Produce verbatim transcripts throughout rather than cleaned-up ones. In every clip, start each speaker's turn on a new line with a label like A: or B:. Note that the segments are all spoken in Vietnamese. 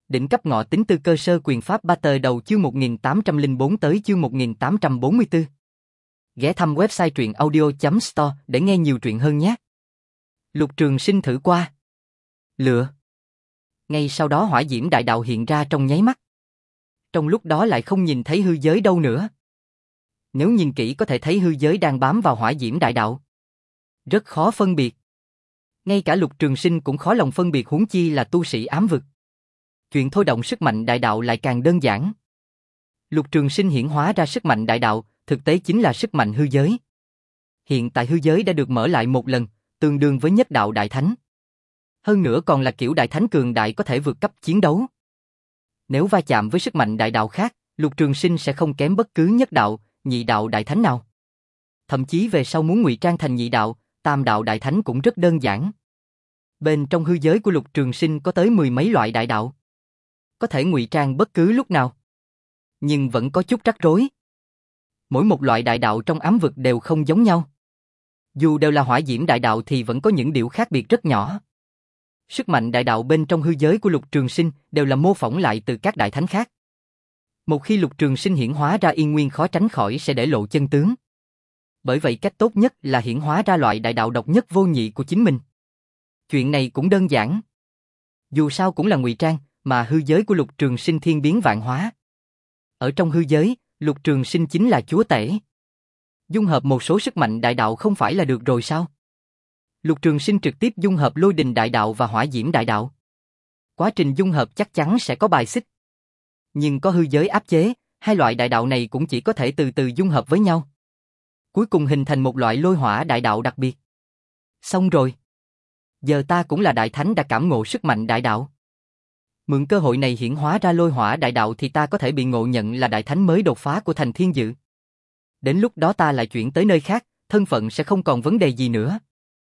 A: Đỉnh cấp ngọ tính từ cơ sơ quyền pháp ba tờ đầu chương một nghìn tám trăm lẻ bốn tới chương một nghìn tám trăm bốn mươi tư. Ghé thăm website truyện audio chấm store để nghe nhiều truyện hơn nhé. Lục Trường Sinh thử qua. Lựa. Ngay sau đó hỏa diễm đại đạo hiện ra trong nháy mắt. Trong lúc đó lại không nhìn thấy hư giới đâu nữa. Nếu nhìn kỹ có thể thấy hư giới đang bám vào hỏa diễm đại đạo. Rất khó phân biệt. Ngay cả Lục Trường Sinh cũng khó lòng phân biệt, huống chi là tu sĩ ám vực. Chuyện thôi động sức mạnh đại đạo lại càng đơn giản. Lục Trường Sinh hiển hóa ra sức mạnh đại đạo, thực tế chính là sức mạnh hư giới. Hiện tại hư giới đã được mở lại một lần, tương đương với nhất đạo đại thánh. Hơn nữa còn là kiểu đại thánh cường đại có thể vượt cấp chiến đấu. Nếu va chạm với sức mạnh đại đạo khác, Lục Trường Sinh sẽ không kém bất cứ nhất đạo, nhị đạo đại thánh nào. Thậm chí về sau muốn ngụy trang thành nhị đạo, tam đạo đại thánh cũng rất đơn giản. Bên trong hư giới của Lục Trường Sinh có tới mười mấy loại đại đạo. Có thể ngụy trang bất cứ lúc nào. Nhưng vẫn có chút rắc rối. Mỗi một loại đại đạo trong ám vực đều không giống nhau. Dù đều là hỏa diễm đại đạo thì vẫn có những điều khác biệt rất nhỏ. Sức mạnh đại đạo bên trong hư giới của Lục Trường Sinh đều là mô phỏng lại từ các đại thánh khác. Một khi Lục Trường Sinh hiển hóa ra Yên Nguyên khó tránh khỏi sẽ để lộ chân tướng. Bởi vậy cách tốt nhất là hiển hóa ra loại đại đạo độc nhất vô nhị của chính mình. Chuyện này cũng đơn giản. Dù sao cũng là ngụy trang, mà hư giới của Lục Trường Sinh thiên biến vạn hóa. Ở trong hư giới, Lục Trường Sinh chính là chúa tể. Dung hợp một số sức mạnh đại đạo không phải là được rồi sao? Lục Trường Sinh trực tiếp dung hợp lôi đình đại đạo và hỏa diễm đại đạo. Quá trình dung hợp chắc chắn sẽ có bài xích. Nhưng có hư giới áp chế, hai loại đại đạo này cũng chỉ có thể từ từ dung hợp với nhau. Cuối cùng hình thành một loại lôi hỏa đại đạo đặc biệt. Xong rồi. Giờ ta cũng là đại thánh đã cảm ngộ sức mạnh đại đạo. Mượn cơ hội này hiển hóa ra lôi hỏa đại đạo thì ta có thể bị ngộ nhận là đại thánh mới đột phá của thành thiên dự. Đến lúc đó ta lại chuyển tới nơi khác, thân phận sẽ không còn vấn đề gì nữa.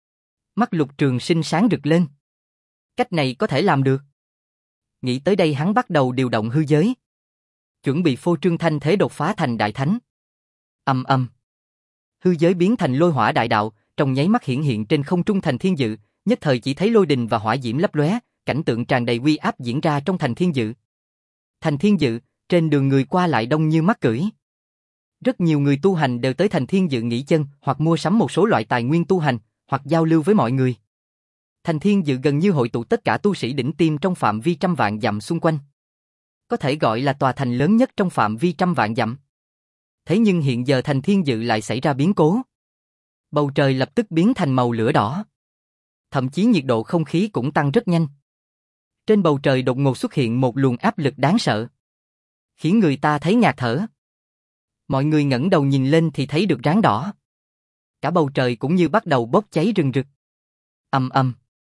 A: Mắt Lục Trường Sinh sáng rực lên. Cách này có thể làm được. Nghĩ tới đây hắn bắt đầu điều động hư giới. Chuẩn bị phô trương thanh thế đột phá thành đại thánh. Âm âm. Hư giới biến thành lôi hỏa đại đạo, trong nháy mắt hiển hiện trên không trung thành thiên dự, nhất thời chỉ thấy lôi đình và hỏa diễm lấp lóe, cảnh tượng tràn đầy uy áp diễn ra trong thành thiên dự. Thành thiên dự, trên đường người qua lại đông như mắc cưỡi. Rất nhiều người tu hành đều tới thành thiên dự nghỉ chân, hoặc mua sắm một số loại tài nguyên tu hành, hoặc giao lưu với mọi người. Thành thiên dự gần như hội tụ tất cả tu sĩ đỉnh tiêm trong phạm vi trăm vạn dặm xung quanh. Có thể gọi là tòa thành lớn nhất trong phạm vi trăm vạn dặm. Thế nhưng hiện giờ thành thiên dự lại xảy ra biến cố. Bầu trời lập tức biến thành màu lửa đỏ. Thậm chí nhiệt độ không khí cũng tăng rất nhanh. Trên bầu trời đột ngột xuất hiện một luồng áp lực đáng sợ, khiến người ta thấy ngạt thở. Mọi người ngẩng đầu nhìn lên thì thấy được ráng đỏ. Cả bầu trời cũng như bắt đầu bốc cháy rừng rực. Ầm ầm.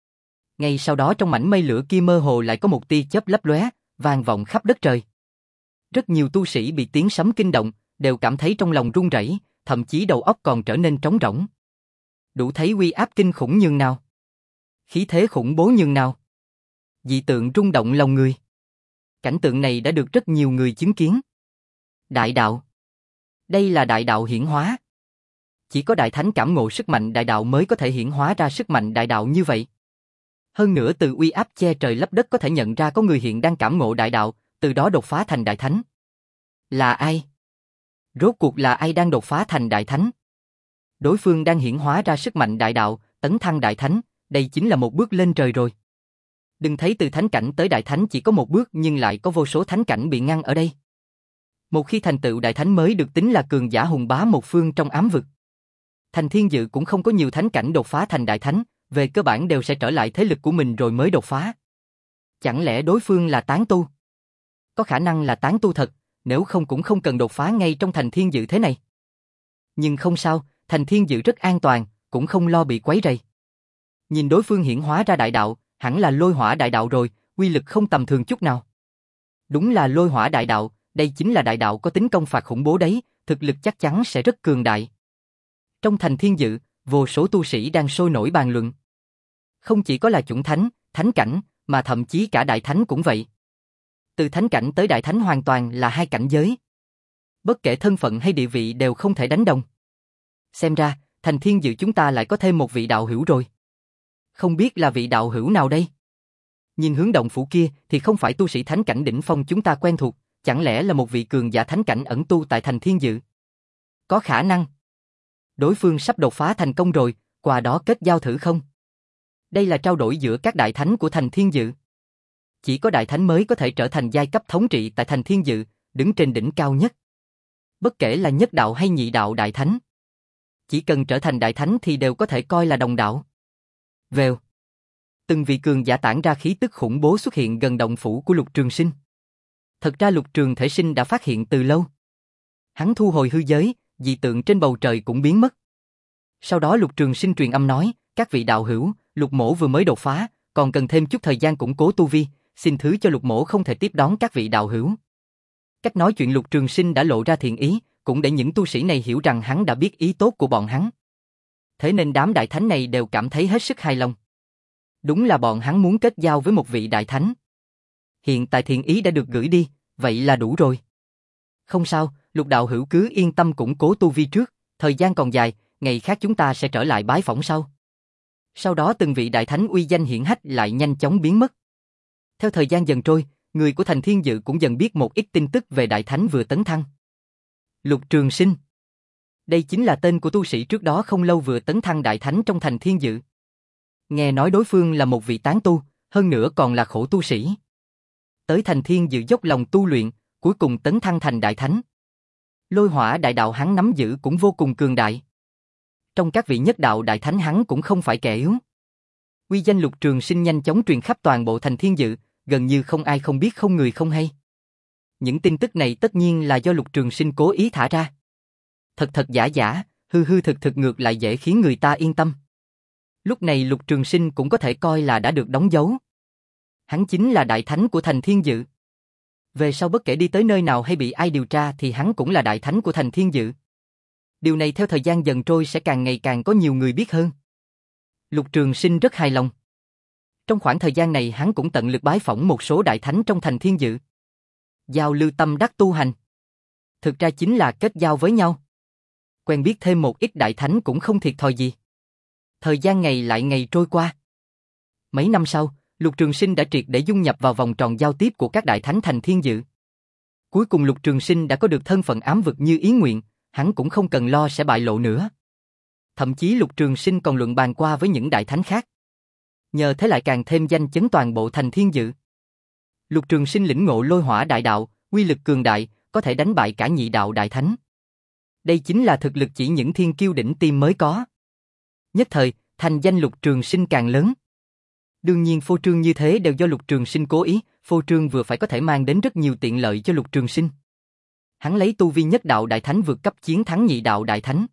A: Ngay sau đó trong mảnh mây lửa kia mơ hồ lại có một tia chớp lấp lóe, vang vọng khắp đất trời. Rất nhiều tu sĩ bị tiếng sấm kinh động, đều cảm thấy trong lòng run rẩy, thậm chí đầu óc còn trở nên trống rỗng. Đủ thấy uy áp kinh khủng nhường nào. Khí thế khủng bố nhường nào. Dị tượng rung động lòng người. Cảnh tượng này đã được rất nhiều người chứng kiến. Đại đạo. Đây là đại đạo hiển hóa. Chỉ có đại thánh cảm ngộ sức mạnh đại đạo mới có thể hiển hóa ra sức mạnh đại đạo như vậy. Hơn nữa từ uy áp che trời lấp đất có thể nhận ra có người hiện đang cảm ngộ đại đạo, từ đó đột phá thành đại thánh. Là ai? Rốt cuộc là ai đang đột phá thành đại thánh? Đối phương đang hiển hóa ra sức mạnh đại đạo, tấn thăng đại thánh, đây chính là một bước lên trời rồi. Đừng thấy từ thánh cảnh tới đại thánh chỉ có một bước nhưng lại có vô số thánh cảnh bị ngăn ở đây. Một khi thành tựu đại thánh mới được tính là cường giả hùng bá một phương trong ám vực. Thành thiên dự cũng không có nhiều thánh cảnh đột phá thành đại thánh, về cơ bản đều sẽ trở lại thế lực của mình rồi mới đột phá. Chẳng lẽ đối phương là tán tu? Có khả năng là tán tu thật, nếu không cũng không cần đột phá ngay trong thành thiên dự thế này. Nhưng không sao, thành thiên dự rất an toàn, cũng không lo bị quấy rầy. Nhìn đối phương hiển hóa ra đại đạo, hẳn là lôi hỏa đại đạo rồi, uy lực không tầm thường chút nào. Đúng là lôi hỏa đại đạo, đây chính là đại đạo có tính công phạt khủng bố đấy, thực lực chắc chắn sẽ rất cường đại. Trong thành thiên dự, vô số tu sĩ đang sôi nổi bàn luận. Không chỉ có là chủng thánh, thánh cảnh, mà thậm chí cả đại thánh cũng vậy. Từ thánh cảnh tới đại thánh hoàn toàn là hai cảnh giới. Bất kể thân phận hay địa vị đều không thể đánh đồng. Xem ra, thành thiên dự chúng ta lại có thêm một vị đạo hữu rồi. Không biết là vị đạo hữu nào đây? Nhìn hướng động phủ kia thì không phải tu sĩ thánh cảnh đỉnh phong chúng ta quen thuộc, chẳng lẽ là một vị cường giả thánh cảnh ẩn tu tại thành Thiên Dự? Có khả năng. Đối phương sắp đột phá thành công rồi, qua đó kết giao thử không? Đây là trao đổi giữa các đại thánh của thành Thiên Dự. Chỉ có đại thánh mới có thể trở thành giai cấp thống trị tại thành Thiên Dự, đứng trên đỉnh cao nhất. Bất kể là nhất đạo hay nhị đạo đại thánh. Chỉ cần trở thành đại thánh thì đều có thể coi là đồng đạo. Vèo. Từng vị cường giả tản ra khí tức khủng bố xuất hiện gần động phủ của Lục Trường Sinh. Thật ra Lục Trường Thể Sinh đã phát hiện từ lâu. Hắn thu hồi hư giới, dị tượng trên bầu trời cũng biến mất. Sau đó Lục Trường Sinh truyền âm nói, các vị đạo hữu, Lục mỗ vừa mới đột phá, còn cần thêm chút thời gian củng cố tu vi, xin thứ cho Lục mỗ không thể tiếp đón các vị đạo hữu. Cách nói chuyện Lục Trường Sinh đã lộ ra thiện ý, cũng để những tu sĩ này hiểu rằng hắn đã biết ý tốt của bọn hắn. Thế nên đám đại thánh này đều cảm thấy hết sức hài lòng. Đúng là bọn hắn muốn kết giao với một vị đại thánh. Hiện tại thiện ý đã được gửi đi, vậy là đủ rồi. Không sao, Lục đạo hữu cứ yên tâm củng cố tu vi trước, thời gian còn dài, ngày khác chúng ta sẽ trở lại bái phỏng sau. Sau đó từng vị đại thánh uy danh hiển hách lại nhanh chóng biến mất. Theo thời gian dần trôi, người của thành Thiên Dự cũng dần biết một ít tin tức về đại thánh vừa tấn thăng. Lục Trường Sinh. Đây chính là tên của tu sĩ trước đó không lâu vừa tấn thăng đại thánh trong thành Thiên Dự. Nghe nói đối phương là một vị tán tu, hơn nữa còn là khổ tu sĩ. Tới thành Thiên Dự dốc lòng tu luyện, cuối cùng tấn thăng thành đại thánh. Lôi hỏa đại đạo hắn nắm giữ cũng vô cùng cường đại. Trong các vị nhất đạo đại thánh hắn cũng không phải kẻ yếu. Uy danh Lục Trường Sinh nhanh chóng truyền khắp toàn bộ thành Thiên Dự, gần như không ai không biết không người không hay. Những tin tức này tất nhiên là do Lục Trường Sinh cố ý thả ra. Thật thật giả giả, hư hư thực thực ngược lại dễ khiến người ta yên tâm. Lúc này Lục Trường Sinh cũng có thể coi là đã được đóng dấu. Hắn chính là đại thánh của thành Thiên Dự. Về sau bất kể đi tới nơi nào hay bị ai điều tra thì hắn cũng là đại thánh của thành Thiên Dự. Điều này theo thời gian dần trôi sẽ càng ngày càng có nhiều người biết hơn. Lục Trường Sinh rất hài lòng. Trong khoảng thời gian này hắn cũng tận lực bái phỏng một số đại thánh trong thành Thiên Dự. Giao lưu tâm đắc tu hành. Thực ra chính là kết giao với nhau. Quen biết thêm một ít đại thánh cũng không thiệt thòi gì. Thời gian ngày lại ngày trôi qua. Mấy năm sau, Lục Trường Sinh đã triệt để dung nhập vào vòng tròn giao tiếp của các đại thánh thành Thiên Dự. Cuối cùng Lục Trường Sinh đã có được thân phận ám vực như ý nguyện, hắn cũng không cần lo sẽ bại lộ nữa. Thậm chí Lục Trường Sinh còn luận bàn qua với những đại thánh khác. Nhờ thế lại càng thêm danh chấn toàn bộ thành Thiên Dự. Lục Trường Sinh lĩnh ngộ lôi hỏa đại đạo, uy lực cường đại, có thể đánh bại cả nhị đạo đại thánh. Đây chính là thực lực chỉ những thiên kiêu đỉnh tiêm mới có. Nhất thời, thành danh Lục Trường Sinh càng lớn. Đương nhiên phô trương như thế đều do Lục Trường Sinh cố ý, phô trương vừa phải có thể mang đến rất nhiều tiện lợi cho Lục Trường Sinh. Hắn lấy tu vi nhất đạo đại thánh vượt cấp chiến thắng nhị đạo đại thánh.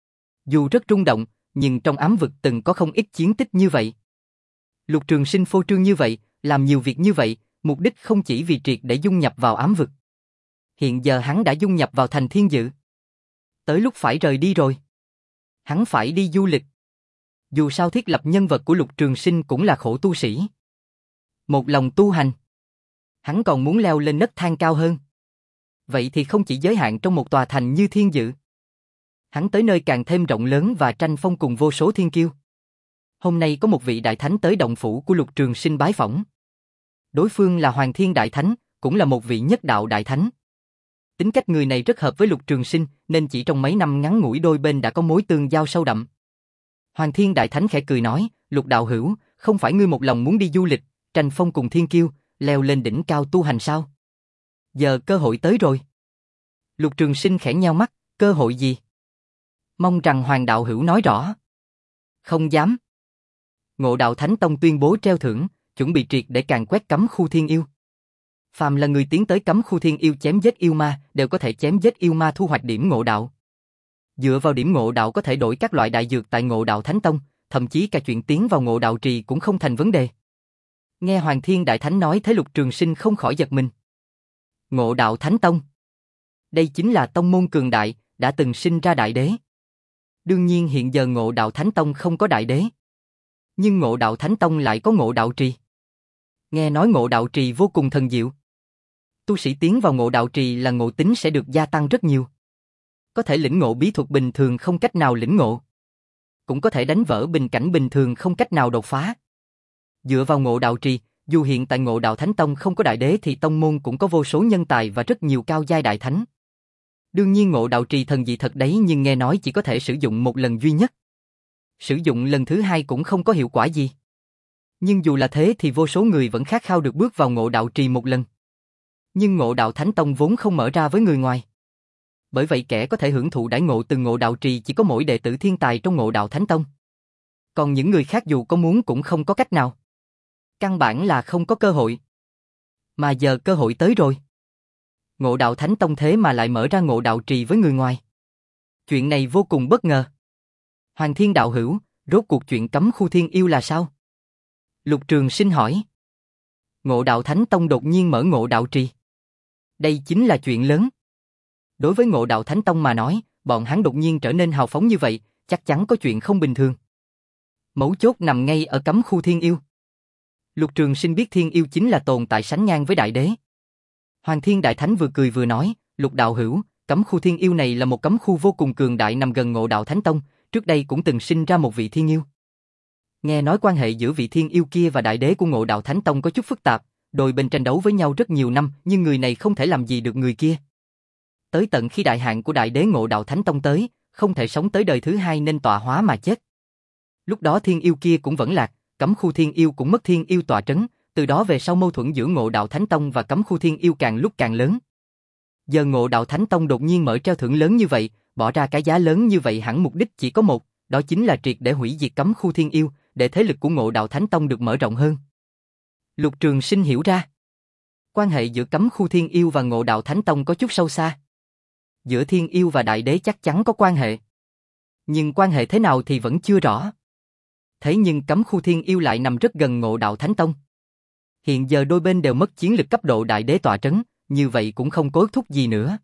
A: Dù rất rung động, nhưng trong ám vực từng có không ít chiến tích như vậy. Lục Trường Sinh phô trương như vậy, làm nhiều việc như vậy, mục đích không chỉ vì triệt để dung nhập vào ám vực. Hiện giờ hắn đã dung nhập vào thành Thiên Dự. Tới lúc phải rời đi rồi. Hắn phải đi du lịch. Dù sao thiết lập nhân vật của Lục Trường Sinh cũng là khổ tu sĩ. Một lòng tu hành. Hắn còn muốn leo lên nấc thang cao hơn. Vậy thì không chỉ giới hạn trong một tòa thành như Thiên Dự. Hắn tới nơi càng thêm rộng lớn và tranh phong cùng vô số thiên kiêu. Hôm nay có một vị đại thánh tới động phủ của Lục Trường Sinh bái phỏng. Đối phương là Hoàng Thiên Đại Thánh, cũng là một vị nhất đạo đại thánh. Tính cách người này rất hợp với Lục Trường Sinh, nên chỉ trong mấy năm ngắn ngủi đôi bên đã có mối tương giao sâu đậm. Hoàng Thiên Đại Thánh khẽ cười nói, Lục đạo hữu, không phải ngươi một lòng muốn đi du lịch, tranh phong cùng thiên kiêu, leo lên đỉnh cao tu hành sao? Giờ cơ hội tới rồi. Lục Trường Sinh khẽ nheo mắt, cơ hội gì? Mong rằng Hoàng đạo hữu nói rõ. Không dám. Ngộ Đạo Thánh Tông tuyên bố treo thưởng, chuẩn bị triệt để càn quét cấm khu thiên yêu. Phàm là người tiến tới cấm khu thiên yêu chém giết yêu ma, đều có thể chém giết yêu ma thu hoạch điểm ngộ đạo. Dựa vào điểm ngộ đạo có thể đổi các loại đại dược tại Ngộ Đạo Thánh Tông, thậm chí cả chuyện tiến vào Ngộ Đạo Trì cũng không thành vấn đề. Nghe Hoàng Thiên Đại Thánh nói thế Lục Trường Sinh không khỏi giật mình. Ngộ Đạo Thánh Tông. Đây chính là tông môn cường đại, đã từng sinh ra đại đế. Đương nhiên hiện giờ Ngộ Đạo Thánh Tông không có đại đế. Nhưng Ngộ Đạo Thánh Tông lại có Ngộ Đạo Trì. Nghe nói Ngộ Đạo Trì vô cùng thần diệu. Tu sĩ tiến vào Ngộ Đạo Trì là ngộ tính sẽ được gia tăng rất nhiều. Có thể lĩnh ngộ bí thuật bình thường không cách nào lĩnh ngộ. Cũng có thể đánh vỡ bình cảnh bình thường không cách nào đột phá. Dựa vào Ngộ Đạo Trì, Dù hiện tại Ngộ Đạo Thánh Tông không có đại đế thì tông môn cũng có vô số nhân tài và rất nhiều cao giai đại thánh. Đương nhiên Ngộ Đạo Trì thần dị thật đấy, nhưng nghe nói chỉ có thể sử dụng một lần duy nhất. Sử dụng lần thứ hai cũng không có hiệu quả gì. Nhưng dù là thế thì vô số người vẫn khát khao được bước vào Ngộ Đạo Trì một lần. Nhưng Ngộ Đạo Thánh Tông vốn không mở ra với người ngoài. Bởi vậy kẻ có thể hưởng thụ đãi ngộ từ Ngộ Đạo Trì chỉ có mỗi đệ tử thiên tài trong Ngộ Đạo Thánh Tông. Còn những người khác dù có muốn cũng không có cách nào. Căn bản là không có cơ hội. Mà giờ cơ hội tới rồi. Ngộ Đạo Thánh Tông thế mà lại mở ra Ngộ Đạo Trì với người ngoài. Chuyện này vô cùng bất ngờ. Hoàng Thiên đạo hữu, rốt cuộc chuyện cấm khu thiên yêu là sao? Lục Trường Sinh hỏi. Ngộ Đạo Thánh Tông đột nhiên mở Ngộ Đạo Trì. Đây chính là chuyện lớn. Đối với Ngộ Đạo Thánh Tông mà nói, bọn hắn đột nhiên trở nên hào phóng như vậy, chắc chắn có chuyện không bình thường. Mấu chốt nằm ngay ở cấm khu thiên yêu. Lục Trường Sinh biết thiên yêu chính là tồn tại sánh ngang với đại đế. Hoàng Thiên Đại Thánh vừa cười vừa nói, Lục đạo hữu, cấm khu thiên yêu này là một cấm khu vô cùng cường đại nằm gần Ngộ Đạo Thánh Tông, trước đây cũng từng sinh ra một vị thiên yêu. Nghe nói quan hệ giữa vị thiên yêu kia và đại đế của Ngộ Đạo Thánh Tông có chút phức tạp, đôi bên tranh đấu với nhau rất nhiều năm, nhưng người này không thể làm gì được người kia. Tới tận khi đại hạn của đại đế Ngộ Đạo Thánh Tông tới, không thể sống tới đời thứ hai nên tọa hóa mà chết. Lúc đó thiên yêu kia cũng vẫn lạc, cấm khu thiên yêu cũng mất thiên yêu tọa trấn, từ đó về sau mâu thuẫn giữa Ngộ Đạo Thánh Tông và cấm khu thiên yêu càng lúc càng lớn. Giờ Ngộ Đạo Thánh Tông đột nhiên mở treo thưởng lớn như vậy, bỏ ra cái giá lớn như vậy hẳn mục đích chỉ có một, đó chính là triệt để hủy diệt cấm khu thiên yêu, để thế lực của Ngộ Đạo Thánh Tông được mở rộng hơn. Lục Trường Sinh hiểu ra, quan hệ giữa cấm khu thiên yêu và Ngộ Đạo Thánh Tông có chút sâu xa. Giữa thiên yêu và đại đế chắc chắn có quan hệ. Nhưng quan hệ thế nào thì vẫn chưa rõ. Thế nhưng cấm khu thiên yêu lại nằm rất gần Ngộ Đạo Thánh Tông. Hiện giờ đôi bên đều mất chiến lực cấp độ đại đế tọa trấn, như vậy cũng không có ước thúc gì nữa.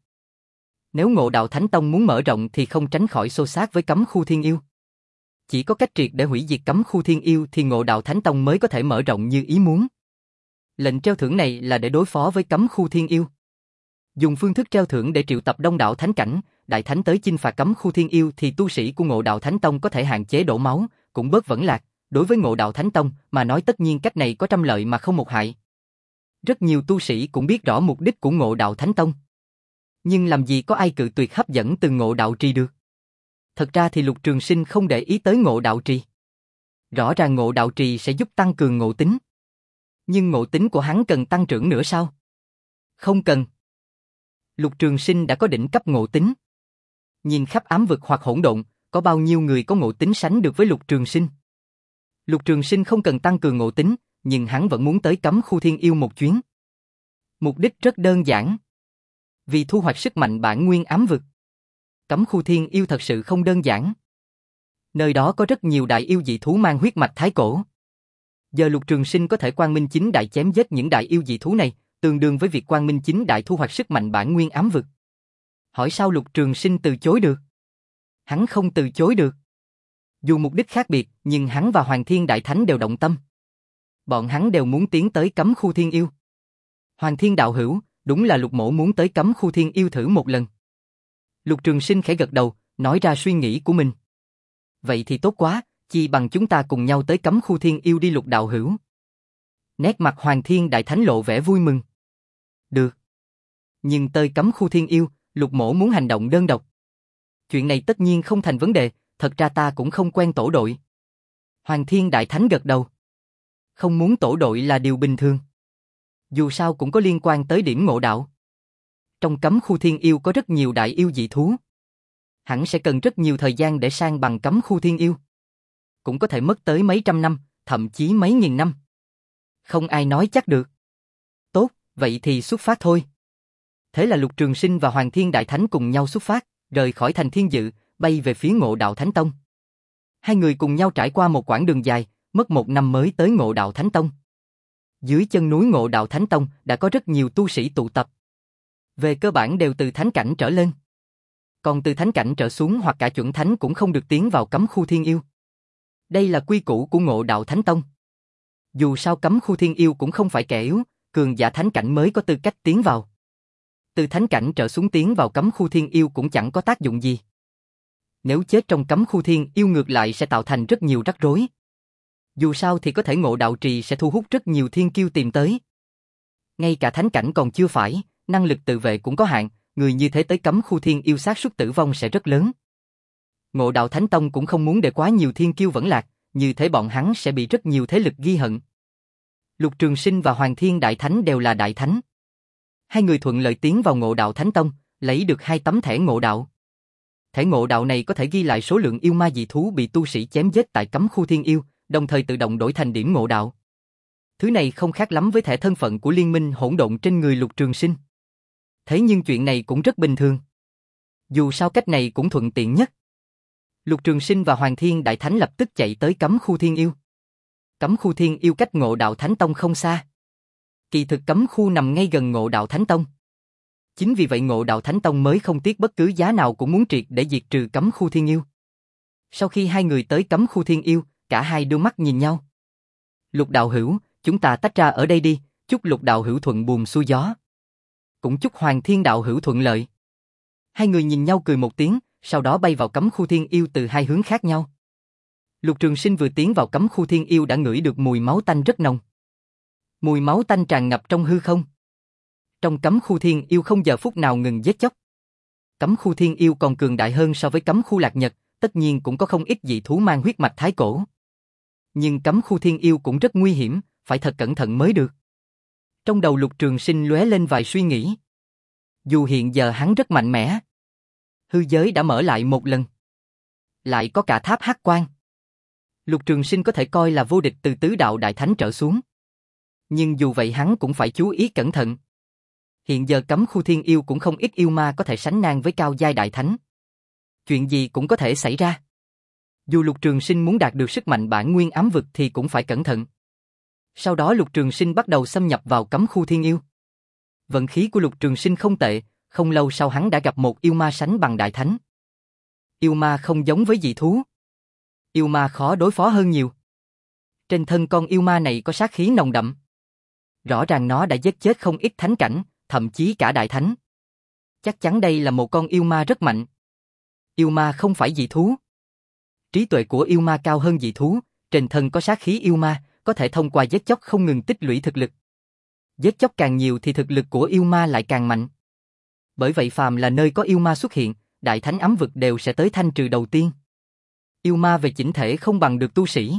A: Nếu Ngộ Đạo Thánh Tông muốn mở rộng thì không tránh khỏi xô xát với cấm khu thiên yêu. Chỉ có cách triệt để hủy diệt cấm khu thiên yêu thì Ngộ Đạo Thánh Tông mới có thể mở rộng như ý muốn. Lệnh treo thưởng này là để đối phó với cấm khu thiên yêu. Dùng phương thức treo thưởng để triệu tập đông đảo thánh cảnh, đại thánh tới chinh phạt cấm khu thiên yêu thì tu sĩ của Ngộ Đạo Thánh Tông có thể hạn chế đổ máu, cũng bớt vẫn lạc. Đối với Ngộ Đạo Thánh Tông mà nói tất nhiên cách này có trăm lợi mà không một hại. Rất nhiều tu sĩ cũng biết rõ mục đích của Ngộ Đạo Thánh Tông. Nhưng làm gì có ai cự tuyệt hấp dẫn từ Ngộ Đạo Trì được. Thật ra thì Lục Trường Sinh không để ý tới Ngộ Đạo Trì. Rõ ràng Ngộ Đạo Trì sẽ giúp tăng cường ngộ tính. Nhưng ngộ tính của hắn cần tăng trưởng nữa sao? Không cần. Lục Trường Sinh đã có đỉnh cấp ngộ tính. Nhìn khắp ám vực hoặc hỗn độn, có bao nhiêu người có ngộ tính sánh được với Lục Trường Sinh? Lục Trường Sinh không cần tăng cường ngộ tính, nhưng hắn vẫn muốn tới cấm khu thiên yêu một chuyến. Mục đích rất đơn giản. Vì thu hoạch sức mạnh bản nguyên ám vực. Cấm khu thiên yêu thật sự không đơn giản. Nơi đó có rất nhiều đại yêu dị thú mang huyết mạch thái cổ. Giờ Lục Trường Sinh có thể quang minh chính đại chém giết những đại yêu dị thú này, tương đương với việc quang minh chính đại thu hoạch sức mạnh bản nguyên ám vực. Hỏi sao Lục Trường Sinh từ chối được? Hắn không từ chối được. Dù mục đích khác biệt, nhưng hắn và Hoàng Thiên Đại Thánh đều động tâm. Bọn hắn đều muốn tiến tới cấm khu thiên yêu. Hoàng Thiên đạo hữu, đúng là Lục mỗ muốn tới cấm khu thiên yêu thử một lần. Lục Trường Sinh khẽ gật đầu, nói ra suy nghĩ của mình. Vậy thì tốt quá, chi bằng chúng ta cùng nhau tới cấm khu thiên yêu đi Lục đạo hữu. Nét mặt Hoàng Thiên Đại Thánh lộ vẻ vui mừng. Được. Nhưng tới cấm khu thiên yêu, Lục mỗ muốn hành động đơn độc. Chuyện này tất nhiên không thành vấn đề, thật ra ta cũng không quen tổ đội. Hoàng Thiên Đại Thánh gật đầu. Không muốn tổ đội là điều bình thường. Dù sao cũng có liên quan tới điểm ngộ đạo. Trong cấm khu thiên yêu có rất nhiều đại yêu dị thú. Hẳn sẽ cần rất nhiều thời gian để sang bằng cấm khu thiên yêu. Cũng có thể mất tới mấy trăm năm, thậm chí mấy nghìn năm. Không ai nói chắc được. Tốt, vậy thì xuất phát thôi. Thế là Lục Trường Sinh và Hoàng Thiên Đại Thánh cùng nhau xuất phát, rời khỏi thành Thiên Dự, bay về phía Ngộ Đạo Thánh Tông. Hai người cùng nhau trải qua một quãng đường dài, mất một năm mới tới Ngộ Đạo Thánh Tông. Dưới chân núi Ngộ Đạo Thánh Tông đã có rất nhiều tu sĩ tụ tập. Về cơ bản đều từ thánh cảnh trở lên. Còn từ thánh cảnh trở xuống hoặc cả chuẩn thánh cũng không được tiến vào cấm khu thiên yêu. Đây là quy củ của Ngộ Đạo Thánh Tông. Dù sao cấm khu thiên yêu cũng không phải kẻ yếu, cường giả thánh cảnh mới có tư cách tiến vào. Từ thánh cảnh trở xuống tiến vào cấm khu thiên yêu cũng chẳng có tác dụng gì. Nếu chết trong cấm khu thiên yêu ngược lại sẽ tạo thành rất nhiều rắc rối. Dù sao thì có thể Ngộ Đạo Trì sẽ thu hút rất nhiều thiên kiêu tìm tới. Ngay cả thánh cảnh còn chưa phải, năng lực tự vệ cũng có hạn, người như thế tới cấm khu thiên yêu xác suất tử vong sẽ rất lớn. Ngộ Đạo Thánh Tông cũng không muốn để quá nhiều thiên kiêu vẫn lạc, như thế bọn hắn sẽ bị rất nhiều thế lực ghi hận. Lục Trường Sinh và Hoàng Thiên Đại Thánh đều là đại thánh. Hai người thuận lợi tiến vào Ngộ Đạo Thánh Tông, lấy được hai tấm thẻ ngộ đạo. Thẻ ngộ đạo này có thể ghi lại số lượng yêu ma dị thú bị tu sĩ chém giết tại cấm khu thiên yêu, đồng thời tự động đổi thành điểm ngộ đạo. Thứ này không khác lắm với thẻ thân phận của liên minh hỗn độn trên người Lục Trường Sinh. Thế nhưng chuyện này cũng rất bình thường. Dù sao cách này cũng thuận tiện nhất. Lục Trường Sinh và Hoàng Thiên Đại Thánh lập tức chạy tới cấm khu thiên yêu. Cấm khu thiên yêu cách Ngộ Đạo Thánh Tông không xa. Kỳ thực cấm khu nằm ngay gần Ngộ Đạo Thánh Tông. Chính vì vậy Ngộ Đạo Thánh Tông mới không tiếc bất cứ giá nào cũng muốn triệt để diệt trừ cấm khu thiên yêu. Sau khi hai người tới cấm khu thiên yêu, cả hai đưa mắt nhìn nhau. Lục đạo hữu, chúng ta tách ra ở đây đi, chúc Lục đạo hữu thuận buồm xuôi gió. Cũng chúc Hoàng Thiên đạo hữu thuận lợi. Hai người nhìn nhau cười một tiếng, sau đó bay vào cấm khu thiên yêu từ hai hướng khác nhau. Lục Trường Sinh vừa tiến vào cấm khu thiên yêu đã ngửi được mùi máu tanh rất nồng. Mùi máu tanh tràn ngập trong hư không. Trong cấm khu thiên yêu không giờ phút nào ngừng giết chóc. Cấm khu thiên yêu còn cường đại hơn so với cấm khu Lạc Nhật, tất nhiên cũng có không ít dị thú mang huyết mạch thái cổ. Nhưng cấm khu thiên yêu cũng rất nguy hiểm, phải thật cẩn thận mới được. Trong đầu Lục Trường Sinh lóe lên vài suy nghĩ. Dù hiện giờ hắn rất mạnh mẽ, hư giới đã mở lại một lần. Lại có cả tháp hắc quan. Lục Trường Sinh có thể coi là vô địch từ tứ đạo đại thánh trở xuống. Nhưng dù vậy hắn cũng phải chú ý cẩn thận. Hiện giờ cấm khu thiên yêu cũng không ít yêu ma có thể sánh ngang với cao giai đại thánh. Chuyện gì cũng có thể xảy ra. Dù Lục Trường Sinh muốn đạt được sức mạnh bản nguyên ám vực thì cũng phải cẩn thận. Sau đó Lục Trường Sinh bắt đầu xâm nhập vào cấm khu thiên yêu. Vận khí của Lục Trường Sinh không tệ, không lâu sau hắn đã gặp một yêu ma sánh bằng đại thánh. Yêu ma không giống với dị thú. Yêu ma khó đối phó hơn nhiều. Trên thân con yêu ma này có sát khí nồng đậm. Rõ ràng nó đã giết chết không ít thánh cảnh, thậm chí cả đại thánh. Chắc chắn đây là một con yêu ma rất mạnh. Yêu ma không phải dị thú. Trí tuệ của yêu ma cao hơn dị thú, trên thân có sát khí yêu ma, có thể thông qua giết chóc không ngừng tích lũy thực lực. Giết chóc càng nhiều thì thực lực của yêu ma lại càng mạnh. Bởi vậy phàm là nơi có yêu ma xuất hiện, đại thánh ám vực đều sẽ tới thanh trừ đầu tiên. Yêu ma về chỉnh thể không bằng được tu sĩ.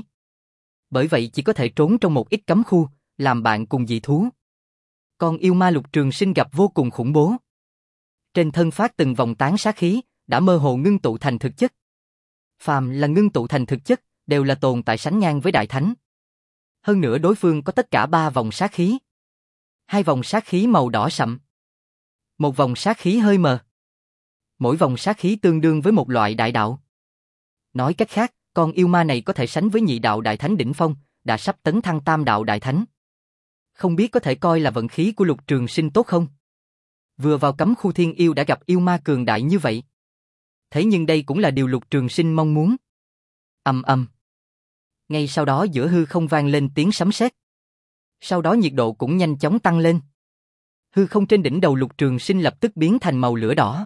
A: Bởi vậy chỉ có thể trốn trong một ít cấm khu, làm bạn cùng dị thú. Còn yêu ma Lục Trường Sinh gặp vô cùng khủng bố. Trên thân phát từng vòng tán sát khí, đã mơ hồ ngưng tụ thành thực chất. Phàm là ngưng tụ thành thực chất, đều là tồn tại sánh ngang với đại thánh. Hơn nữa đối phương có tất cả ba vòng sát khí. Hai vòng sát khí màu đỏ sậm. Một vòng sát khí hơi mờ. Mỗi vòng sát khí tương đương với một loại đại đạo. Nói cách khác, con yêu ma này có thể sánh với nhị đạo đại thánh đỉnh phong, đã sắp tấn thăng tam đạo đại thánh. Không biết có thể coi là vận khí của Lục Trường Sinh tốt không? Vừa vào cấm khu thiên yêu đã gặp yêu ma cường đại như vậy. Thế nhưng đây cũng là điều Lục Trường Sinh mong muốn. Ầm ầm. Ngay sau đó giữa hư không vang lên tiếng sấm sét. Sau đó nhiệt độ cũng nhanh chóng tăng lên. Hư không trên đỉnh đầu Lục Trường Sinh lập tức biến thành màu lửa đỏ.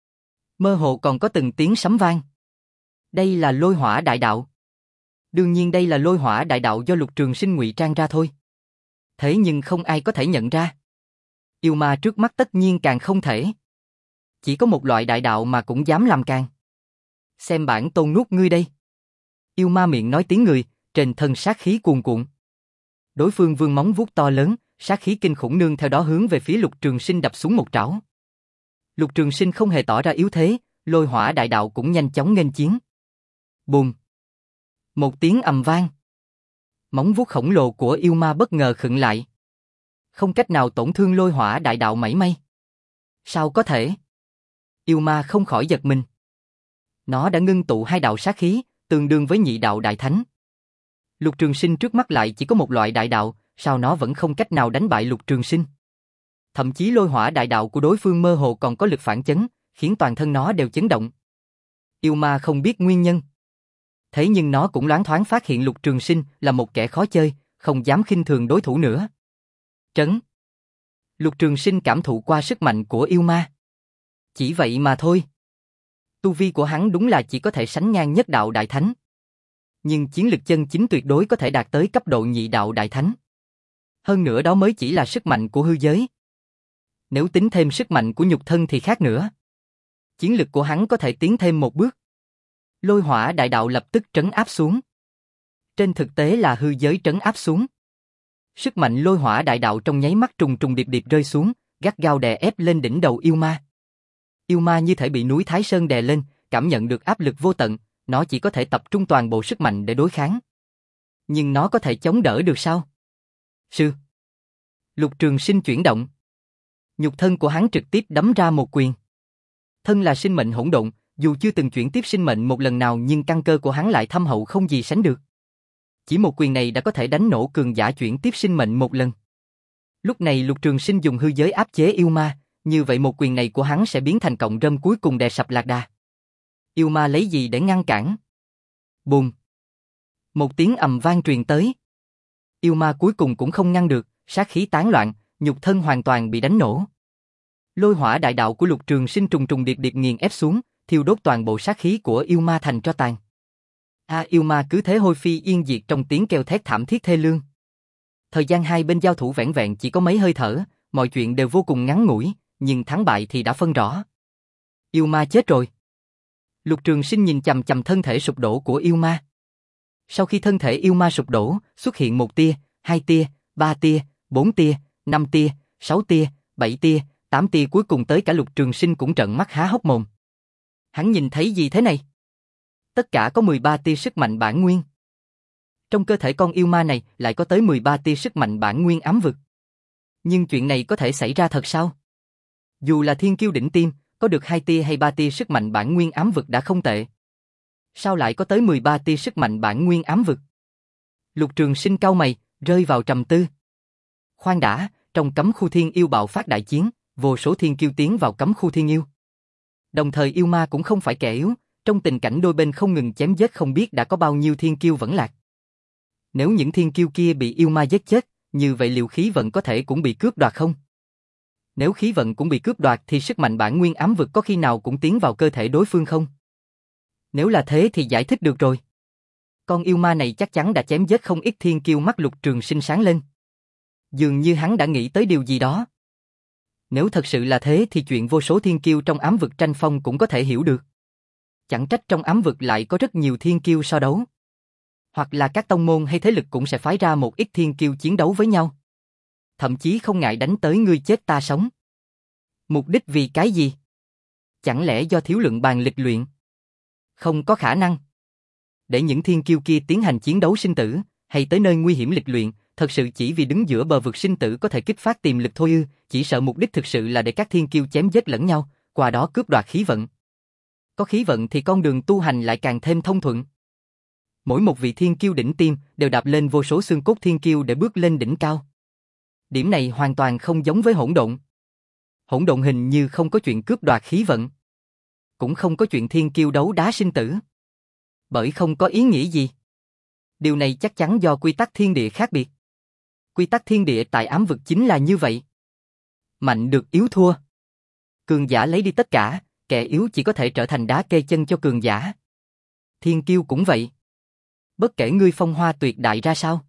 A: Mơ hồ còn có từng tiếng sấm vang. Đây là lôi hỏa đại đạo. Đương nhiên đây là lôi hỏa đại đạo do Lục Trường Sinh ngụy trang ra thôi. Thế nhưng không ai có thể nhận ra. Yêu ma trước mắt tất nhiên càng không thể. Chỉ có một loại đại đạo mà cũng dám làm càng. Xem bản tôn nuốt ngươi đây. Yêu ma miệng nói tiếng người, trên thân sát khí cuồn cuộn. Đối phương vươn móng vuốt to lớn, sát khí kinh khủng nương theo đó hướng về phía Lục Trường Sinh đập xuống một trảo. Lục Trường Sinh không hề tỏ ra yếu thế, lôi hỏa đại đạo cũng nhanh chóng nghênh chiến. Bùm! Một tiếng ầm vang. Móng vuốt khổng lồ của yêu ma bất ngờ khựng lại. Không cách nào tổn thương lôi hỏa đại đạo mảy may. Sao có thể? Yêu ma không khỏi giật mình. Nó đã ngưng tụ hai đạo sát khí, tương đương với nhị đạo đại thánh. Lục Trường Sinh trước mắt lại chỉ có một loại đại đạo, sao nó vẫn không cách nào đánh bại Lục Trường Sinh? Thậm chí lôi hỏa đại đạo của đối phương mơ hồ còn có lực phản chấn, khiến toàn thân nó đều chấn động. Yêu ma không biết nguyên nhân. Thế nhưng nó cũng loáng thoáng phát hiện Lục Trường Sinh là một kẻ khó chơi, không dám khinh thường đối thủ nữa. Trấn. Lục Trường Sinh cảm thụ qua sức mạnh của yêu ma. Chỉ vậy mà thôi. Tu vi của hắn đúng là chỉ có thể sánh ngang nhất đạo đại thánh. Nhưng chiến lực chân chính tuyệt đối có thể đạt tới cấp độ nhị đạo đại thánh. Hơn nữa đó mới chỉ là sức mạnh của hư giới. Nếu tính thêm sức mạnh của nhục thân thì khác nữa. Chiến lực của hắn có thể tiến thêm một bước. Lôi hỏa đại đạo lập tức trấn áp xuống. Trên thực tế là hư giới trấn áp xuống. Sức mạnh lôi hỏa đại đạo trong nháy mắt trùng trùng điệp điệp rơi xuống, gắt gao đè ép lên đỉnh đầu yêu ma. Yêu ma như thể bị núi Thái Sơn đè lên, cảm nhận được áp lực vô tận, nó chỉ có thể tập trung toàn bộ sức mạnh để đối kháng. Nhưng nó có thể chống đỡ được sao? Sư. Lục Trường Sinh chuyển động. Nhục thân của hắn trực tiếp đấm ra một quyền. Thân là sinh mệnh hỗn độn, dù chưa từng chuyển tiếp sinh mệnh một lần nào nhưng căn cơ của hắn lại thâm hậu không gì sánh được. Chỉ một quyền này đã có thể đánh nổ cường giả chuyển tiếp sinh mệnh một lần. Lúc này Lục Trường Sinh dùng hư giới áp chế yêu ma, như vậy một quyền này của hắn sẽ biến thành cọng rơm cuối cùng đè sập lạc đà. Yêu ma lấy gì để ngăn cản? Bùm! Một tiếng ầm vang truyền tới. Yêu ma cuối cùng cũng không ngăn được, sát khí tán loạn, nhục thân hoàn toàn bị đánh nổ. Lôi hỏa đại đạo của Lục Trường Sinh trùng trùng điệp điệp nghiền ép xuống, thiêu đốt toàn bộ sát khí của yêu ma thành tro tàn. A à, yêu ma cứ thế hôi phi yên diệt trong tiếng kêu thét thảm thiết thê lương. Thời gian hai bên giao thủ vẻn vẹn chỉ có mấy hơi thở, mọi chuyện đều vô cùng ngắn ngủi, nhưng thắng bại thì đã phân rõ. Yêu ma chết rồi. Lục Trường Sinh nhìn chằm chằm thân thể sụp đổ của yêu ma. Sau khi thân thể yêu ma sụp đổ, xuất hiện một tia, hai tia, ba tia, bốn tia, năm tia, sáu tia, bảy tia, tám tia cuối cùng tới cả Lục Trường Sinh cũng trợn mắt há hốc mồm. Hắn nhìn thấy gì thế này? Tất cả có mười ba tia sức mạnh bản nguyên. Trong cơ thể con yêu ma này lại có tới mười ba tia sức mạnh bản nguyên ám vực. Nhưng chuyện này có thể xảy ra thật sao? Dù là thiên kiêu đỉnh tiêm, có được hai tia hay ba tia sức mạnh bản nguyên ám vực đã không tệ. Sao lại có tới mười ba tia sức mạnh bản nguyên ám vực? Lục Trường Sinh cau mày, rơi vào trầm tư. Khoan đã, trong cấm khu thiên yêu bạo phát đại chiến, vô số thiên kiêu tiến vào cấm khu thiên yêu. Đồng thời yêu ma cũng không phải kẻ yếu, trong tình cảnh đôi bên không ngừng chém giết không biết đã có bao nhiêu thiên kiêu vẫn lạc. Nếu những thiên kiêu kia bị yêu ma giết chết, như vậy liệu khí vận có thể cũng bị cướp đoạt không? Nếu khí vận cũng bị cướp đoạt thì sức mạnh bản nguyên ám vực có khi nào cũng tiến vào cơ thể đối phương không? Nếu là thế thì giải thích được rồi. Con yêu ma này chắc chắn đã chém giết không ít thiên kiêu. Mắt Lục Trường Sinh sáng lên. Dường như hắn đã nghĩ tới điều gì đó. Nếu thật sự là thế thì chuyện vô số thiên kiêu trong ám vực tranh phong cũng có thể hiểu được. Chẳng trách trong ám vực lại có rất nhiều thiên kiêu so đấu. Hoặc là các tông môn hay thế lực cũng sẽ phái ra một ít thiên kiêu chiến đấu với nhau. Thậm chí không ngại đánh tới ngươi chết ta sống. Mục đích vì cái gì? Chẳng lẽ do thiếu lượng bàn lịch luyện? Không có khả năng. Để những thiên kiêu kia tiến hành chiến đấu sinh tử, hay tới nơi nguy hiểm lịch luyện, thật sự chỉ vì đứng giữa bờ vực sinh tử có thể kích phát tiềm lực thôi ư? Chỉ sợ mục đích thực sự là để các thiên kiêu chém giết lẫn nhau, qua đó cướp đoạt khí vận. Có khí vận thì con đường tu hành lại càng thêm thông thuận. Mỗi một vị thiên kiêu đỉnh tiêm đều đạp lên vô số xương cốt thiên kiêu để bước lên đỉnh cao. Điểm này hoàn toàn không giống với hỗn độn. Hỗn độn hình như không có chuyện cướp đoạt khí vận. Cũng không có chuyện thiên kiêu đấu đá sinh tử. Bởi không có ý nghĩa gì. Điều này chắc chắn do quy tắc thiên địa khác biệt. Quy tắc thiên địa tại ám vực chính là như vậy. Mạnh được yếu thua. Cường giả lấy đi tất cả, kẻ yếu chỉ có thể trở thành đá kê chân cho cường giả. Thiên kiêu cũng vậy. Bất kể ngươi phong hoa tuyệt đại ra sao.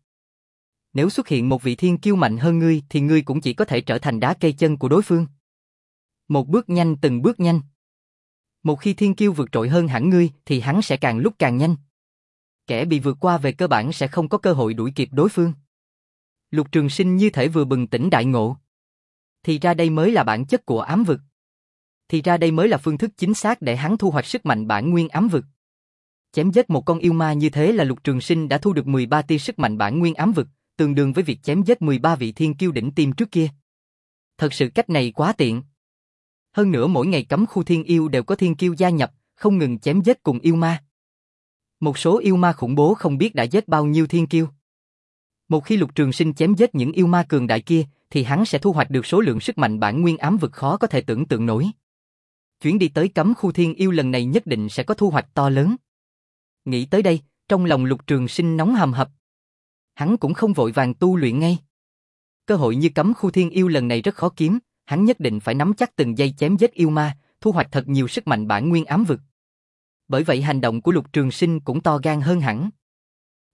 A: Nếu xuất hiện một vị thiên kiêu mạnh hơn ngươi thì ngươi cũng chỉ có thể trở thành đá cây chân của đối phương. Một bước nhanh từng bước nhanh. Một khi thiên kiêu vượt trội hơn hẳn ngươi thì hắn sẽ càng lúc càng nhanh. Kẻ bị vượt qua về cơ bản sẽ không có cơ hội đuổi kịp đối phương. Lục Trường Sinh như thể vừa bừng tỉnh đại ngộ. Thì ra đây mới là bản chất của ám vực. Thì ra đây mới là phương thức chính xác để hắn thu hoạch sức mạnh bản nguyên ám vực. Chém giết một con yêu ma như thế là Lục Trường Sinh đã thu được mười ba tia sức mạnh bản nguyên ám vực, tương đương với việc chém giết mười ba vị thiên kiêu đỉnh tiêm trước kia. Thật sự cách này quá tiện. Hơn nữa mỗi ngày cấm khu thiên yêu đều có thiên kiêu gia nhập, không ngừng chém giết cùng yêu ma. Một số yêu ma khủng bố không biết đã giết bao nhiêu thiên kiêu. Một khi Lục Trường Sinh chém giết những yêu ma cường đại kia, thì hắn sẽ thu hoạch được số lượng sức mạnh bản nguyên ám vực khó có thể tưởng tượng nổi. Chuyến đi tới cấm khu thiên yêu lần này nhất định sẽ có thu hoạch to lớn. Nghĩ tới đây, trong lòng Lục Trường Sinh nóng hầm hập. Hắn cũng không vội vàng tu luyện ngay. Cơ hội như cấm khu thiên yêu lần này rất khó kiếm, hắn nhất định phải nắm chắc từng giây chém giết yêu ma, thu hoạch thật nhiều sức mạnh bản nguyên ám vực. Bởi vậy hành động của Lục Trường Sinh cũng to gan hơn hẳn.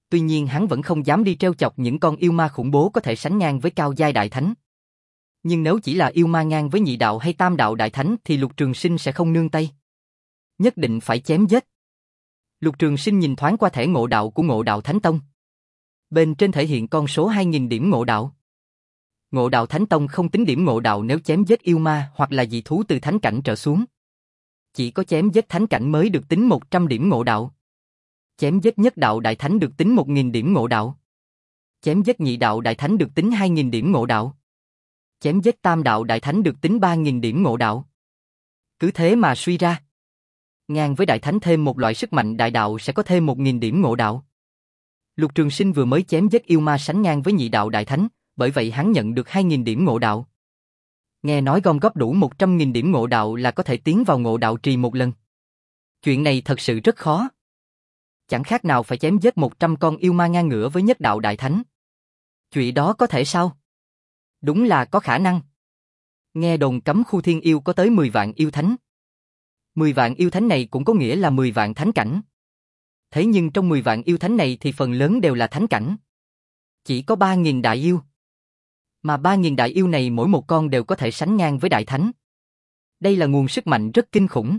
A: tuy nhiên hắn vẫn không dám đi trêu chọc những con yêu ma khủng bố có thể sánh ngang với cao giai đại thánh. Nhưng nếu chỉ là yêu ma ngang với nhị đạo hay tam đạo đại thánh thì Lục Trường Sinh sẽ không nương tay. Nhất định phải chém giết. Lục Trường Sinh nhìn thoáng qua thẻ ngộ đạo của Ngộ Đạo Thánh Tông. Bên trên thể hiện con số hai nghìn điểm ngộ đạo. Ngộ Đạo Thánh Tông không tính điểm ngộ đạo nếu chém giết yêu ma hoặc là dị thú từ thánh cảnh trở xuống. Chỉ có chém giết thánh cảnh mới được tính một trăm điểm ngộ đạo. Chém giết nhất đạo đại thánh được tính một nghìn điểm ngộ đạo. Chém giết nhị đạo đại thánh được tính hai nghìn điểm ngộ đạo. Chém giết tam đạo đại thánh được tính ba nghìn điểm ngộ đạo. Cứ thế mà suy ra. Ngang với đại thánh thêm một loại sức mạnh đại đạo sẽ có thêm một nghìn điểm ngộ đạo. Lục Trường Sinh vừa mới chém giết yêu ma sánh ngang với nhị đạo đại thánh, bởi vậy hắn nhận được hai nghìn điểm ngộ đạo. Nghe nói gom góp đủ một trăm nghìn điểm ngộ đạo là có thể tiến vào ngộ đạo trì một lần. Chuyện này thật sự rất khó. Chẳng khác nào phải chém giết một trăm con yêu ma ngang ngửa với nhất đạo đại thánh. Chuyện đó có thể sao? Đúng là có khả năng. Nghe đồn cấm khu thiên yêu có tới mười vạn yêu thánh. mười vạn yêu thánh này cũng có nghĩa là mười vạn thánh cảnh. Thế nhưng trong mười vạn yêu thánh này thì phần lớn đều là thánh cảnh. Chỉ có ba nghìn đại yêu. Mà ba nghìn đại yêu này mỗi một con đều có thể sánh ngang với đại thánh. Đây là nguồn sức mạnh rất kinh khủng.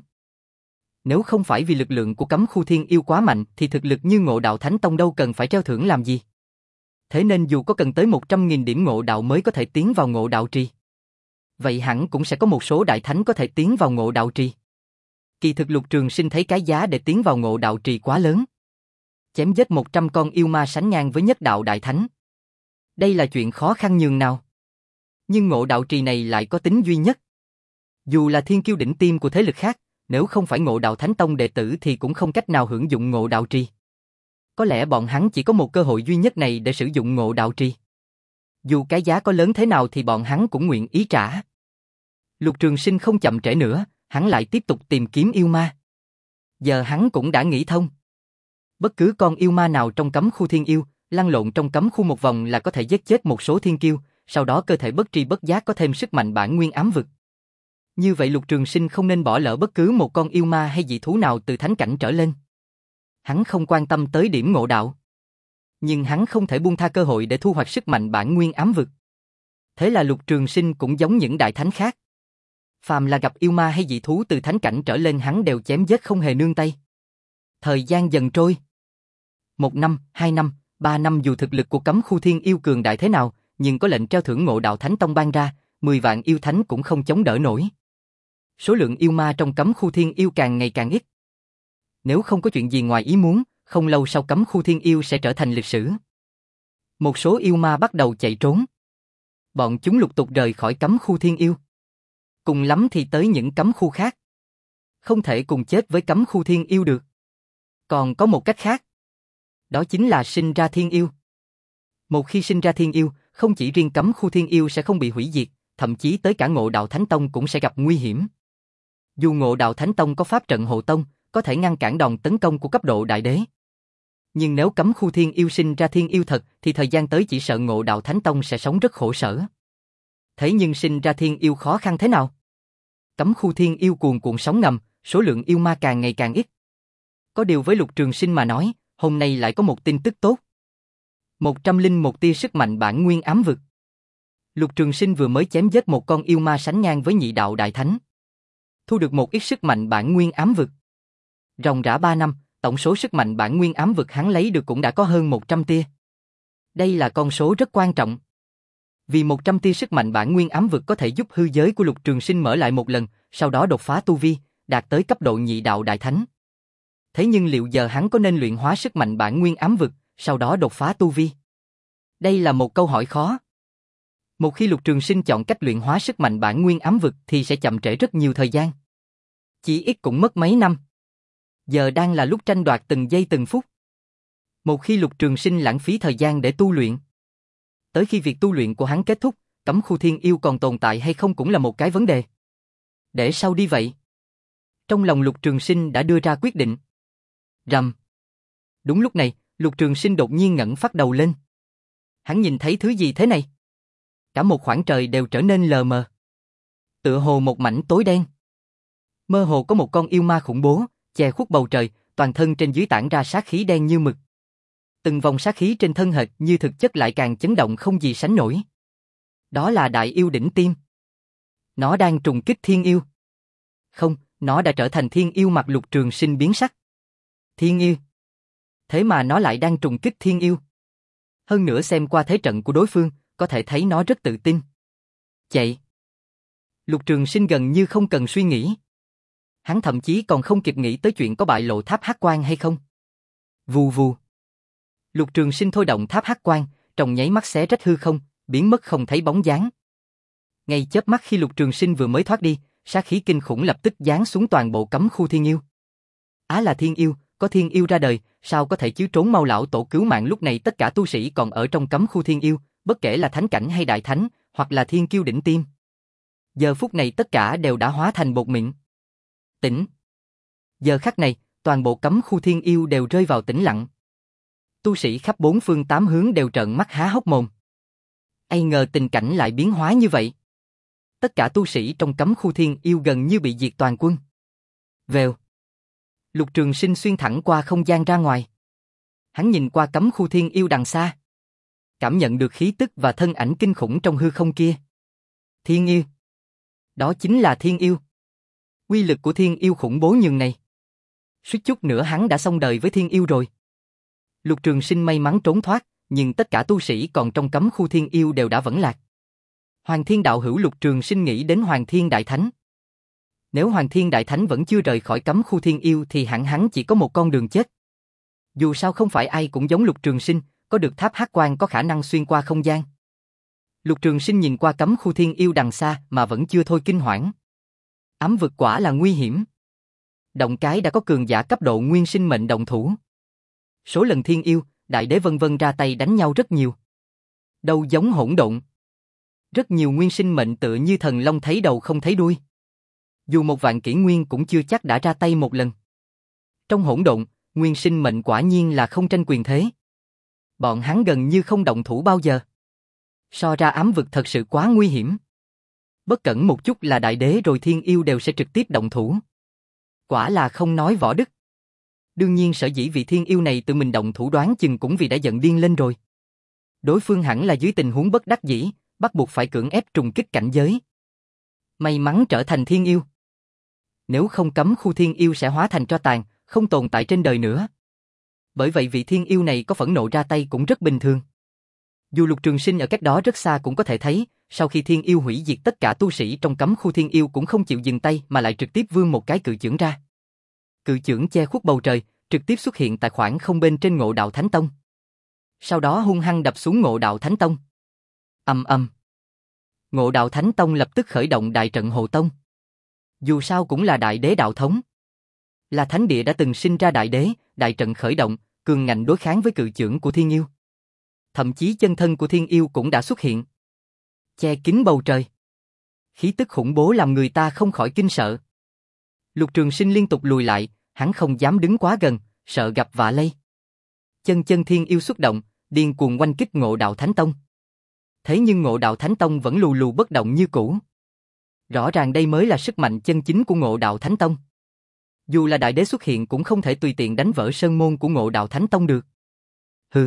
A: Nếu không phải vì lực lượng của cấm khu thiên yêu quá mạnh thì thực lực như Ngộ Đạo Thánh Tông đâu cần phải treo thưởng làm gì. Thế nên dù có cần tới một trăm nghìn điểm ngộ đạo mới có thể tiến vào ngộ đạo trì. Vậy hẳn cũng sẽ có một số đại thánh có thể tiến vào ngộ đạo trì. Kỳ thực Lục Trường Sinh thấy cái giá để tiến vào ngộ đạo trì quá lớn. Chém giết một trăm con yêu ma sánh ngang với nhất đạo đại thánh. Đây là chuyện khó khăn nhường nào. Nhưng ngộ đạo trì này lại có tính duy nhất. Dù là thiên kiêu đỉnh tiêm của thế lực khác, nếu không phải Ngộ Đạo Thánh Tông đệ tử thì cũng không cách nào hưởng dụng ngộ đạo trì. Có lẽ bọn hắn chỉ có một cơ hội duy nhất này để sử dụng ngộ đạo trì. Dù cái giá có lớn thế nào thì bọn hắn cũng nguyện ý trả. Lục Trường Sinh không chậm trễ nữa, hắn lại tiếp tục tìm kiếm yêu ma. Giờ hắn cũng đã nghĩ thông. Bất cứ con yêu ma nào trong cấm khu thiên yêu, lăn lộn trong cấm khu một vòng là có thể giết chết một số thiên kiêu, sau đó cơ thể bất tri bất giác có thêm sức mạnh bản nguyên ám vực. Như vậy Lục Trường Sinh không nên bỏ lỡ bất cứ một con yêu ma hay dị thú nào từ thánh cảnh trở lên. Hắn không quan tâm tới điểm ngộ đạo. Nhưng hắn không thể buông tha cơ hội để thu hoạch sức mạnh bản nguyên ám vực. Thế là Lục Trường Sinh cũng giống những đại thánh khác. Phàm là gặp yêu ma hay dị thú từ thánh cảnh trở lên hắn đều chém giết không hề nương tay. Thời gian dần trôi. Một năm, hai năm, ba năm dù thực lực của cấm khu thiên yêu cường đại thế nào, nhưng có lệnh treo thưởng Ngộ Đạo Thánh Tông ban ra, mười vạn yêu thánh cũng không chống đỡ nổi. Số lượng yêu ma trong cấm khu thiên yêu càng ngày càng ít. Nếu không có chuyện gì ngoài ý muốn, không lâu sau cấm khu thiên yêu sẽ trở thành lịch sử. Một số yêu ma bắt đầu chạy trốn. Bọn chúng lục tục rời khỏi cấm khu thiên yêu. Cùng lắm thì tới những cấm khu khác. Không thể cùng chết với cấm khu thiên yêu được. Còn có một cách khác. Đó chính là sinh ra thiên yêu. Một khi sinh ra thiên yêu, không chỉ riêng cấm khu thiên yêu sẽ không bị hủy diệt, thậm chí tới cả Ngộ Đạo Thánh Tông cũng sẽ gặp nguy hiểm. Dù Ngộ Đạo Thánh Tông có pháp trận hộ tông, có thể ngăn cản đòn tấn công của cấp độ đại đế. Nhưng nếu cấm khu thiên yêu sinh ra thiên yêu thật, thì thời gian tới chỉ sợ Ngộ Đạo Thánh Tông sẽ sống rất khổ sở. Thế nhưng sinh ra thiên yêu khó khăn thế nào? Cấm khu thiên yêu cuồn cuộn sóng ngầm, số lượng yêu ma càng ngày càng ít. Có điều với Lục Trường Sinh mà nói, hôm nay lại có một tin tức tốt. Một trăm linh một tia sức mạnh bản nguyên ám vực. Lục Trường Sinh vừa mới chém giết một con yêu ma sánh ngang với nhị đạo đại thánh. Thu được một ít sức mạnh bản nguyên ám vực. Ròng rã ba năm, tổng số sức mạnh bản nguyên ám vực hắn lấy được cũng đã có hơn một trăm tia. Đây là con số rất quan trọng. Vì một trăm tia sức mạnh bản nguyên ám vực có thể giúp hư giới của Lục Trường Sinh mở lại một lần, sau đó đột phá tu vi, đạt tới cấp độ nhị đạo đại thánh. Thế nhưng liệu giờ hắn có nên luyện hóa sức mạnh bản nguyên ám vực, sau đó đột phá tu vi? Đây là một câu hỏi khó. Một khi Lục Trường Sinh chọn cách luyện hóa sức mạnh bản nguyên ám vực thì sẽ chậm trễ rất nhiều thời gian. Chỉ ít cũng mất mấy năm. Giờ đang là lúc tranh đoạt từng giây từng phút. Một khi Lục Trường Sinh lãng phí thời gian để tu luyện, tới khi việc tu luyện của hắn kết thúc, cấm khu thiên yêu còn tồn tại hay không cũng là một cái vấn đề. Để sau đi vậy. Trong lòng Lục Trường Sinh đã đưa ra quyết định. Rầm. Đúng lúc này, Lục Trường Sinh đột nhiên ngẩng phát đầu lên. Hắn nhìn thấy thứ gì thế này? Cả một khoảng trời đều trở nên lờ mờ. Tựa hồ một mảnh tối đen. Mơ hồ có một con yêu ma khủng bố, che khuất bầu trời, toàn thân trên dưới tản ra sát khí đen như mực. Từng vòng sát khí trên thân hệt như thực chất lại càng chấn động không gì sánh nổi. Đó là đại yêu đỉnh tiêm. Nó đang trùng kích thiên yêu. Không, nó đã trở thành thiên yêu. Mặt Lục Trường Sinh biến sắc. Thiên yêu? Thế mà nó lại đang trùng kích thiên yêu. Hơn nữa xem qua thế trận của đối phương, có thể thấy nó rất tự tin. Chạy. Lục Trường Sinh gần như không cần suy nghĩ. Hắn thậm chí còn không kịp nghĩ tới chuyện có bại lộ tháp hắc quang hay không. Vù vù. Lục Trường Sinh thôi động tháp hắc quang, trong nháy mắt xé rách hư không, biến mất không thấy bóng dáng. Ngay chớp mắt khi Lục Trường Sinh vừa mới thoát đi, sát khí kinh khủng lập tức giáng xuống toàn bộ cấm khu thiên yêu. Á là thiên yêu, có thiên yêu ra đời, sao có thể chứ? Trốn mau, lão tổ cứu mạng. Lúc này tất cả tu sĩ còn ở trong cấm khu thiên yêu, bất kể là thánh cảnh hay đại thánh, hoặc là thiên kiêu đỉnh tiêm. Giờ phút này tất cả đều đã hóa thành bột mịn. Tĩnh. Giờ khắc này, toàn bộ cấm khu thiên yêu đều rơi vào tĩnh lặng. Tu sĩ khắp bốn phương tám hướng đều trợn mắt há hốc mồm. Ai ngờ tình cảnh lại biến hóa như vậy. Tất cả tu sĩ trong cấm khu thiên yêu gần như bị diệt toàn quân. Vèo. Lục Trường Sinh xuyên thẳng qua không gian ra ngoài. Hắn nhìn qua cấm khu thiên yêu đằng xa. Cảm nhận được khí tức và thân ảnh kinh khủng trong hư không kia. Thiên yêu. Đó chính là thiên yêu. Uy lực của thiên yêu khủng bố nhường này. Suýt chút nữa hắn đã xong đời với thiên yêu rồi. Lục Trường Sinh may mắn trốn thoát, nhưng tất cả tu sĩ còn trong cấm khu thiên yêu đều đã vẫn lạc. Hoàng Thiên đạo hữu. Lục Trường Sinh nghĩ đến Hoàng Thiên Đại Thánh. Nếu Hoàng Thiên Đại Thánh vẫn chưa rời khỏi cấm khu thiên yêu thì hẳn hắn chỉ có một con đường chết. Dù sao không phải ai cũng giống Lục Trường Sinh, có được tháp hắc quang có khả năng xuyên qua không gian. Lục Trường Sinh nhìn qua cấm khu thiên yêu đằng xa mà vẫn chưa thôi kinh hoảng. Ám vực quả là nguy hiểm. Động cái đã có cường giả cấp độ nguyên sinh mệnh động thủ. Số lần thiên yêu, đại đế vân vân ra tay đánh nhau rất nhiều. Đâu giống hỗn độn. Rất nhiều nguyên sinh mệnh tựa như thần long thấy đầu không thấy đuôi. Dù một vạn kỷ nguyên cũng chưa chắc đã ra tay một lần. Trong hỗn độn, nguyên sinh mệnh quả nhiên là không tranh quyền thế. Bọn hắn gần như không động thủ bao giờ. So ra ám vực thật sự quá nguy hiểm. Bất cẩn một chút là đại đế rồi thiên yêu đều sẽ trực tiếp động thủ. Quả là không nói võ đức. Đương nhiên sở dĩ vị thiên yêu này tự mình động thủ đoán chừng cũng vì đã giận điên lên rồi. Đối phương hẳn là dưới tình huống bất đắc dĩ, bắt buộc phải cưỡng ép trùng kích cảnh giới. May mắn trở thành thiên yêu. Nếu không cấm khu thiên yêu sẽ hóa thành tro tàn, không tồn tại trên đời nữa. Bởi vậy vị thiên yêu này có phẫn nộ ra tay cũng rất bình thường. Dù Lục Trường Sinh ở cách đó rất xa cũng có thể thấy, sau khi thiên yêu hủy diệt tất cả tu sĩ trong cấm khu thiên yêu cũng không chịu dừng tay mà lại trực tiếp vươn một cái cự chưởng ra. Cự chưởng che khuất bầu trời, trực tiếp xuất hiện tại khoảng không bên trên Ngộ Đạo Thánh Tông. Sau đó hung hăng đập xuống Ngộ Đạo Thánh Tông. Ầm ầm. Ngộ Đạo Thánh Tông lập tức khởi động đại trận hộ tông. Dù sao cũng là đại đế đạo thống. Là thánh địa đã từng sinh ra đại đế, đại trận khởi động, cường ngạnh đối kháng với cự chưởng của thiên yêu. Thậm chí chân thân của thiên yêu cũng đã xuất hiện. Che kín bầu trời. Khí tức khủng bố làm người ta không khỏi kinh sợ. Lục Trường Sinh liên tục lùi lại, hắn không dám đứng quá gần, sợ gặp vạ lây. Chân chân thiên yêu xuất động, điên cuồng oanh kích Ngộ Đạo Thánh Tông. Thế nhưng Ngộ Đạo Thánh Tông vẫn lù lù bất động như cũ. Rõ ràng đây mới là sức mạnh chân chính của Ngộ Đạo Thánh Tông. Dù là đại đế xuất hiện cũng không thể tùy tiện đánh vỡ sơn môn của Ngộ Đạo Thánh Tông được. Hừ.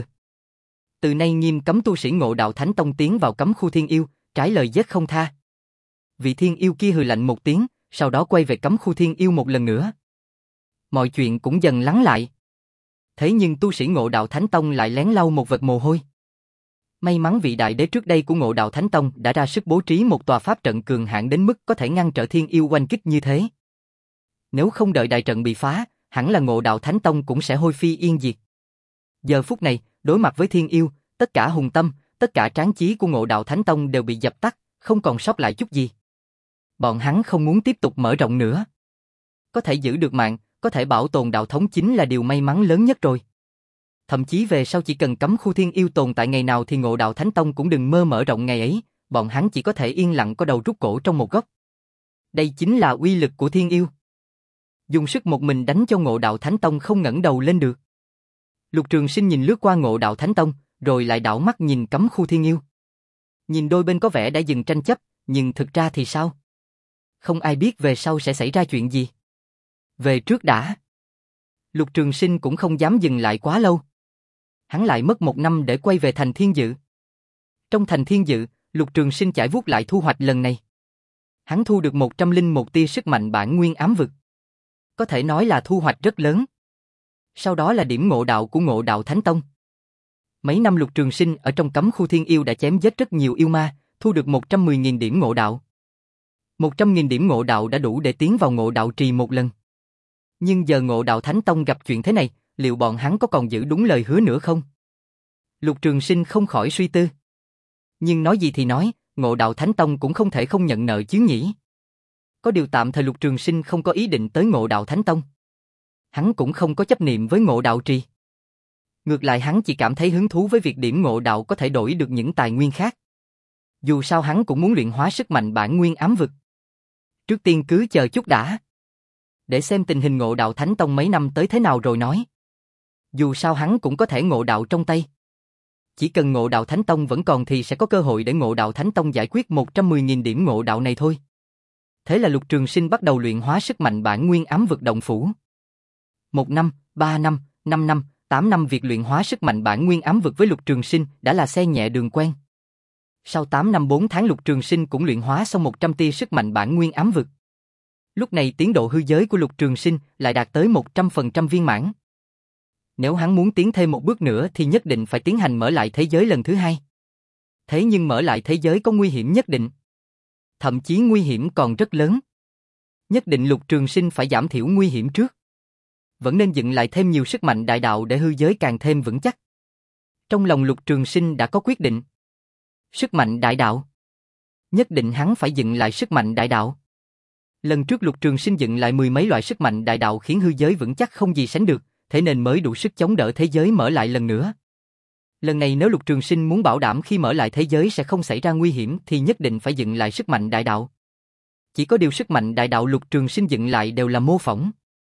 A: Từ nay nghiêm cấm tu sĩ Ngộ Đạo Thánh Tông tiến vào cấm khu thiên yêu, trái lời giết không tha. Vị thiên yêu kia hừ lạnh một tiếng, sau đó quay về cấm khu thiên yêu một lần nữa. Mọi chuyện cũng dần lắng lại. Thế nhưng tu sĩ Ngộ Đạo Thánh Tông lại lén lau một vệt mồ hôi. May mắn vị đại đế trước đây của Ngộ Đạo Thánh Tông đã ra sức bố trí một tòa pháp trận cường hãn đến mức có thể ngăn trở thiên yêu oanh kích như thế. Nếu không đợi đại trận bị phá, hẳn là Ngộ Đạo Thánh Tông cũng sẽ hôi phi yên diệt. Giờ phút này, đối mặt với thiên yêu, tất cả hùng tâm, tất cả tráng chí của Ngộ Đạo Thánh Tông đều bị dập tắt, không còn sót lại chút gì. Bọn hắn không muốn tiếp tục mở rộng nữa. Có thể giữ được mạng, có thể bảo tồn đạo thống chính là điều may mắn lớn nhất rồi. Thậm chí về sau chỉ cần cấm khu thiên yêu tồn tại ngày nào thì Ngộ Đạo Thánh Tông cũng đừng mơ mở rộng ngày ấy, bọn hắn chỉ có thể yên lặng co đầu rút cổ trong một góc. Đây chính là uy lực của thiên yêu. Dùng sức một mình đánh cho Ngộ Đạo Thánh Tông không ngẩng đầu lên được. Lục Trường Sinh nhìn lướt qua Ngộ Đạo Thánh Tông, rồi lại đảo mắt nhìn cấm khu thiên yêu. Nhìn đôi bên có vẻ đã dừng tranh chấp, nhưng thực ra thì sao? Không ai biết về sau sẽ xảy ra chuyện gì. Về trước đã. Lục Trường Sinh cũng không dám dừng lại quá lâu. Hắn lại mất một năm để quay về thành Thiên Dự. Trong thành Thiên Dự, Lục Trường Sinh chải vuốt lại thu hoạch lần này. Hắn thu được một trăm lẻ một tia sức mạnh bản nguyên ám vực. Có thể nói là thu hoạch rất lớn. Sau đó là điểm ngộ đạo của Ngộ Đạo Thánh Tông. Mấy năm Lục Trường Sinh ở trong cấm khu thiên yêu đã chém giết rất nhiều yêu ma, thu được một trăm mười nghìn điểm ngộ đạo. một trăm nghìn điểm ngộ đạo đã đủ để tiến vào ngộ đạo trì một lần. Nhưng giờ Ngộ Đạo Thánh Tông gặp chuyện thế này, liệu bọn hắn có còn giữ đúng lời hứa nữa không? Lục Trường Sinh không khỏi suy tư. Nhưng nói gì thì nói, Ngộ Đạo Thánh Tông cũng không thể không nhận nợ chứ nhỉ. Có điều tạm thời Lục Trường Sinh không có ý định tới Ngộ Đạo Thánh Tông. Hắn cũng không có chấp niệm với Ngộ Đạo Trì. Ngược lại hắn chỉ cảm thấy hứng thú với việc điểm ngộ đạo có thể đổi được những tài nguyên khác. Dù sao hắn cũng muốn luyện hóa sức mạnh bản nguyên ám vực. Trước tiên cứ chờ chút đã. Để xem tình hình Ngộ Đạo Thánh Tông mấy năm tới thế nào rồi nói. Dù sao hắn cũng có thể ngộ đạo trong tay. Chỉ cần Ngộ Đạo Thánh Tông vẫn còn thì sẽ có cơ hội để Ngộ Đạo Thánh Tông giải quyết một trăm mười nghìn điểm ngộ đạo này thôi. Thế là Lục Trường Sinh bắt đầu luyện hóa sức mạnh bản nguyên ám vực động phủ. Một năm, ba năm, năm năm, tám năm việc luyện hóa sức mạnh bản nguyên ám vực với Lục Trường Sinh đã là xe nhẹ đường quen. Sau tám năm bốn tháng Lục Trường Sinh cũng luyện hóa xong một trăm tia sức mạnh bản nguyên ám vực. Lúc này tiến độ hư giới của Lục Trường Sinh lại đạt tới một trăm phần trăm viên mãn. Nếu hắn muốn tiến thêm một bước nữa thì nhất định phải tiến hành mở lại thế giới lần thứ hai. Thế nhưng mở lại thế giới có nguy hiểm nhất định. Thậm chí nguy hiểm còn rất lớn. Nhất định Lục Trường Sinh phải giảm thiểu nguy hiểm trước. Vẫn nên dựng lại thêm nhiều sức mạnh đại đạo để hư giới càng thêm vững chắc. Trong lòng Lục Trường Sinh đã có quyết định. Sức mạnh đại đạo. Nhất định hắn phải dựng lại sức mạnh đại đạo. Lần trước Lục Trường Sinh dựng lại mười mấy loại sức mạnh đại đạo khiến hư giới vững chắc không gì sánh được, thế nên mới đủ sức chống đỡ thế giới mở lại lần nữa. Lần này nếu Lục Trường Sinh muốn bảo đảm khi mở lại thế giới sẽ không xảy ra nguy hiểm thì nhất định phải dựng lại sức mạnh đại đạo. Chỉ có điều sức mạnh đại đạo Lục Trường Sinh dựng lại đều là mô phỏng.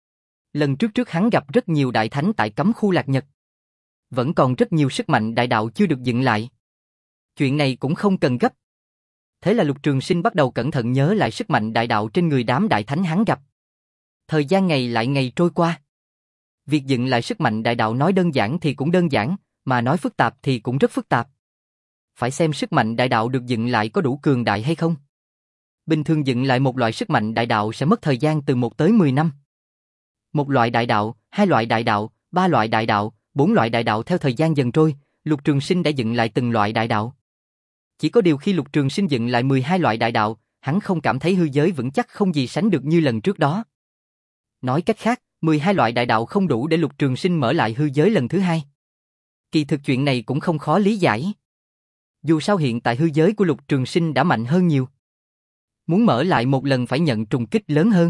A: Lần trước trước hắn gặp rất nhiều đại thánh tại cấm khu Lạc Nhật. Vẫn còn rất nhiều sức mạnh đại đạo chưa được dựng lại. Chuyện này cũng không cần gấp. Thế là Lục Trường Sinh bắt đầu cẩn thận nhớ lại sức mạnh đại đạo trên người đám đại thánh hắn gặp. Thời gian ngày lại ngày trôi qua. Việc dựng lại sức mạnh đại đạo nói đơn giản thì cũng đơn giản, mà nói phức tạp thì cũng rất phức tạp. Phải xem sức mạnh đại đạo được dựng lại có đủ cường đại hay không. Bình thường dựng lại một loại sức mạnh đại đạo sẽ mất thời gian từ một tới mười năm. Một loại đại đạo, hai loại đại đạo, ba loại đại đạo, bốn loại đại đạo theo thời gian dần trôi, Lục Trường Sinh đã dựng lại từng loại đại đạo. Chỉ có điều khi Lục Trường Sinh dựng lại mười hai loại đại đạo, hắn không cảm thấy hư giới vững chắc không gì sánh được như lần trước đó. Nói cách khác, mười hai loại đại đạo không đủ để Lục Trường Sinh mở lại hư giới lần thứ hai. Kỳ thực chuyện này cũng không khó lý giải. Dù sao hiện tại hư giới của Lục Trường Sinh đã mạnh hơn nhiều. Muốn mở lại một lần phải nhận trùng kích lớn hơn.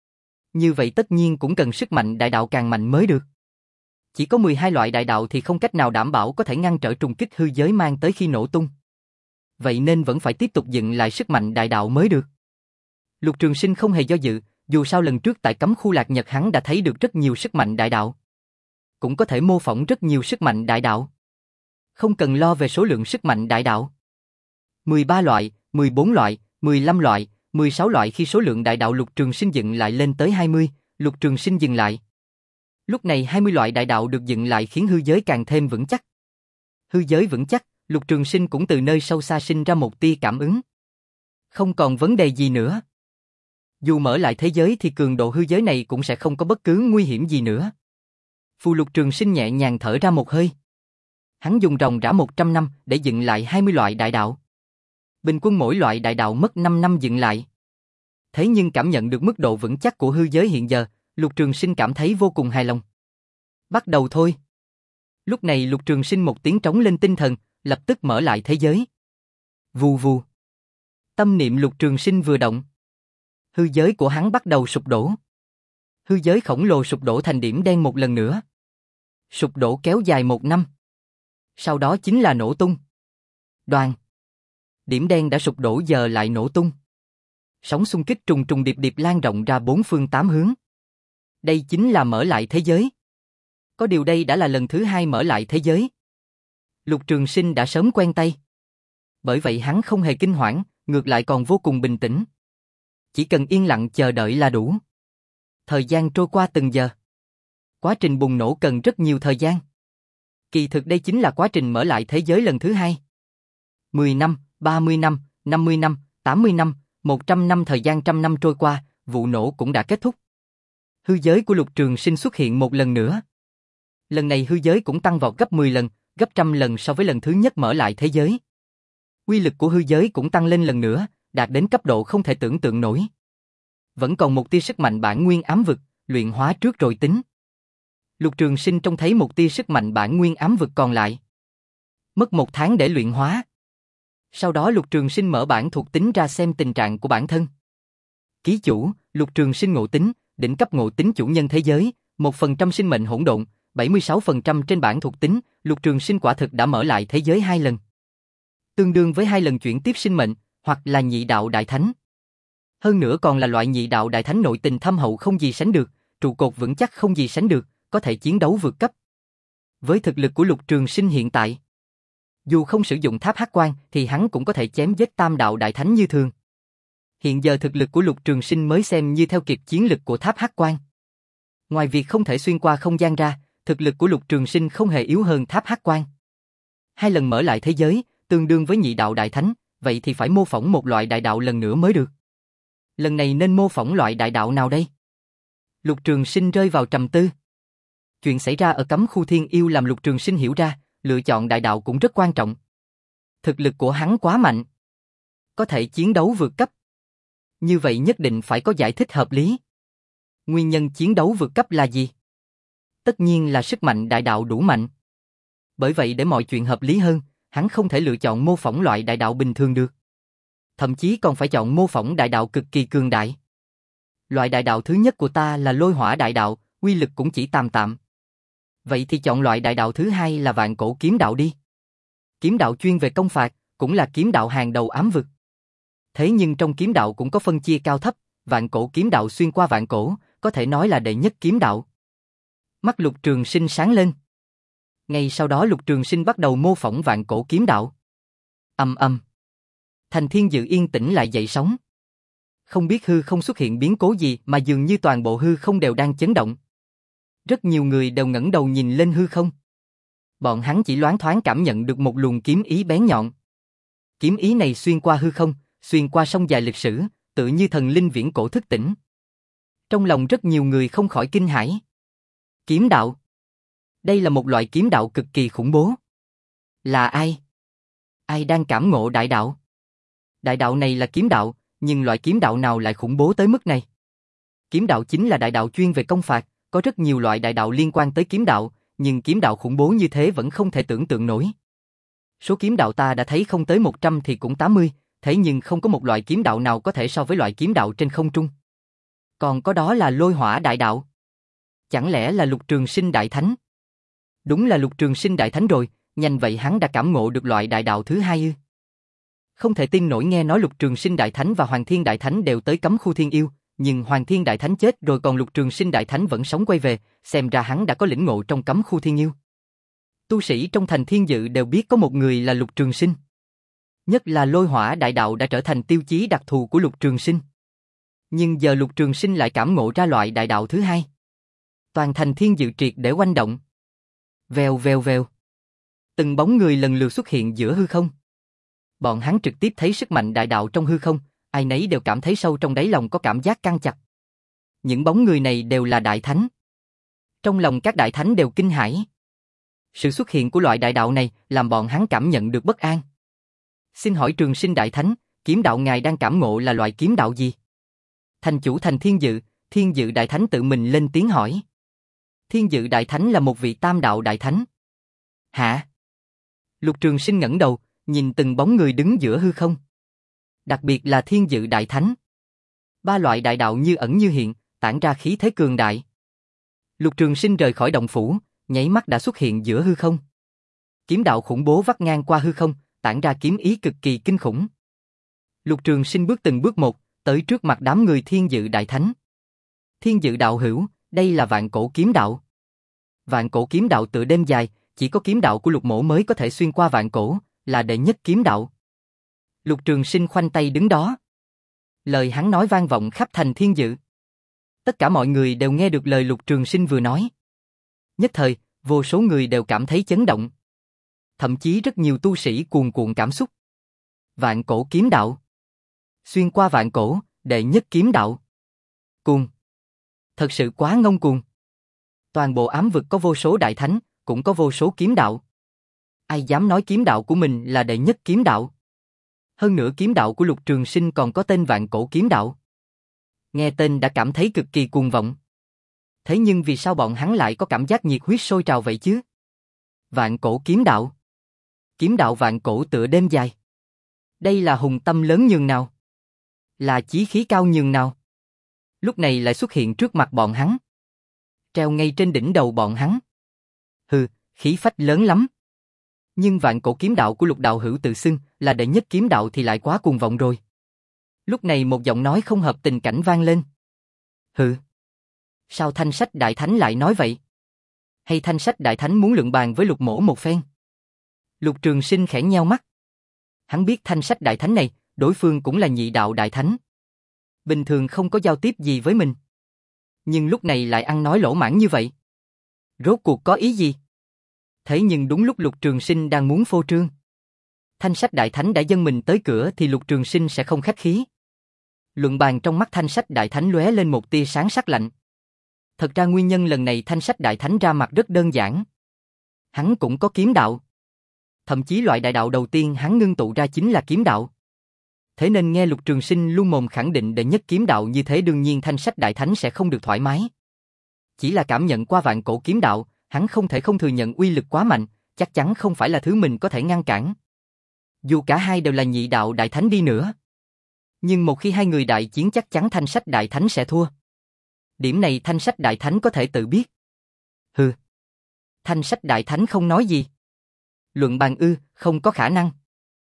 A: Như vậy tất nhiên cũng cần sức mạnh đại đạo càng mạnh mới được. Chỉ có mười hai loại đại đạo thì không cách nào đảm bảo có thể ngăn trở trùng kích hư giới mang tới khi nổ tung. Vậy nên vẫn phải tiếp tục dựng lại sức mạnh đại đạo mới được. Lục Trường Sinh không hề do dự, dù sao lần trước tại cấm khu Lạc Nhật hắn đã thấy được rất nhiều sức mạnh đại đạo. Cũng có thể mô phỏng rất nhiều sức mạnh đại đạo. Không cần lo về số lượng sức mạnh đại đạo. mười ba loại, mười bốn loại, mười lăm loại, mười sáu loại khi số lượng đại đạo Lục Trường Sinh dựng lại lên tới hai mươi, Lục Trường Sinh dừng lại. Lúc này hai mươi loại đại đạo được dựng lại khiến hư giới càng thêm vững chắc. Hư giới vững chắc, Lục Trường Sinh cũng từ nơi sâu xa sinh ra một tia cảm ứng. Không còn vấn đề gì nữa. Dù mở lại thế giới thì cường độ hư giới này cũng sẽ không có bất cứ nguy hiểm gì nữa. Phù Lục Trường Sinh nhẹ nhàng thở ra một hơi. Hắn dùng ròng rã một trăm năm để dựng lại hai mươi loại đại đạo. Bình quân mỗi loại đại đạo mất năm năm dựng lại. Thế nhưng cảm nhận được mức độ vững chắc của hư giới hiện giờ, Lục Trường Sinh cảm thấy vô cùng hài lòng. Bắt đầu thôi. Lúc này Lục Trường Sinh một tiếng trống lên tinh thần, lập tức mở lại thế giới. Vù vù. Tâm niệm Lục Trường Sinh vừa động. Hư giới của hắn bắt đầu sụp đổ. Hư giới khổng lồ sụp đổ thành điểm đen một lần nữa. Sụp đổ kéo dài một năm. Sau đó chính là nổ tung. Đoàn. Điểm đen đã sụp đổ giờ lại nổ tung. Sóng xung kích trùng trùng điệp điệp lan rộng ra bốn phương tám hướng. Đây chính là mở lại thế giới. Có điều đây đã là lần thứ hai mở lại thế giới. Lục Trường Sinh đã sớm quen tay. Bởi vậy hắn không hề kinh hoảng, ngược lại còn vô cùng bình tĩnh. Chỉ cần yên lặng chờ đợi là đủ. Thời gian trôi qua từng giờ. Quá trình bùng nổ cần rất nhiều thời gian. Kỳ thực đây chính là quá trình mở lại thế giới lần thứ hai. mười năm, ba mươi năm, năm mươi năm, tám mươi năm, một trăm năm thời gian trăm năm trôi qua, vụ nổ cũng đã kết thúc. Hư giới của Lục Trường Sinh xuất hiện một lần nữa. Lần này hư giới cũng tăng vọt gấp mười lần, gấp trăm lần so với lần thứ nhất mở lại thế giới. Uy lực của hư giới cũng tăng lên lần nữa, đạt đến cấp độ không thể tưởng tượng nổi. Vẫn còn một tia sức mạnh bản nguyên ám vực, luyện hóa trước rồi tính. Lục Trường Sinh trông thấy một tia sức mạnh bản nguyên ám vực còn lại. Mất một tháng để luyện hóa. Sau đó Lục Trường Sinh mở bản thuộc tính ra xem tình trạng của bản thân. Ký chủ, Lục Trường Sinh ngộ tính, đỉnh cấp ngộ tính chủ nhân thế giới, một phần trăm sinh mệnh hỗn độn, bảy mươi sáu phần trăm trên bản thuộc tính, Lục Trường Sinh quả thực đã mở lại thế giới hai lần. Tương đương với hai lần chuyển tiếp sinh mệnh, hoặc là nhị đạo đại thánh. Hơn nữa còn là loại nhị đạo đại thánh nội tình thâm hậu không gì sánh được, trụ cột vững chắc không gì sánh được, có thể chiến đấu vượt cấp. Với thực lực của Lục Trường Sinh hiện tại, dù không sử dụng tháp hắc quang thì hắn cũng có thể chém giết tam đạo đại thánh như thường. Hiện giờ thực lực của Lục Trường Sinh mới xem như theo kịp chiến lực của tháp hắc quang. Ngoài việc không thể xuyên qua không gian ra, thực lực của Lục Trường Sinh không hề yếu hơn tháp hắc quang. Hai lần mở lại thế giới, tương đương với nhị đạo đại thánh, vậy thì phải mô phỏng một loại đại đạo lần nữa mới được. Lần này nên mô phỏng loại đại đạo nào đây? Lục Trường Sinh rơi vào trầm tư. Chuyện xảy ra ở cấm khu thiên yêu làm Lục Trường Sinh hiểu ra, lựa chọn đại đạo cũng rất quan trọng. Thực lực của hắn quá mạnh, có thể chiến đấu vượt cấp. Như vậy nhất định phải có giải thích hợp lý. Nguyên nhân chiến đấu vượt cấp là gì? Tất nhiên là sức mạnh đại đạo đủ mạnh. Bởi vậy để mọi chuyện hợp lý hơn, hắn không thể lựa chọn mô phỏng loại đại đạo bình thường được. Thậm chí còn phải chọn mô phỏng đại đạo cực kỳ cường đại. Loại đại đạo thứ nhất của ta là lôi hỏa đại đạo, uy lực cũng chỉ tạm tạm. Vậy thì chọn loại đại đạo thứ hai là vạn cổ kiếm đạo đi. Kiếm đạo chuyên về công phạt, cũng là kiếm đạo hàng đầu ám vực. Thế nhưng trong kiếm đạo cũng có phân chia cao thấp, vạn cổ kiếm đạo xuyên qua vạn cổ, có thể nói là đệ nhất kiếm đạo. Mắt Lục Trường Sinh sáng lên. Ngay sau đó Lục Trường Sinh bắt đầu mô phỏng vạn cổ kiếm đạo. Ầm ầm. Thành Thiên Dự yên tĩnh lại dậy sóng. Không biết hư không xuất hiện biến cố gì mà dường như toàn bộ hư không đều đang chấn động. Rất nhiều người đều ngẩng đầu nhìn lên hư không. Bọn hắn chỉ loáng thoáng cảm nhận được một luồng kiếm ý bén nhọn. Kiếm ý này xuyên qua hư không, xuyên qua sông dài lịch sử, tự như thần linh viễn cổ thức tỉnh. Trong lòng rất nhiều người không khỏi kinh hãi. Kiếm đạo. Đây là một loại kiếm đạo cực kỳ khủng bố. Là ai? Ai đang cảm ngộ đại đạo? Đại đạo này là kiếm đạo, nhưng loại kiếm đạo nào lại khủng bố tới mức này? Kiếm đạo chính là đại đạo chuyên về công phạt, có rất nhiều loại đại đạo liên quan tới kiếm đạo, nhưng kiếm đạo khủng bố như thế vẫn không thể tưởng tượng nổi. Số kiếm đạo ta đã thấy không tới một trăm thì cũng tám mươi, thế nhưng không có một loại kiếm đạo nào có thể so với loại kiếm đạo trên không trung. Còn có đó là lôi hỏa đại đạo. Chẳng lẽ là Lục Trường Sinh đại thánh? Đúng là Lục Trường Sinh đại thánh rồi, nhanh vậy hắn đã cảm ngộ được loại đại đạo thứ hai ư? Không thể tin nổi, nghe nói Lục Trường Sinh đại thánh và Hoàng Thiên đại thánh đều tới cấm khu thiên yêu, nhưng Hoàng Thiên đại thánh chết rồi còn Lục Trường Sinh đại thánh vẫn sống quay về, xem ra hắn đã có lĩnh ngộ trong cấm khu thiên yêu. Tu sĩ trong thành Thiên Dự đều biết có một người là Lục Trường Sinh. Nhất là lôi hỏa đại đạo đã trở thành tiêu chí đặc thù của Lục Trường Sinh. Nhưng giờ Lục Trường Sinh lại cảm ngộ ra loại đại đạo thứ hai. Toàn thành Thiên Dự triệt để oanh động. Vèo vèo vèo. Từng bóng người lần lượt xuất hiện giữa hư không. Bọn hắn trực tiếp thấy sức mạnh đại đạo trong hư không, ai nấy đều cảm thấy sâu trong đáy lòng có cảm giác căng chặt. Những bóng người này đều là đại thánh. Trong lòng các đại thánh đều kinh hãi. Sự xuất hiện của loại đại đạo này làm bọn hắn cảm nhận được bất an. Xin hỏi Trường Sinh đại thánh, kiếm đạo ngài đang cảm ngộ là loại kiếm đạo gì? Thành chủ thành Thiên Dự, Thiên Dự đại thánh tự mình lên tiếng hỏi. Thiên Dự đại thánh là một vị tam đạo đại thánh. Hả? Lục Trường Sinh ngẩng đầu, nhìn từng bóng người đứng giữa hư không. Đặc biệt là Thiên Dự đại thánh. Ba loại đại đạo như ẩn như hiện, tản ra khí thế cường đại. Lục Trường Sinh rời khỏi động phủ, nháy mắt đã xuất hiện giữa hư không. Kiếm đạo khủng bố vắt ngang qua hư không, tản ra kiếm ý cực kỳ kinh khủng. Lục Trường Sinh bước từng bước một, tới trước mặt đám người Thiên Dự đại thánh. Thiên Dự đạo hữu, đây là vạn cổ kiếm đạo. Vạn cổ kiếm đạo tựa đêm dài, chỉ có kiếm đạo của Lục mỗ mới có thể xuyên qua vạn cổ, là đệ nhất kiếm đạo. Lục Trường Sinh khoanh tay đứng đó. Lời hắn nói vang vọng khắp thành Thiên Dự. Tất cả mọi người đều nghe được lời Lục Trường Sinh vừa nói. Nhất thời, Vô số người đều cảm thấy chấn động. Thậm chí rất nhiều tu sĩ cuồn cuộn cảm xúc. Vạn cổ kiếm đạo. Xuyên qua vạn cổ, đệ nhất kiếm đạo. Cuồng. Thật sự quá ngông cuồng. Toàn bộ ám vực có vô số đại thánh, cũng có vô số kiếm đạo. Ai dám nói kiếm đạo của mình là đệ nhất kiếm đạo? Hơn nữa kiếm đạo của Lục Trường Sinh còn có tên vạn cổ kiếm đạo. Nghe tên đã cảm thấy cực kỳ cuồng vọng. Thế nhưng vì sao bọn hắn lại có cảm giác nhiệt huyết sôi trào vậy chứ? Vạn cổ kiếm đạo. Kiếm đạo vạn cổ tựa đêm dài. Đây là hùng tâm lớn nhường nào? Là chí khí cao nhường nào? Lúc này lại xuất hiện trước mặt bọn hắn. Treo ngay trên đỉnh đầu bọn hắn. Hừ, khí phách lớn lắm. Nhưng vạn cổ kiếm đạo của Lục đạo hữu tự xưng là đệ nhất kiếm đạo thì lại quá cuồng vọng rồi. Lúc này một giọng nói không hợp tình cảnh vang lên. Hừ. Sao Thanh Sách Đại Thánh lại nói vậy? Hay Thanh Sách Đại Thánh muốn luận bàn với Lục mỗ một phen? Lục Trường Sinh khẽ nheo mắt. Hắn biết Thanh Sách Đại Thánh này, đối phương cũng là nhị đạo đại thánh. Bình thường không có giao tiếp gì với mình. Nhưng lúc này lại ăn nói lỗ mãng như vậy. Rốt cuộc có ý gì? Thế nhưng đúng lúc Lục Trường Sinh đang muốn phô trương. Thanh Sách Đại Thánh đã dâng mình tới cửa thì Lục Trường Sinh sẽ không khách khí. Luận bàn trong mắt Thanh Sách Đại Thánh lóe lên một tia sáng sắc lạnh. Thật ra nguyên nhân lần này Thanh Sách Đại Thánh ra mặt rất đơn giản. Hắn cũng có kiếm đạo. Thậm chí loại đại đạo đầu tiên hắn ngưng tụ ra chính là kiếm đạo. Thế nên nghe Lục Trường Sinh luôn mồm khẳng định đệ nhất kiếm đạo như thế đương nhiên Thanh Sách Đại Thánh sẽ không được thoải mái. Chỉ là cảm nhận qua vạn cổ kiếm đạo, hắn không thể không thừa nhận uy lực quá mạnh, chắc chắn không phải là thứ mình có thể ngăn cản. Dù cả hai đều là nhị đạo đại thánh đi nữa. Nhưng một khi hai người đại chiến chắc chắn Thanh Sách Đại Thánh sẽ thua. Điểm này Thanh Sách Đại Thánh có thể tự biết. Hừ. Thanh Sách Đại Thánh không nói gì. Luận bàn ư, không có khả năng.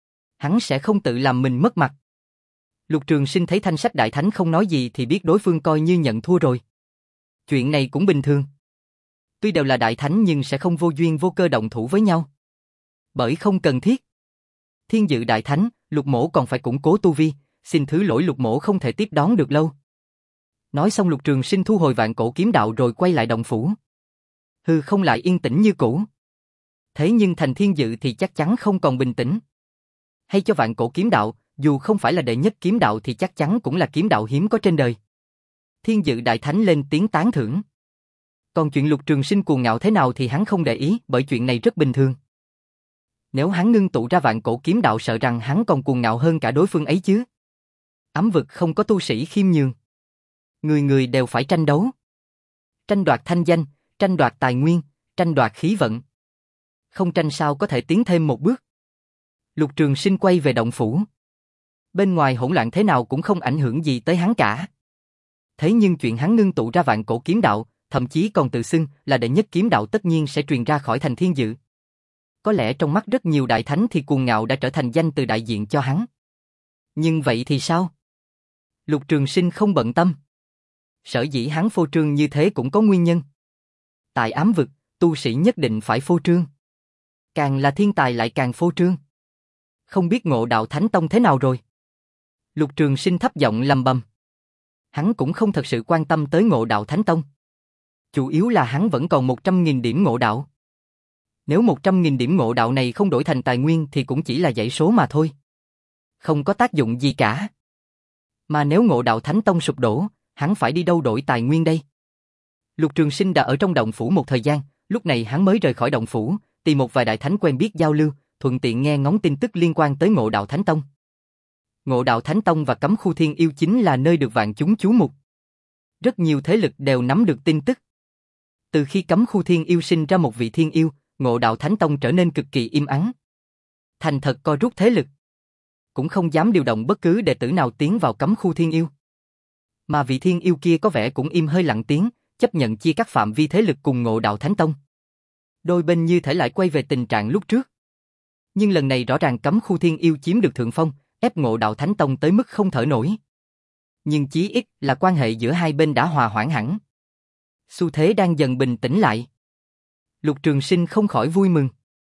A: Hắn sẽ không tự làm mình mất mặt. Lục Trường Sinh thấy Thanh Sách Đại Thánh không nói gì thì biết đối phương coi như nhận thua rồi. Chuyện này cũng bình thường. Tuy đều là đại thánh nhưng sẽ không vô duyên vô cơ động thủ với nhau. Bởi không cần thiết. Thiên Dự Đại Thánh, Lục mỗ còn phải củng cố tu vi, xin thứ lỗi Lục mỗ không thể tiếp đón được lâu. Nói xong Lục Trường Sinh thu hồi vạn cổ kiếm đạo rồi quay lại động phủ. Hư không lại yên tĩnh như cũ. Thế nhưng thành Thiên Dự thì chắc chắn không còn bình tĩnh. Hay cho vạn cổ kiếm đạo, dù không phải là đệ nhất kiếm đạo thì chắc chắn cũng là kiếm đạo hiếm có trên đời. Thiên Dự Đại Thánh lên tiếng tán thưởng. Còn chuyện Lục Trường Sinh cuồng ngạo thế nào thì hắn không để ý, bởi chuyện này rất bình thường. Nếu hắn ngưng tụ ra vạn cổ kiếm đạo sợ rằng hắn còn cuồng ngạo hơn cả đối phương ấy chứ. Ám vực không có tu sĩ khiêm nhường. Người người đều phải tranh đấu. Tranh đoạt thanh danh, tranh đoạt tài nguyên, tranh đoạt khí vận. Không tranh sao có thể tiến thêm một bước. Lục Trường Sinh quay về động phủ. Bên ngoài hỗn loạn thế nào cũng không ảnh hưởng gì tới hắn cả. Thế nhưng chuyện hắn ngưng tụ ra vạn cổ kiếm đạo, thậm chí còn tự xưng là đệ nhất kiếm đạo tất nhiên sẽ truyền ra khỏi thành Thiên Dự. Có lẽ trong mắt rất nhiều đại thánh thì cuồng ngạo đã trở thành danh từ đại diện cho hắn. Nhưng vậy thì sao? Lục Trường Sinh không bận tâm. Sở dĩ hắn phô trương như thế cũng có nguyên nhân. Tại ám vực, tu sĩ nhất định phải phô trương. Càng là thiên tài lại càng phô trương. Không biết Ngộ Đạo Thánh Tông thế nào rồi? Lục Trường Sinh thấp giọng lầm bầm. Hắn cũng không thật sự quan tâm tới Ngộ Đạo Thánh Tông. Chủ yếu là hắn vẫn còn một trăm nghìn điểm ngộ đạo. Nếu một trăm nghìn điểm ngộ đạo này không đổi thành tài nguyên thì cũng chỉ là dãy số mà thôi. Không có tác dụng gì cả. Mà nếu Ngộ Đạo Thánh Tông sụp đổ, hắn phải đi đâu đổi tài nguyên đây? Lục Trường Sinh đã ở trong động phủ một thời gian, lúc này hắn mới rời khỏi động phủ, tìm một vài đại thánh quen biết giao lưu, thuận tiện nghe ngóng tin tức liên quan tới Ngộ Đạo Thánh Tông. Ngộ Đạo Thánh Tông và Cấm Khu Thiên Yêu chính là nơi được vạn chúng chú mục. Rất nhiều thế lực đều nắm được tin tức. Từ khi Cấm Khu Thiên Yêu sinh ra một vị thiên yêu, Ngộ Đạo Thánh Tông trở nên cực kỳ im ắng. Thành thật co rút thế lực. Cũng không dám điều động bất cứ đệ tử nào tiến vào Cấm Khu Thiên Yêu. Mà vị thiên yêu kia có vẻ cũng im hơi lặng tiếng, chấp nhận chia cắt phạm vi thế lực cùng Ngộ Đạo Thánh Tông. Đôi bên như thể lại quay về tình trạng lúc trước. Nhưng lần này rõ ràng Cấm Khu Thiên Yêu chiếm được thượng phong, ép Ngộ Đạo Thánh Tông tới mức không thở nổi. Nhưng chí ít là quan hệ giữa hai bên đã hòa hoãn hẳn. Xu thế đang dần bình tĩnh lại. Lục Trường Sinh không khỏi vui mừng.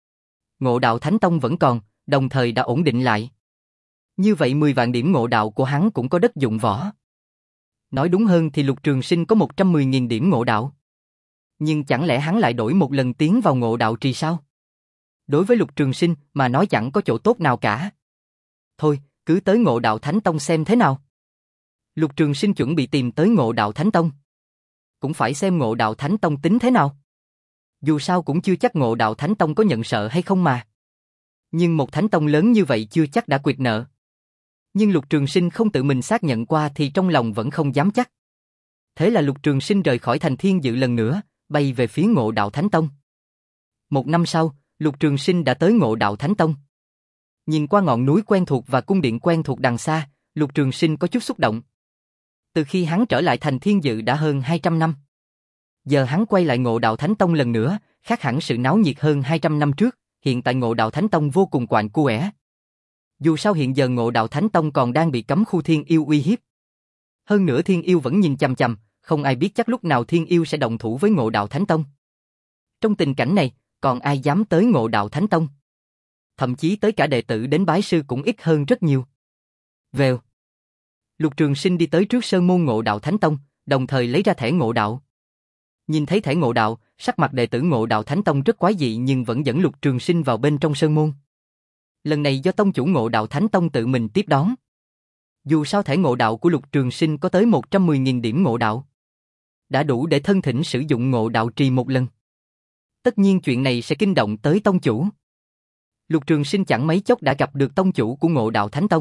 A: Ngộ Đạo Thánh Tông vẫn còn, đồng thời đã ổn định lại. Như vậy mười vạn điểm ngộ đạo của hắn cũng có đất dụng võ. Nói đúng hơn thì Lục Trường Sinh có một trăm mười nghìn điểm ngộ đạo. Nhưng chẳng lẽ hắn lại đổi một lần tiến vào Ngộ Đạo Trì sao? Đối với Lục Trường Sinh mà nói chẳng có chỗ tốt nào cả. Thôi, cứ tới Ngộ Đạo Thánh Tông xem thế nào. Lục Trường Sinh chuẩn bị tìm tới Ngộ Đạo Thánh Tông. Cũng phải xem Ngộ Đạo Thánh Tông tính thế nào. Dù sao cũng chưa chắc Ngộ Đạo Thánh Tông có nhận sợ hay không mà. Nhưng một Thánh Tông lớn như vậy chưa chắc đã quyệt nợ. Nhưng Lục Trường Sinh không tự mình xác nhận qua thì trong lòng vẫn không dám chắc. Thế là Lục Trường Sinh rời khỏi thành Thiên Dự lần nữa, bay về phía Ngộ Đạo Thánh Tông. Một năm sau, Lục Trường Sinh đã tới Ngộ Đạo Thánh Tông. Nhìn qua ngọn núi quen thuộc và cung điện quen thuộc đằng xa, Lục Trường Sinh có chút xúc động. Từ khi hắn trở lại thành Thiên Dự đã hơn hai trăm năm. Giờ hắn quay lại Ngộ Đạo Thánh Tông lần nữa, khác hẳn sự náo nhiệt hơn hai trăm năm trước, hiện tại Ngộ Đạo Thánh Tông vô cùng quạnh quẽ. Dù sao hiện giờ Ngộ Đạo Thánh Tông còn đang bị cấm khu Thiên Yêu uy hiếp. Hơn nữa Thiên Yêu vẫn nhìn chằm chằm, không ai biết chắc lúc nào Thiên Yêu sẽ động thủ với Ngộ Đạo Thánh Tông. Trong tình cảnh này, còn ai dám tới Ngộ Đạo Thánh Tông? Thậm chí tới cả đệ tử đến bái sư cũng ít hơn rất nhiều. Vèo. Lục Trường Sinh đi tới trước sơn môn Ngộ Đạo Thánh Tông, đồng thời lấy ra thẻ Ngộ Đạo. Nhìn thấy thẻ Ngộ Đạo, sắc mặt đệ tử Ngộ Đạo Thánh Tông rất quái dị nhưng vẫn dẫn Lục Trường Sinh vào bên trong sơn môn. Lần này do tông chủ Ngộ Đạo Thánh Tông tự mình tiếp đón. Dù sao thẻ Ngộ Đạo của Lục Trường Sinh có tới một trăm mười nghìn điểm Ngộ Đạo. Đã đủ để thân thỉnh sử dụng Ngộ Đạo Trì một lần. Tất nhiên chuyện này sẽ kinh động tới tông chủ. Lục Trường Sinh chẳng mấy chốc đã gặp được tông chủ của Ngộ Đạo Thánh Tông.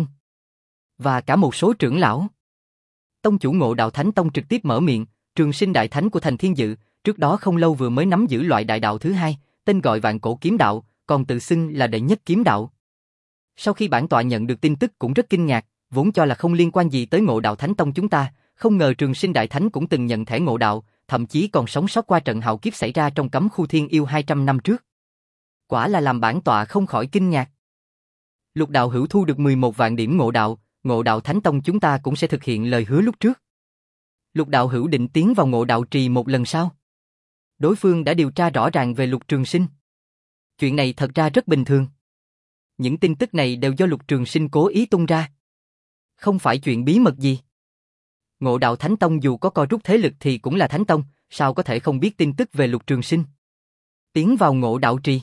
A: Và cả một số trưởng lão. Tông chủ Ngộ Đạo Thánh Tông trực tiếp mở miệng, Trường Sinh đại thánh của thành Thiên Dự, trước đó không lâu vừa mới nắm giữ loại đại đạo thứ hai, tên gọi Vạn Cổ Kiếm Đạo, còn tự xưng là đệ nhất kiếm đạo. Sau khi bản tọa nhận được tin tức cũng rất kinh ngạc, vốn cho là không liên quan gì tới Ngộ Đạo Thánh Tông chúng ta, không ngờ Trường Sinh đại thánh cũng từng nhận thẻ Ngộ Đạo, thậm chí còn sống sót qua trận hạo kiếp xảy ra trong cấm khu Thiên Yêu hai trăm năm trước. Quả là làm bản tọa không khỏi kinh ngạc. Lục đạo hữu thu được mười một vạn điểm Ngộ Đạo, Ngộ Đạo Thánh Tông chúng ta cũng sẽ thực hiện lời hứa lúc trước. Lục đạo hữu định tiến vào Ngộ Đạo Trì một lần sau. Đối phương đã điều tra rõ ràng về Lục Trường Sinh. Chuyện này thật ra rất bình thường. Những tin tức này đều do Lục Trường Sinh cố ý tung ra. Không phải chuyện bí mật gì. Ngộ Đạo Thánh Tông dù có co rút thế lực thì cũng là Thánh Tông, sao có thể không biết tin tức về Lục Trường Sinh. Tiến vào Ngộ Đạo Trì.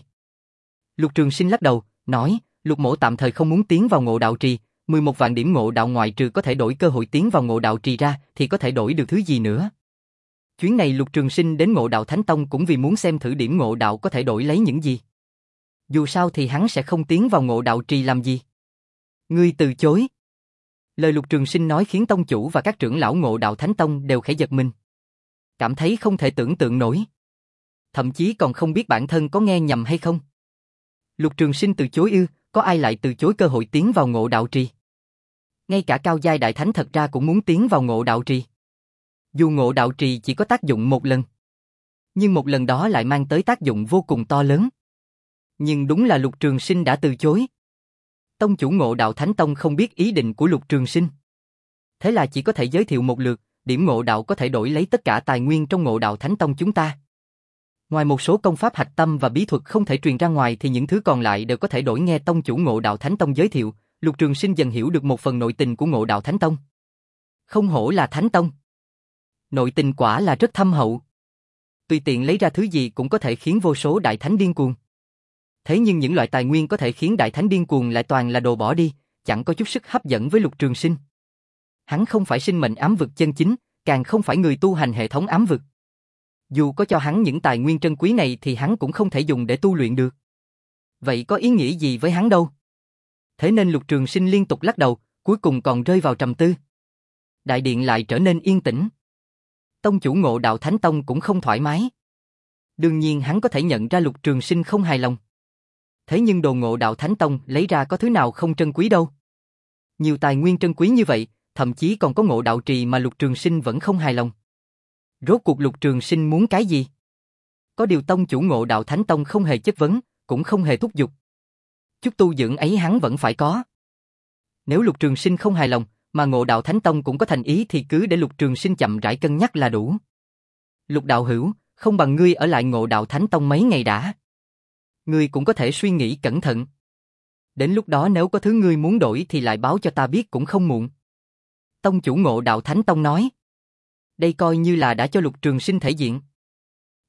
A: Lục Trường Sinh lắc đầu, nói, Lục mỗ tạm thời không muốn tiến vào Ngộ Đạo Trì, mười một vạn điểm Ngộ Đạo ngoại trừ có thể đổi cơ hội tiến vào Ngộ Đạo Trì ra, thì có thể đổi được thứ gì nữa. Chuyến này Lục Trường Sinh đến Ngộ Đạo Thánh Tông cũng vì muốn xem thử điểm Ngộ Đạo có thể đổi lấy những gì. Dù sao thì hắn sẽ không tiến vào Ngộ Đạo Trì làm gì. Ngươi từ chối. Lời Lục Trường Sinh nói khiến tông chủ và các trưởng lão Ngộ Đạo Thánh Tông đều khẽ giật mình. Cảm thấy không thể tưởng tượng nổi. Thậm chí còn không biết bản thân có nghe nhầm hay không. Lục Trường Sinh từ chối ư, có ai lại từ chối cơ hội tiến vào Ngộ Đạo Trì? Ngay cả cao giai đại thánh thật ra cũng muốn tiến vào Ngộ Đạo Trì. Dù Ngộ Đạo Trì chỉ có tác dụng một lần, nhưng một lần đó lại mang tới tác dụng vô cùng to lớn. Nhưng đúng là Lục Trường Sinh đã từ chối. Tông chủ Ngộ Đạo Thánh Tông không biết ý định của Lục Trường Sinh. Thế là chỉ có thể giới thiệu một lượt, điểm Ngộ Đạo có thể đổi lấy tất cả tài nguyên trong Ngộ Đạo Thánh Tông chúng ta. Ngoài một số công pháp hạch tâm và bí thuật không thể truyền ra ngoài thì những thứ còn lại đều có thể đổi. Nghe tông chủ Ngộ Đạo Thánh Tông giới thiệu, Lục Trường Sinh dần hiểu được một phần nội tình của Ngộ Đạo Thánh Tông. Không hổ là Thánh Tông. Nội tình quả là rất thâm hậu. Tùy tiện lấy ra thứ gì cũng có thể khiến vô số đại thánh điên cuồng. Thế nhưng những loại tài nguyên có thể khiến đại thánh điên cuồng lại toàn là đồ bỏ đi, chẳng có chút sức hấp dẫn với Lục Trường Sinh. Hắn không phải sinh mệnh ám vực chân chính, càng không phải người tu hành hệ thống ám vực. Dù có cho hắn những tài nguyên trân quý này thì hắn cũng không thể dùng để tu luyện được. Vậy có ý nghĩa gì với hắn đâu? Thế nên Lục Trường Sinh liên tục lắc đầu, cuối cùng còn rơi vào trầm tư. Đại điện lại trở nên yên tĩnh. Tông chủ Ngộ Đạo Thánh Tông cũng không thoải mái. Đương nhiên hắn có thể nhận ra Lục Trường Sinh không hài lòng. Thế nhưng đồ Ngộ Đạo Thánh Tông lấy ra có thứ nào không trân quý đâu. Nhiều tài nguyên trân quý như vậy, thậm chí còn có Ngộ Đạo Trì mà Lục Trường Sinh vẫn không hài lòng. Rốt cuộc Lục Trường Sinh muốn cái gì? Có điều tông chủ Ngộ Đạo Thánh Tông không hề chất vấn, cũng không hề thúc giục. Chút tu dưỡng ấy hắn vẫn phải có. Nếu Lục Trường Sinh không hài lòng, mà Ngộ Đạo Thánh Tông cũng có thành ý thì cứ để Lục Trường Sinh chậm rãi cân nhắc là đủ. Lục đạo hữu, không bằng ngươi ở lại Ngộ Đạo Thánh Tông mấy ngày đã. Ngươi cũng có thể suy nghĩ cẩn thận. Đến lúc đó nếu có thứ ngươi muốn đổi thì lại báo cho ta biết cũng không muộn. Tông chủ Ngộ Đạo Thánh Tông nói. Đây coi như là đã cho Lục Trường Sinh thể diện.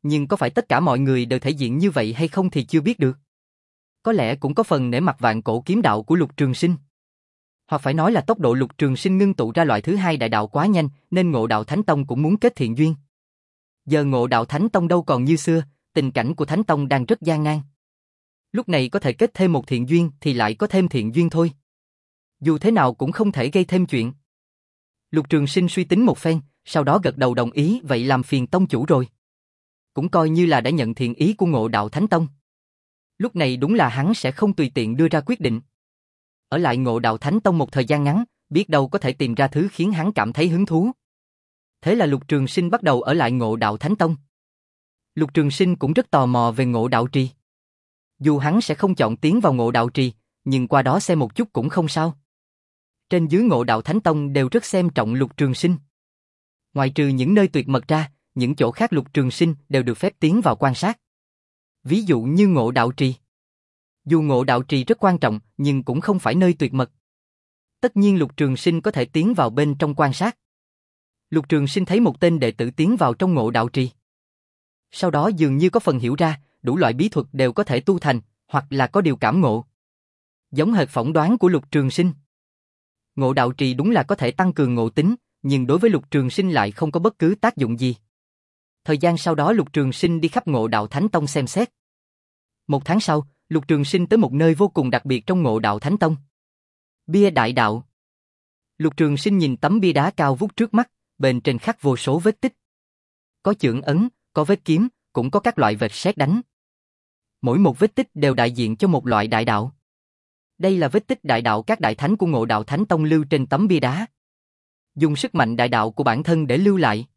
A: nhưng có phải tất cả mọi người đều thể diện như vậy hay không thì chưa biết được. Có lẽ cũng có phần nể mặt vạn cổ kiếm đạo của Lục Trường Sinh. Hoặc phải nói là tốc độ Lục Trường Sinh ngưng tụ ra loại thứ hai đại đạo quá nhanh, nên Ngộ Đạo Thánh Tông cũng muốn kết thiện duyên. Giờ Ngộ Đạo Thánh Tông đâu còn như xưa, tình cảnh của Thánh Tông đang rất gian nan. Lúc này có thể kết thêm một thiện duyên thì lại có thêm thiện duyên thôi. Dù thế nào cũng không thể gây thêm chuyện. Lục Trường Sinh suy tính một phen, sau đó gật đầu đồng ý, vậy làm phiền tông chủ rồi. Cũng coi như là đã nhận thiện ý của Ngộ Đạo Thánh Tông. Lúc này đúng là hắn sẽ không tùy tiện đưa ra quyết định. Ở lại Ngộ Đạo Thánh Tông một thời gian ngắn, biết đâu có thể tìm ra thứ khiến hắn cảm thấy hứng thú. Thế là Lục Trường Sinh bắt đầu ở lại Ngộ Đạo Thánh Tông. Lục Trường Sinh cũng rất tò mò về Ngộ Đạo Trì. Dù hắn sẽ không chọn tiến vào Ngộ Đạo Trì, nhưng qua đó xem một chút cũng không sao. Trên dưới Ngộ Đạo Thánh Tông đều rất xem trọng Lục Trường Sinh. Ngoại trừ những nơi tuyệt mật ra, những chỗ khác Lục Trường Sinh đều được phép tiến vào quan sát. Ví dụ như Ngộ Đạo Trì. Dù Ngộ Đạo Trì rất quan trọng, nhưng cũng không phải nơi tuyệt mật. Tất nhiên Lục Trường Sinh có thể tiến vào bên trong quan sát. Lục Trường Sinh thấy một tên đệ tử tiến vào trong Ngộ Đạo Trì. Sau đó dường như có phần hiểu ra, đủ loại bí thuật đều có thể tu thành, hoặc là có điều cảm ngộ. Giống hệt phỏng đoán của Lục Trường Sinh. Ngộ Đạo Trì đúng là có thể tăng cường ngộ tính, nhưng đối với Lục Trường Sinh lại không có bất cứ tác dụng gì. Thời gian sau đó Lục Trường Sinh đi khắp Ngộ Đạo Thánh Tông xem xét. Một tháng sau, Lục Trường Sinh tới một nơi vô cùng đặc biệt trong Ngộ Đạo Thánh Tông. Bia Đại Đạo. Lục Trường Sinh nhìn tấm bia đá cao vút trước mắt, bên trên khắc vô số vết tích. Có chưởng ấn, có vết kiếm, cũng có các loại vệt sét đánh. Mỗi một vết tích đều đại diện cho một loại đại đạo. Đây là vết tích đại đạo các đại thánh của Ngộ Đạo Thánh Tông lưu trên tấm bia đá. Dùng sức mạnh đại đạo của bản thân để lưu lại.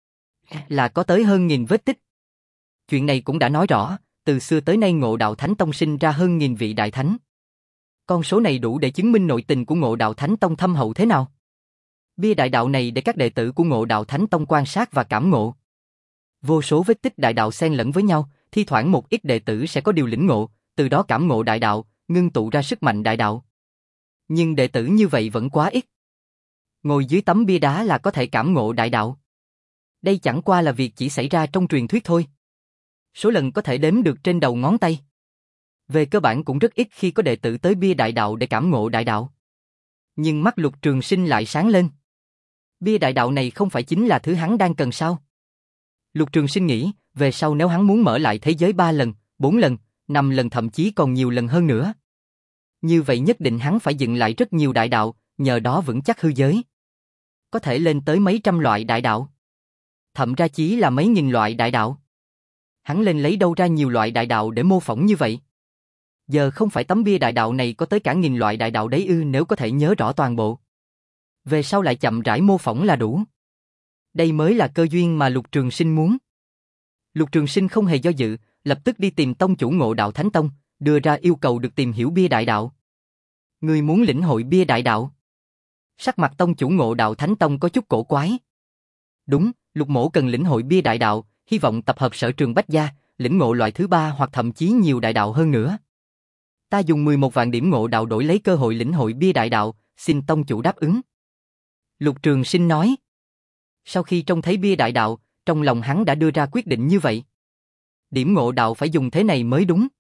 A: Là có tới hơn nghìn vết tích. Chuyện này cũng đã nói rõ, từ xưa tới nay Ngộ Đạo Thánh Tông sinh ra hơn nghìn vị đại thánh. Con số này đủ để chứng minh nội tình của Ngộ Đạo Thánh Tông thâm hậu thế nào. Bia đại đạo này để các đệ tử của Ngộ Đạo Thánh Tông quan sát và cảm ngộ. Vô số vết tích đại đạo xen lẫn với nhau, thi thoảng một ít đệ tử sẽ có điều lĩnh ngộ, từ đó cảm ngộ đại đạo, ngưng tụ ra sức mạnh đại đạo. Nhưng đệ tử như vậy vẫn quá ít. Ngồi dưới tấm bia đá là có thể cảm ngộ đại đạo. Đây chẳng qua là việc chỉ xảy ra trong truyền thuyết thôi. Số lần có thể đếm được trên đầu ngón tay. Về cơ bản cũng rất ít khi có đệ tử tới bia đại đạo để cảm ngộ đại đạo. Nhưng mắt Lục Trường Sinh lại sáng lên. Bia đại đạo này không phải chính là thứ hắn đang cần sao? Lục Trường Sinh nghĩ, về sau nếu hắn muốn mở lại thế giới ba lần, bốn lần, năm lần thậm chí còn nhiều lần hơn nữa. Như vậy nhất định hắn phải dựng lại rất nhiều đại đạo, nhờ đó vững chắc hư giới. Có thể lên tới mấy trăm loại đại đạo. Thậm ra chí là mấy nghìn loại đại đạo. Hắn lên lấy đâu ra nhiều loại đại đạo để mô phỏng như vậy? Giờ không phải tấm bia đại đạo này có tới cả nghìn loại đại đạo đấy ư, nếu có thể nhớ rõ toàn bộ. Về sau lại chậm rãi mô phỏng là đủ. Đây mới là cơ duyên mà Lục Trường Sinh muốn. Lục Trường Sinh không hề do dự, lập tức đi tìm tông chủ Ngộ Đạo Thánh Tông, đưa ra yêu cầu được tìm hiểu bia đại đạo. Người muốn lĩnh hội bia đại đạo? Sắc mặt tông chủ Ngộ Đạo Thánh Tông có chút cổ quái. Đúng, Lục mỗ cần lĩnh hội bia đại đạo, hy vọng tập hợp sở trường bách gia, lĩnh ngộ loại thứ ba hoặc thậm chí nhiều đại đạo hơn nữa. Ta dùng mười một vạn điểm ngộ đạo đổi lấy cơ hội lĩnh hội bia đại đạo, xin tông chủ đáp ứng. Lục Trường Sinh nói. Sau khi trông thấy bia đại đạo, trong lòng hắn đã đưa ra quyết định như vậy. Điểm ngộ đạo phải dùng thế này mới đúng.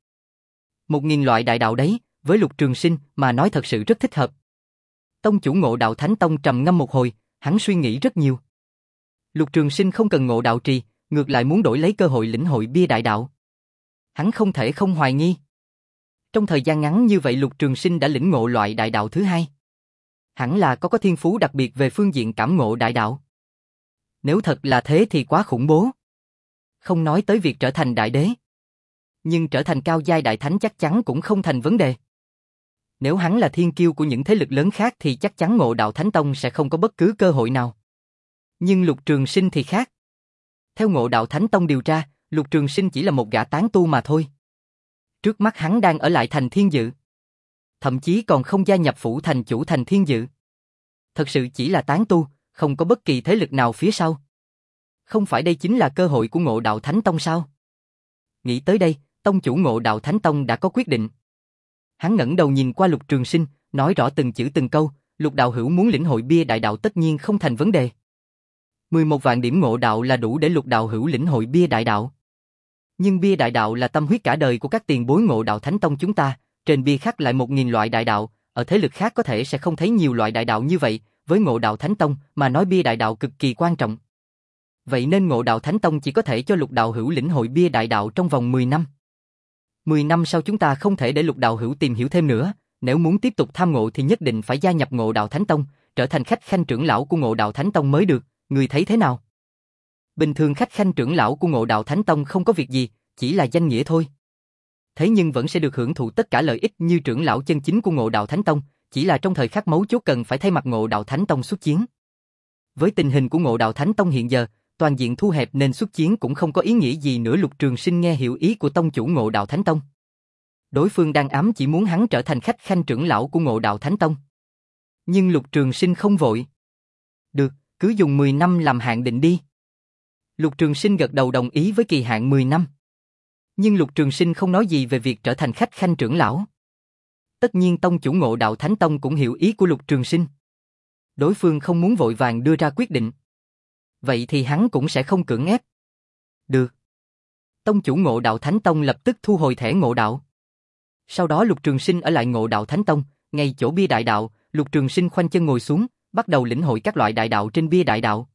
A: Một nghìn loại đại đạo đấy, với Lục Trường Sinh mà nói thật sự rất thích hợp. Tông chủ Ngộ Đạo Thánh Tông trầm ngâm một hồi, hắn suy nghĩ rất nhiều. Lục Trường Sinh không cần ngộ đạo trì, ngược lại muốn đổi lấy cơ hội lĩnh hội bia đại đạo. Hắn không thể không hoài nghi. Trong thời gian ngắn như vậy Lục Trường Sinh đã lĩnh ngộ loại đại đạo thứ hai. Hẳn là có có thiên phú đặc biệt về phương diện cảm ngộ đại đạo. Nếu thật là thế thì quá khủng bố. Không nói tới việc trở thành đại đế. Nhưng trở thành cao giai đại thánh chắc chắn cũng không thành vấn đề. Nếu hắn là thiên kiêu của những thế lực lớn khác thì chắc chắn Ngộ Đạo Thánh Tông sẽ không có bất cứ cơ hội nào. Nhưng Lục Trường Sinh thì khác. Theo Ngộ Đạo Thánh Tông điều tra, Lục Trường Sinh chỉ là một gã tán tu mà thôi. Trước mắt hắn đang ở lại thành Thiên Dự. Thậm chí còn không gia nhập phủ thành chủ thành Thiên Dự. Thật sự chỉ là tán tu, không có bất kỳ thế lực nào phía sau. Không phải đây chính là cơ hội của Ngộ Đạo Thánh Tông sao? Nghĩ tới đây, tông chủ Ngộ Đạo Thánh Tông đã có quyết định. Hắn ngẩng đầu nhìn qua Lục Trường Sinh, nói rõ từng chữ từng câu, Lục đạo hữu muốn lĩnh hội bia đại đạo tất nhiên không thành vấn đề. mười một vạn điểm ngộ đạo là đủ để Lục đạo hữu lĩnh hội bia đại đạo. Nhưng bia đại đạo là tâm huyết cả đời của các tiền bối Ngộ Đạo Thánh Tông chúng ta, trên bia khắc lại một nghìn loại đại đạo, ở thế lực khác có thể sẽ không thấy nhiều loại đại đạo như vậy, với Ngộ Đạo Thánh Tông mà nói bia đại đạo cực kỳ quan trọng. Vậy nên Ngộ Đạo Thánh Tông chỉ có thể cho Lục đạo hữu lĩnh hội bia đại đạo trong vòng mười năm. mười năm sau chúng ta không thể để Lục đạo hữu tìm hiểu thêm nữa, nếu muốn tiếp tục tham ngộ thì nhất định phải gia nhập Ngộ Đạo Thánh Tông, trở thành khách khanh trưởng lão của Ngộ Đạo Thánh Tông mới được, người thấy thế nào? Bình thường khách khanh trưởng lão của Ngộ Đạo Thánh Tông không có việc gì, chỉ là danh nghĩa thôi. Thế nhưng vẫn sẽ được hưởng thụ tất cả lợi ích như trưởng lão chân chính của Ngộ Đạo Thánh Tông, chỉ là trong thời khắc mấu chốt cần phải thay mặt Ngộ Đạo Thánh Tông xuất chiến. Với tình hình của Ngộ Đạo Thánh Tông hiện giờ, toàn diện thu hẹp nên xuất chiến cũng không có ý nghĩa gì nữa. Lục Trường Sinh nghe hiểu ý của tông chủ Ngộ Đạo Thánh Tông. Đối phương đang ám chỉ muốn hắn trở thành khách khanh trưởng lão của Ngộ Đạo Thánh Tông. Nhưng Lục Trường Sinh không vội. Được, cứ dùng mười năm làm hạn định đi. Lục Trường Sinh gật đầu đồng ý với kỳ hạn mười năm. Nhưng Lục Trường Sinh không nói gì về việc trở thành khách khanh trưởng lão. Tất nhiên tông chủ Ngộ Đạo Thánh Tông cũng hiểu ý của Lục Trường Sinh. Đối phương không muốn vội vàng đưa ra quyết định. Vậy thì hắn cũng sẽ không cưỡng ép. Được. Tông chủ Ngộ Đạo Thánh Tông lập tức thu hồi thẻ ngộ đạo. Sau đó Lục Trường Sinh ở lại Ngộ Đạo Thánh Tông, ngay chỗ bia đại đạo, Lục Trường Sinh khoanh chân ngồi xuống, bắt đầu lĩnh hội các loại đại đạo trên bia đại đạo.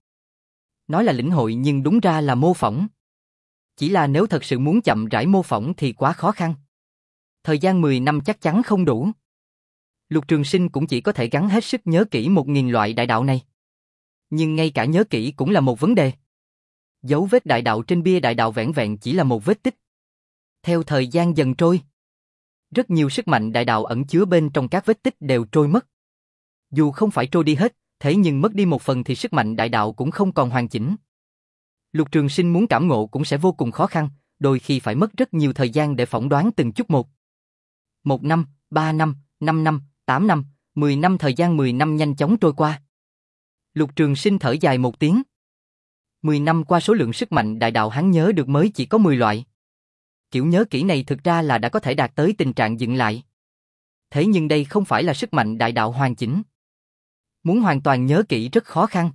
A: Nói là lĩnh hội nhưng đúng ra là mô phỏng. Chỉ là nếu thật sự muốn chậm rãi mô phỏng thì quá khó khăn. Thời gian mười năm chắc chắn không đủ. Lục Trường Sinh cũng chỉ có thể gắng hết sức nhớ kỹ một nghìn loại đại đạo này. Nhưng ngay cả nhớ kỹ cũng là một vấn đề. Dấu vết đại đạo trên bia đại đạo vẻn vẹn chỉ là một vết tích. Theo thời gian dần trôi, rất nhiều sức mạnh đại đạo ẩn chứa bên trong các vết tích đều trôi mất. Dù không phải trôi đi hết, thế nhưng mất đi một phần thì sức mạnh đại đạo cũng không còn hoàn chỉnh. Lục Trường Sinh muốn cảm ngộ cũng sẽ vô cùng khó khăn, đôi khi phải mất rất nhiều thời gian để phỏng đoán từng chút một. Một năm, ba năm, năm năm, tám năm, mười năm, thời gian mười năm nhanh chóng trôi qua. Lục Trường Sinh thở dài một tiếng. Mười năm qua số lượng sức mạnh đại đạo hắn nhớ được mới chỉ có mười loại. Kiểu nhớ kỹ này thực ra là đã có thể đạt tới tình trạng dừng lại. Thế nhưng đây không phải là sức mạnh đại đạo hoàn chỉnh. Muốn hoàn toàn nhớ kỹ rất khó khăn.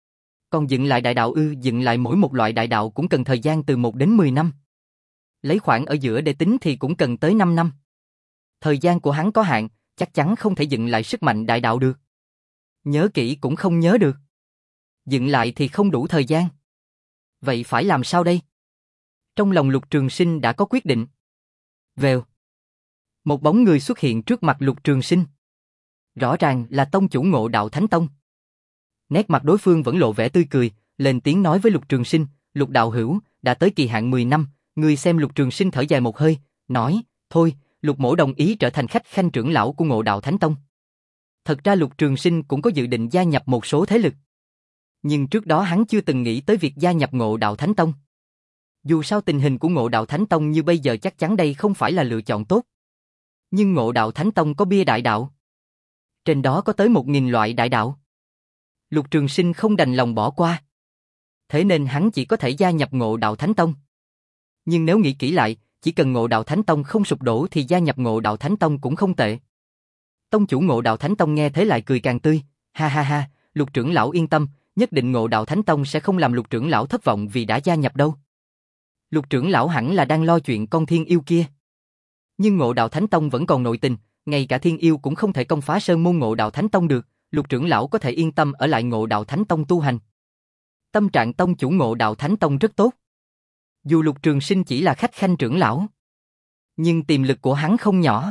A: Còn dựng lại đại đạo ư, dựng lại mỗi một loại đại đạo cũng cần thời gian từ một đến mười năm. Lấy khoảng ở giữa để tính thì cũng cần tới năm năm. Thời gian của hắn có hạn, chắc chắn không thể dựng lại sức mạnh đại đạo được. Nhớ kỹ cũng không nhớ được. Dựng lại thì không đủ thời gian. Vậy phải làm sao đây? Trong lòng Lục Trường Sinh đã có quyết định. Vèo. Một bóng người xuất hiện trước mặt Lục Trường Sinh. Rõ ràng là tông chủ Ngộ Đạo Thánh Tông. Nét mặt đối phương vẫn lộ vẻ tươi cười, lên tiếng nói với Lục Trường Sinh, Lục đạo hữu, đã tới kỳ hạn mười năm, người xem. Lục Trường Sinh thở dài một hơi, nói, thôi, Lục mỗ đồng ý trở thành khách khanh trưởng lão của Ngộ Đạo Thánh Tông. Thật ra Lục Trường Sinh cũng có dự định gia nhập một số thế lực. Nhưng trước đó hắn chưa từng nghĩ tới việc gia nhập Ngộ Đạo Thánh Tông. Dù sao tình hình của Ngộ Đạo Thánh Tông như bây giờ chắc chắn đây không phải là lựa chọn tốt. Nhưng Ngộ Đạo Thánh Tông có bia đại đạo. Trên đó có tới một nghìn loại đại đạo. Lục Trường Sinh không đành lòng bỏ qua. Thế nên hắn chỉ có thể gia nhập Ngộ Đạo Thánh Tông. Nhưng nếu nghĩ kỹ lại, chỉ cần Ngộ Đạo Thánh Tông không sụp đổ thì gia nhập Ngộ Đạo Thánh Tông cũng không tệ. Tông chủ Ngộ Đạo Thánh Tông nghe thế lại cười càng tươi, ha ha ha, Lục trưởng lão yên tâm, nhất định Ngộ Đạo Thánh Tông sẽ không làm Lục trưởng lão thất vọng vì đã gia nhập đâu. Lục trưởng lão hẳn là đang lo chuyện con thiên yêu kia. Nhưng Ngộ Đạo Thánh Tông vẫn còn nội tình, ngay cả thiên yêu cũng không thể công phá sơn môn Ngộ Đạo Thánh Tông được, Lục trưởng lão có thể yên tâm ở lại Ngộ Đạo Thánh Tông tu hành. Tâm trạng tông chủ Ngộ Đạo Thánh Tông rất tốt. Dù Lục Trường Sinh chỉ là khách khanh trưởng lão, nhưng tiềm lực của hắn không nhỏ.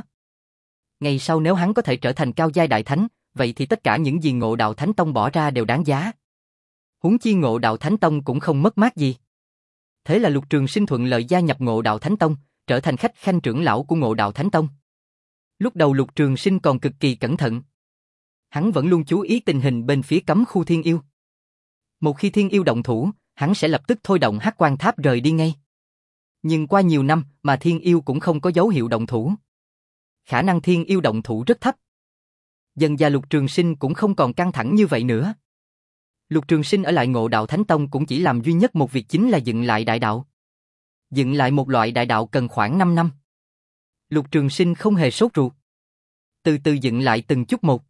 A: Ngày sau nếu hắn có thể trở thành cao giai đại thánh, vậy thì tất cả những gì Ngộ Đạo Thánh Tông bỏ ra đều đáng giá. Huống chi Ngộ Đạo Thánh Tông cũng không mất mát gì. Thế là Lục Trường Sinh thuận lợi gia nhập Ngộ Đạo Thánh Tông, trở thành khách khanh trưởng lão của Ngộ Đạo Thánh Tông. Lúc đầu Lục Trường Sinh còn cực kỳ cẩn thận. Hắn vẫn luôn chú ý tình hình bên phía cấm khu thiên yêu. Một khi thiên yêu động thủ, hắn sẽ lập tức thôi động Hắc Quan Tháp rời đi ngay. Nhưng qua nhiều năm mà thiên yêu cũng không có dấu hiệu động thủ. Khả năng thiên yêu động thủ rất thấp. Dần dà Lục Trường Sinh cũng không còn căng thẳng như vậy nữa. Lục Trường Sinh ở lại Ngộ Đạo Thánh Tông cũng chỉ làm duy nhất một việc, chính là dựng lại đại đạo. Dựng lại một loại đại đạo cần khoảng năm năm. Lục Trường Sinh không hề sốt ruột. Từ từ dựng lại từng chút một.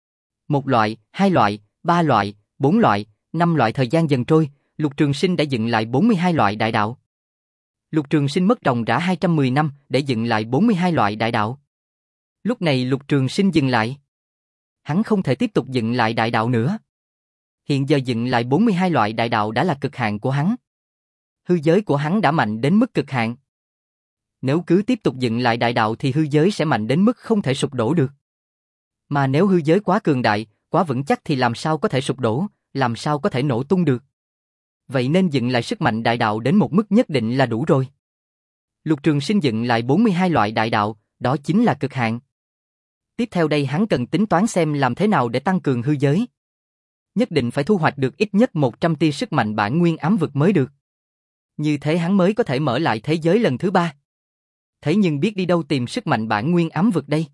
A: Một loại, hai loại, ba loại, bốn loại, năm loại, thời gian dần trôi, Lục Trường Sinh đã dựng lại bốn mươi hai loại đại đạo. Lục Trường Sinh mất ròng rã hai trăm mười năm để dựng lại bốn mươi hai loại đại đạo. Lúc này Lục Trường Sinh dừng lại. Hắn không thể tiếp tục dựng lại đại đạo nữa. Hiện giờ dựng lại bốn mươi hai loại đại đạo đã là cực hạn của hắn. Hư giới của hắn đã mạnh đến mức cực hạn. Nếu cứ tiếp tục dựng lại đại đạo thì hư giới sẽ mạnh đến mức không thể sụp đổ được. Mà nếu hư giới quá cường đại, quá vững chắc thì làm sao có thể sụp đổ, làm sao có thể nổ tung được. Vậy nên dựng lại sức mạnh đại đạo đến một mức nhất định là đủ rồi. Lục Trường Sinh dựng lại bốn mươi hai loại đại đạo, đó chính là cực hạn. Tiếp theo đây hắn cần tính toán xem làm thế nào để tăng cường hư giới. Nhất định phải thu hoạch được ít nhất một trăm tia sức mạnh bản nguyên ám vực mới được. Như thế hắn mới có thể mở lại thế giới lần thứ ba. Thế nhưng biết đi đâu tìm sức mạnh bản nguyên ám vực đây?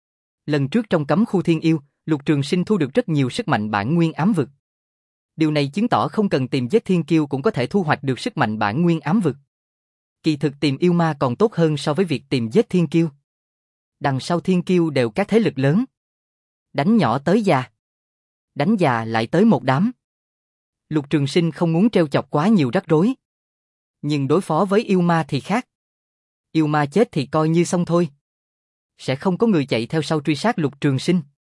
A: Lần trước trong cấm khu thiên yêu, Lục Trường Sinh thu được rất nhiều sức mạnh bản nguyên ám vực. Điều này chứng tỏ không cần tìm giết thiên kiêu cũng có thể thu hoạch được sức mạnh bản nguyên ám vực. Kỳ thực tìm yêu ma còn tốt hơn so với việc tìm giết thiên kiêu. Đằng sau thiên kiêu đều các thế lực lớn. Đánh nhỏ tới già. Đánh già lại tới một đám. Lục Trường Sinh không muốn trêu chọc quá nhiều rắc rối. Nhưng đối phó với yêu ma thì khác. Yêu ma chết thì coi như xong thôi. Sẽ không có người chạy theo sau truy sát Lục Trường Sinh.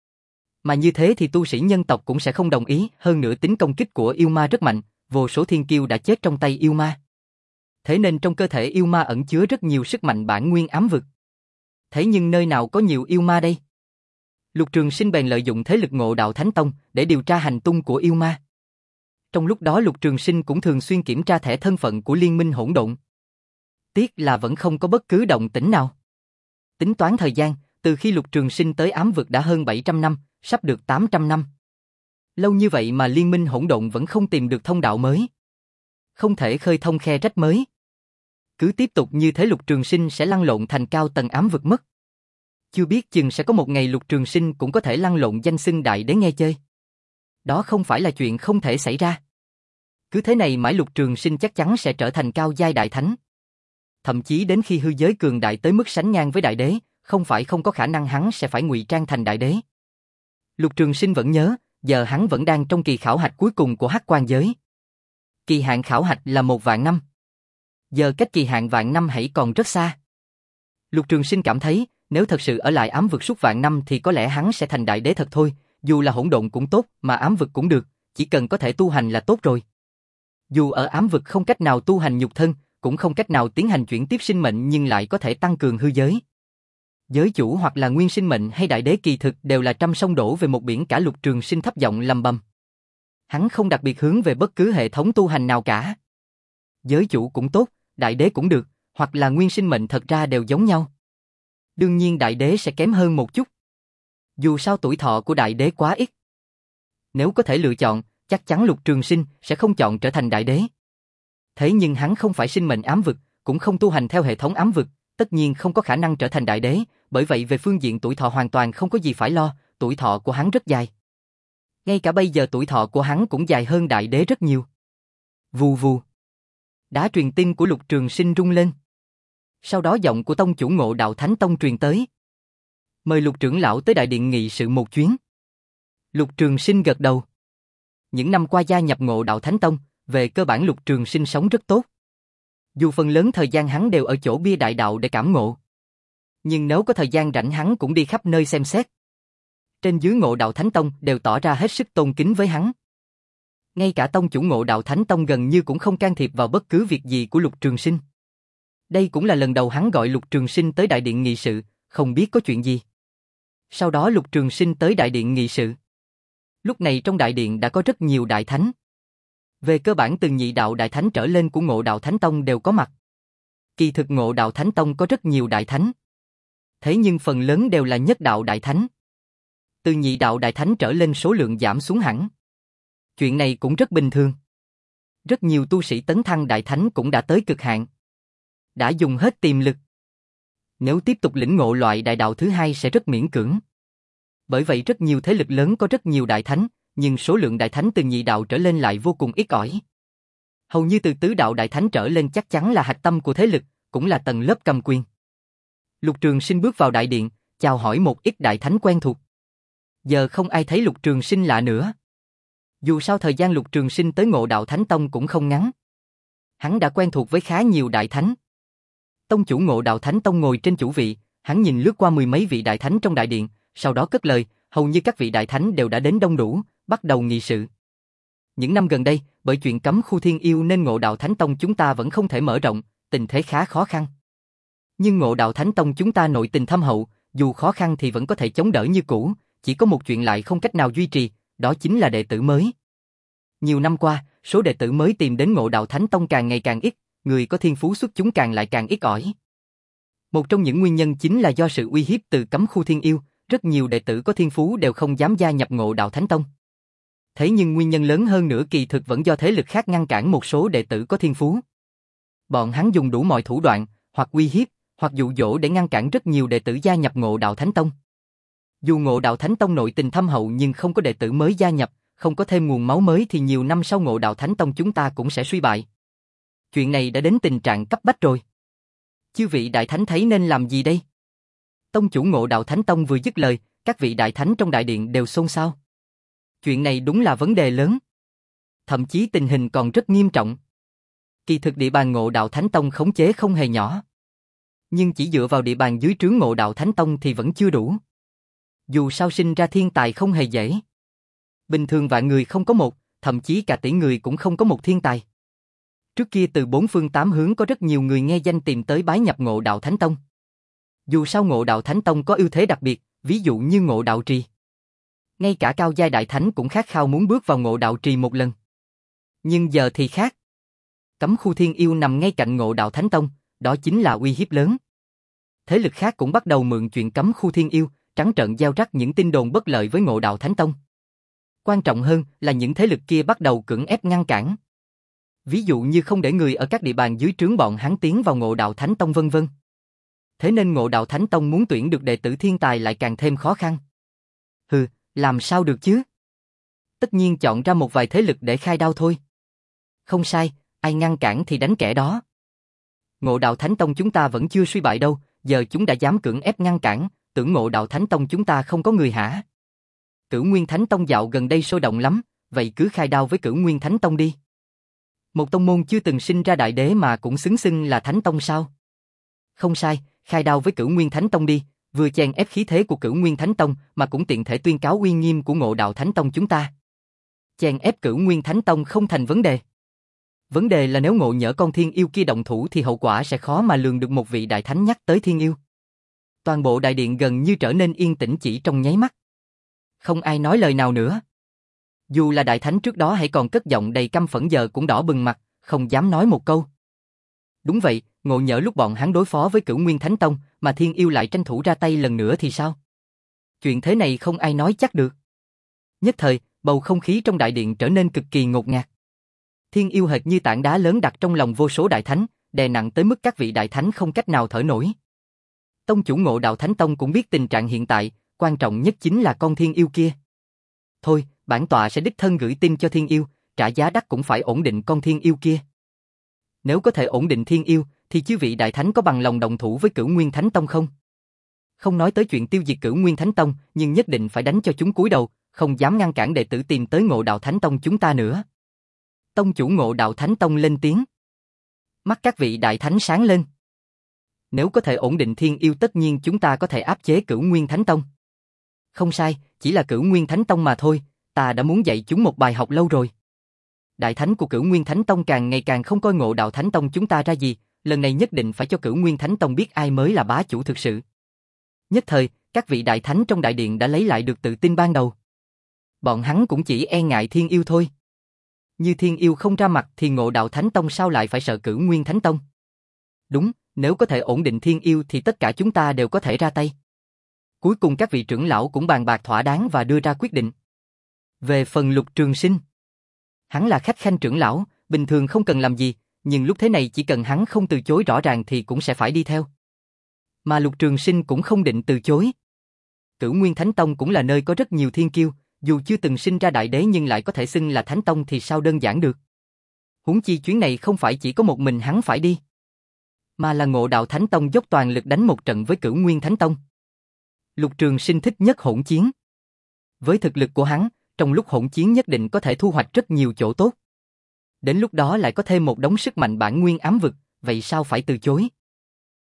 A: Mà như thế thì tu sĩ nhân tộc cũng sẽ không đồng ý, hơn nữa tính công kích của yêu ma rất mạnh, vô số thiên kiêu đã chết trong tay yêu ma. Thế nên trong cơ thể yêu ma ẩn chứa rất nhiều sức mạnh bản nguyên ám vực. Thế nhưng nơi nào có nhiều yêu ma đây? Lục Trường Sinh bèn lợi dụng thế lực Ngộ Đạo Thánh Tông để điều tra hành tung của yêu ma. Trong lúc đó Lục Trường Sinh cũng thường xuyên kiểm tra thẻ thân phận của Liên minh hỗn độn. Tiếc là vẫn không có bất cứ động tĩnh nào. Tính toán thời gian, từ khi Lục Trường Sinh tới ám vực đã hơn bảy trăm năm, sắp được tám trăm năm. Lâu như vậy mà Liên minh hỗn độn vẫn không tìm được thông đạo mới. Không thể khơi thông khe rách mới. Cứ tiếp tục như thế Lục Trường Sinh sẽ lăn lộn thành cao tầng ám vực mất. Chưa biết chừng sẽ có một ngày Lục Trường Sinh cũng có thể lăn lộn danh xưng đại đế nghe chơi. Đó không phải là chuyện không thể xảy ra. Cứ thế này mãi Lục Trường Sinh chắc chắn sẽ trở thành cao giai đại thánh. Thậm chí đến khi hư giới cường đại tới mức sánh ngang với đại đế, không phải không có khả năng hắn sẽ phải ngụy trang thành đại đế. Lục Trường Sinh vẫn nhớ, giờ hắn vẫn đang trong kỳ khảo hạch cuối cùng của Hắc Quan giới. Kỳ hạn khảo hạch là một vạn năm. Giờ cách kỳ hạn vạn năm hãy còn rất xa. Lục Trường Sinh cảm thấy, nếu thật sự ở lại ám vực suốt vạn năm thì có lẽ hắn sẽ thành đại đế thật thôi, dù là hỗn độn cũng tốt, mà ám vực cũng được, chỉ cần có thể tu hành là tốt rồi. Dù ở ám vực không cách nào tu hành nhục thân, cũng không cách nào tiến hành chuyển tiếp sinh mệnh nhưng lại có thể tăng cường hư giới. Giới chủ hoặc là nguyên sinh mệnh hay đại đế kỳ thực đều là trăm sông đổ về một biển cả. Lục Trường Sinh thấp giọng lầm bầm. Hắn không đặc biệt hướng về bất cứ hệ thống tu hành nào cả. Giới chủ cũng tốt, đại đế cũng được, hoặc là nguyên sinh mệnh thật ra đều giống nhau. Đương nhiên đại đế sẽ kém hơn một chút. Dù sao tuổi thọ của đại đế quá ít. Nếu có thể lựa chọn, chắc chắn Lục Trường Sinh sẽ không chọn trở thành đại đế. Thế nhưng hắn không phải sinh mệnh ám vực, cũng không tu hành theo hệ thống ám vực, tất nhiên không có khả năng trở thành đại đế, bởi vậy về phương diện tuổi thọ hoàn toàn không có gì phải lo, tuổi thọ của hắn rất dài. Ngay cả bây giờ tuổi thọ của hắn cũng dài hơn đại đế rất nhiều. Vù vù. Đá truyền tin của Lục Trường Sinh rung lên. Sau đó giọng của tông chủ Ngộ Đạo Thánh Tông truyền tới. Mời Lục trưởng lão tới đại điện nghị sự một chuyến. Lục Trường Sinh gật đầu. Những năm qua gia nhập Ngộ Đạo Thánh Tông, về cơ bản Lục Trường Sinh sống rất tốt. Dù phần lớn thời gian hắn đều ở chỗ bia đại đạo để cảm ngộ. Nhưng nếu có thời gian rảnh hắn cũng đi khắp nơi xem xét. Trên dưới Ngộ Đạo Thánh Tông đều tỏ ra hết sức tôn kính với hắn. Ngay cả tông chủ Ngộ Đạo Thánh Tông gần như cũng không can thiệp vào bất cứ việc gì của Lục Trường Sinh. Đây cũng là lần đầu hắn gọi Lục Trường Sinh tới đại điện nghị sự, không biết có chuyện gì. Sau đó Lục Trường Sinh tới đại điện nghị sự. Lúc này trong đại điện đã có rất nhiều đại thánh. Về cơ bản từ nhị đạo đại thánh trở lên của Ngộ Đạo Thánh Tông đều có mặt. Kỳ thực Ngộ Đạo Thánh Tông có rất nhiều đại thánh. Thế nhưng phần lớn đều là nhất đạo đại thánh. Từ nhị đạo đại thánh trở lên số lượng giảm xuống hẳn. Chuyện này cũng rất bình thường. Rất nhiều tu sĩ tấn thăng đại thánh cũng đã tới cực hạn. Đã dùng hết tiềm lực. Nếu tiếp tục lĩnh ngộ loại đại đạo thứ hai sẽ rất miễn cưỡng. Bởi vậy rất nhiều thế lực lớn có rất nhiều đại thánh, nhưng số lượng đại thánh từ nhị đạo trở lên lại vô cùng ít ỏi. Hầu như từ tứ đạo đại thánh trở lên chắc chắn là hạch tâm của thế lực, cũng là tầng lớp cầm quyền. Lục Trường Sinh bước vào đại điện, chào hỏi một ít đại thánh quen thuộc. Giờ không ai thấy Lục Trường Sinh lạ nữa. Dù sao thời gian Lục Trường Sinh tới Ngộ Đạo Thánh Tông cũng không ngắn. Hắn đã quen thuộc với khá nhiều đại thánh. Tông chủ Ngộ Đạo Thánh Tông ngồi trên chủ vị, hắn nhìn lướt qua mười mấy vị đại thánh trong đại điện, sau đó cất lời, hầu như các vị đại thánh đều đã đến đông đủ, bắt đầu nghị sự. Những năm gần đây, bởi chuyện cấm khu Thiên Yêu nên Ngộ Đạo Thánh Tông chúng ta vẫn không thể mở rộng, tình thế khá khó khăn. Nhưng Ngộ Đạo Thánh Tông chúng ta nội tình thâm hậu, dù khó khăn thì vẫn có thể chống đỡ như cũ, chỉ có một chuyện lại không cách nào duy trì, đó chính là đệ tử mới. Nhiều năm qua, số đệ tử mới tìm đến Ngộ Đạo Thánh Tông càng ngày càng ít, người có thiên phú xuất chúng càng lại càng ít ỏi. Một trong những nguyên nhân chính là do sự uy hiếp từ cấm khu Thiên Yêu, rất nhiều đệ tử có thiên phú đều không dám gia nhập Ngộ Đạo Thánh Tông. Thế nhưng nguyên nhân lớn hơn nữa kỳ thực vẫn do thế lực khác ngăn cản một số đệ tử có thiên phú. Bọn hắn dùng đủ mọi thủ đoạn, hoặc uy hiếp, hoặc dụ dỗ để ngăn cản rất nhiều đệ tử gia nhập Ngộ Đạo Thánh Tông. Dù Ngộ Đạo Thánh Tông nội tình thâm hậu nhưng không có đệ tử mới gia nhập, không có thêm nguồn máu mới thì nhiều năm sau Ngộ Đạo Thánh Tông chúng ta cũng sẽ suy bại. Chuyện này đã đến tình trạng cấp bách rồi. Chư vị đại thánh thấy nên làm gì đây? Tông chủ Ngộ Đạo Thánh Tông vừa dứt lời, các vị đại thánh trong đại điện đều xôn xao. Chuyện này đúng là vấn đề lớn. Thậm chí tình hình còn rất nghiêm trọng. Kỳ thực địa bàn Ngộ Đạo Thánh Tông khống chế không hề nhỏ. Nhưng chỉ dựa vào địa bàn dưới trướng Ngộ Đạo Thánh Tông thì vẫn chưa đủ. Dù sao sinh ra thiên tài không hề dễ. Bình thường vạn người không có một, thậm chí cả tỷ người cũng không có một thiên tài. Trước kia từ bốn phương tám hướng có rất nhiều người nghe danh tìm tới bái nhập Ngộ Đạo Thánh Tông. Dù sao Ngộ Đạo Thánh Tông có ưu thế đặc biệt, ví dụ như Ngộ Đạo Trì. Ngay cả cao giai đại thánh cũng khát khao muốn bước vào Ngộ Đạo Trì một lần. Nhưng giờ thì khác. Cấm khu Thiên Yêu nằm ngay cạnh Ngộ Đạo Thánh Tông, đó chính là uy hiếp lớn. Thế lực khác cũng bắt đầu mượn chuyện cấm khu Thiên Yêu, trắng trợn gieo rắc những tin đồn bất lợi với Ngộ Đạo Thánh Tông. Quan trọng hơn là những thế lực kia bắt đầu cưỡng ép ngăn cản. Ví dụ như không để người ở các địa bàn dưới trướng bọn hắn tiến vào Ngộ Đạo Thánh Tông vân vân. Thế nên Ngộ Đạo Thánh Tông muốn tuyển được đệ tử thiên tài lại càng thêm khó khăn. Hừ, làm sao được chứ? Tất nhiên chọn ra một vài thế lực để khai đao thôi. Không sai, ai ngăn cản thì đánh kẻ đó. Ngộ Đạo Thánh Tông chúng ta vẫn chưa suy bại đâu, giờ chúng đã dám cưỡng ép ngăn cản, tưởng Ngộ Đạo Thánh Tông chúng ta không có người hả? Cửu Nguyên Thánh Tông dạo gần đây sôi động lắm, vậy cứ khai đao với Cửu Nguyên Thánh Tông đi. Một tông môn chưa từng sinh ra đại đế mà cũng xứng xưng là Thánh Tông sao? Không sai, khai đao với Cửu Nguyên Thánh Tông đi, vừa chèn ép khí thế của Cửu Nguyên Thánh Tông mà cũng tiện thể tuyên cáo uy nghiêm của Ngộ Đạo Thánh Tông chúng ta. Chèn ép Cửu Nguyên Thánh Tông không thành vấn đề. Vấn đề là nếu Ngộ Nhỡ con Thiên Yêu kia động thủ thì hậu quả sẽ khó mà lường được. Một vị đại thánh nhắc tới Thiên Yêu. Toàn bộ đại điện gần như trở nên yên tĩnh chỉ trong nháy mắt. Không ai nói lời nào nữa. Dù là đại thánh trước đó hãy còn cất giọng đầy căm phẫn giờ cũng đỏ bừng mặt, không dám nói một câu. Đúng vậy, Ngộ Nhỡ lúc bọn hắn đối phó với Cửu Nguyên Thánh Tông mà Thiên Yêu lại tranh thủ ra tay lần nữa thì sao? Chuyện thế này không ai nói chắc được. Nhất thời, bầu không khí trong đại điện trở nên cực kỳ ngột ngạt. Thiên Yêu hệt như tảng đá lớn đặt trong lòng vô số đại thánh, đè nặng tới mức các vị đại thánh không cách nào thở nổi. Tông chủ Ngộ Đạo Thánh Tông cũng biết tình trạng hiện tại, quan trọng nhất chính là con Thiên Yêu kia. Thôi, bản tọa sẽ đích thân gửi tin cho Thiên Yêu, trả giá đắt cũng phải ổn định con Thiên Yêu kia. Nếu có thể ổn định Thiên Yêu, thì chư vị đại thánh có bằng lòng đồng thủ với Cửu Nguyên Thánh Tông không? Không nói tới chuyện tiêu diệt Cửu Nguyên Thánh Tông, nhưng nhất định phải đánh cho chúng cúi đầu, không dám ngăn cản đệ tử tìm tới Ngộ Đạo Thánh Tông chúng ta nữa. Tông chủ Ngộ Đạo Thánh Tông lên tiếng. Mắt các vị đại thánh sáng lên. Nếu có thể ổn định Thiên Yêu tất nhiên chúng ta có thể áp chế Cửu Nguyên Thánh Tông. Không sai, chỉ là Cửu Nguyên Thánh Tông mà thôi, ta đã muốn dạy chúng một bài học lâu rồi. Đại thánh của Cửu Nguyên Thánh Tông càng ngày càng không coi Ngộ Đạo Thánh Tông chúng ta ra gì, lần này nhất định phải cho Cửu Nguyên Thánh Tông biết ai mới là bá chủ thực sự. Nhất thời, các vị đại thánh trong đại điện đã lấy lại được tự tin ban đầu. Bọn hắn cũng chỉ e ngại Thiên Yêu thôi. Như Thiên Yêu không ra mặt thì Ngộ Đạo Thánh Tông sao lại phải sợ Cửu Nguyên Thánh Tông? Đúng, nếu có thể ổn định Thiên Yêu thì tất cả chúng ta đều có thể ra tay. Cuối cùng các vị trưởng lão cũng bàn bạc thỏa đáng và đưa ra quyết định. Về phần Lục Trường Sinh, hắn là khách khanh trưởng lão, bình thường không cần làm gì, nhưng lúc thế này chỉ cần hắn không từ chối rõ ràng thì cũng sẽ phải đi theo. Mà Lục Trường Sinh cũng không định từ chối. Cửu Nguyên Thánh Tông cũng là nơi có rất nhiều thiên kiêu, dù chưa từng sinh ra đại đế nhưng lại có thể xưng là Thánh Tông thì sao đơn giản được. Huống chi chuyến này không phải chỉ có một mình hắn phải đi, mà là Ngộ Đạo Thánh Tông dốc toàn lực đánh một trận với Cửu Nguyên Thánh Tông. Lục Trường Sinh thích nhất hỗn chiến. Với thực lực của hắn, trong lúc hỗn chiến nhất định có thể thu hoạch rất nhiều chỗ tốt. Đến lúc đó lại có thêm một đống sức mạnh bản nguyên ám vực, vậy sao phải từ chối?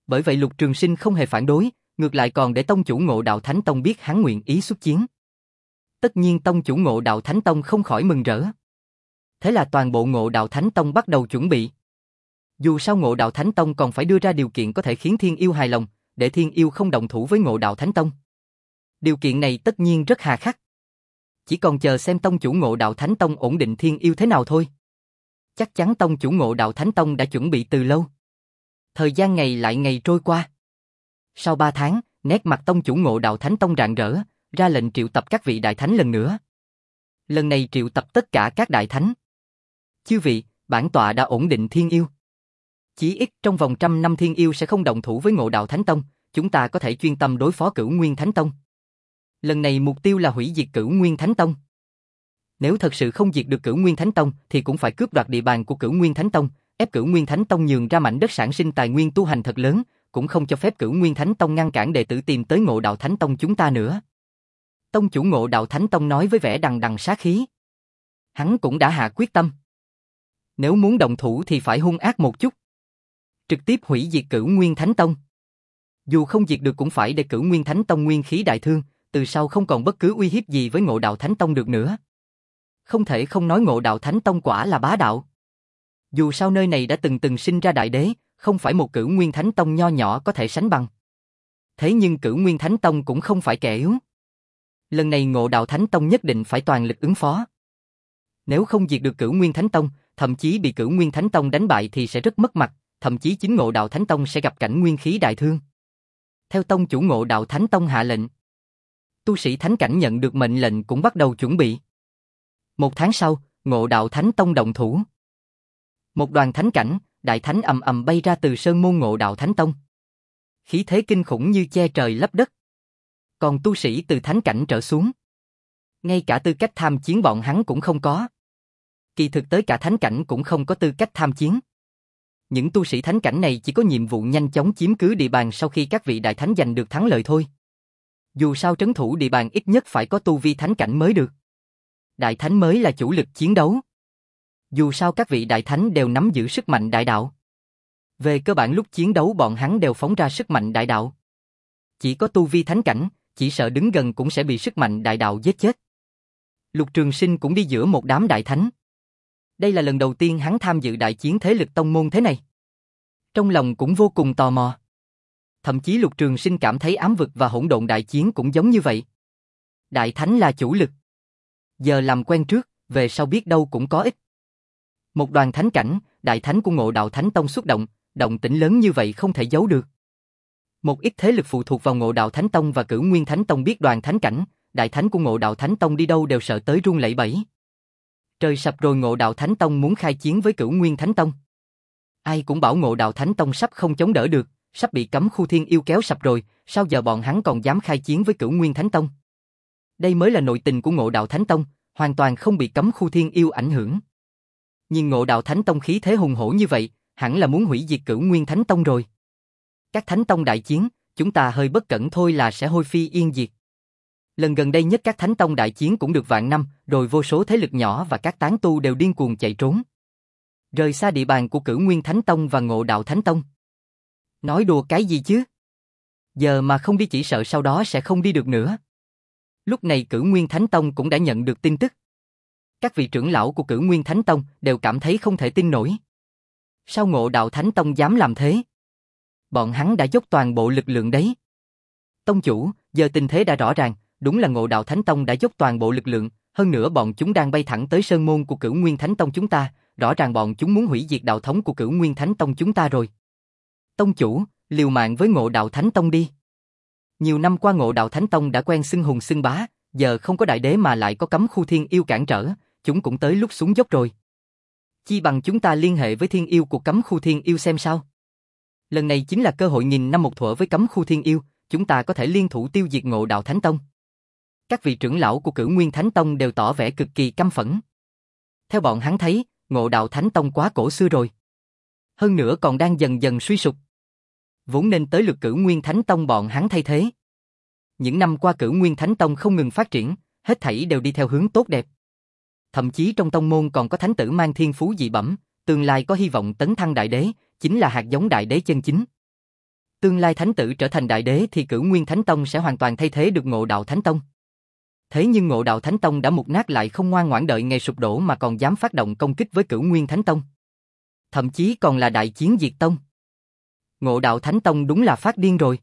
A: Bởi vậy Lục Trường Sinh không hề phản đối, ngược lại còn để tông chủ Ngộ Đạo Thánh Tông biết hắn nguyện ý xuất chiến. Tất nhiên tông chủ Ngộ Đạo Thánh Tông không khỏi mừng rỡ. Thế là toàn bộ Ngộ Đạo Thánh Tông bắt đầu chuẩn bị. Dù sao Ngộ Đạo Thánh Tông còn phải đưa ra điều kiện có thể khiến Thiên Yêu hài lòng, để Thiên Yêu không động thủ với Ngộ Đạo Thánh Tông. Điều kiện này tất nhiên rất hà khắc. Chỉ còn chờ xem tông chủ Ngộ Đạo Thánh Tông ổn định Thiên Yêu thế nào thôi. Chắc chắn tông chủ Ngộ Đạo Thánh Tông đã chuẩn bị từ lâu. Thời gian ngày lại ngày trôi qua. Sau ba tháng, nét mặt tông chủ Ngộ Đạo Thánh Tông rạng rỡ, ra lệnh triệu tập các vị đại thánh lần nữa. Lần này triệu tập tất cả các đại thánh. Chư vị, bản tọa đã ổn định Thiên Yêu. Chỉ ít trong vòng trăm năm Thiên Yêu sẽ không động thủ với Ngộ Đạo Thánh Tông, chúng ta có thể chuyên tâm đối phó Cửu Nguyên Thánh Tông. Lần này mục tiêu là hủy diệt Cửu Nguyên Thánh Tông. Nếu thật sự không diệt được Cửu Nguyên Thánh Tông thì cũng phải cướp đoạt địa bàn của Cửu Nguyên Thánh Tông, ép Cửu Nguyên Thánh Tông nhường ra mảnh đất sản sinh tài nguyên tu hành thật lớn, cũng không cho phép Cửu Nguyên Thánh Tông ngăn cản đệ tử tìm tới Ngộ Đạo Thánh Tông chúng ta nữa. Tông chủ Ngộ Đạo Thánh Tông nói với vẻ đằng đằng sát khí. Hắn cũng đã hạ quyết tâm. Nếu muốn động thủ thì phải hung ác một chút. Trực tiếp hủy diệt Cửu Nguyên Thánh Tông. Dù không diệt được cũng phải để Cửu Nguyên Thánh Tông nguyên khí đại thương, từ sau không còn bất cứ uy hiếp gì với Ngộ Đạo Thánh Tông được nữa. Không thể không nói Ngộ Đạo Thánh Tông quả là bá đạo. Dù sao nơi này đã từng từng sinh ra đại đế, không phải một Cửu Nguyên Thánh Tông nho nhỏ có thể sánh bằng. Thế nhưng Cửu Nguyên Thánh Tông cũng không phải kẻ yếu. Lần này Ngộ Đạo Thánh Tông nhất định phải toàn lực ứng phó. Nếu không diệt được Cửu Nguyên Thánh Tông, thậm chí bị Cửu Nguyên Thánh Tông đánh bại thì sẽ rất mất mặt, thậm chí chính Ngộ Đạo Thánh Tông sẽ gặp cảnh nguyên khí đại thương. Theo tông chủ Ngộ Đạo Thánh Tông hạ lệnh, tu sĩ thánh cảnh nhận được mệnh lệnh cũng bắt đầu chuẩn bị. Một tháng sau, Ngộ Đạo Thánh Tông động thủ. Một đoàn thánh cảnh, đại thánh ầm ầm bay ra từ sơn môn Ngộ Đạo Thánh Tông. Khí thế kinh khủng như che trời lấp đất. Còn tu sĩ từ thánh cảnh trở xuống, ngay cả tư cách tham chiến bọn hắn cũng không có. Kỳ thực tới cả thánh cảnh cũng không có tư cách tham chiến. Những tu sĩ thánh cảnh này chỉ có nhiệm vụ nhanh chóng chiếm cứ địa bàn sau khi các vị đại thánh giành được thắng lợi thôi. Dù sao trấn thủ địa bàn ít nhất phải có tu vi thánh cảnh mới được. Đại thánh mới là chủ lực chiến đấu. Dù sao các vị đại thánh đều nắm giữ sức mạnh đại đạo. Về cơ bản lúc chiến đấu bọn hắn đều phóng ra sức mạnh đại đạo. Chỉ có tu vi thánh cảnh, chỉ sợ đứng gần cũng sẽ bị sức mạnh đại đạo giết chết. Lục Trường Sinh cũng đi giữa một đám đại thánh. Đây là lần đầu tiên hắn tham dự đại chiến thế lực tông môn thế này. Trong lòng cũng vô cùng tò mò. Thậm chí Lục Trường Sinh cảm thấy ám vực và hỗn độn đại chiến cũng giống như vậy. Đại thánh là chủ lực. Giờ làm quen trước, về sau biết đâu cũng có ích. Một đoàn thánh cảnh, đại thánh của Ngộ Đạo Thánh Tông xuất động, động tĩnh lớn như vậy không thể giấu được. Một ít thế lực phụ thuộc vào Ngộ Đạo Thánh Tông và Cửu Nguyên Thánh Tông biết đoàn thánh cảnh, đại thánh của Ngộ Đạo Thánh Tông đi đâu đều sợ tới run lẩy bẩy. Trời sập rồi, Ngộ Đạo Thánh Tông muốn khai chiến với Cửu Nguyên Thánh Tông. Ai cũng bảo Ngộ Đạo Thánh Tông sắp không chống đỡ được, sắp bị cấm khu Thiên Yêu kéo sập rồi, sao giờ bọn hắn còn dám khai chiến với Cửu Nguyên Thánh Tông? Đây mới là nội tình của Ngộ Đạo Thánh Tông, hoàn toàn không bị cấm khu Thiên Yêu ảnh hưởng. Nhưng Ngộ Đạo Thánh Tông khí thế hùng hổ như vậy, hẳn là muốn hủy diệt Cửu Nguyên Thánh Tông rồi. Các Thánh Tông đại chiến, chúng ta hơi bất cẩn thôi là sẽ hôi phi yên diệt. Lần gần đây nhất các Thánh Tông đại chiến cũng được vạn năm, rồi vô số thế lực nhỏ và các tán tu đều điên cuồng chạy trốn. Rời xa địa bàn của Cửu Nguyên Thánh Tông và Ngộ Đạo Thánh Tông. Nói đùa cái gì chứ? Giờ mà không đi chỉ sợ sau đó sẽ không đi được nữa. Lúc này Cửu Nguyên Thánh Tông cũng đã nhận được tin tức. Các vị trưởng lão của Cửu Nguyên Thánh Tông đều cảm thấy không thể tin nổi. Sao Ngộ Đạo Thánh Tông dám làm thế? Bọn hắn đã dốc toàn bộ lực lượng đấy. Tông chủ, giờ tình thế đã rõ ràng, đúng là Ngộ Đạo Thánh Tông đã dốc toàn bộ lực lượng, hơn nữa bọn chúng đang bay thẳng tới sơn môn của Cửu Nguyên Thánh Tông chúng ta, rõ ràng bọn chúng muốn hủy diệt đạo thống của Cửu Nguyên Thánh Tông chúng ta rồi. Tông chủ, liều mạng với Ngộ Đạo Thánh Tông đi. Nhiều năm qua Ngộ Đạo Thánh Tông đã quen xưng hùng xưng bá, giờ không có đại đế mà lại có cấm khu Thiên Yêu cản trở, chúng cũng tới lúc xuống dốc rồi. Chi bằng chúng ta liên hệ với Thiên Yêu của cấm khu Thiên Yêu xem sao. Lần này chính là cơ hội nghìn năm một thuở với cấm khu Thiên Yêu, chúng ta có thể liên thủ tiêu diệt Ngộ Đạo Thánh Tông. Các vị trưởng lão của Cửu Nguyên Thánh Tông đều tỏ vẻ cực kỳ căm phẫn. Theo bọn hắn thấy, Ngộ Đạo Thánh Tông quá cổ xưa rồi. Hơn nữa còn đang dần dần suy sụp. Vốn nên tới lượt Cửu Nguyên Thánh Tông bọn hắn thay thế. Những năm qua Cửu Nguyên Thánh Tông không ngừng phát triển, hết thảy đều đi theo hướng tốt đẹp. Thậm chí trong tông môn còn có thánh tử mang thiên phú dị bẩm, tương lai có hy vọng tấn thăng đại đế, chính là hạt giống đại đế chân chính. Tương lai thánh tử trở thành đại đế thì Cửu Nguyên Thánh Tông sẽ hoàn toàn thay thế được Ngộ Đạo Thánh Tông. Thế nhưng Ngộ Đạo Thánh Tông đã mục nát lại không ngoan ngoãn đợi ngày sụp đổ mà còn dám phát động công kích với Cửu Nguyên Thánh Tông. Thậm chí còn là đại chiến diệt tông. Ngộ Đạo Thánh Tông đúng là phát điên rồi.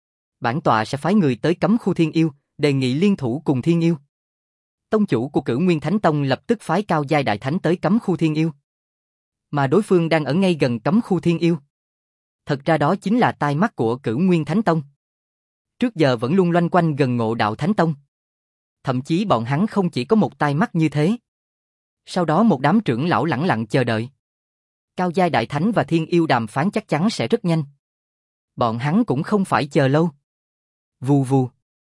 A: Bản tọa sẽ phái người tới cấm khu Thiên Yêu, đề nghị liên thủ cùng Thiên Yêu. Tông chủ của Cửu Nguyên Thánh Tông lập tức phái cao giai đại thánh tới cấm khu Thiên Yêu. Mà đối phương đang ở ngay gần cấm khu Thiên Yêu. Thật ra đó chính là tai mắt của Cửu Nguyên Thánh Tông. Trước giờ vẫn luôn loanh quanh gần Ngộ Đạo Thánh Tông. Thậm chí bọn hắn không chỉ có một tai mắt như thế. Sau đó một đám trưởng lão lẳng lặng chờ đợi. Cao giai đại thánh và Thiên Yêu đàm phán chắc chắn sẽ rất nhanh. Bọn hắn cũng không phải chờ lâu. Vù vù.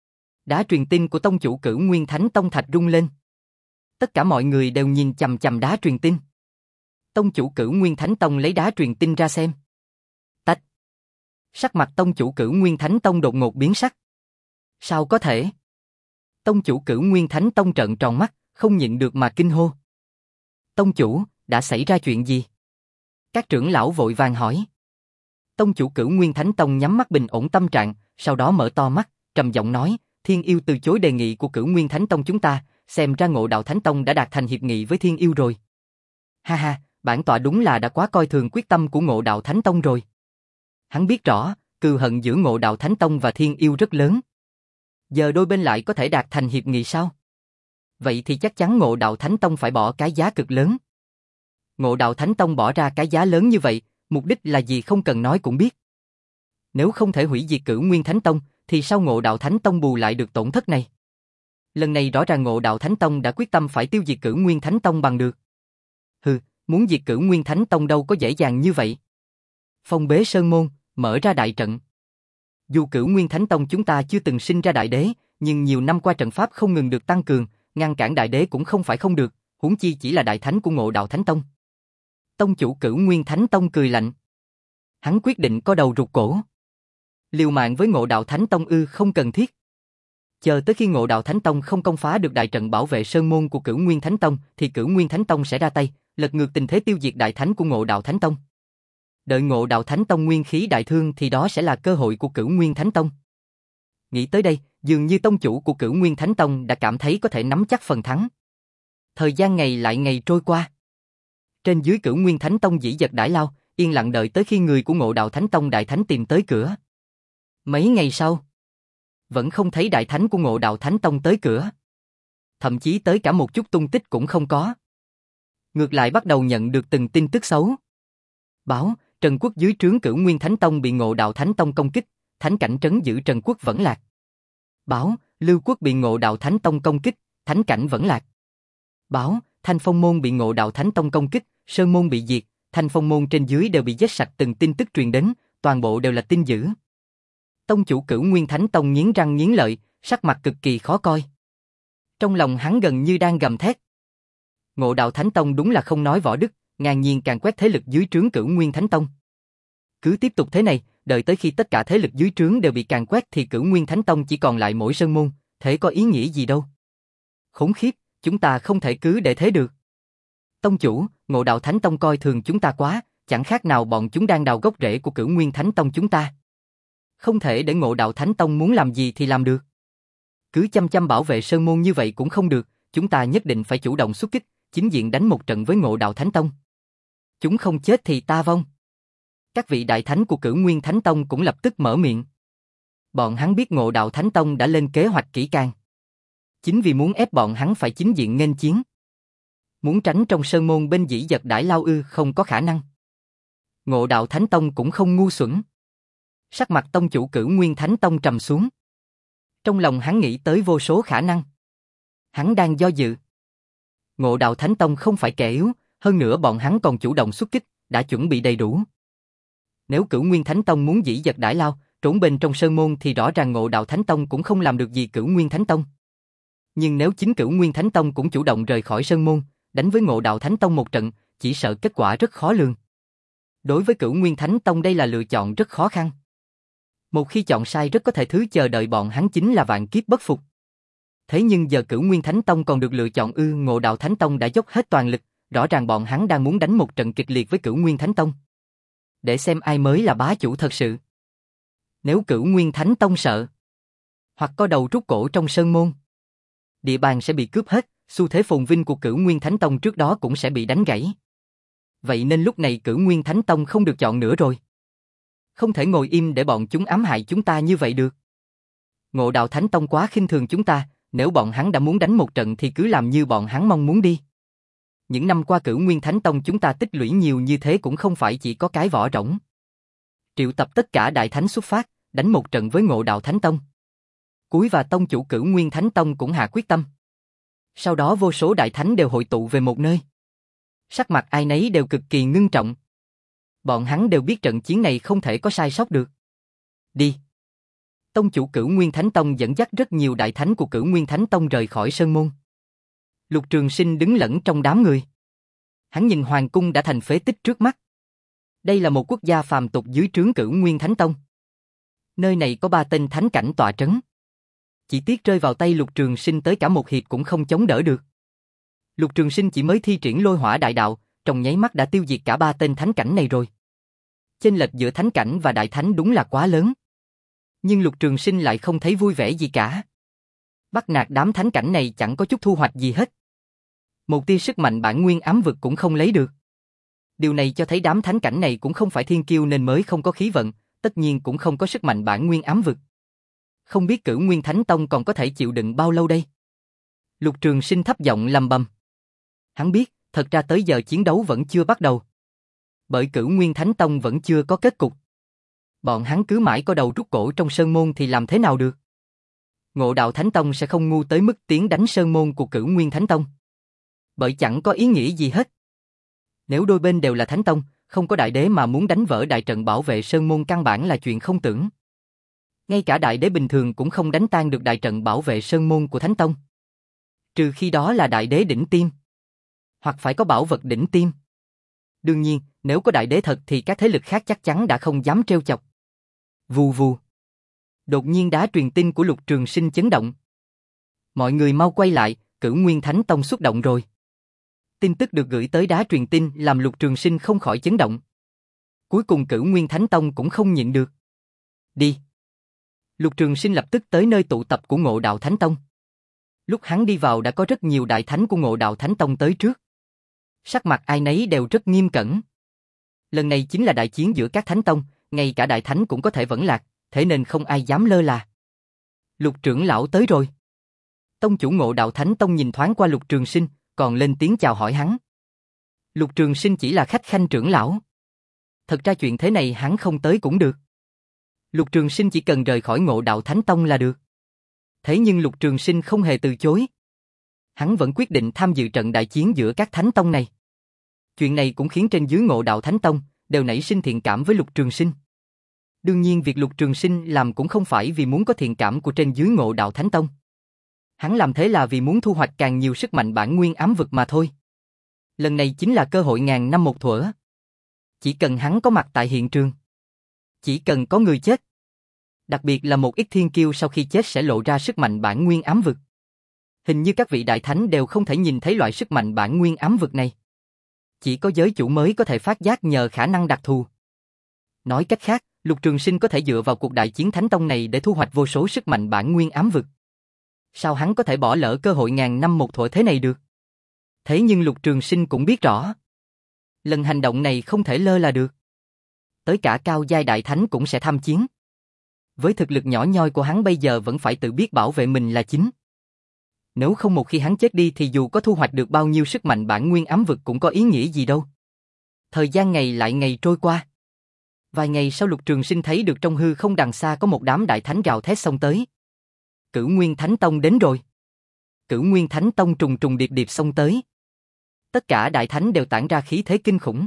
A: Đá truyền tin của tông chủ Cửu Nguyên Thánh Tông thạch rung lên. Tất cả mọi người đều nhìn chằm chằm đá truyền tin. Tông chủ Cửu Nguyên Thánh Tông lấy đá truyền tin ra xem. Tách. Sắc mặt tông chủ Cửu Nguyên Thánh Tông đột ngột biến sắc. Sao có thể? Tông chủ Cửu Nguyên Thánh Tông trợn tròn mắt, không nhịn được mà kinh hô. Tông chủ, đã xảy ra chuyện gì? Các trưởng lão vội vàng hỏi. Tông chủ Cửu Nguyên Thánh Tông nhắm mắt bình ổn tâm trạng, sau đó mở to mắt, trầm giọng nói, Thiên Yêu từ chối đề nghị của Cửu Nguyên Thánh Tông chúng ta, xem ra Ngộ Đạo Thánh Tông đã đạt thành hiệp nghị với Thiên Yêu rồi. Ha ha, bản tọa đúng là đã quá coi thường quyết tâm của Ngộ Đạo Thánh Tông rồi. Hắn biết rõ, cừu hận giữa Ngộ Đạo Thánh Tông và Thiên Yêu rất lớn. Giờ đôi bên lại có thể đạt thành hiệp nghị sao? Vậy thì chắc chắn Ngộ Đạo Thánh Tông phải bỏ cái giá cực lớn. Ngộ Đạo Thánh Tông bỏ ra cái giá lớn như vậy, mục đích là gì không cần nói cũng biết. Nếu không thể hủy diệt Cửu Nguyên Thánh Tông, thì sao Ngộ Đạo Thánh Tông bù lại được tổn thất này? Lần này rõ ràng Ngộ Đạo Thánh Tông đã quyết tâm phải tiêu diệt Cửu Nguyên Thánh Tông bằng được. Hừ, muốn diệt Cửu Nguyên Thánh Tông đâu có dễ dàng như vậy. Phong bế sơn môn, mở ra đại trận. Dù Cửu Nguyên Thánh Tông chúng ta chưa từng sinh ra đại đế, nhưng nhiều năm qua trận pháp không ngừng được tăng cường, ngăn cản đại đế cũng không phải không được, huống chi chỉ là đại thánh của Ngộ Đạo Thánh Tông. Tông chủ Cửu Nguyên Thánh Tông cười lạnh. Hắn quyết định co đầu rụt cổ. Liều mạng với Ngộ Đạo Thánh Tông ư không cần thiết. Chờ tới khi Ngộ Đạo Thánh Tông không công phá được đại trận bảo vệ sơn môn của Cửu Nguyên Thánh Tông, thì Cửu Nguyên Thánh Tông sẽ ra tay, lật ngược tình thế tiêu diệt đại thánh của Ngộ Đạo Thánh Tông. Đợi Ngộ Đạo Thánh Tông nguyên khí đại thương thì đó sẽ là cơ hội của Cửu Nguyên Thánh Tông. Nghĩ tới đây, dường như tông chủ của Cửu Nguyên Thánh Tông đã cảm thấy có thể nắm chắc phần thắng. Thời gian ngày lại ngày trôi qua. Trên dưới Cửu Nguyên Thánh Tông dĩ dật đãi lao, yên lặng đợi tới khi người của Ngộ Đạo Thánh Tông đại thánh tìm tới cửa. Mấy ngày sau, vẫn không thấy đại thánh của Ngộ Đạo Thánh Tông tới cửa. Thậm chí tới cả một chút tung tích cũng không có. Ngược lại bắt đầu nhận được từng tin tức xấu. Báo, Trần Quốc dưới trướng Cửu Nguyên Thánh Tông bị Ngộ Đạo Thánh Tông công kích, thánh cảnh trấn giữ Trần Quốc vẫn lạc. Báo, Lưu Quốc bị Ngộ Đạo Thánh Tông công kích, thánh cảnh vẫn lạc. Báo, Thanh Phong Môn bị Ngộ Đạo Thánh Tông công kích, Sơn Môn bị diệt, Thanh Phong Môn trên dưới đều bị giết sạch, từng tin tức truyền đến, toàn bộ đều là tin dữ. Tông chủ Cửu Nguyên Thánh Tông nghiến răng nghiến lợi, sắc mặt cực kỳ khó coi. Trong lòng hắn gần như đang gầm thét. Ngộ Đạo Thánh Tông đúng là không nói võ đức, ngang nhiên càn quét thế lực dưới trướng Cửu Nguyên Thánh Tông. Cứ tiếp tục thế này, đợi tới khi tất cả thế lực dưới trướng đều bị càn quét thì Cửu Nguyên Thánh Tông chỉ còn lại mỗi sơn môn, thế có ý nghĩa gì đâu. Khốn khiếp, chúng ta không thể cứ để thế được. Tông chủ, Ngộ Đạo Thánh Tông coi thường chúng ta quá, chẳng khác nào bọn chúng đang đào gốc rễ của Cửu Nguyên Thánh Tông chúng ta. Không thể để Ngộ Đạo Thánh Tông muốn làm gì thì làm được. Cứ chăm chăm bảo vệ sơn môn như vậy cũng không được, chúng ta nhất định phải chủ động xuất kích, chính diện đánh một trận với Ngộ Đạo Thánh Tông. Chúng không chết thì ta vong. Các vị đại thánh của Cửu Nguyên Thánh Tông cũng lập tức mở miệng. Bọn hắn biết Ngộ Đạo Thánh Tông đã lên kế hoạch kỹ càng. Chính vì muốn ép bọn hắn phải chính diện nghênh chiến. Muốn tránh trong sơn môn bên dĩ dật đãi lao ư không có khả năng. Ngộ Đạo Thánh Tông cũng không ngu xuẩn. Sắc mặt tông chủ Cửu Nguyên Thánh Tông trầm xuống. Trong lòng hắn nghĩ tới vô số khả năng. Hắn đang do dự. Ngộ Đạo Thánh Tông không phải kẻ yếu, hơn nữa bọn hắn còn chủ động xuất kích, đã chuẩn bị đầy đủ. Nếu Cửu Nguyên Thánh Tông muốn dĩ dật đãi lao, trốn bên trong sơn môn thì rõ ràng Ngộ Đạo Thánh Tông cũng không làm được gì Cửu Nguyên Thánh Tông. Nhưng nếu chính Cửu Nguyên Thánh Tông cũng chủ động rời khỏi sơn môn, đánh với Ngộ Đạo Thánh Tông một trận, chỉ sợ kết quả rất khó lường. Đối với Cửu Nguyên Thánh Tông đây là lựa chọn rất khó khăn. Một khi chọn sai rất có thể thứ chờ đợi bọn hắn chính là vạn kiếp bất phục. Thế nhưng giờ Cửu Nguyên Thánh Tông còn được lựa chọn ư? Ngộ Đạo Thánh Tông đã dốc hết toàn lực, rõ ràng bọn hắn đang muốn đánh một trận kịch liệt với Cửu Nguyên Thánh Tông. Để xem ai mới là bá chủ thật sự. Nếu Cửu Nguyên Thánh Tông sợ, hoặc có đầu rút cổ trong sơn môn, địa bàn sẽ bị cướp hết, xu thế phồn vinh của Cửu Nguyên Thánh Tông trước đó cũng sẽ bị đánh gãy. Vậy nên lúc này Cửu Nguyên Thánh Tông không được chọn nữa rồi. Không thể ngồi im để bọn chúng ám hại chúng ta như vậy được. Ngộ Đạo Thánh Tông quá khinh thường chúng ta, nếu bọn hắn đã muốn đánh một trận thì cứ làm như bọn hắn mong muốn đi. Những năm qua Cửu Nguyên Thánh Tông chúng ta tích lũy nhiều như thế cũng không phải chỉ có cái vỏ rỗng. Triệu tập tất cả đại thánh xuất phát, đánh một trận với Ngộ Đạo Thánh Tông. Cuối và tông chủ Cửu Nguyên Thánh Tông cũng hạ quyết tâm. Sau đó vô số đại thánh đều hội tụ về một nơi. Sắc mặt ai nấy đều cực kỳ ngưng trọng. Bọn hắn đều biết trận chiến này không thể có sai sót được. Đi. Tông chủ Cửu Nguyên Thánh Tông dẫn dắt rất nhiều đại thánh của Cửu Nguyên Thánh Tông rời khỏi sơn môn. Lục Trường Sinh đứng lẫn trong đám người. Hắn nhìn hoàng cung đã thành phế tích trước mắt. Đây là một quốc gia phàm tục dưới trướng Cửu Nguyên Thánh Tông. Nơi này có ba tên thánh cảnh tọa trấn. Chỉ tiếc rơi vào tay Lục Trường Sinh tới cả một hiệp cũng không chống đỡ được. Lục Trường Sinh chỉ mới thi triển lôi hỏa đại đạo, trong nháy mắt đã tiêu diệt cả ba tên thánh cảnh này rồi. Chênh lệch giữa thánh cảnh và đại thánh đúng là quá lớn. Nhưng Lục Trường Sinh lại không thấy vui vẻ gì cả. Bắt nạt đám thánh cảnh này chẳng có chút thu hoạch gì hết. Một tia sức mạnh bản nguyên ám vực cũng không lấy được. Điều này cho thấy đám thánh cảnh này cũng không phải thiên kiêu nên mới không có khí vận, tất nhiên cũng không có sức mạnh bản nguyên ám vực. Không biết Cửu Nguyên Thánh Tông còn có thể chịu đựng bao lâu đây? Lục Trường Sinh thấp giọng lầm bầm. Hắn biết, thật ra tới giờ chiến đấu vẫn chưa bắt đầu. Bởi Cửu Nguyên Thánh Tông vẫn chưa có kết cục. Bọn hắn cứ mãi có đầu rút cổ trong sơn môn thì làm thế nào được? Ngộ Đạo Thánh Tông sẽ không ngu tới mức tiến đánh sơn môn của Cửu Nguyên Thánh Tông. Bởi chẳng có ý nghĩa gì hết. Nếu đôi bên đều là Thánh Tông, không có đại đế mà muốn đánh vỡ đại trận bảo vệ sơn môn căn bản là chuyện không tưởng. Ngay cả đại đế bình thường cũng không đánh tan được đại trận bảo vệ sơn môn của Thánh Tông. Trừ khi đó là đại đế đỉnh tiêm. Hoặc phải có bảo vật đỉnh tiêm. Đương nhiên, nếu có đại đế thật thì các thế lực khác chắc chắn đã không dám trêu chọc. Vù vù. Đột nhiên đá truyền tin của Lục Trường Sinh chấn động. Mọi người mau quay lại, Cửu Nguyên Thánh Tông xuất động rồi. Tin tức được gửi tới đá truyền tin làm Lục Trường Sinh không khỏi chấn động. Cuối cùng Cửu Nguyên Thánh Tông cũng không nhịn được. Đi. Lục Trường Sinh lập tức tới nơi tụ tập của Ngộ Đạo Thánh Tông. Lúc hắn đi vào đã có rất nhiều đại thánh của Ngộ Đạo Thánh Tông tới trước. Sắc mặt ai nấy đều rất nghiêm cẩn. Lần này chính là đại chiến giữa các thánh tông, ngay cả đại thánh cũng có thể vẫn lạc, thế nên không ai dám lơ là. Lục trưởng lão tới rồi. Tông chủ Ngộ Đạo Thánh Tông nhìn thoáng qua Lục Trường Sinh, còn lên tiếng chào hỏi hắn. Lục Trường Sinh chỉ là khách khanh trưởng lão. Thật ra chuyện thế này hắn không tới cũng được. Lục Trường Sinh chỉ cần rời khỏi Ngộ Đạo Thánh Tông là được. Thế nhưng Lục Trường Sinh không hề từ chối. Hắn vẫn quyết định tham dự trận đại chiến giữa các thánh tông này. Chuyện này cũng khiến trên dưới Ngộ Đạo Thánh Tông đều nảy sinh thiện cảm với Lục Trường Sinh. Đương nhiên việc Lục Trường Sinh làm cũng không phải vì muốn có thiện cảm của trên dưới Ngộ Đạo Thánh Tông. Hắn làm thế là vì muốn thu hoạch càng nhiều sức mạnh bản nguyên ám vực mà thôi. Lần này chính là cơ hội ngàn năm một thuở. Chỉ cần hắn có mặt tại hiện trường. Chỉ cần có người chết. Đặc biệt là một ít thiên kiêu sau khi chết sẽ lộ ra sức mạnh bản nguyên ám vực. Hình như các vị đại thánh đều không thể nhìn thấy loại sức mạnh bản nguyên ám vực này. Chỉ có giới chủ mới có thể phát giác nhờ khả năng đặc thù. Nói cách khác, Lục Trường Sinh có thể dựa vào cuộc đại chiến Thánh Tông này để thu hoạch vô số sức mạnh bản nguyên ám vực. Sao hắn có thể bỏ lỡ cơ hội ngàn năm một thuở thế này được? Thế nhưng Lục Trường Sinh cũng biết rõ. Lần hành động này không thể lơ là được. Tới cả cao giai đại thánh cũng sẽ tham chiến. Với thực lực nhỏ nhoi của hắn bây giờ vẫn phải tự biết bảo vệ mình là chính. Nếu không một khi hắn chết đi thì dù có thu hoạch được bao nhiêu sức mạnh bản nguyên ám vực cũng có ý nghĩa gì đâu. Thời gian ngày lại ngày trôi qua. Vài ngày sau Lục Trường Sinh thấy được trong hư không đằng xa có một đám đại thánh gào thét xông tới. Cửu Nguyên Thánh Tông đến rồi. Cửu Nguyên Thánh Tông trùng trùng điệp điệp xông tới. Tất cả đại thánh đều tản ra khí thế kinh khủng.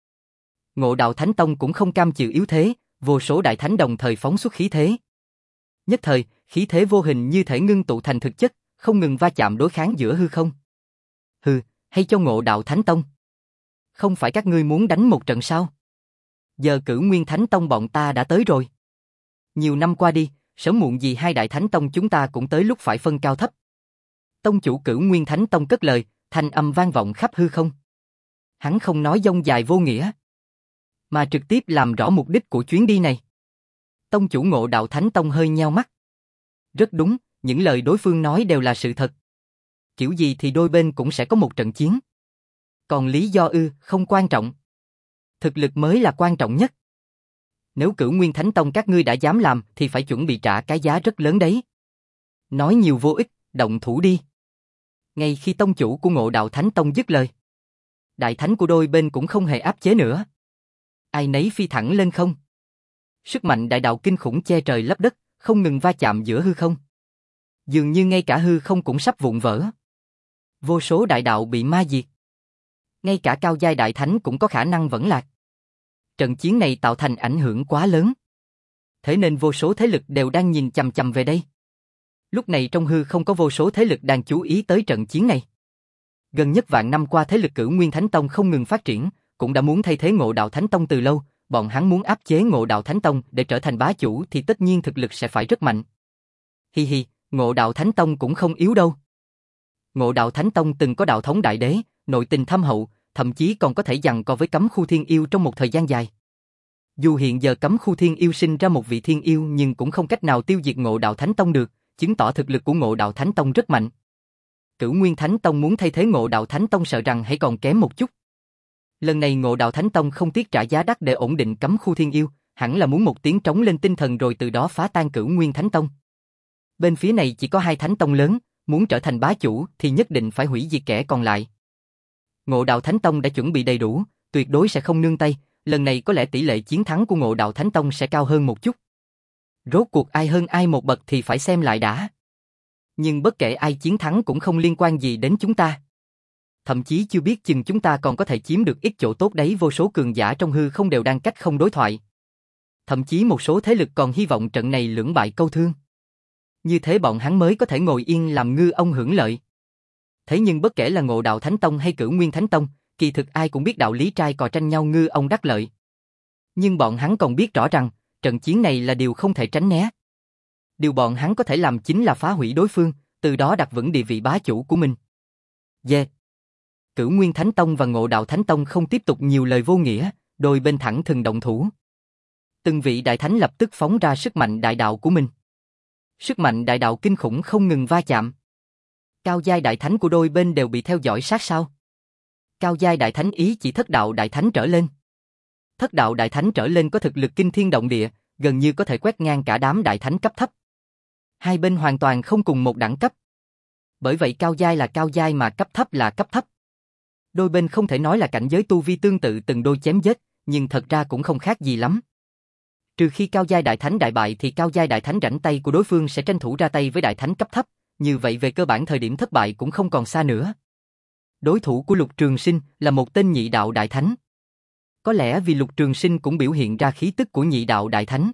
A: Ngộ Đạo Thánh Tông cũng không cam chịu yếu thế, vô số đại thánh đồng thời phóng xuất khí thế. Nhất thời, khí thế vô hình như thể ngưng tụ thành thực chất, không ngừng va chạm đối kháng giữa hư không. Hừ, hay cho Ngộ Đạo Thánh Tông. Không phải các ngươi muốn đánh một trận sao? Giờ Cửu Nguyên Thánh Tông bọn ta đã tới rồi. Nhiều năm qua đi, sớm muộn gì hai đại thánh tông chúng ta cũng tới lúc phải phân cao thấp. Tông chủ Cửu Nguyên Thánh Tông cất lời, thanh âm vang vọng khắp hư không. Hắn không nói dông dài vô nghĩa, mà trực tiếp làm rõ mục đích của chuyến đi này. Tông chủ Ngộ Đạo Thánh Tông hơi nheo mắt. Rất đúng, những lời đối phương nói đều là sự thật. Kiểu gì thì đôi bên cũng sẽ có một trận chiến. Còn lý do ư, không quan trọng. Thực lực mới là quan trọng nhất. Nếu Cửu Nguyên Thánh Tông các ngươi đã dám làm thì phải chuẩn bị trả cái giá rất lớn đấy. Nói nhiều vô ích, động thủ đi. Ngay khi tông chủ của Ngộ Đạo Thánh Tông dứt lời, đại thánh của đôi bên cũng không hề áp chế nữa. Ai nấy phi thẳng lên không. Sức mạnh đại đạo kinh khủng che trời lấp đất, không ngừng va chạm giữa hư không. Dường như ngay cả hư không cũng sắp vụn vỡ. Vô số đại đạo bị ma diệt. Ngay cả cao giai đại thánh cũng có khả năng vẫn lạc. Trận chiến này tạo thành ảnh hưởng quá lớn. Thế nên vô số thế lực đều đang nhìn chằm chằm về đây. Lúc này trong hư không có vô số thế lực đang chú ý tới trận chiến này. Gần nhất vạn năm qua thế lực Cửu Nguyên Thánh Tông không ngừng phát triển, cũng đã muốn thay thế Ngộ Đạo Thánh Tông từ lâu, bọn hắn muốn áp chế Ngộ Đạo Thánh Tông để trở thành bá chủ thì tất nhiên thực lực sẽ phải rất mạnh. Hi hi, Ngộ Đạo Thánh Tông cũng không yếu đâu. Ngộ Đạo Thánh Tông từng có đạo thống đại đế, nội tình thâm hậu, thậm chí còn có thể giằng co với Cấm Khu Thiên Yêu trong một thời gian dài. Dù hiện giờ Cấm Khu Thiên Yêu sinh ra một vị thiên yêu nhưng cũng không cách nào tiêu diệt Ngộ Đạo Thánh Tông được, chứng tỏ thực lực của Ngộ Đạo Thánh Tông rất mạnh. Cửu Nguyên Thánh Tông muốn thay thế Ngộ Đạo Thánh Tông sợ rằng hãy còn kém một chút. Lần này Ngộ Đạo Thánh Tông không tiếc trả giá đắt để ổn định Cấm Khu Thiên Yêu, hẳn là muốn một tiếng trống lên tinh thần rồi từ đó phá tan Cửu Nguyên Thánh Tông. Bên phía này chỉ có hai thánh tông lớn, muốn trở thành bá chủ thì nhất định phải hủy diệt kẻ còn lại. Ngộ Đạo Thánh Tông đã chuẩn bị đầy đủ, tuyệt đối sẽ không nương tay, lần này có lẽ tỷ lệ chiến thắng của Ngộ Đạo Thánh Tông sẽ cao hơn một chút. Rốt cuộc ai hơn ai một bậc thì phải xem lại đã. Nhưng bất kể ai chiến thắng cũng không liên quan gì đến chúng ta. Thậm chí chưa biết chừng chúng ta còn có thể chiếm được ít chỗ tốt đấy, vô số cường giả trong hư không đều đang cách không đối thoại. Thậm chí một số thế lực còn hy vọng trận này lưỡng bại câu thương. Như thế bọn hắn mới có thể ngồi yên làm ngư ông hưởng lợi. Thế nhưng bất kể là Ngộ Đạo Thánh Tông hay Cửu Nguyên Thánh Tông, kỳ thực ai cũng biết đạo lý trai cò tranh nhau ngư ông đắc lợi. Nhưng bọn hắn còn biết rõ rằng, trận chiến này là điều không thể tránh né. Điều bọn hắn có thể làm chính là phá hủy đối phương, từ đó đặt vững địa vị bá chủ của mình. Yeah. Cửu Nguyên Thánh Tông và Ngộ Đạo Thánh Tông không tiếp tục nhiều lời vô nghĩa, đôi bên thẳng thừng động thủ. Từng vị đại thánh lập tức phóng ra sức mạnh đại đạo của mình. Sức mạnh đại đạo kinh khủng không ngừng va chạm. Cao giai đại thánh của đôi bên đều bị theo dõi sát sao. Cao giai đại thánh ý chỉ thất đạo đại thánh trở lên. Thất đạo đại thánh trở lên có thực lực kinh thiên động địa, gần như có thể quét ngang cả đám đại thánh cấp thấp. Hai bên hoàn toàn không cùng một đẳng cấp. Bởi vậy cao giai là cao giai mà cấp thấp là cấp thấp. Đôi bên không thể nói là cảnh giới tu vi tương tự từng đôi chém giết, nhưng thật ra cũng không khác gì lắm. Trừ khi cao giai đại thánh đại bại thì cao giai đại thánh rảnh tay của đối phương sẽ tranh thủ ra tay với đại thánh cấp thấp, như vậy về cơ bản thời điểm thất bại cũng không còn xa nữa. Đối thủ của Lục Trường Sinh là một tên nhị đạo đại thánh. Có lẽ vì Lục Trường Sinh cũng biểu hiện ra khí tức của nhị đạo đại thánh.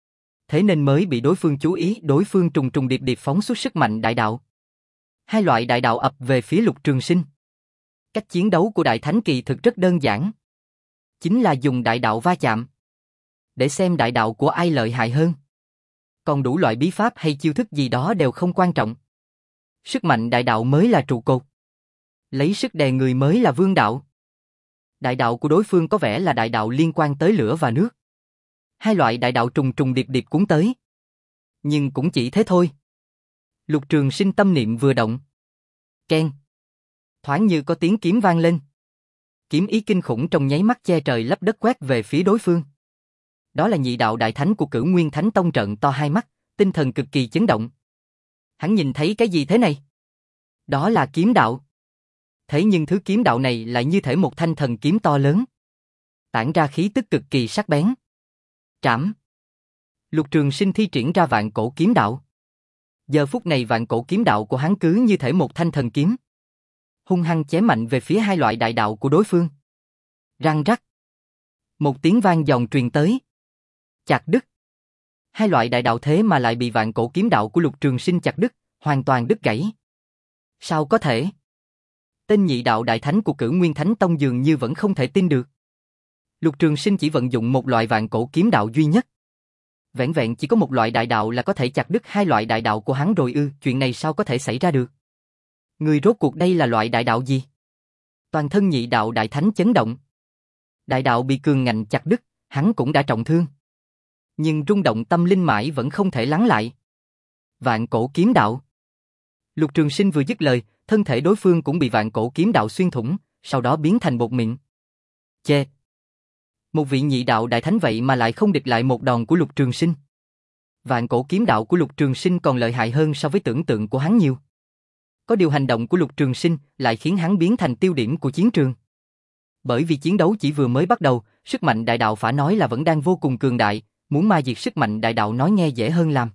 A: Thế nên mới bị đối phương chú ý, đối phương trùng trùng điệp điệp phóng xuất sức mạnh đại đạo. Hai loại đại đạo ập về phía Lục Trường Sinh. Cách chiến đấu của đại thánh kỳ thực rất đơn giản. Chính là dùng đại đạo va chạm. Để xem đại đạo của ai lợi hại hơn. Còn đủ loại bí pháp hay chiêu thức gì đó đều không quan trọng. Sức mạnh đại đạo mới là trụ cột. Lấy sức đè người mới là vương đạo. Đại đạo của đối phương có vẻ là đại đạo liên quan tới lửa và nước. Hai loại đại đạo trùng trùng điệp điệp cuốn tới. Nhưng cũng chỉ thế thôi. Lục Trường Sinh tâm niệm vừa động. Keng. Thoáng như có tiếng kiếm vang lên. Kiếm ý kinh khủng trong nháy mắt che trời lấp đất quét về phía đối phương. Đó là nhị đạo đại thánh của Cửu Nguyên Thánh Tông trợn to hai mắt, tinh thần cực kỳ chấn động. Hắn nhìn thấy cái gì thế này? Đó là kiếm đạo. Thế nhưng thứ kiếm đạo này lại như thể một thanh thần kiếm to lớn. Tản ra khí tức cực kỳ sắc bén. Trảm. Lục Trường Sinh thi triển ra vạn cổ kiếm đạo. Giờ phút này vạn cổ kiếm đạo của hắn cứ như thể một thanh thần kiếm. Hung hăng chém mạnh về phía hai loại đại đạo của đối phương. Răng rắc. Một tiếng vang giòn truyền tới. Chặt đứt. Hai loại đại đạo thế mà lại bị vạn cổ kiếm đạo của Lục Trường Sinh chặt đứt, hoàn toàn đứt gãy. Sao có thể? Tên nhị đạo đại thánh của Cửu Nguyên Thánh Tông dường như vẫn không thể tin được. Lục Trường Sinh chỉ vận dụng một loại vạn cổ kiếm đạo duy nhất. Vẹn vẹn chỉ có một loại đại đạo là có thể chặt đứt hai loại đại đạo của hắn rồi ư, chuyện này sao có thể xảy ra được? Người rốt cuộc đây là loại đại đạo gì? Toàn thân nhị đạo đại thánh chấn động. Đại đạo bị cường ngạnh chặt đứt, hắn cũng đã trọng thương. Nhưng rung động tâm linh mãi vẫn không thể lắng lại. Vạn cổ kiếm đạo. Lục Trường Sinh vừa dứt lời, thân thể đối phương cũng bị vạn cổ kiếm đạo xuyên thủng, sau đó biến thành bột mịn. Chê! Một vị nhị đạo đại thánh vậy mà lại không địch lại một đòn của Lục Trường Sinh. Vạn cổ kiếm đạo của Lục Trường Sinh còn lợi hại hơn so với tưởng tượng của hắn nhiều. Có điều hành động của Lục Trường Sinh lại khiến hắn biến thành tiêu điểm của chiến trường. Bởi vì chiến đấu chỉ vừa mới bắt đầu, sức mạnh đại đạo phải nói là vẫn đang vô cùng cường đại, muốn ma diệt sức mạnh đại đạo nói nghe dễ hơn làm.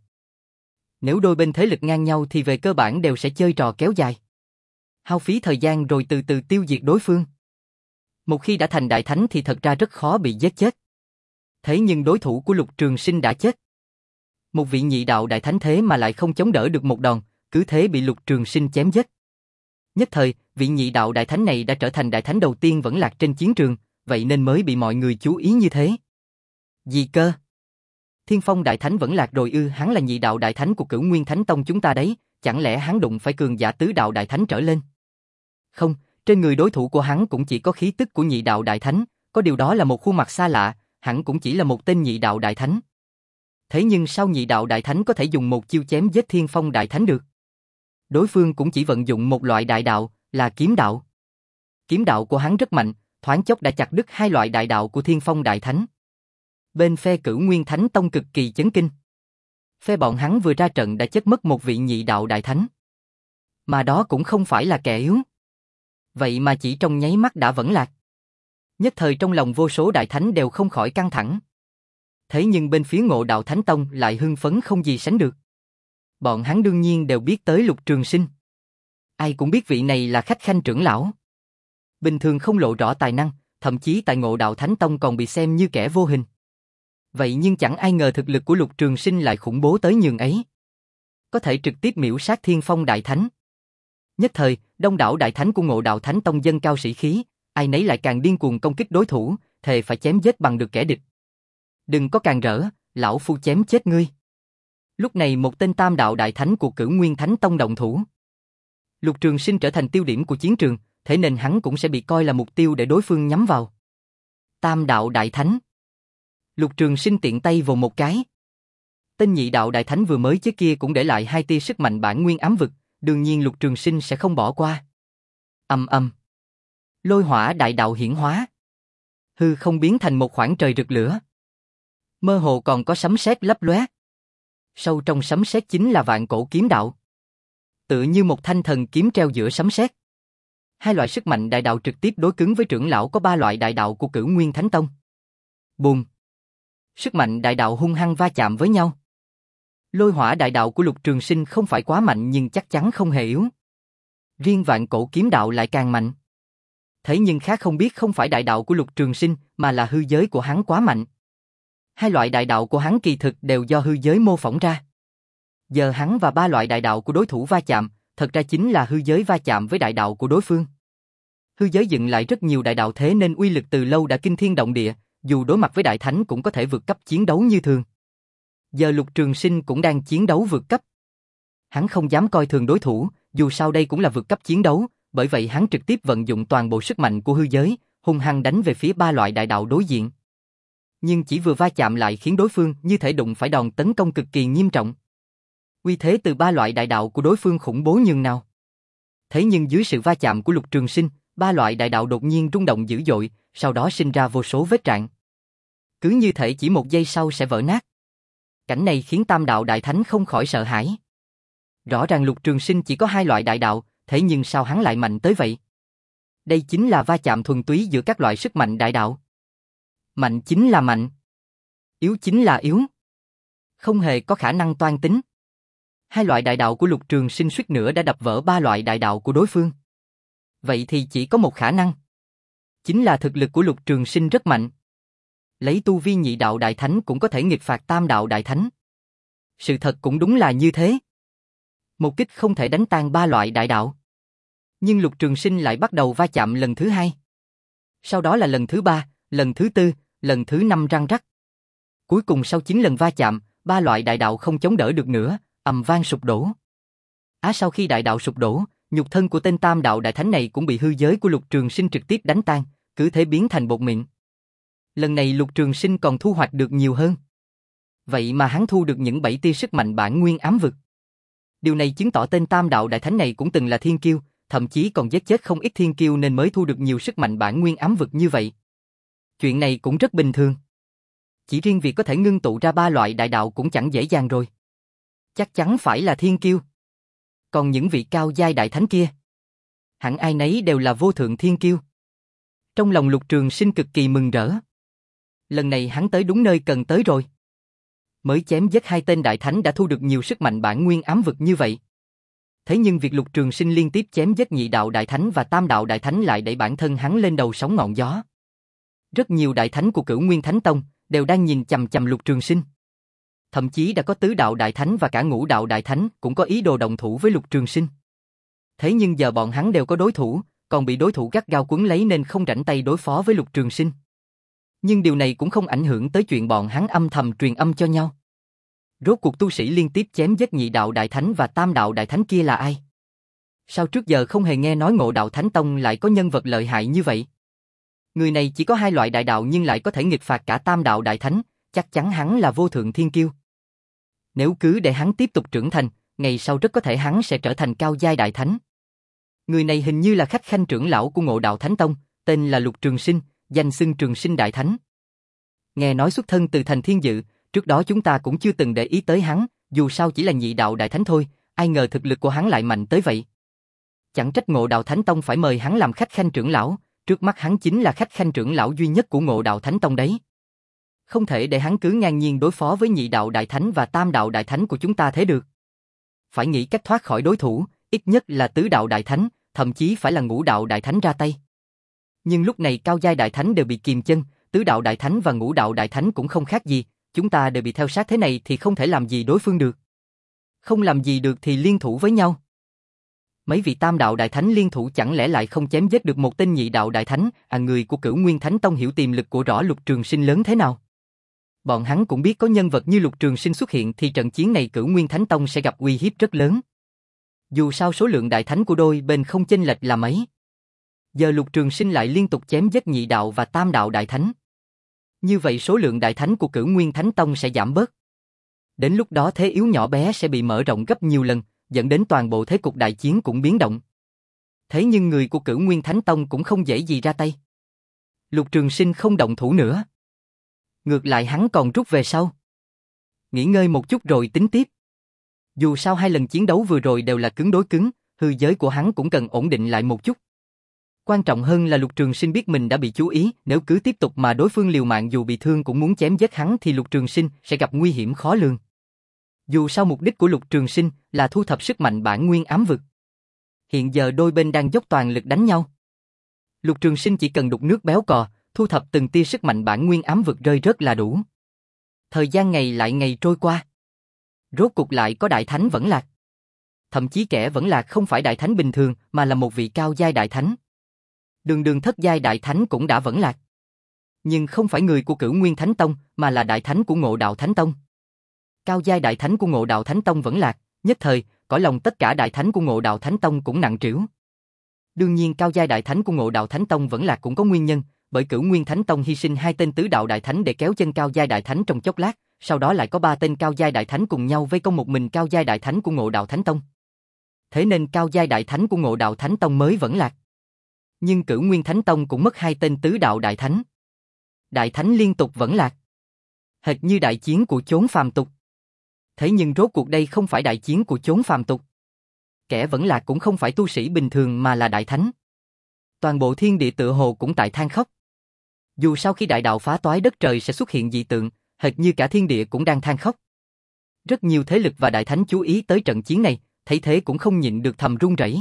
A: Nếu đôi bên thế lực ngang nhau thì về cơ bản đều sẽ chơi trò kéo dài. Hao phí thời gian rồi từ từ tiêu diệt đối phương. Một khi đã thành đại thánh thì thật ra rất khó bị giết chết. Thế nhưng đối thủ của Lục Trường Sinh đã chết. Một vị nhị đạo đại thánh thế mà lại không chống đỡ được một đòn, cứ thế bị Lục Trường Sinh chém giết. Nhất thời, vị nhị đạo đại thánh này đã trở thành đại thánh đầu tiên vẫn lạc trên chiến trường, vậy nên mới bị mọi người chú ý như thế. Gì cơ? Thiên Phong đại thánh vẫn lạc rồi ư? Hắn là nhị đạo đại thánh của Cửu Nguyên Thánh Tông chúng ta đấy, chẳng lẽ hắn đụng phải cường giả tứ đạo đại thánh trở lên? Không, trên người đối thủ của hắn cũng chỉ có khí tức của nhị đạo đại thánh, có điều đó là một khuôn mặt xa lạ, hẳn cũng chỉ là một tên nhị đạo đại thánh. Thế nhưng sao nhị đạo đại thánh có thể dùng một chiêu chém giết Thiên Phong đại thánh được? Đối phương cũng chỉ vận dụng một loại đại đạo, là kiếm đạo. Kiếm đạo của hắn rất mạnh, thoáng chốc đã chặt đứt hai loại đại đạo của Thiên Phong đại thánh. Bên phe Cửu Nguyên Thánh Tông cực kỳ chấn kinh. Phe bọn hắn vừa ra trận đã chết mất một vị nhị đạo đại thánh. Mà đó cũng không phải là kẻ yếu. Vậy mà chỉ trong nháy mắt đã vẫn lạc. Nhất thời trong lòng vô số đại thánh đều không khỏi căng thẳng. Thế nhưng bên phía Ngộ Đạo Thánh Tông lại hưng phấn không gì sánh được. Bọn hắn đương nhiên đều biết tới Lục Trường Sinh. Ai cũng biết vị này là khách khanh trưởng lão. Bình thường không lộ rõ tài năng, thậm chí tại Ngộ Đạo Thánh Tông còn bị xem như kẻ vô hình. Vậy nhưng chẳng ai ngờ thực lực của Lục Trường Sinh lại khủng bố tới nhường ấy. Có thể trực tiếp miểu sát Thiên Phong đại thánh. Nhất thời, đông đảo đại thánh của Ngộ Đạo Thánh Tông dâng cao sĩ khí, ai nấy lại càng điên cuồng công kích đối thủ, thề phải chém giết bằng được kẻ địch. Đừng có càng rỡ, lão phu chém chết ngươi. Lúc này một tên tam đạo đại thánh của Cửu Nguyên Thánh Tông động thủ. Lục Trường Sinh trở thành tiêu điểm của chiến trường, thế nên hắn cũng sẽ bị coi là mục tiêu để đối phương nhắm vào. Tam đạo đại thánh. Lục Trường Sinh tiện tay vồ một cái. Tên nhị đạo đại thánh vừa mới chết kia cũng để lại hai tia sức mạnh bản nguyên ám vực, đương nhiên Lục Trường Sinh sẽ không bỏ qua. Ầm ầm. Lôi hỏa đại đạo hiển hóa. Hư không biến thành một khoảng trời rực lửa. Mơ hồ còn có sấm sét lấp lóe. Sâu trong sấm sét chính là vạn cổ kiếm đạo. Tựa như một thanh thần kiếm treo giữa sấm sét. Hai loại sức mạnh đại đạo trực tiếp đối cứng với trưởng lão có ba loại đại đạo của Cửu Nguyên Thánh Tông. Bùm. Sức mạnh đại đạo hung hăng va chạm với nhau. Lôi hỏa đại đạo của Lục Trường Sinh không phải quá mạnh nhưng chắc chắn không hề yếu. Riêng vạn cổ kiếm đạo lại càng mạnh. Thế nhưng khác không biết không phải đại đạo của Lục Trường Sinh mà là hư giới của hắn quá mạnh. Hai loại đại đạo của hắn kỳ thực đều do hư giới mô phỏng ra. Giờ hắn và ba loại đại đạo của đối thủ va chạm, thật ra chính là hư giới va chạm với đại đạo của đối phương. Hư giới dựng lại rất nhiều đại đạo thế nên uy lực từ lâu đã kinh thiên động địa, dù đối mặt với đại thánh cũng có thể vượt cấp chiến đấu như thường. Giờ Lục Trường Sinh cũng đang chiến đấu vượt cấp. Hắn không dám coi thường đối thủ, dù sao đây cũng là vượt cấp chiến đấu, bởi vậy hắn trực tiếp vận dụng toàn bộ sức mạnh của hư giới, hung hăng đánh về phía ba loại đại đạo đối diện. Nhưng chỉ vừa va chạm lại khiến đối phương như thể đụng phải đòn tấn công cực kỳ nghiêm trọng. Uy thế từ ba loại đại đạo của đối phương khủng bố nhường nào. Thế nhưng dưới sự va chạm của Lục Trường Sinh, ba loại đại đạo đột nhiên rung động dữ dội, sau đó sinh ra vô số vết rạn. Cứ như thể chỉ một giây sau sẽ vỡ nát. Cảnh này khiến tam đạo đại thánh không khỏi sợ hãi. Rõ ràng Lục Trường Sinh chỉ có hai loại đại đạo, thế nhưng sao hắn lại mạnh tới vậy? Đây chính là va chạm thuần túy giữa các loại sức mạnh đại đạo. Mạnh chính là mạnh. Yếu chính là yếu. Không hề có khả năng toan tính. Hai loại đại đạo của Lục Trường Sinh suýt nữa đã đập vỡ ba loại đại đạo của đối phương. Vậy thì chỉ có một khả năng. Chính là thực lực của Lục Trường Sinh rất mạnh. Lấy tu vi nhị đạo đại thánh cũng có thể nghịch phạt tam đạo đại thánh. Sự thật cũng đúng là như thế. Một kích không thể đánh tan ba loại đại đạo. Nhưng Lục Trường Sinh lại bắt đầu va chạm lần thứ hai. Sau đó là lần thứ ba, lần thứ tư, lần thứ năm răng rắc. Cuối cùng sau chín lần va chạm, ba loại đại đạo không chống đỡ được nữa, ầm vang sụp đổ. Á sau khi đại đạo sụp đổ, nhục thân của tên tam đạo đại thánh này cũng bị hư giới của Lục Trường Sinh trực tiếp đánh tan, cứ thế biến thành bột mịn. Lần này Lục Trường Sinh còn thu hoạch được nhiều hơn. Vậy mà hắn thu được những bảy tia sức mạnh bản nguyên ám vực. Điều này chứng tỏ tên Tam Đạo Đại Thánh này cũng từng là thiên kiêu, thậm chí còn giết chết không ít thiên kiêu nên mới thu được nhiều sức mạnh bản nguyên ám vực như vậy. Chuyện này cũng rất bình thường. Chỉ riêng việc có thể ngưng tụ ra ba loại đại đạo cũng chẳng dễ dàng rồi. Chắc chắn phải là thiên kiêu. Còn những vị cao giai đại thánh kia, hẳn ai nấy đều là vô thượng thiên kiêu. Trong lòng Lục Trường Sinh cực kỳ mừng rỡ. Lần này hắn tới đúng nơi cần tới rồi. Mới chém giết hai tên đại thánh đã thu được nhiều sức mạnh bản nguyên ám vực như vậy. Thế nhưng việc Lục Trường Sinh liên tiếp chém giết nhị đạo đại thánh và tam đạo đại thánh lại đẩy bản thân hắn lên đầu sóng ngọn gió. Rất nhiều đại thánh của Cửu Nguyên Thánh Tông đều đang nhìn chằm chằm Lục Trường Sinh. Thậm chí đã có tứ đạo đại thánh và cả ngũ đạo đại thánh cũng có ý đồ động thủ với Lục Trường Sinh. Thế nhưng giờ bọn hắn đều có đối thủ, còn bị đối thủ gắt gao quấn lấy nên không rảnh tay đối phó với Lục Trường Sinh. Nhưng điều này cũng không ảnh hưởng tới chuyện bọn hắn âm thầm truyền âm cho nhau. Rốt cuộc tu sĩ liên tiếp chém giết nhị đạo đại thánh và tam đạo đại thánh kia là ai? Sao trước giờ không hề nghe nói Ngộ Đạo Thánh Tông lại có nhân vật lợi hại như vậy? Người này chỉ có hai loại đại đạo nhưng lại có thể nghịch phạt cả tam đạo đại thánh, chắc chắn hắn là vô thượng thiên kiêu. Nếu cứ để hắn tiếp tục trưởng thành, ngày sau rất có thể hắn sẽ trở thành cao giai đại thánh. Người này hình như là khách khanh trưởng lão của Ngộ Đạo Thánh Tông, tên là Lục Trường Sinh, danh xưng Trường Sinh Đại Thánh. Nghe nói xuất thân từ thành Thiên Dự, trước đó chúng ta cũng chưa từng để ý tới hắn, dù sao chỉ là nhị đạo đại thánh thôi, ai ngờ thực lực của hắn lại mạnh tới vậy. Chẳng trách Ngộ Đạo Thánh Tông phải mời hắn làm khách khanh trưởng lão, trước mắt hắn chính là khách khanh trưởng lão duy nhất của Ngộ Đạo Thánh Tông đấy. Không thể để hắn cứ ngang nhiên đối phó với nhị đạo đại thánh và tam đạo đại thánh của chúng ta thế được. Phải nghĩ cách thoát khỏi đối thủ, ít nhất là tứ đạo đại thánh, thậm chí phải là ngũ đạo đại thánh ra tay. Nhưng lúc này cao giai đại thánh đều bị kìm chân, tứ đạo đại thánh và ngũ đạo đại thánh cũng không khác gì, chúng ta đều bị theo sát thế này thì không thể làm gì đối phương được. Không làm gì được thì liên thủ với nhau. Mấy vị tam đạo đại thánh liên thủ chẳng lẽ lại không chém giết được một tên nhị đạo đại thánh, à người của Cửu Nguyên Thánh Tông hiểu tiềm lực của rõ Lục Trường Sinh lớn thế nào. Bọn hắn cũng biết có nhân vật như Lục Trường Sinh xuất hiện thì trận chiến này Cửu Nguyên Thánh Tông sẽ gặp uy hiếp rất lớn. Dù sao số lượng đại thánh của đôi bên không chênh lệch là mấy. Giờ Lục Trường Sinh lại liên tục chém giết nhị đạo và tam đạo đại thánh. Như vậy số lượng đại thánh của Cửu Nguyên Thánh Tông sẽ giảm bớt. Đến lúc đó thế yếu nhỏ bé sẽ bị mở rộng gấp nhiều lần, dẫn đến toàn bộ thế cục đại chiến cũng biến động. Thế nhưng người của Cửu Nguyên Thánh Tông cũng không dễ gì ra tay. Lục Trường Sinh không động thủ nữa. Ngược lại hắn còn rút về sau. Nghỉ ngơi một chút rồi tính tiếp. Dù sao hai lần chiến đấu vừa rồi đều là cứng đối cứng, hư giới của hắn cũng cần ổn định lại một chút. Quan trọng hơn là Lục Trường Sinh biết mình đã bị chú ý, nếu cứ tiếp tục mà đối phương liều mạng dù bị thương cũng muốn chém giết hắn thì Lục Trường Sinh sẽ gặp nguy hiểm khó lường. Dù sao mục đích của Lục Trường Sinh là thu thập sức mạnh bản nguyên ám vực. Hiện giờ đôi bên đang dốc toàn lực đánh nhau. Lục Trường Sinh chỉ cần đục nước béo cò, thu thập từng tia sức mạnh bản nguyên ám vực rơi rớt là đủ. Thời gian ngày lại ngày trôi qua. Rốt cục lại có đại thánh vẫn lạc. Thậm chí kẻ vẫn lạc không phải đại thánh bình thường mà là một vị cao giai đại thánh. Đường đường thất giai đại thánh cũng đã vẫn lạc. Nhưng không phải người của Cửu Nguyên Thánh Tông mà là đại thánh của Ngộ Đạo Thánh Tông. Cao giai đại thánh của Ngộ Đạo Thánh Tông vẫn lạc, nhất thời, cõi lòng tất cả đại thánh của Ngộ Đạo Thánh Tông cũng nặng trĩu. Đương nhiên cao giai đại thánh của Ngộ Đạo Thánh Tông vẫn lạc cũng có nguyên nhân, bởi Cửu Nguyên Thánh Tông hy sinh hai tên tứ đạo đại thánh để kéo chân cao giai đại thánh trong chốc lát, sau đó lại có ba tên cao giai đại thánh cùng nhau vây công một mình cao giai đại thánh của Ngộ Đạo Thánh Tông. Thế nên cao giai đại thánh của Ngộ Đạo Thánh Tông mới vẫn lạc. Nhưng Cửu Nguyên Thánh Tông cũng mất hai tên tứ đạo đại thánh. Đại thánh liên tục vẫn lạc. Hệt như đại chiến của chốn phàm tục. Thế nhưng rốt cuộc đây không phải đại chiến của chốn phàm tục. Kẻ vẫn lạc cũng không phải tu sĩ bình thường mà là đại thánh. Toàn bộ thiên địa tựa hồ cũng tại than khóc. Dù sau khi đại đạo phá toái đất trời sẽ xuất hiện dị tượng, hệt như cả thiên địa cũng đang than khóc. Rất nhiều thế lực và đại thánh chú ý tới trận chiến này, thấy thế cũng không nhịn được thầm run rẩy.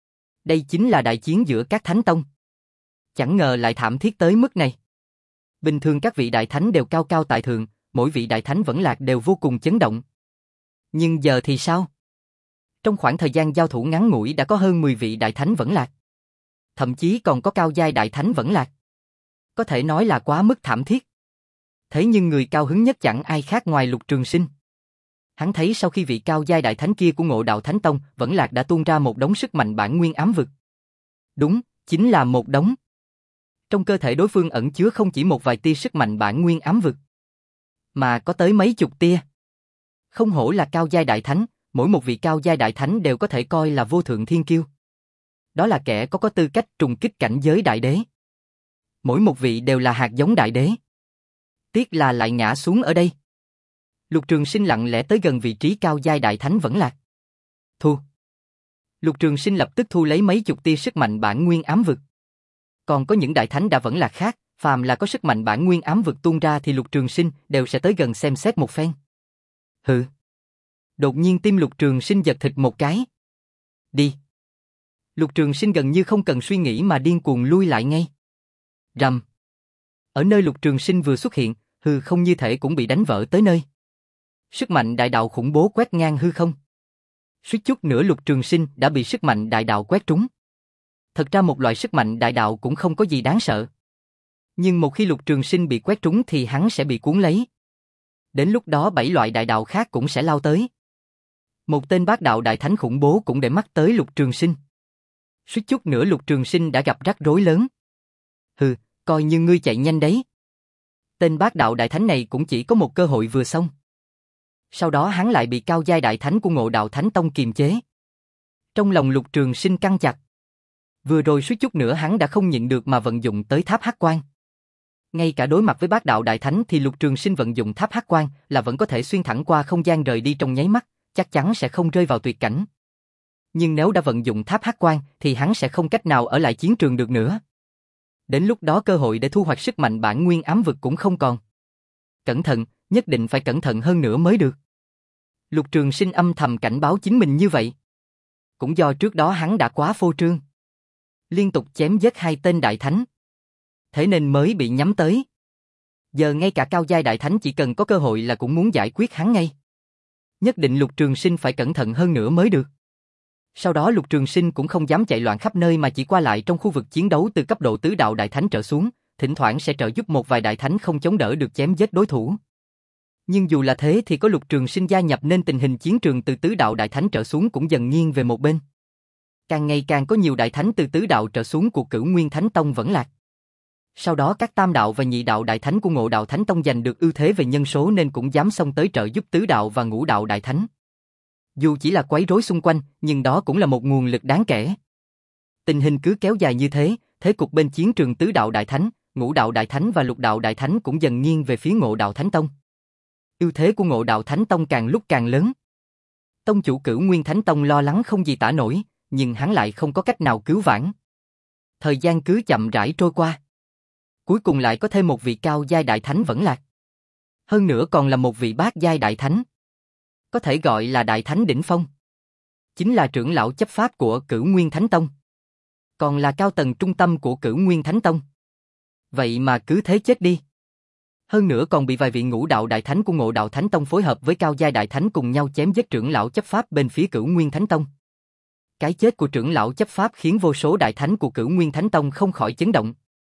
A: Đây chính là đại chiến giữa các thánh tông. Chẳng ngờ lại thảm thiết tới mức này. Bình thường các vị đại thánh đều cao cao tại thượng, mỗi vị đại thánh vẫn lạc đều vô cùng chấn động. Nhưng giờ thì sao? Trong khoảng thời gian giao thủ ngắn ngủi đã có hơn mười vị đại thánh vẫn lạc. Thậm chí còn có cao giai đại thánh vẫn lạc. Có thể nói là quá mức thảm thiết. Thế nhưng người cao hứng nhất chẳng ai khác ngoài Lục Trường Sinh. Hắn thấy sau khi vị cao giai đại thánh kia của Ngộ Đạo Thánh Tông vẫn lạc đã tuôn ra một đống sức mạnh bản nguyên ám vực. Đúng, chính là một đống. Trong cơ thể đối phương ẩn chứa không chỉ một vài tia sức mạnh bản nguyên ám vực. Mà có tới mấy chục tia. Không hổ là cao giai đại thánh, mỗi một vị cao giai đại thánh đều có thể coi là vô thượng thiên kiêu. Đó là kẻ có có tư cách trùng kích cảnh giới đại đế. Mỗi một vị đều là hạt giống đại đế. Tiếc là lại ngã xuống ở đây. Lục Trường Sinh lặng lẽ tới gần vị trí cao giai đại thánh vẫn lạc. Thu. Lục Trường Sinh lập tức thu lấy mấy chục tia sức mạnh bản nguyên ám vực. Còn có những đại thánh đã vẫn lạc khác, phàm là có sức mạnh bản nguyên ám vực tuôn ra thì Lục Trường Sinh đều sẽ tới gần xem xét một phen. Hừ. Đột nhiên tim Lục Trường Sinh giật thịt một cái. Đi. Lục Trường Sinh gần như không cần suy nghĩ mà điên cuồng lui lại ngay. Rầm. Ở nơi Lục Trường Sinh vừa xuất hiện, hư không như thể cũng bị đánh vỡ tới nơi. Sức mạnh đại đạo khủng bố quét ngang hư không. Suýt chút nữa Lục Trường Sinh đã bị sức mạnh đại đạo quét trúng. Thật ra một loại sức mạnh đại đạo cũng không có gì đáng sợ. Nhưng một khi Lục Trường Sinh bị quét trúng thì hắn sẽ bị cuốn lấy. Đến lúc đó bảy loại đại đạo khác cũng sẽ lao tới. Một tên bát đạo đại thánh khủng bố cũng để mắt tới Lục Trường Sinh. Suýt chút nữa Lục Trường Sinh đã gặp rắc rối lớn. Hừ, coi như ngươi chạy nhanh đấy. Tên bát đạo đại thánh này cũng chỉ có một cơ hội vừa xong. Sau đó hắn lại bị cao giai đại thánh của Ngộ Đạo Thánh Tông kiềm chế. Trong lòng Lục Trường Sinh căng chặt. Vừa rồi suýt chút nữa hắn đã không nhịn được mà vận dụng tới tháp hắc quang. Ngay cả đối mặt với bát đạo đại thánh thì Lục Trường Sinh vận dụng tháp hắc quang là vẫn có thể xuyên thẳng qua không gian rời đi trong nháy mắt, chắc chắn sẽ không rơi vào tuyệt cảnh. Nhưng nếu đã vận dụng tháp hắc quang thì hắn sẽ không cách nào ở lại chiến trường được nữa. Đến lúc đó cơ hội để thu hoạch sức mạnh bản nguyên ám vực cũng không còn. Cẩn thận, nhất định phải cẩn thận hơn nữa mới được. Lục Trường Sinh âm thầm cảnh báo chính mình như vậy. Cũng do trước đó hắn đã quá phô trương. Liên tục chém giết hai tên đại thánh. Thế nên mới bị nhắm tới. Giờ ngay cả cao giai đại thánh chỉ cần có cơ hội là cũng muốn giải quyết hắn ngay. Nhất định Lục Trường Sinh phải cẩn thận hơn nữa mới được. Sau đó Lục Trường Sinh cũng không dám chạy loạn khắp nơi mà chỉ qua lại trong khu vực chiến đấu từ cấp độ tứ đạo đại thánh trở xuống, thỉnh thoảng sẽ trợ giúp một vài đại thánh không chống đỡ được chém giết đối thủ. Nhưng dù là thế thì có Lục Trường Sinh gia nhập nên tình hình chiến trường từ tứ đạo đại thánh trở xuống cũng dần nghiêng về một bên. Càng ngày càng có nhiều đại thánh từ tứ đạo trở xuống của Cửu Nguyên Thánh Tông vẫn lạc. Sau đó các tam đạo và nhị đạo đại thánh của Ngộ Đạo Thánh Tông giành được ưu thế về nhân số nên cũng dám xông tới trợ giúp tứ đạo và ngũ đạo đại thánh. Dù chỉ là quấy rối xung quanh, nhưng đó cũng là một nguồn lực đáng kể. Tình hình cứ kéo dài như thế, thế cục bên chiến trường tứ đạo đại thánh, ngũ đạo đại thánh và lục đạo đại thánh cũng dần nghiêng về phía Ngộ Đạo Thánh Tông. Ưu thế của Ngộ Đạo Thánh Tông càng lúc càng lớn. Tông chủ Cửu Nguyên Thánh Tông lo lắng không gì tả nổi, nhưng hắn lại không có cách nào cứu vãn. Thời gian cứ chậm rãi trôi qua. Cuối cùng lại có thêm một vị cao giai đại thánh vẫn lạc. Hơn nữa còn là một vị bát giai đại thánh. Có thể gọi là đại thánh đỉnh phong. Chính là trưởng lão chấp pháp của Cửu Nguyên Thánh Tông. Còn là cao tầng trung tâm của Cửu Nguyên Thánh Tông. Vậy mà cứ thế chết đi. Hơn nữa còn bị vài vị ngũ đạo đại thánh của Ngộ Đạo Thánh Tông phối hợp với cao giai đại thánh cùng nhau chém giết trưởng lão chấp pháp bên phía Cửu Nguyên Thánh Tông. Cái chết của trưởng lão chấp pháp khiến vô số đại thánh của Cửu Nguyên Thánh Tông không khỏi chấn động.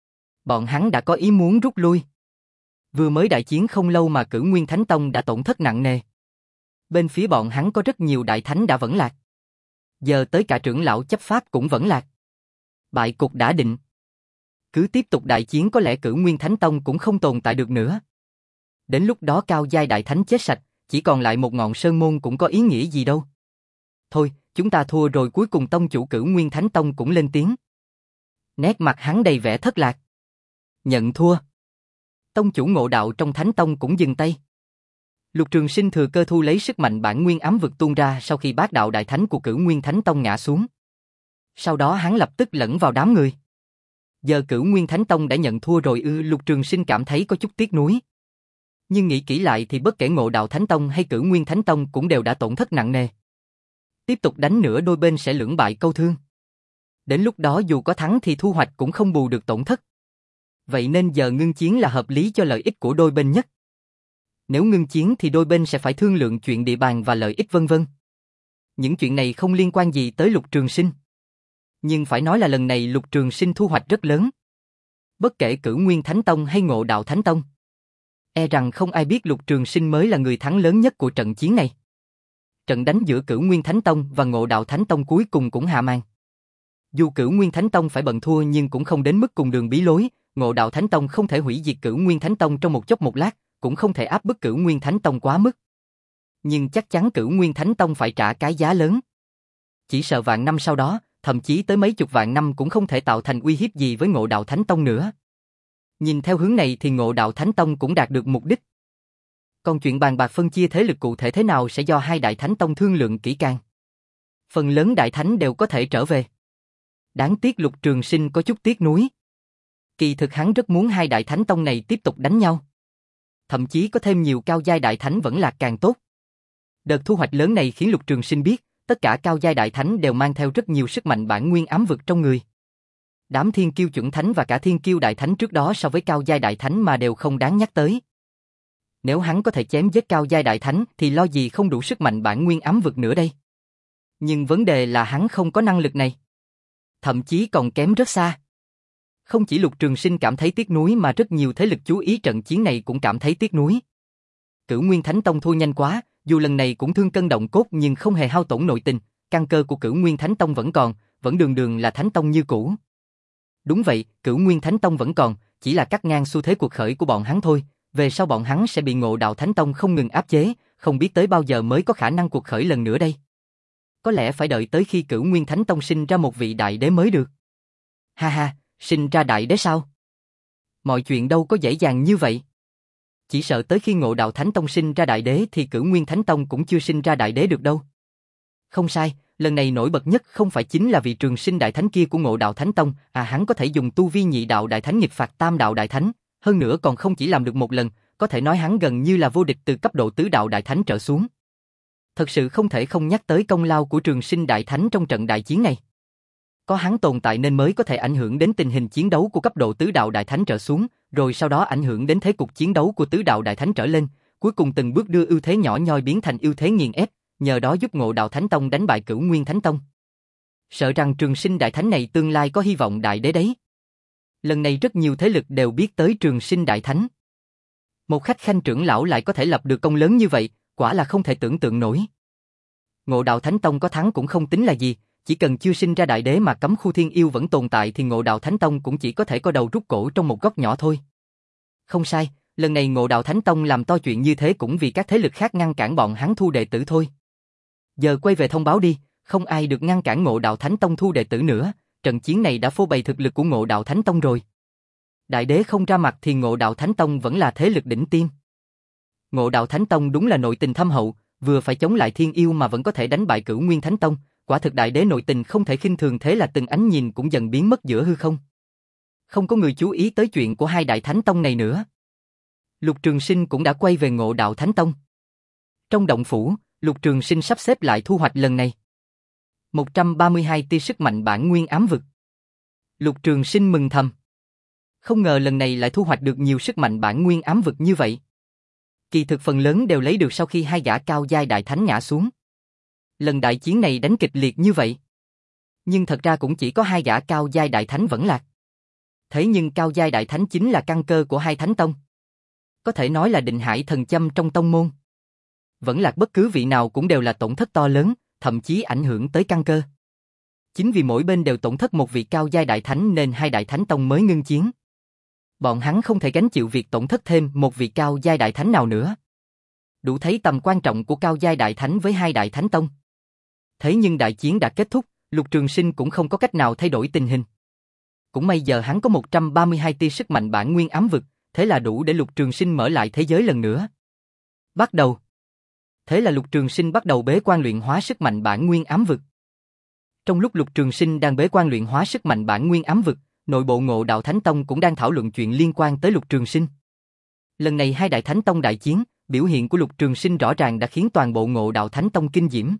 A: Bọn hắn đã có ý muốn rút lui. Vừa mới đại chiến không lâu mà Cửu Nguyên Thánh Tông đã tổn thất nặng nề. Bên phía bọn hắn có rất nhiều đại thánh đã vẫn lạc. Giờ tới cả trưởng lão chấp pháp cũng vẫn lạc. Bại cục đã định. Cứ tiếp tục đại chiến có lẽ Cửu Nguyên Thánh Tông cũng không tồn tại được nữa. Đến lúc đó cao giai đại thánh chết sạch, chỉ còn lại một ngọn sơn môn cũng có ý nghĩa gì đâu. Thôi, chúng ta thua rồi. Cuối cùng tông chủ Cửu Nguyên Thánh Tông cũng lên tiếng. Nét mặt hắn đầy vẻ thất lạc. Nhận thua. Tông chủ Ngộ Đạo trong Thánh Tông cũng dừng tay. Lục Trường Sinh thừa cơ thu lấy sức mạnh bản nguyên ám vực tuôn ra sau khi bát đạo đại thánh của Cửu Nguyên Thánh Tông ngã xuống. Sau đó hắn lập tức lẫn vào đám người. Giờ Cửu Nguyên Thánh Tông đã nhận thua rồi ư? Lục Trường Sinh cảm thấy có chút tiếc nuối. Nhưng nghĩ kỹ lại thì bất kể Ngộ Đạo Thánh Tông hay Cửu Nguyên Thánh Tông cũng đều đã tổn thất nặng nề. Tiếp tục đánh nữa đôi bên sẽ lưỡng bại câu thương. Đến lúc đó dù có thắng thì thu hoạch cũng không bù được tổn thất. Vậy nên giờ ngưng chiến là hợp lý cho lợi ích của đôi bên nhất. Nếu ngưng chiến thì đôi bên sẽ phải thương lượng chuyện địa bàn và lợi ích vân vân. Những chuyện này không liên quan gì tới Lục Trường Sinh. Nhưng phải nói là lần này Lục Trường Sinh thu hoạch rất lớn. Bất kể Cửu Nguyên Thánh Tông hay Ngộ Đạo Thánh Tông, e rằng không ai biết Lục Trường Sinh mới là người thắng lớn nhất của trận chiến này. Trận đánh giữa Cửu Nguyên Thánh Tông và Ngộ Đạo Thánh Tông cuối cùng cũng hạ màn. Dù Cửu Nguyên Thánh Tông phải bận thua nhưng cũng không đến mức cùng đường bí lối. Ngộ Đạo Thánh Tông không thể hủy diệt Cửu Nguyên Thánh Tông trong một chốc một lát, cũng không thể áp bức Cửu Nguyên Thánh Tông quá mức. Nhưng chắc chắn Cửu Nguyên Thánh Tông phải trả cái giá lớn. Chỉ sợ vạn năm sau đó, thậm chí tới mấy chục vạn năm cũng không thể tạo thành uy hiếp gì với Ngộ Đạo Thánh Tông nữa. Nhìn theo hướng này thì Ngộ Đạo Thánh Tông cũng đạt được mục đích. Còn chuyện bàn bạc phân chia thế lực cụ thể thế nào sẽ do hai Đại Thánh Tông thương lượng kỹ càng. Phần lớn Đại Thánh đều có thể trở về. Đáng tiếc Lục Trường Sinh có chút tiếc nuối. Kỳ thực hắn rất muốn hai Đại Thánh Tông này tiếp tục đánh nhau. Thậm chí có thêm nhiều cao giai Đại Thánh vẫn là càng tốt. Đợt thu hoạch lớn này khiến Lục Trường Sinh biết, tất cả cao giai Đại Thánh đều mang theo rất nhiều sức mạnh bản nguyên ám vực trong người. Đám Thiên Kiêu chuẩn thánh và cả Thiên Kiêu Đại Thánh trước đó so với cao giai Đại Thánh mà đều không đáng nhắc tới. Nếu hắn có thể chém giết cao giai Đại Thánh thì lo gì không đủ sức mạnh bản nguyên ám vực nữa đây. Nhưng vấn đề là hắn không có năng lực này. Thậm chí còn kém rất xa. Không chỉ Lục Trường Sinh cảm thấy tiếc nuối mà rất nhiều thế lực chú ý trận chiến này cũng cảm thấy tiếc nuối. Cửu Nguyên Thánh Tông thua nhanh quá, dù lần này cũng thương cân động cốt nhưng không hề hao tổn nội tình, căn cơ của Cửu Nguyên Thánh Tông vẫn còn, vẫn đường đường là Thánh Tông như cũ. Đúng vậy, Cửu Nguyên Thánh Tông vẫn còn, chỉ là cắt ngang xu thế cuộc khởi của bọn hắn thôi, về sau bọn hắn sẽ bị Ngộ Đạo Thánh Tông không ngừng áp chế, không biết tới bao giờ mới có khả năng cuộc khởi lần nữa đây. Có lẽ phải đợi tới khi Cửu Nguyên Thánh Tông sinh ra một vị đại đế mới được. Ha ha, sinh ra đại đế sao? Mọi chuyện đâu có dễ dàng như vậy. Chỉ sợ tới khi Ngộ Đạo Thánh Tông sinh ra đại đế thì Cửu Nguyên Thánh Tông cũng chưa sinh ra đại đế được đâu. Không sai, lần này nổi bật nhất không phải chính là vị trường sinh đại thánh kia của Ngộ Đạo Thánh Tông, à hắn có thể dùng tu vi nhị đạo đại thánh nghịch phạt tam đạo đại thánh, hơn nữa còn không chỉ làm được một lần, có thể nói hắn gần như là vô địch từ cấp độ tứ đạo đại thánh trở xuống. Thật sự không thể không nhắc tới công lao của trường sinh đại thánh trong trận đại chiến này. Có hắn tồn tại nên mới có thể ảnh hưởng đến tình hình chiến đấu của cấp độ tứ đạo đại thánh trở xuống, rồi sau đó ảnh hưởng đến thế cục chiến đấu của tứ đạo đại thánh trở lên, cuối cùng từng bước đưa ưu thế nhỏ nhoi biến thành ưu thế nghiền ép, nhờ đó giúp Ngộ Đạo Thánh Tông đánh bại Cửu Nguyên Thánh Tông. Sợ rằng trường sinh đại thánh này tương lai có hy vọng đại đế đấy. Lần này rất nhiều thế lực đều biết tới trường sinh đại thánh. Một khách khanh trưởng lão lại có thể lập được công lớn như vậy, quả là không thể tưởng tượng nổi. Ngộ Đạo Thánh Tông có thắng cũng không tính là gì, chỉ cần chưa sinh ra đại đế mà cấm khu thiên yêu vẫn tồn tại thì Ngộ Đạo Thánh Tông cũng chỉ có thể co đầu rút cổ trong một góc nhỏ thôi. Không sai, lần này Ngộ Đạo Thánh Tông làm to chuyện như thế cũng vì các thế lực khác ngăn cản bọn hắn thu đệ tử thôi. Giờ quay về thông báo đi, không ai được ngăn cản Ngộ Đạo Thánh Tông thu đệ tử nữa, trận chiến này đã phô bày thực lực của Ngộ Đạo Thánh Tông rồi. Đại đế không ra mặt thì Ngộ Đạo Thánh Tông vẫn là thế lực đỉnh tiêm. Ngộ Đạo Thánh Tông đúng là nội tình thâm hậu, vừa phải chống lại thiên yêu mà vẫn có thể đánh bại Cửu Nguyên Thánh Tông, quả thực đại đế nội tình không thể khinh thường, thế là từng ánh nhìn cũng dần biến mất giữa hư không. Không có người chú ý tới chuyện của hai đại thánh tông này nữa. Lục Trường Sinh cũng đã quay về Ngộ Đạo Thánh Tông. Trong động phủ, Lục Trường Sinh sắp xếp lại thu hoạch lần này. một trăm ba mươi hai tia sức mạnh bản nguyên ám vực. Lục Trường Sinh mừng thầm. Không ngờ lần này lại thu hoạch được nhiều sức mạnh bản nguyên ám vực như vậy. Kỳ thực phần lớn đều lấy được sau khi hai gã cao giai đại thánh ngã xuống. Lần đại chiến này đánh kịch liệt như vậy. Nhưng thật ra cũng chỉ có hai gã cao giai đại thánh vẫn lạc. Thế nhưng cao giai đại thánh chính là căn cơ của hai thánh tông. Có thể nói là định hải thần châm trong tông môn. Vẫn lạc bất cứ vị nào cũng đều là tổn thất to lớn, thậm chí ảnh hưởng tới căn cơ. Chính vì mỗi bên đều tổn thất một vị cao giai đại thánh nên hai đại thánh tông mới ngưng chiến. Bọn hắn không thể gánh chịu việc tổn thất thêm một vị cao giai đại thánh nào nữa. Đủ thấy tầm quan trọng của cao giai đại thánh với hai đại thánh tông. Thế nhưng đại chiến đã kết thúc, Lục Trường Sinh cũng không có cách nào thay đổi tình hình. Cũng may giờ hắn có một trăm ba mươi hai tia sức mạnh bản nguyên ám vực, thế là đủ để Lục Trường Sinh mở lại thế giới lần nữa. Bắt đầu. Thế là Lục Trường Sinh bắt đầu bế quan luyện hóa sức mạnh bản nguyên ám vực. Trong lúc Lục Trường Sinh đang bế quan luyện hóa sức mạnh bản nguyên ám vực, nội bộ Ngộ Đạo Thánh Tông cũng đang thảo luận chuyện liên quan tới Lục Trường Sinh. Lần này hai đại thánh tông đại chiến, biểu hiện của Lục Trường Sinh rõ ràng đã khiến toàn bộ Ngộ Đạo Thánh Tông kinh diễm.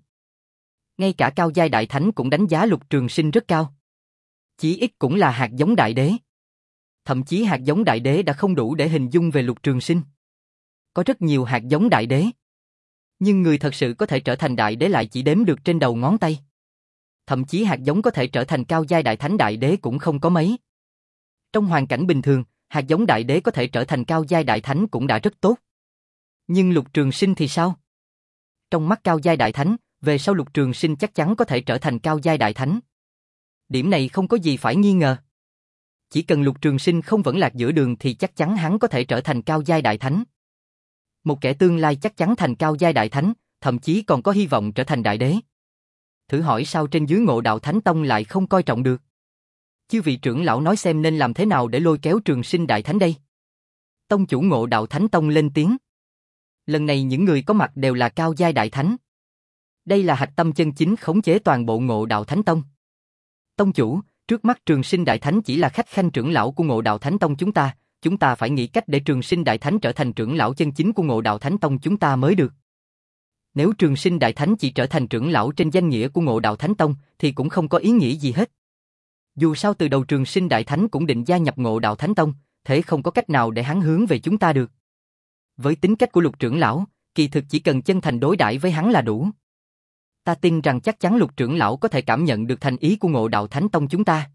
A: Ngay cả cao giai đại thánh cũng đánh giá Lục Trường Sinh rất cao. Chí ít cũng là hạt giống đại đế. Thậm chí hạt giống đại đế đã không đủ để hình dung về Lục Trường Sinh. Có rất nhiều hạt giống đại đế. Nhưng người thật sự có thể trở thành đại đế lại chỉ đếm được trên đầu ngón tay. Thậm chí hạt giống có thể trở thành cao giai đại thánh đại đế cũng không có mấy. Trong hoàn cảnh bình thường, hạt giống đại đế có thể trở thành cao giai đại thánh cũng đã rất tốt. Nhưng Lục Trường Sinh thì sao? Trong mắt cao giai đại thánh, về sau Lục Trường Sinh chắc chắn có thể trở thành cao giai đại thánh. Điểm này không có gì phải nghi ngờ. Chỉ cần Lục Trường Sinh không vẫn lạc giữa đường thì chắc chắn hắn có thể trở thành cao giai đại thánh. Một kẻ tương lai chắc chắn thành cao giai đại thánh, thậm chí còn có hy vọng trở thành đại đế. Thử hỏi sao trên dưới Ngộ Đạo Thánh Tông lại không coi trọng được? Chư vị trưởng lão nói xem nên làm thế nào để lôi kéo Trường Sinh đại thánh đây? Tông chủ Ngộ Đạo Thánh Tông lên tiếng. Lần này những người có mặt đều là cao giai đại thánh. Đây là hạch tâm chân chính khống chế toàn bộ Ngộ Đạo Thánh Tông. Tông chủ, trước mắt Trường Sinh đại thánh chỉ là khách khanh trưởng lão của Ngộ Đạo Thánh Tông chúng ta, chúng ta phải nghĩ cách để Trường Sinh đại thánh trở thành trưởng lão chân chính của Ngộ Đạo Thánh Tông chúng ta mới được. Nếu Trường Sinh đại thánh chỉ trở thành trưởng lão trên danh nghĩa của Ngộ Đạo Thánh Tông thì cũng không có ý nghĩa gì hết. Dù sao từ đầu Trường Sinh đại thánh cũng định gia nhập Ngộ Đạo Thánh Tông, thế không có cách nào để hắn hướng về chúng ta được. Với tính cách của Lục trưởng lão, kỳ thực chỉ cần chân thành đối đãi với hắn là đủ. Ta tin rằng chắc chắn Lục trưởng lão có thể cảm nhận được thành ý của Ngộ Đạo Thánh Tông chúng ta.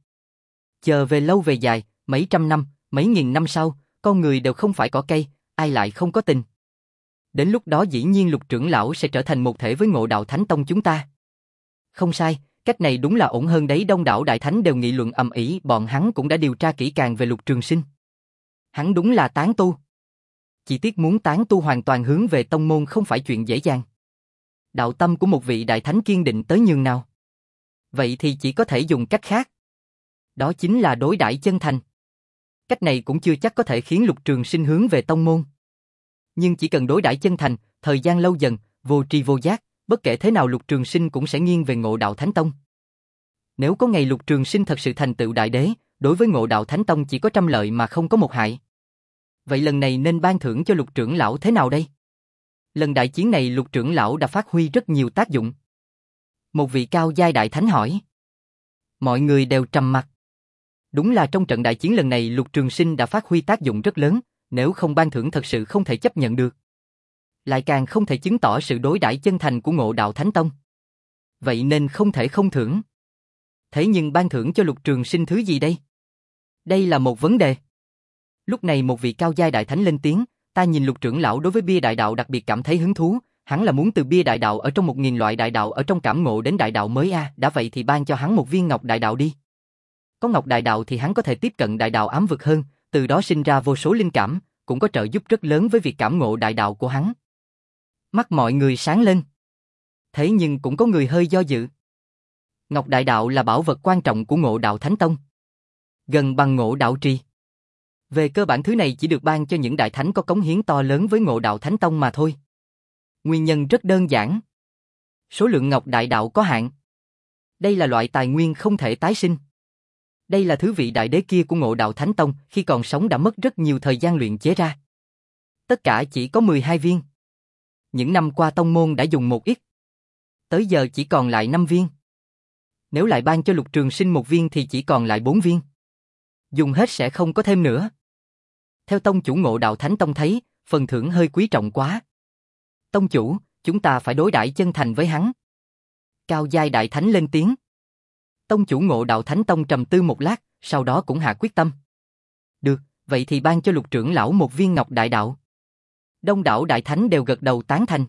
A: Chờ về lâu về dài, mấy trăm năm, mấy nghìn năm sau, con người đều không phải cỏ cây, ai lại không có tình. Đến lúc đó dĩ nhiên Lục trưởng lão sẽ trở thành một thể với Ngộ Đạo Thánh Tông chúng ta. Không sai, cách này đúng là ổn hơn đấy. Đông đảo đại thánh đều nghị luận ầm ĩ, bọn hắn cũng đã điều tra kỹ càng về Lục Trường Sinh. Hắn đúng là tán tu. Chỉ tiếc muốn tán tu hoàn toàn hướng về tông môn không phải chuyện dễ dàng. Đạo tâm của một vị đại thánh kiên định tới nhường nào. Vậy thì chỉ có thể dùng cách khác. Đó chính là đối đãi chân thành. Cách này cũng chưa chắc có thể khiến Lục Trường Sinh hướng về tông môn. Nhưng chỉ cần đối đãi chân thành, thời gian lâu dần, vô tri vô giác, bất kể thế nào Lục Trường Sinh cũng sẽ nghiêng về Ngộ Đạo Thánh Tông. Nếu có ngày Lục Trường Sinh thật sự thành tựu đại đế, đối với Ngộ Đạo Thánh Tông chỉ có trăm lợi mà không có một hại. Vậy lần này nên ban thưởng cho Lục trưởng lão thế nào đây? Lần đại chiến này Lục trưởng lão đã phát huy rất nhiều tác dụng. Một vị cao giai đại thánh hỏi. Mọi người đều trầm mặc. Đúng là trong trận đại chiến lần này Lục Trường Sinh đã phát huy tác dụng rất lớn, nếu không ban thưởng thật sự không thể chấp nhận được. Lại càng không thể chứng tỏ sự đối đãi chân thành của Ngộ Đạo Thánh Tông. Vậy nên không thể không thưởng. Thế nhưng ban thưởng cho Lục Trường Sinh thứ gì đây? Đây là một vấn đề. Lúc này một vị cao giai đại thánh lên tiếng, ta nhìn Lục trưởng lão đối với bia đại đạo đặc biệt cảm thấy hứng thú, hắn là muốn từ bia đại đạo ở trong một nghìn loại đại đạo ở trong cảm ngộ đến đại đạo mới a, à. Đã vậy thì ban cho hắn một viên ngọc đại đạo đi. Có ngọc đại đạo thì hắn có thể tiếp cận đại đạo ám vực hơn, từ đó sinh ra vô số linh cảm, cũng có trợ giúp rất lớn với việc cảm ngộ đại đạo của hắn. Mắt mọi người sáng lên. Thế nhưng cũng có người hơi do dự. Ngọc đại đạo là bảo vật quan trọng của Ngộ Đạo Thánh Tông. Gần bằng Ngộ Đạo Trì. Về cơ bản thứ này chỉ được ban cho những đại thánh có cống hiến to lớn với Ngộ Đạo Thánh Tông mà thôi. Nguyên nhân rất đơn giản. Số lượng ngọc đại đạo có hạn. Đây là loại tài nguyên không thể tái sinh. Đây là thứ vị đại đế kia của Ngộ Đạo Thánh Tông khi còn sống đã mất rất nhiều thời gian luyện chế ra. Tất cả chỉ có mười hai viên. Những năm qua tông môn đã dùng một ít. Tới giờ chỉ còn lại năm viên. Nếu lại ban cho Lục Trường Sinh một viên thì chỉ còn lại bốn viên. Dùng hết sẽ không có thêm nữa. Theo tông chủ Ngộ Đạo Thánh Tông thấy, phần thưởng hơi quý trọng quá. Tông chủ, chúng ta phải đối đãi chân thành với hắn. Cao giai đại thánh lên tiếng. Tông chủ Ngộ Đạo Thánh Tông trầm tư một lát, sau đó cũng hạ quyết tâm. Được, vậy thì ban cho Lục trưởng lão một viên ngọc đại đạo. Đông đảo đại thánh đều gật đầu tán thành.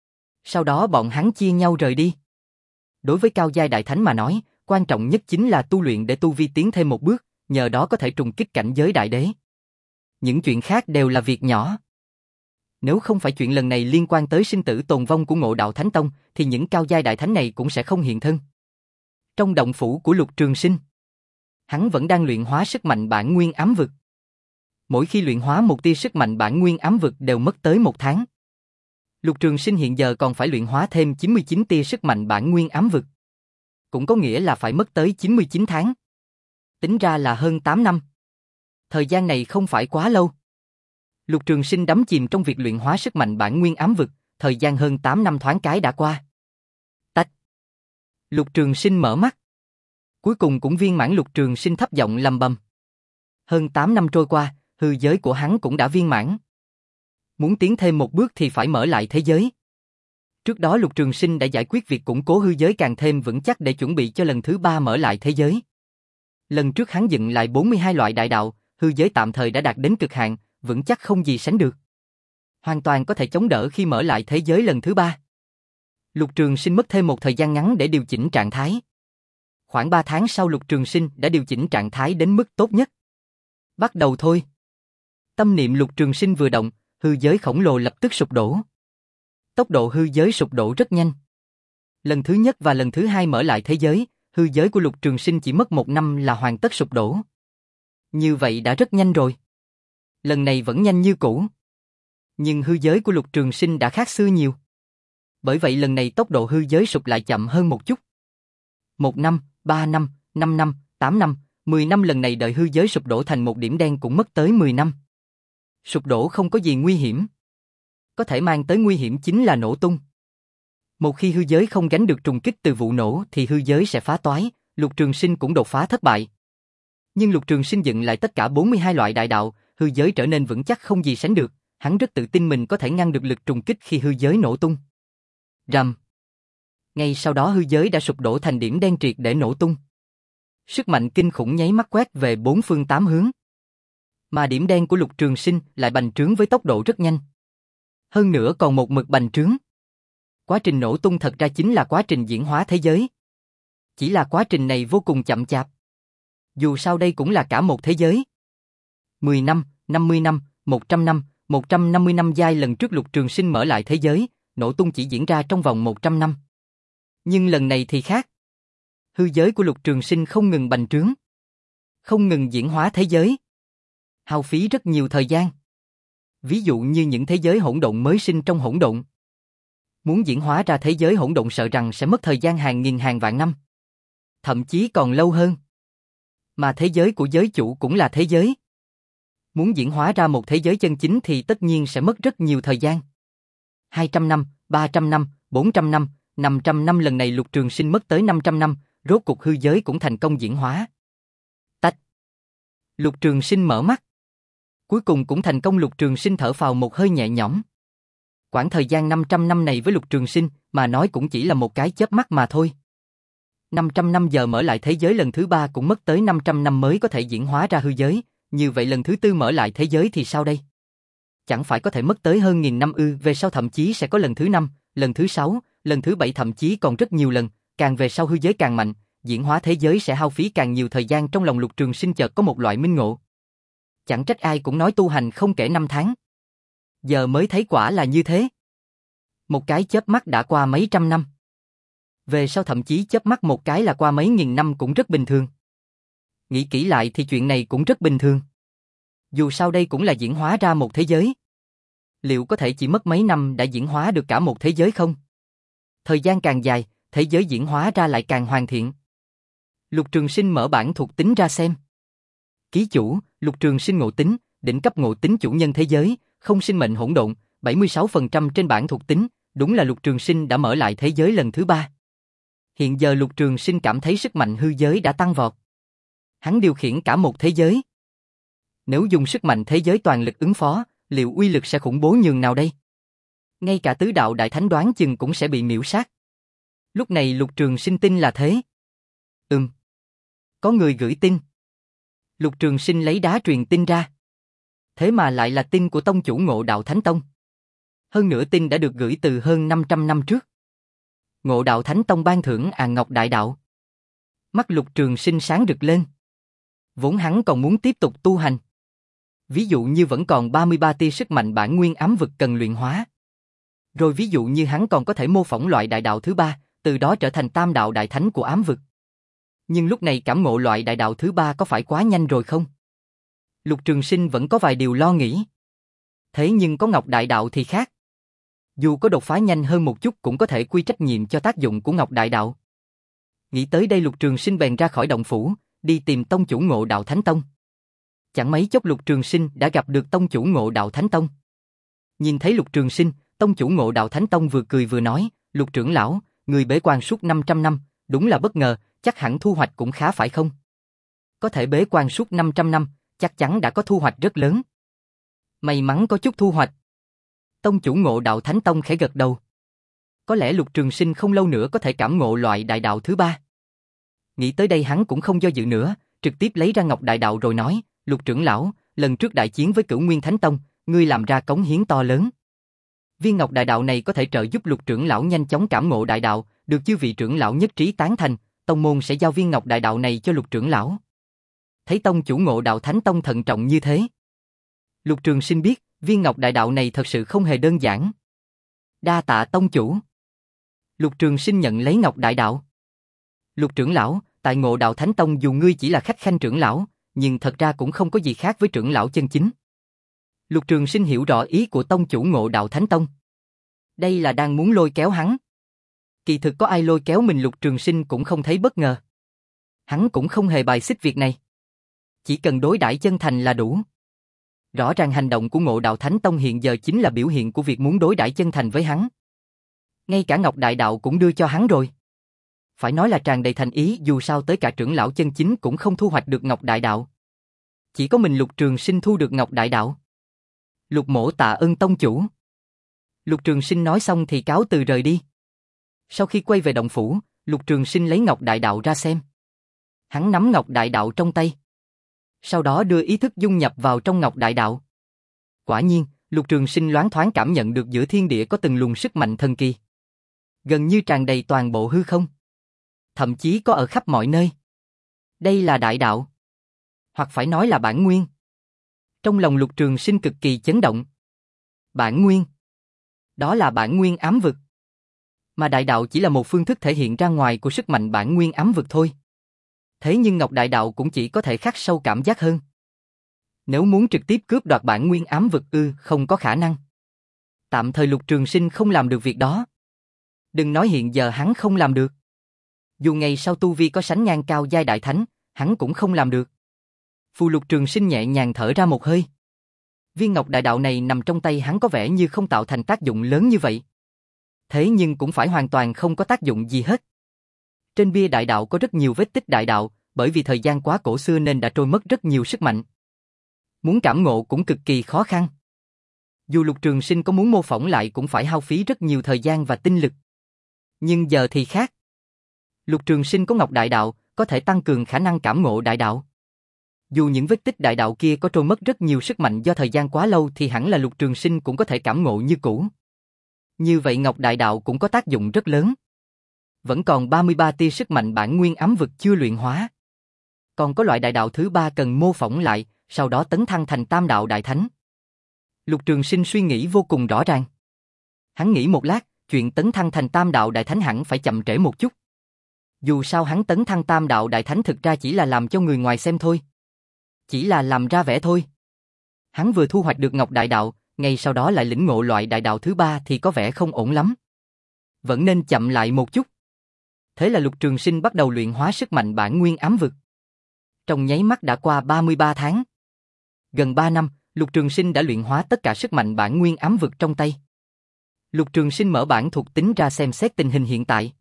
A: Sau đó bọn hắn chia nhau rời đi. Đối với cao giai đại thánh mà nói, quan trọng nhất chính là tu luyện để tu vi tiến thêm một bước, nhờ đó có thể trùng kích cảnh giới đại đế. Những chuyện khác đều là việc nhỏ. Nếu không phải chuyện lần này liên quan tới sinh tử tồn vong của Ngộ Đạo Thánh Tông, thì những cao giai đại thánh này cũng sẽ không hiện thân. Trong động phủ của Lục Trường Sinh, hắn vẫn đang luyện hóa sức mạnh bản nguyên ám vực. Mỗi khi luyện hóa một tia sức mạnh bản nguyên ám vực đều mất tới một tháng. Lục Trường Sinh hiện giờ còn phải luyện hóa thêm chín mươi chín tia sức mạnh bản nguyên ám vực. Cũng có nghĩa là phải mất tới chín mươi chín tháng. Tính ra là hơn tám năm. Thời gian này không phải quá lâu. Lục Trường Sinh đắm chìm trong việc luyện hóa sức mạnh bản nguyên ám vực, thời gian hơn tám năm thoáng cái đã qua. Tách. Lục Trường Sinh mở mắt. Cuối cùng cũng viên mãn. Lục Trường Sinh thấp giọng lầm bầm. Hơn tám năm trôi qua, hư giới của hắn cũng đã viên mãn. Muốn tiến thêm một bước thì phải mở lại thế giới. Trước đó Lục Trường Sinh đã giải quyết việc củng cố hư giới càng thêm vững chắc để chuẩn bị cho lần thứ ba mở lại thế giới. Lần trước hắn dựng lại bốn mươi hai loại đại đạo, hư giới tạm thời đã đạt đến cực hạn, vững chắc không gì sánh được. Hoàn toàn có thể chống đỡ khi mở lại thế giới lần thứ ba. Lục Trường Sinh mất thêm một thời gian ngắn để điều chỉnh trạng thái. Khoảng ba tháng sau Lục Trường Sinh đã điều chỉnh trạng thái đến mức tốt nhất. Bắt đầu thôi. Tâm niệm Lục Trường Sinh vừa động, hư giới khổng lồ lập tức sụp đổ. Tốc độ hư giới sụp đổ rất nhanh. Lần thứ nhất và lần thứ hai mở lại thế giới, hư giới của Lục Trường Sinh chỉ mất một năm là hoàn tất sụp đổ. Như vậy đã rất nhanh rồi. Lần này vẫn nhanh như cũ. Nhưng hư giới của Lục Trường Sinh đã khác xưa nhiều. Bởi vậy lần này tốc độ hư giới sụp lại chậm hơn một chút. Một năm, ba năm, năm năm, tám năm, mười năm lần này đợi hư giới sụp đổ thành một điểm đen cũng mất tới mười năm. Sụp đổ không có gì nguy hiểm. Có thể mang tới nguy hiểm chính là nổ tung. Một khi hư giới không gánh được trùng kích từ vụ nổ thì hư giới sẽ phá toái, Lục Trường Sinh cũng đột phá thất bại. Nhưng Lục Trường Sinh dựng lại tất cả bốn mươi hai loại đại đạo, hư giới trở nên vững chắc không gì sánh được, hắn rất tự tin mình có thể ngăn được lực trùng kích khi hư giới nổ tung. Rầm. Ngay sau đó hư giới đã sụp đổ thành điểm đen triệt để nổ tung. Sức mạnh kinh khủng nháy mắt quét về bốn phương tám hướng. Mà điểm đen của Lục Trường Sinh lại bành trướng với tốc độ rất nhanh. Hơn nữa còn một mực bành trướng. Quá trình nổ tung thật ra chính là quá trình diễn hóa thế giới. Chỉ là quá trình này vô cùng chậm chạp. Dù sao đây cũng là cả một thế giới. mười năm, năm mươi năm, một trăm năm, một trăm năm mươi năm giai lần trước Lục Trường Sinh mở lại thế giới, nổ tung chỉ diễn ra trong vòng một trăm năm. Nhưng lần này thì khác. Hư giới của Lục Trường Sinh không ngừng bành trướng. Không ngừng diễn hóa thế giới. Hao phí rất nhiều thời gian. Ví dụ như những thế giới hỗn độn mới sinh trong hỗn độn. Muốn diễn hóa ra thế giới hỗn độn sợ rằng sẽ mất thời gian hàng nghìn hàng vạn năm. Thậm chí còn lâu hơn. Mà thế giới của giới chủ cũng là thế giới. Muốn diễn hóa ra một thế giới chân chính thì tất nhiên sẽ mất rất nhiều thời gian. hai trăm năm, ba trăm năm, bốn trăm năm, năm trăm năm lần này Lục Trường Sinh mất tới năm trăm năm, rốt cục hư giới cũng thành công diễn hóa. Tách. Lục Trường Sinh mở mắt. Cuối cùng cũng thành công. Lục Trường Sinh thở phào một hơi nhẹ nhõm. Quãng thời gian năm trăm năm này với Lục Trường Sinh mà nói cũng chỉ là một cái chớp mắt mà thôi. năm trăm năm giờ mở lại thế giới lần thứ ba cũng mất tới năm trăm năm mới có thể diễn hóa ra hư giới, như vậy lần thứ tư mở lại thế giới thì sao đây? Chẳng phải có thể mất tới hơn nghìn năm ư? Về sau thậm chí sẽ có lần thứ năm, lần thứ sáu, lần thứ bảy, thậm chí còn rất nhiều lần, càng về sau hư giới càng mạnh, diễn hóa thế giới sẽ hao phí càng nhiều thời gian. Trong lòng Lục Trường Sinh chợt có một loại minh ngộ. Chẳng trách ai cũng nói tu hành không kể năm tháng. Giờ mới thấy quả là như thế. Một cái chớp mắt đã qua mấy trăm năm. Về sau thậm chí chớp mắt một cái là qua mấy nghìn năm cũng rất bình thường. Nghĩ kỹ lại thì chuyện này cũng rất bình thường. Dù sao đây cũng là diễn hóa ra một thế giới. Liệu có thể chỉ mất mấy năm đã diễn hóa được cả một thế giới không? Thời gian càng dài, thế giới diễn hóa ra lại càng hoàn thiện. Lục Trường Sinh mở bản thuộc tính ra xem. Ký chủ, Lục Trường Sinh ngộ tính, đỉnh cấp ngộ tính chủ nhân thế giới, không sinh mệnh hỗn độn, bảy mươi sáu phần trăm trên bản thuộc tính, đúng là Lục Trường Sinh đã mở lại thế giới lần thứ ba. Hiện giờ Lục Trường Sinh cảm thấy sức mạnh hư giới đã tăng vọt. Hắn điều khiển cả một thế giới. Nếu dùng sức mạnh thế giới toàn lực ứng phó, liệu uy lực sẽ khủng bố nhường nào đây? Ngay cả tứ đạo đại thánh đoán chừng cũng sẽ bị miểu sát. Lúc này Lục Trường Sinh tin là thế. Ừm. Có người gửi tin. Lục Trường Sinh lấy đá truyền tin ra. Thế mà lại là tin của tông chủ Ngộ Đạo Thánh Tông. Hơn nữa tin đã được gửi từ hơn năm trăm năm trước. Ngộ Đạo Thánh Tông ban thưởng à Ngọc Đại Đạo. Mắt Lục Trường Sinh sáng rực lên. Vốn hắn còn muốn tiếp tục tu hành. Ví dụ như vẫn còn ba mươi ba tia sức mạnh bản nguyên ám vực cần luyện hóa. Rồi ví dụ như hắn còn có thể mô phỏng loại đại đạo thứ ba, từ đó trở thành tam đạo đại thánh của ám vực. Nhưng lúc này cảm ngộ loại đại đạo thứ ba có phải quá nhanh rồi không? Lục Trường Sinh vẫn có vài điều lo nghĩ. Thế nhưng có Ngọc Đại Đạo thì khác. Dù có đột phá nhanh hơn một chút cũng có thể quy trách nhiệm cho tác dụng của Ngọc Đại Đạo. Nghĩ tới đây Lục Trường Sinh bèn ra khỏi động phủ, đi tìm tông chủ Ngộ Đạo Thánh Tông. Chẳng mấy chốc Lục Trường Sinh đã gặp được tông chủ Ngộ Đạo Thánh Tông. Nhìn thấy Lục Trường Sinh, tông chủ Ngộ Đạo Thánh Tông vừa cười vừa nói, Lục trưởng lão, người bế quan suốt năm trăm năm, đúng là bất ngờ, chắc hẳn thu hoạch cũng khá phải không? Có thể bế quan suốt năm trăm năm, chắc chắn đã có thu hoạch rất lớn. May mắn có chút thu hoạch. Tông chủ Ngộ Đạo Thánh Tông khẽ gật đầu. Có lẽ Lục Trường Sinh không lâu nữa có thể cảm ngộ loại đại đạo thứ ba. Nghĩ tới đây hắn cũng không do dự nữa, trực tiếp lấy ra Ngọc Đại Đạo rồi nói, Lục trưởng lão, lần trước đại chiến với Cửu Nguyên Thánh Tông, ngươi làm ra cống hiến to lớn. Viên Ngọc Đại Đạo này có thể trợ giúp Lục trưởng lão nhanh chóng cảm ngộ đại đạo, được chư vị trưởng lão nhất trí tán thành, tông môn sẽ giao viên Ngọc Đại Đạo này cho Lục trưởng lão. Thấy tông chủ Ngộ Đạo Thánh Tông thận trọng như thế, Lục Trường Sinh biết, Viên ngọc đại đạo này thật sự không hề đơn giản. Đa tạ tông chủ. Lục Trường Sinh nhận lấy ngọc đại đạo. Lục trưởng lão, tại Ngộ Đạo Thánh Tông dù ngươi chỉ là khách khanh trưởng lão, nhưng thật ra cũng không có gì khác với trưởng lão chân chính. Lục Trường Sinh hiểu rõ ý của tông chủ Ngộ Đạo Thánh Tông. Đây là đang muốn lôi kéo hắn. Kỳ thực có ai lôi kéo mình Lục Trường Sinh cũng không thấy bất ngờ. Hắn cũng không hề bài xích việc này. Chỉ cần đối đãi chân thành là đủ. Rõ ràng hành động của Ngộ Đạo Thánh Tông hiện giờ chính là biểu hiện của việc muốn đối đãi chân thành với hắn. Ngay cả Ngọc Đại Đạo cũng đưa cho hắn rồi. Phải nói là tràn đầy thành ý, dù sao tới cả trưởng lão chân chính cũng không thu hoạch được Ngọc Đại Đạo. Chỉ có mình Lục Trường Sinh thu được Ngọc Đại Đạo. Lục mỗ tạ ơn tông chủ. Lục Trường Sinh nói xong thì cáo từ rời đi. Sau khi quay về động phủ, Lục Trường Sinh lấy Ngọc Đại Đạo ra xem. Hắn nắm Ngọc Đại Đạo trong tay. Sau đó đưa ý thức dung nhập vào trong Ngọc Đại Đạo. Quả nhiên, Lục Trường Sinh loáng thoáng cảm nhận được giữa thiên địa có từng luồng sức mạnh thần kỳ. Gần như tràn đầy toàn bộ hư không. Thậm chí có ở khắp mọi nơi. Đây là đại đạo. Hoặc phải nói là bản nguyên. Trong lòng Lục Trường Sinh cực kỳ chấn động. Bản nguyên. Đó là bản nguyên ám vực. Mà đại đạo chỉ là một phương thức thể hiện ra ngoài của sức mạnh bản nguyên ám vực thôi. Thế nhưng Ngọc Đại Đạo cũng chỉ có thể khắc sâu cảm giác hơn. Nếu muốn trực tiếp cướp đoạt bản nguyên ám vực ư, không có khả năng. Tạm thời Lục Trường Sinh không làm được việc đó. Đừng nói hiện giờ hắn không làm được. Dù ngày sau tu vi có sánh ngang cao giai đại thánh, hắn cũng không làm được. Phù Lục Trường Sinh nhẹ nhàng thở ra một hơi. Viên Ngọc Đại Đạo này nằm trong tay hắn có vẻ như không tạo thành tác dụng lớn như vậy. Thế nhưng cũng phải hoàn toàn không có tác dụng gì hết. Trên bia đại đạo có rất nhiều vết tích đại đạo, bởi vì thời gian quá cổ xưa nên đã trôi mất rất nhiều sức mạnh. Muốn cảm ngộ cũng cực kỳ khó khăn. Dù Lục Trường Sinh có muốn mô phỏng lại cũng phải hao phí rất nhiều thời gian và tinh lực. Nhưng giờ thì khác. Lục Trường Sinh có Ngọc Đại Đạo, có thể tăng cường khả năng cảm ngộ đại đạo. Dù những vết tích đại đạo kia có trôi mất rất nhiều sức mạnh do thời gian quá lâu thì hẳn là Lục Trường Sinh cũng có thể cảm ngộ như cũ. Như vậy Ngọc Đại Đạo cũng có tác dụng rất lớn. Vẫn còn ba mươi ba tia sức mạnh bản nguyên ám vực chưa luyện hóa. Còn có loại đại đạo thứ ba cần mô phỏng lại, sau đó tấn thăng thành Tam Đạo Đại Thánh. Lục Trường Sinh suy nghĩ vô cùng rõ ràng. Hắn nghĩ một lát, chuyện tấn thăng thành Tam Đạo Đại Thánh hẳn phải chậm trễ một chút. Dù sao hắn tấn thăng Tam Đạo Đại Thánh thực ra chỉ là làm cho người ngoài xem thôi. Chỉ là làm ra vẻ thôi. Hắn vừa thu hoạch được Ngọc Đại Đạo, ngay sau đó lại lĩnh ngộ loại đại đạo thứ ba thì có vẻ không ổn lắm. Vẫn nên chậm lại một chút. Thế là Lục Trường Sinh bắt đầu luyện hóa sức mạnh bản nguyên ám vực. Trong nháy mắt đã qua ba mươi ba tháng. Gần ba năm, Lục Trường Sinh đã luyện hóa tất cả sức mạnh bản nguyên ám vực trong tay. Lục Trường Sinh mở bản thuộc tính ra xem xét tình hình hiện tại.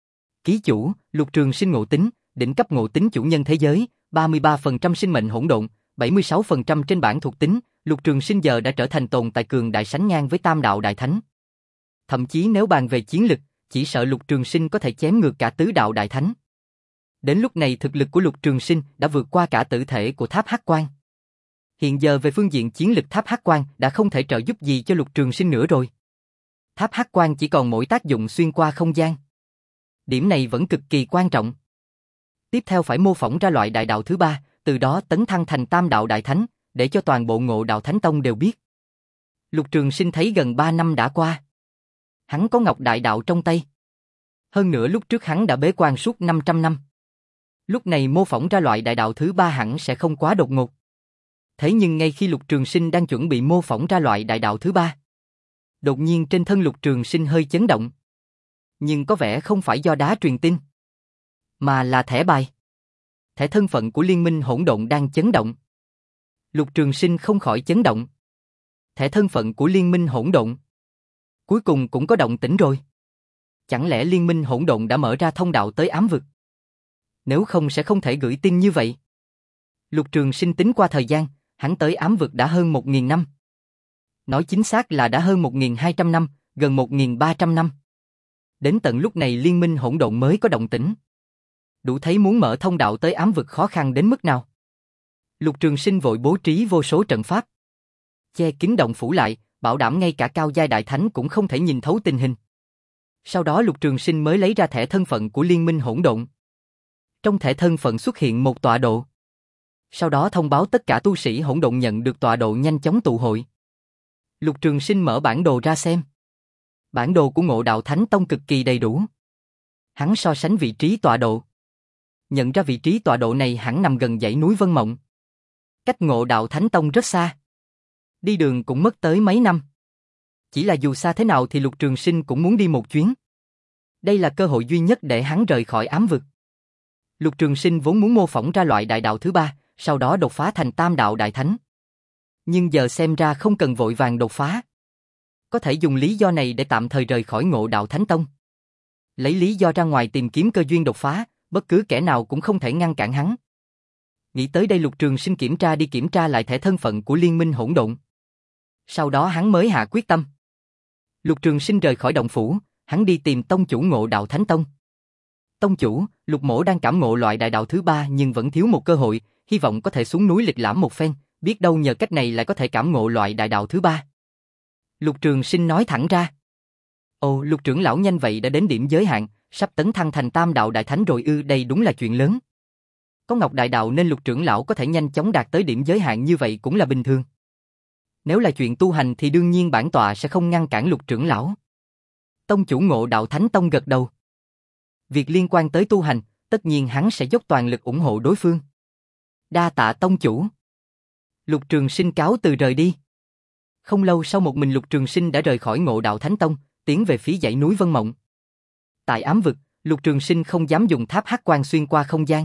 A: Ký chủ, Lục Trường Sinh ngộ tính, đỉnh cấp ngộ tính chủ nhân thế giới, ba mươi ba phần trăm sinh mệnh hỗn độn, bảy mươi sáu phần trăm trên bản thuộc tính, Lục Trường Sinh giờ đã trở thành tồn tại cường đại sánh ngang với Tam Đạo Đại Thánh. Thậm chí nếu bàn về chiến lực, chỉ sợ Lục Trường Sinh có thể chém ngược cả Tứ Đạo Đại Thánh. Đến lúc này thực lực của Lục Trường Sinh đã vượt qua cả tử thể của Tháp Hắc Quan. Hiện giờ về phương diện chiến lực Tháp Hắc Quan đã không thể trợ giúp gì cho Lục Trường Sinh nữa rồi. Tháp Hắc Quan chỉ còn mỗi tác dụng xuyên qua không gian. Điểm này vẫn cực kỳ quan trọng. Tiếp theo phải mô phỏng ra loại đại đạo thứ ba, từ đó tấn thăng thành Tam Đạo Đại Thánh, để cho toàn bộ Ngộ Đạo Thánh Tông đều biết. Lục Trường Sinh thấy gần ba năm đã qua. Hắn có Ngọc Đại Đạo trong tay. Hơn nữa lúc trước hắn đã bế quan suốt năm trăm năm. Lúc này mô phỏng ra loại đại đạo thứ ba hẳn sẽ không quá đột ngột. Thế nhưng ngay khi Lục Trường Sinh đang chuẩn bị mô phỏng ra loại đại đạo thứ ba, đột nhiên trên thân Lục Trường Sinh hơi chấn động. Nhưng có vẻ không phải do đá truyền tin, mà là thẻ bài. Thẻ thân phận của Liên minh hỗn độn đang chấn động. Lục Trường Sinh không khỏi chấn động. Thẻ thân phận của Liên minh hỗn độn. Cuối cùng cũng có động tĩnh rồi. Chẳng lẽ Liên minh hỗn độn đã mở ra thông đạo tới ám vực? Nếu không sẽ không thể gửi tin như vậy. Lục Trường Sinh tính qua thời gian, hắn tới ám vực đã hơn một nghìn năm. Nói chính xác là đã hơn một nghìn hai trăm năm, gần một nghìn ba trăm năm. Đến tận lúc này Liên minh hỗn độn mới có động tĩnh. Đủ thấy muốn mở thông đạo tới ám vực khó khăn đến mức nào. Lục Trường Sinh vội bố trí vô số trận pháp, che kín động phủ lại, bảo đảm ngay cả cao giai đại thánh cũng không thể nhìn thấu tình hình. Sau đó Lục Trường Sinh mới lấy ra thẻ thân phận của Liên minh hỗn độn. Trong thẻ thân phận xuất hiện một tọa độ. Sau đó thông báo tất cả tu sĩ hỗn độn nhận được tọa độ nhanh chóng tụ hội. Lục Trường Sinh mở bản đồ ra xem. Bản đồ của Ngộ Đạo Thánh Tông cực kỳ đầy đủ. Hắn so sánh vị trí tọa độ. Nhận ra vị trí tọa độ này hẳn nằm gần dãy núi Vân Mộng. Cách Ngộ Đạo Thánh Tông rất xa. Đi đường cũng mất tới mấy năm. Chỉ là dù xa thế nào thì Lục Trường Sinh cũng muốn đi một chuyến. Đây là cơ hội duy nhất để hắn rời khỏi ám vực. Lục Trường Sinh vốn muốn mô phỏng ra loại đại đạo thứ ba, sau đó đột phá thành tam đạo đại thánh. Nhưng giờ xem ra không cần vội vàng đột phá. Có thể dùng lý do này để tạm thời rời khỏi Ngộ Đạo Thánh Tông. Lấy lý do ra ngoài tìm kiếm cơ duyên đột phá, bất cứ kẻ nào cũng không thể ngăn cản hắn. Nghĩ tới đây Lục Trường Sinh kiểm tra đi kiểm tra lại thẻ thân phận của Liên Minh Hỗn Độn. Sau đó hắn mới hạ quyết tâm. Lục Trường Sinh rời khỏi động phủ, hắn đi tìm tông chủ Ngộ Đạo Thánh Tông. Tông chủ, Lục Mỗ đang cảm ngộ loại đại đạo thứ ba nhưng vẫn thiếu một cơ hội, hy vọng có thể xuống núi lịch lãm một phen, biết đâu nhờ cách này lại có thể cảm ngộ loại đại đạo thứ ba. Lục Trường Sinh nói thẳng ra. Ồ, Lục trưởng lão nhanh vậy đã đến điểm giới hạn, sắp tấn thăng thành tam đạo đại thánh rồi ư, đây đúng là chuyện lớn. Có Ngọc Đại Đạo nên Lục trưởng lão có thể nhanh chóng đạt tới điểm giới hạn như vậy cũng là bình thường. Nếu là chuyện tu hành thì đương nhiên bản tọa sẽ không ngăn cản Lục trưởng lão. Tông chủ Ngộ Đạo Thánh Tông gật đầu. Việc liên quan tới tu hành, tất nhiên hắn sẽ dốc toàn lực ủng hộ đối phương. Đa tạ tông chủ. Lục Trường Sinh cáo từ rời đi. Không lâu sau một mình Lục Trường Sinh đã rời khỏi Ngộ Đạo Thánh Tông, tiến về phía dãy núi Vân Mộng. Tại ám vực, Lục Trường Sinh không dám dùng tháp hắc quang xuyên qua không gian.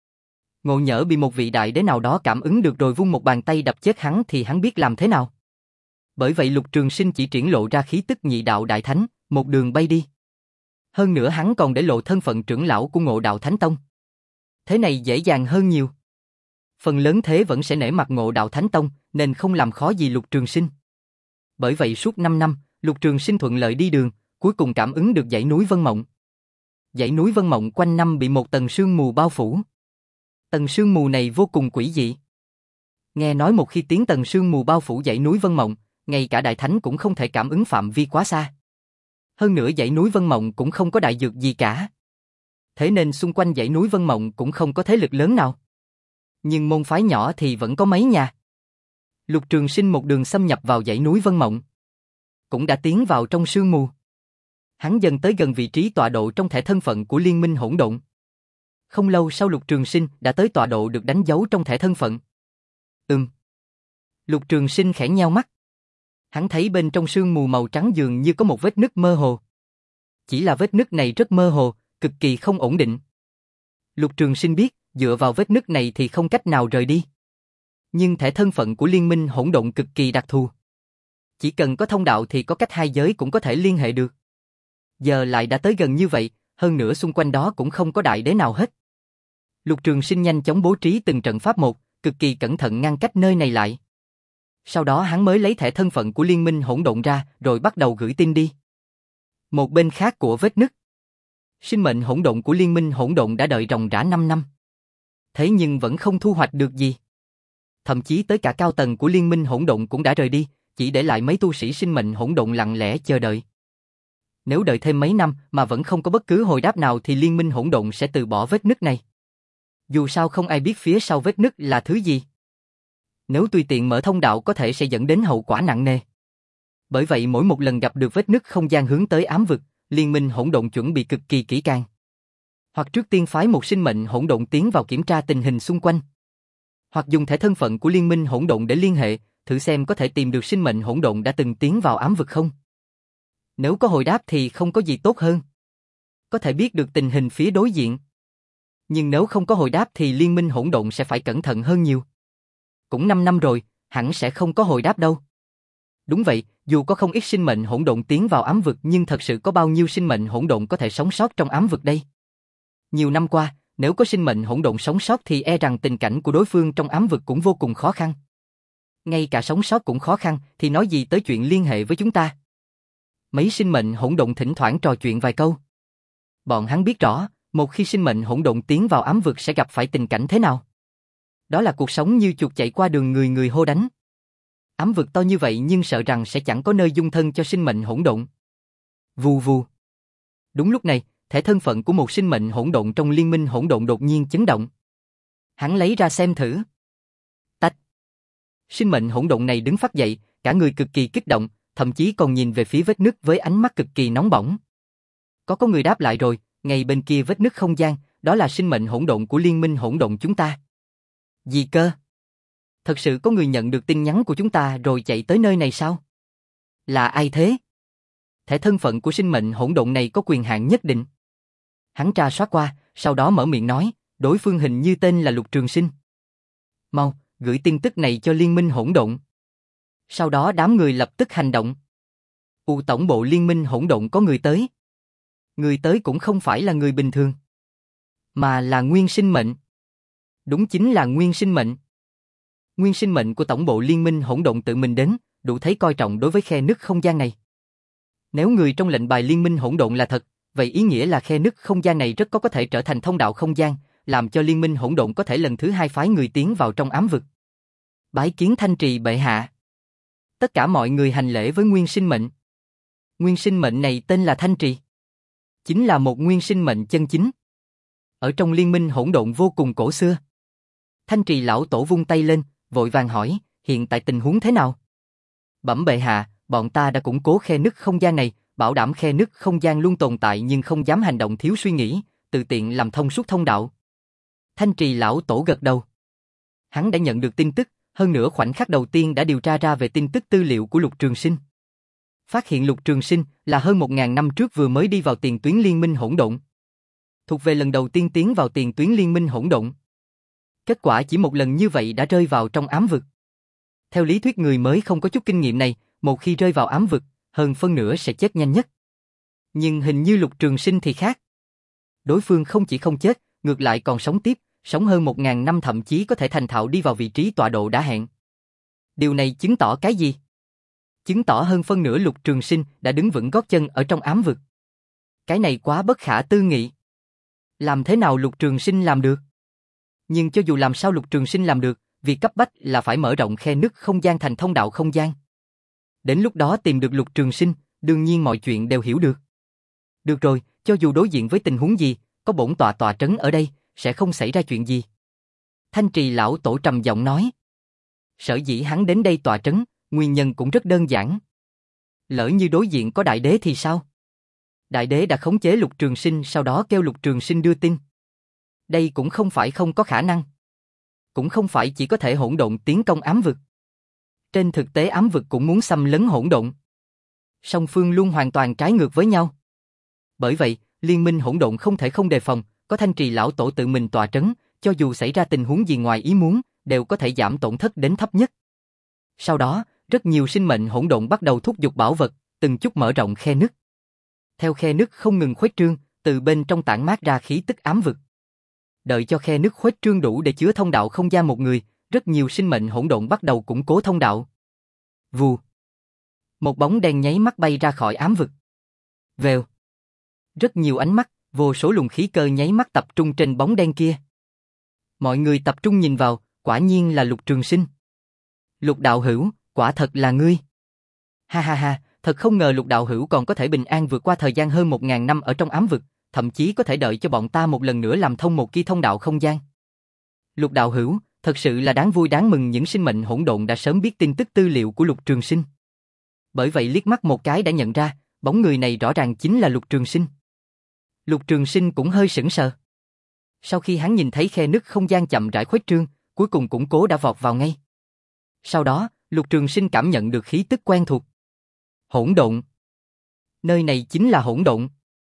A: Ngộ nhỡ bị một vị đại đế nào đó cảm ứng được rồi vung một bàn tay đập chết hắn thì hắn biết làm thế nào. Bởi vậy Lục Trường Sinh chỉ triển lộ ra khí tức nhị đạo đại thánh, một đường bay đi. Hơn nữa hắn còn để lộ thân phận trưởng lão của Ngộ Đạo Thánh Tông. Thế này dễ dàng hơn nhiều. Phần lớn thế vẫn sẽ nể mặt Ngộ Đạo Thánh Tông, nên không làm khó gì Lục Trường Sinh. Bởi vậy suốt năm năm, Lục Trường Sinh thuận lợi đi đường, cuối cùng cảm ứng được dãy núi Vân Mộng. Dãy núi Vân Mộng quanh năm bị một tầng sương mù bao phủ. Tầng sương mù này vô cùng quỷ dị. Nghe nói một khi tiến tầng sương mù bao phủ dãy núi Vân Mộng, ngay cả đại thánh cũng không thể cảm ứng phạm vi quá xa. Hơn nữa dãy núi Vân Mộng cũng không có đại dược gì cả. Thế nên xung quanh dãy núi Vân Mộng cũng không có thế lực lớn nào. Nhưng môn phái nhỏ thì vẫn có mấy nhà. Lục Trường Sinh một đường xâm nhập vào dãy núi Vân Mộng. Cũng đã tiến vào trong sương mù. Hắn dần tới gần vị trí tọa độ trong thẻ thân phận của Liên Minh Hỗn Độn. Không lâu sau Lục Trường Sinh đã tới tọa độ được đánh dấu trong thẻ thân phận. Ừm. Lục Trường Sinh khẽ nheo mắt. Hắn thấy bên trong sương mù màu trắng dường như có một vết nứt mơ hồ. Chỉ là vết nứt này rất mơ hồ, cực kỳ không ổn định. Lục Trường Sinh biết, dựa vào vết nứt này thì không cách nào rời đi. Nhưng thẻ thân phận của Liên Minh Hỗn Độn cực kỳ đặc thù. Chỉ cần có thông đạo thì có cách hai giới cũng có thể liên hệ được. Giờ lại đã tới gần như vậy, hơn nữa xung quanh đó cũng không có đại đế nào hết. Lục Trường Sinh nhanh chóng bố trí từng trận pháp một, cực kỳ cẩn thận ngăn cách nơi này lại. Sau đó hắn mới lấy thẻ thân phận của Liên Minh Hỗn Độn ra, rồi bắt đầu gửi tin đi. Một bên khác của vết nứt, sinh mệnh hỗn độn của Liên Minh Hỗn Độn đã đợi ròng rã năm năm. Thế nhưng vẫn không thu hoạch được gì. Thậm chí tới cả cao tầng của Liên Minh Hỗn Độn cũng đã rời đi, chỉ để lại mấy tu sĩ sinh mệnh hỗn độn lặng lẽ chờ đợi. Nếu đợi thêm mấy năm mà vẫn không có bất cứ hồi đáp nào thì Liên Minh Hỗn Độn sẽ từ bỏ vết nứt này. Dù sao không ai biết phía sau vết nứt là thứ gì. Nếu tùy tiện mở thông đạo có thể sẽ dẫn đến hậu quả nặng nề. Bởi vậy mỗi một lần gặp được vết nứt không gian hướng tới ám vực, Liên Minh Hỗn Độn chuẩn bị cực kỳ kỹ càng. Hoặc trước tiên phái một sinh mệnh hỗn độn tiến vào kiểm tra tình hình xung quanh. Hoặc dùng thẻ thân phận của Liên Minh Hỗn Độn để liên hệ, thử xem có thể tìm được sinh mệnh hỗn độn đã từng tiến vào ám vực không. Nếu có hồi đáp thì không có gì tốt hơn. Có thể biết được tình hình phía đối diện. Nhưng nếu không có hồi đáp thì Liên Minh Hỗn Độn sẽ phải cẩn thận hơn nhiều. Cũng năm năm rồi, hẳn sẽ không có hồi đáp đâu. Đúng vậy, dù có không ít sinh mệnh hỗn độn tiến vào ám vực nhưng thật sự có bao nhiêu sinh mệnh hỗn độn có thể sống sót trong ám vực đây? Nhiều năm qua, nếu có sinh mệnh hỗn độn sống sót thì e rằng tình cảnh của đối phương trong ám vực cũng vô cùng khó khăn. Ngay cả sống sót cũng khó khăn thì nói gì tới chuyện liên hệ với chúng ta. Mấy sinh mệnh hỗn độn thỉnh thoảng trò chuyện vài câu. Bọn hắn biết rõ, một khi sinh mệnh hỗn độn tiến vào ám vực sẽ gặp phải tình cảnh thế nào. Đó là cuộc sống như chuột chạy qua đường người người hô đánh. Ám vực to như vậy nhưng sợ rằng sẽ chẳng có nơi dung thân cho sinh mệnh hỗn độn. Vù vù. Đúng lúc này, thẻ thân phận của một sinh mệnh hỗn độn trong Liên Minh Hỗn Độn đột nhiên chấn động. Hắn lấy ra xem thử. Tách. Sinh mệnh hỗn độn này đứng phát dậy, Cả người cực kỳ kích động, thậm chí còn nhìn về phía vết nứt với ánh mắt cực kỳ nóng bỏng. Có có người đáp lại rồi, ngay bên kia vết nứt không gian, đó là sinh mệnh hỗn độn của liên minh hỗn độn chúng ta. Gì cơ? Thật sự có người nhận được tin nhắn của chúng ta rồi chạy tới nơi này sao? Là ai thế? Thể thân phận của sinh mệnh hỗn độn này có quyền hạn nhất định. Hắn tra soát qua, sau đó mở miệng nói, đối phương hình như tên là Lục Trường Sinh. Mau, gửi tin tức này cho liên minh hỗn độn. Sau đó đám người lập tức hành động. U tổng bộ liên minh hỗn độn có người tới. Người tới cũng không phải là người bình thường, mà là nguyên sinh mệnh. Đúng chính là nguyên sinh mệnh. Nguyên sinh mệnh của tổng bộ liên minh hỗn độn tự mình đến, đủ thấy coi trọng đối với khe nứt không gian này. Nếu người trong lệnh bài liên minh hỗn độn là thật, vậy ý nghĩa là khe nứt không gian này rất có có thể trở thành thông đạo không gian, làm cho liên minh hỗn độn có thể lần thứ hai phái người tiến vào trong ám vực. Bái kiến Thanh Trì bệ hạ. Tất cả mọi người hành lễ với nguyên sinh mệnh. Nguyên sinh mệnh này tên là Thanh Trì, chính là một nguyên sinh mệnh chân chính. Ở trong liên minh hỗn độn vô cùng cổ xưa. Thanh Trì lão tổ vung tay lên, vội vàng hỏi, hiện tại tình huống thế nào? Bẩm bệ hạ, bọn ta đã củng cố khe nứt không gian này, bảo đảm khe nứt không gian luôn tồn tại nhưng không dám hành động thiếu suy nghĩ, tự tiện làm thông suốt thông đạo. Thanh Trì lão tổ gật đầu. Hắn đã nhận được tin tức, hơn nữa khoảnh khắc đầu tiên đã điều tra ra về tin tức tư liệu của Lục Trường Sinh. Phát hiện Lục Trường Sinh là hơn một ngàn năm trước vừa mới đi vào tiền tuyến liên minh hỗn độn. Thuộc về lần đầu tiên tiến vào tiền tuyến liên minh hỗn độn. Kết quả chỉ một lần như vậy đã rơi vào trong ám vực. Theo lý thuyết người mới không có chút kinh nghiệm này, một khi rơi vào ám vực, hơn phân nửa sẽ chết nhanh nhất. Nhưng hình như Lục Trường Sinh thì khác. Đối phương không chỉ không chết, ngược lại còn sống tiếp, sống hơn một ngàn năm thậm chí có thể thành thạo đi vào vị trí tọa độ đã hẹn. Điều này chứng tỏ cái gì? Chứng tỏ hơn phân nửa Lục Trường Sinh đã đứng vững gót chân ở trong ám vực. Cái này quá bất khả tư nghị. Làm thế nào Lục Trường Sinh làm được? Nhưng cho dù làm sao Lục Trường Sinh làm được, việc cấp bách là phải mở rộng khe nứt không gian thành thông đạo không gian. Đến lúc đó tìm được Lục Trường Sinh, đương nhiên mọi chuyện đều hiểu được. Được rồi, cho dù đối diện với tình huống gì, có bổn tọa tọa trấn ở đây, sẽ không xảy ra chuyện gì. Thanh Trì lão tổ trầm giọng nói. Sở dĩ hắn đến đây tọa trấn, nguyên nhân cũng rất đơn giản. Lỡ như đối diện có đại đế thì sao? Đại đế đã khống chế Lục Trường Sinh, sau đó kêu Lục Trường Sinh đưa tin. Đây cũng không phải không có khả năng. Cũng không phải chỉ có thể hỗn độn tiến công ám vực. Trên thực tế ám vực cũng muốn xâm lấn hỗn độn. Song phương luôn hoàn toàn trái ngược với nhau. Bởi vậy, liên minh hỗn độn không thể không đề phòng, có Thanh Trì lão tổ tự mình tọa trấn, cho dù xảy ra tình huống gì ngoài ý muốn, đều có thể giảm tổn thất đến thấp nhất. Sau đó, rất nhiều sinh mệnh hỗn độn bắt đầu thúc giục bảo vật, từng chút mở rộng khe nứt. Theo khe nứt không ngừng khuếch trương, từ bên trong tản mát ra khí tức ám vực. Đợi cho khe nứt khuếch trương đủ để chứa thông đạo không gian một người, rất nhiều sinh mệnh hỗn độn bắt đầu củng cố thông đạo. Vù. Một bóng đen nháy mắt bay ra khỏi ám vực. Vèo. Rất nhiều ánh mắt, vô số luồng khí cơ nháy mắt tập trung trên bóng đen kia. Mọi người tập trung nhìn vào, quả nhiên là Lục Trường Sinh. Lục đạo hữu, quả thật là ngươi. Ha ha ha, thật không ngờ Lục đạo hữu còn có thể bình an vượt qua thời gian hơn một ngàn năm ở trong ám vực, thậm chí có thể đợi cho bọn ta một lần nữa làm thông một kỳ thông đạo không gian. Lục đạo hữu, thật sự là đáng vui đáng mừng, những sinh mệnh hỗn độn đã sớm biết tin tức tư liệu của Lục Trường Sinh. Bởi vậy liếc mắt một cái đã nhận ra, bóng người này rõ ràng chính là Lục Trường Sinh. Lục Trường Sinh cũng hơi sững sờ. Sau khi hắn nhìn thấy khe nứt không gian chậm rãi khuếch trương, cuối cùng củng cố đã vọt vào ngay. Sau đó, Lục Trường Sinh cảm nhận được khí tức quen thuộc. Hỗn độn. Nơi này chính là hỗn độn.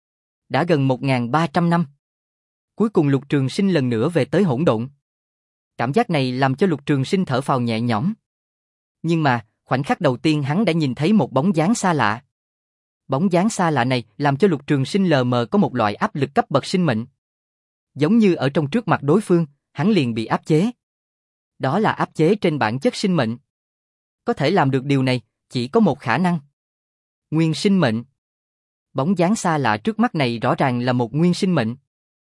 A: Đã gần một nghìn ba trăm năm. Cuối cùng Lục Trường Sinh lần nữa về tới hỗn độn. Cảm giác này làm cho Lục Trường Sinh thở phào nhẹ nhõm. Nhưng mà, khoảnh khắc đầu tiên hắn đã nhìn thấy một bóng dáng xa lạ. Bóng dáng xa lạ này làm cho Lục Trường Sinh lờ mờ có một loại áp lực cấp bậc sinh mệnh. Giống như ở trong trước mặt đối phương, hắn liền bị áp chế. Đó là áp chế trên bản chất sinh mệnh. Có thể làm được điều này, chỉ có một khả năng. Nguyên sinh mệnh. Bóng dáng xa lạ trước mắt này rõ ràng là một nguyên sinh mệnh.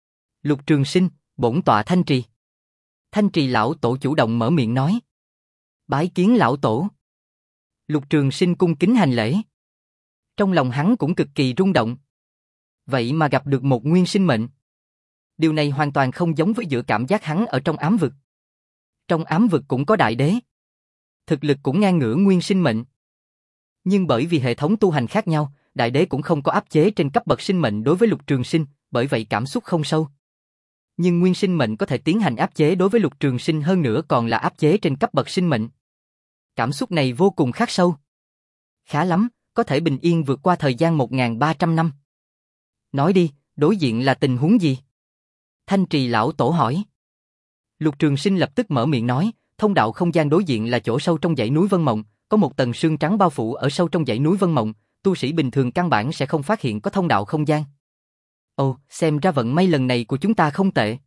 A: Lục Trường Sinh, bổn tọa Thanh Trì. Thanh Trì lão tổ chủ động mở miệng nói. Bái kiến lão tổ. Lục Trường Sinh cung kính hành lễ. Trong lòng hắn cũng cực kỳ rung động. Vậy mà gặp được một nguyên sinh mệnh. Điều này hoàn toàn không giống với giữa cảm giác hắn ở trong ám vực. Trong ám vực cũng có đại đế. Thực lực cũng ngang ngửa nguyên sinh mệnh. Nhưng bởi vì hệ thống tu hành khác nhau, đại đế cũng không có áp chế trên cấp bậc sinh mệnh đối với Lục Trường Sinh, bởi vậy cảm xúc không sâu. Nhưng nguyên sinh mệnh có thể tiến hành áp chế đối với Lục Trường Sinh, hơn nữa còn là áp chế trên cấp bậc sinh mệnh. Cảm xúc này vô cùng khắc sâu. Khá lắm, có thể bình yên vượt qua thời gian một nghìn ba trăm năm. Nói đi, đối diện là tình huống gì? Thanh Trì lão tổ hỏi. Lục Trường Sinh lập tức mở miệng nói, thông đạo không gian đối diện là chỗ sâu trong dãy núi Vân Mộng, có một tầng sương trắng bao phủ ở sâu trong dãy núi Vân Mộng, tu sĩ bình thường căn bản sẽ không phát hiện có thông đạo không gian. Ồ, xem ra vận may lần này của chúng ta không tệ.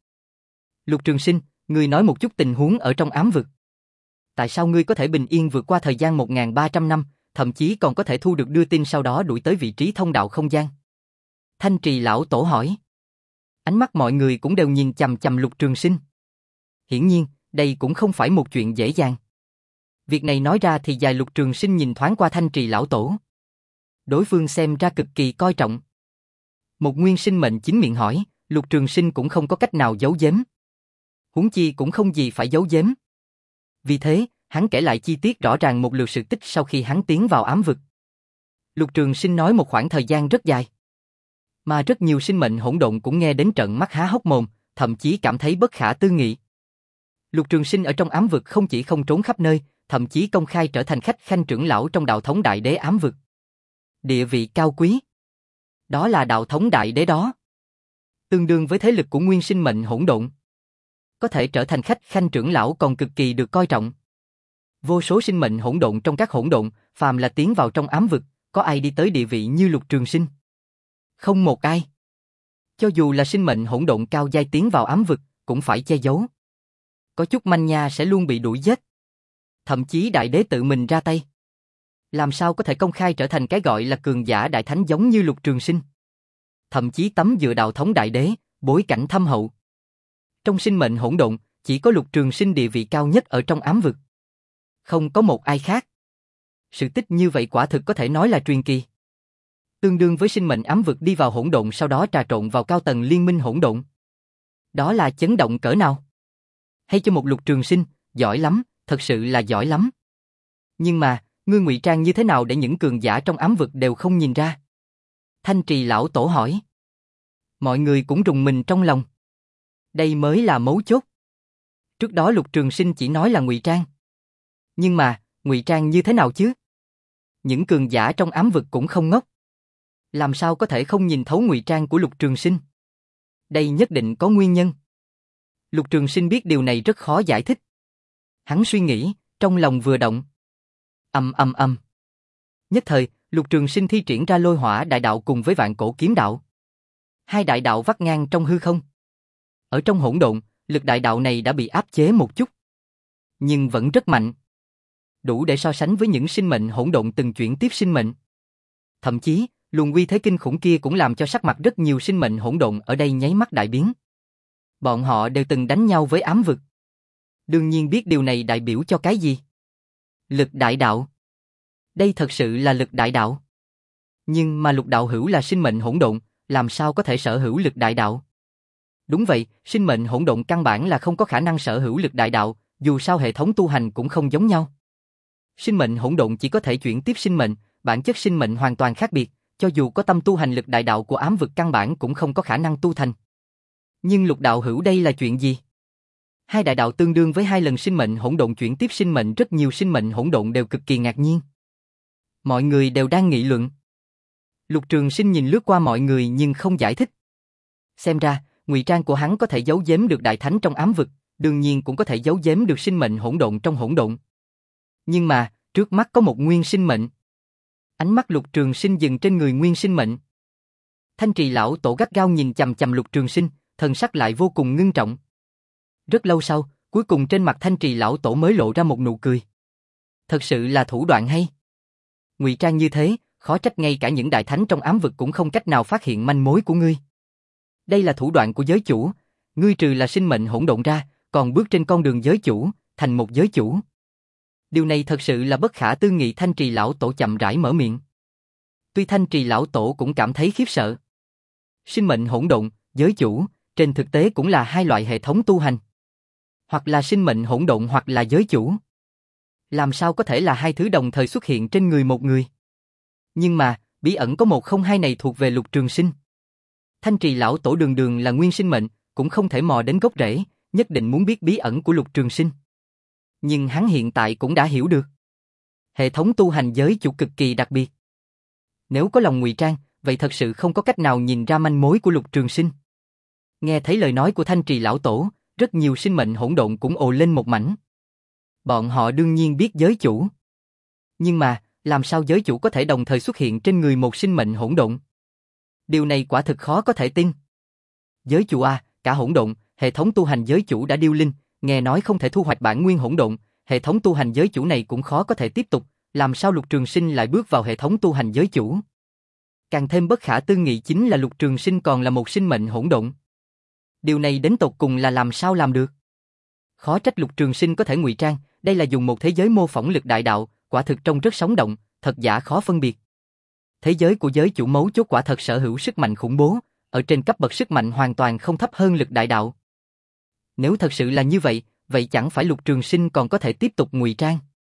A: Lục Trường Sinh, ngươi nói một chút tình huống ở trong ám vực. Tại sao ngươi có thể bình yên vượt qua thời gian một nghìn ba trăm năm, thậm chí còn có thể thu được đưa tin sau đó đuổi tới vị trí thông đạo không gian? Thanh Trì lão tổ hỏi. Ánh mắt mọi người cũng đều nhìn chằm chằm Lục Trường Sinh. Hiển nhiên, đây cũng không phải một chuyện dễ dàng. Việc này nói ra thì dài. Lục Trường Sinh nhìn thoáng qua Thanh Trì lão tổ. Đối phương xem ra cực kỳ coi trọng. Một nguyên sinh mệnh chính miệng hỏi, Lục Trường Sinh cũng không có cách nào giấu giếm. Huống chi cũng không gì phải giấu giếm. Vì thế, hắn kể lại chi tiết rõ ràng một lượt sự tích sau khi hắn tiến vào ám vực. Lục Trường Sinh nói một khoảng thời gian rất dài. Mà rất nhiều sinh mệnh hỗn độn cũng nghe đến trợn mắt há hốc mồm, thậm chí cảm thấy bất khả tư nghị. Lục Trường Sinh ở trong ám vực không chỉ không trốn khắp nơi, thậm chí công khai trở thành khách khanh trưởng lão trong đạo thống đại đế ám vực. Địa vị cao quý. Đó là đạo thống đại đế đó. Tương đương với thế lực của nguyên sinh mệnh hỗn độn. Có thể trở thành khách khanh trưởng lão còn cực kỳ được coi trọng. Vô số sinh mệnh hỗn độn trong các hỗn độn, phàm là tiến vào trong ám vực, có ai đi tới địa vị như Lục Trường Sinh? Không một ai. Cho dù là sinh mệnh hỗn độn cao giai tiến vào ám vực, cũng phải che giấu. Có chút manh nha sẽ luôn bị đuổi giết. Thậm chí đại đế tự mình ra tay. Làm sao có thể công khai trở thành cái gọi là cường giả đại thánh giống như Lục Trường Sinh? Thậm chí tấm dựa đạo thống đại đế, bối cảnh thâm hậu. Trong sinh mệnh hỗn độn, chỉ có Lục Trường Sinh địa vị cao nhất ở trong ám vực. Không có một ai khác. Sự tích như vậy quả thực có thể nói là truyền kỳ. Tương đương với sinh mệnh ám vực đi vào hỗn độn sau đó trà trộn vào cao tầng liên minh hỗn độn. Đó là chấn động cỡ nào? Hay cho một Lục Trường Sinh, giỏi lắm, thật sự là giỏi lắm. Nhưng mà, ngươi ngụy trang như thế nào để những cường giả trong ám vực đều không nhìn ra? Thanh Trì lão tổ hỏi. Mọi người cũng rùng mình trong lòng. Đây mới là mấu chốt. Trước đó Lục Trường Sinh chỉ nói là ngụy trang. Nhưng mà, ngụy trang như thế nào chứ? Những cường giả trong ám vực cũng không ngốc. Làm sao có thể không nhìn thấu ngụy trang của Lục Trường Sinh? Đây nhất định có nguyên nhân. Lục Trường Sinh biết điều này rất khó giải thích. Hắn suy nghĩ, trong lòng vừa động. Ầm ầm ầm. Nhất thời, Lục Trường Sinh thi triển ra Lôi Hỏa đại đạo cùng với Vạn Cổ kiếm đạo. Hai đại đạo vắt ngang trong hư không. Ở trong hỗn độn, lực đại đạo này đã bị áp chế một chút, nhưng vẫn rất mạnh. Đủ để so sánh với những sinh mệnh hỗn độn từng chuyển tiếp sinh mệnh. Thậm chí, luồng uy thế kinh khủng kia cũng làm cho sắc mặt rất nhiều sinh mệnh hỗn độn ở đây nháy mắt đại biến. Bọn họ đều từng đánh nhau với ám vực. Đương nhiên biết điều này đại biểu cho cái gì. Lực đại đạo. Đây thật sự là lực đại đạo. Nhưng mà Lục đạo hữu là sinh mệnh hỗn độn, làm sao có thể sở hữu lực đại đạo? Đúng vậy, sinh mệnh hỗn độn căn bản là không có khả năng sở hữu lực đại đạo, dù sao hệ thống tu hành cũng không giống nhau. Sinh mệnh hỗn độn chỉ có thể chuyển tiếp sinh mệnh, bản chất sinh mệnh hoàn toàn khác biệt, cho dù có tâm tu hành lực đại đạo của ám vực căn bản cũng không có khả năng tu thành. Nhưng Lục đạo hữu đây là chuyện gì? Hai đại đạo tương đương với hai lần sinh mệnh hỗn độn chuyển tiếp sinh mệnh, rất nhiều sinh mệnh hỗn độn đều cực kỳ ngạc nhiên. Mọi người đều đang nghị luận. Lục Trường Sinh nhìn lướt qua mọi người nhưng không giải thích. Xem ra, ngụy trang của hắn có thể giấu giếm được đại thánh trong ám vực, đương nhiên cũng có thể giấu giếm được sinh mệnh hỗn độn trong hỗn độn. Nhưng mà, trước mắt có một nguyên sinh mệnh. Ánh mắt Lục Trường Sinh dừng trên người nguyên sinh mệnh. Thanh Trì lão tổ gắt gao nhìn chằm chằm Lục Trường Sinh, thần sắc lại vô cùng ngưng trọng. Rất lâu sau, cuối cùng trên mặt Thanh Trì lão tổ mới lộ ra một nụ cười. Thật sự là thủ đoạn hay. Ngụy trang như thế, khó trách ngay cả những đại thánh trong ám vực cũng không cách nào phát hiện manh mối của ngươi. Đây là thủ đoạn của giới chủ, ngươi trừ là sinh mệnh hỗn độn ra, còn bước trên con đường giới chủ, thành một giới chủ. Điều này thật sự là bất khả tư nghị. Thanh Trì lão tổ chậm rãi mở miệng. Tuy Thanh Trì lão tổ cũng cảm thấy khiếp sợ. Sinh mệnh hỗn độn, giới chủ, trên thực tế cũng là hai loại hệ thống tu hành. Hoặc là sinh mệnh hỗn độn hoặc là giới chủ. Làm sao có thể là hai thứ đồng thời xuất hiện trên người một người? Nhưng mà, bí ẩn có một không hai này thuộc về Lục Trường Sinh. Thanh Trì lão tổ đường đường là nguyên sinh mệnh, cũng không thể mò đến gốc rễ, nhất định muốn biết bí ẩn của Lục Trường Sinh. Nhưng hắn hiện tại cũng đã hiểu được. Hệ thống tu hành giới chủ cực kỳ đặc biệt. Nếu có lòng ngụy trang, vậy thật sự không có cách nào nhìn ra manh mối của Lục Trường Sinh. Nghe thấy lời nói của Thanh Trì lão tổ, rất nhiều sinh mệnh hỗn độn cũng ồ lên một mảnh. Bọn họ đương nhiên biết giới chủ. Nhưng mà, làm sao giới chủ có thể đồng thời xuất hiện trên người một sinh mệnh hỗn độn? Điều này quả thực khó có thể tin. Giới chủ à, cả hỗn độn, hệ thống tu hành giới chủ đã điêu linh, nghe nói không thể thu hoạch bản nguyên hỗn độn, hệ thống tu hành giới chủ này cũng khó có thể tiếp tục, làm sao Lục Trường Sinh lại bước vào hệ thống tu hành giới chủ? Càng thêm bất khả tư nghị chính là Lục Trường Sinh còn là một sinh mệnh hỗn độn. Điều này đến tột cùng là làm sao làm được? Khó trách Lục Trường Sinh có thể ngụy trang, đây là dùng một thế giới mô phỏng lực đại đạo, quả thực trông rất sống động, thật giả khó phân biệt. Thế giới của giới chủ mấu chốt quả thật sở hữu sức mạnh khủng bố, ở trên cấp bậc sức mạnh hoàn toàn không thấp hơn lực đại đạo. Nếu thật sự là như vậy, vậy chẳng phải Lục Trường Sinh còn có thể tiếp tục ngụy trang?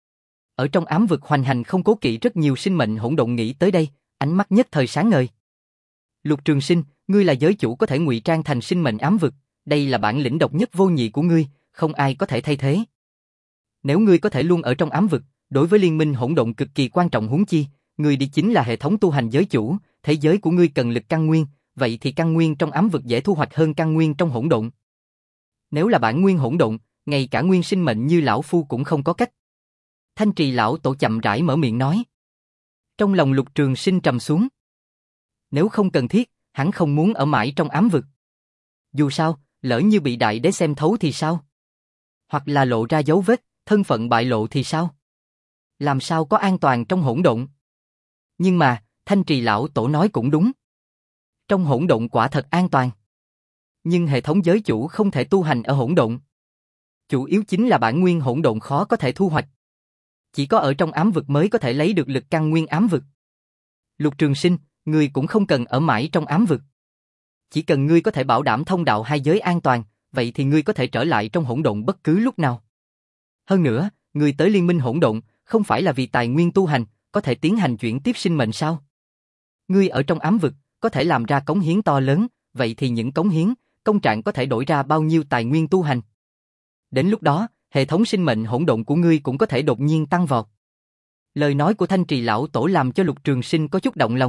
A: Ở trong ám vực hoành hành không cố kỵ rất nhiều sinh mệnh hỗn độn nghĩ tới đây, ánh mắt nhất thời sáng ngời. Lục Trường Sinh, ngươi là giới chủ có thể ngụy trang thành sinh mệnh ám vực, đây là bản lĩnh độc nhất vô nhị của ngươi, không ai có thể thay thế. Nếu ngươi có thể luôn ở trong ám vực, đối với liên minh hỗn độn cực kỳ quan trọng huống chi, ngươi đi chính là hệ thống tu hành giới chủ, thế giới của ngươi cần lực căn nguyên, vậy thì căn nguyên trong ám vực dễ thu hoạch hơn căn nguyên trong hỗn độn. Nếu là bản nguyên hỗn độn, ngay cả nguyên sinh mệnh như lão phu cũng không có cách. Thanh Trì lão tổ chậm rãi mở miệng nói. Trong lòng Lục Trường Sinh trầm xuống. Nếu không cần thiết, hắn không muốn ở mãi trong ám vực. Dù sao, lỡ như bị đại đế xem thấu thì sao? Hoặc là lộ ra dấu vết, thân phận bại lộ thì sao? Làm sao có an toàn trong hỗn độn? Nhưng mà, Thanh Trì lão tổ nói cũng đúng. Trong hỗn độn quả thật an toàn. Nhưng hệ thống giới chủ không thể tu hành ở hỗn độn. Chủ yếu chính là bản nguyên hỗn độn khó có thể thu hoạch. Chỉ có ở trong ám vực mới có thể lấy được lực căn nguyên ám vực. Lục Trường Sinh, ngươi cũng không cần ở mãi trong ám vực. Chỉ cần ngươi có thể bảo đảm thông đạo hai giới an toàn, vậy thì ngươi có thể trở lại trong hỗn độn bất cứ lúc nào. Hơn nữa, ngươi tới liên minh hỗn độn, không phải là vì tài nguyên tu hành, có thể tiến hành chuyển tiếp sinh mệnh sao? Ngươi ở trong ám vực, có thể làm ra cống hiến to lớn, vậy thì những cống hiến, công trạng có thể đổi ra bao nhiêu tài nguyên tu hành? Đến lúc đó, hệ thống sinh mệnh hỗn độn của ngươi cũng có thể đột nhiên tăng vọt. Lời nói của Thanh Trì lão tổ làm cho Lục Trường Sinh có chút động lòng.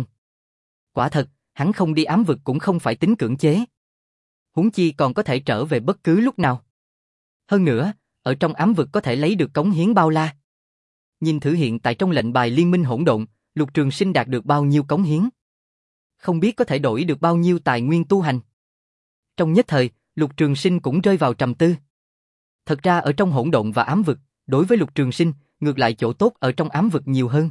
A: Quả thật, hắn không đi ám vực cũng không phải tính cưỡng chế. Huống chi còn có thể trở về bất cứ lúc nào. Hơn nữa, ở trong ám vực có thể lấy được cống hiến bao la. Nhìn thử hiện tại trong lệnh bài liên minh hỗn độn, Lục Trường Sinh đạt được bao nhiêu cống hiến. Không biết có thể đổi được bao nhiêu tài nguyên tu hành. Trong nhất thời, Lục Trường Sinh cũng rơi vào trầm tư. Thật ra ở trong hỗn độn và ám vực, đối với Lục Trường Sinh, ngược lại chỗ tốt ở trong ám vực nhiều hơn.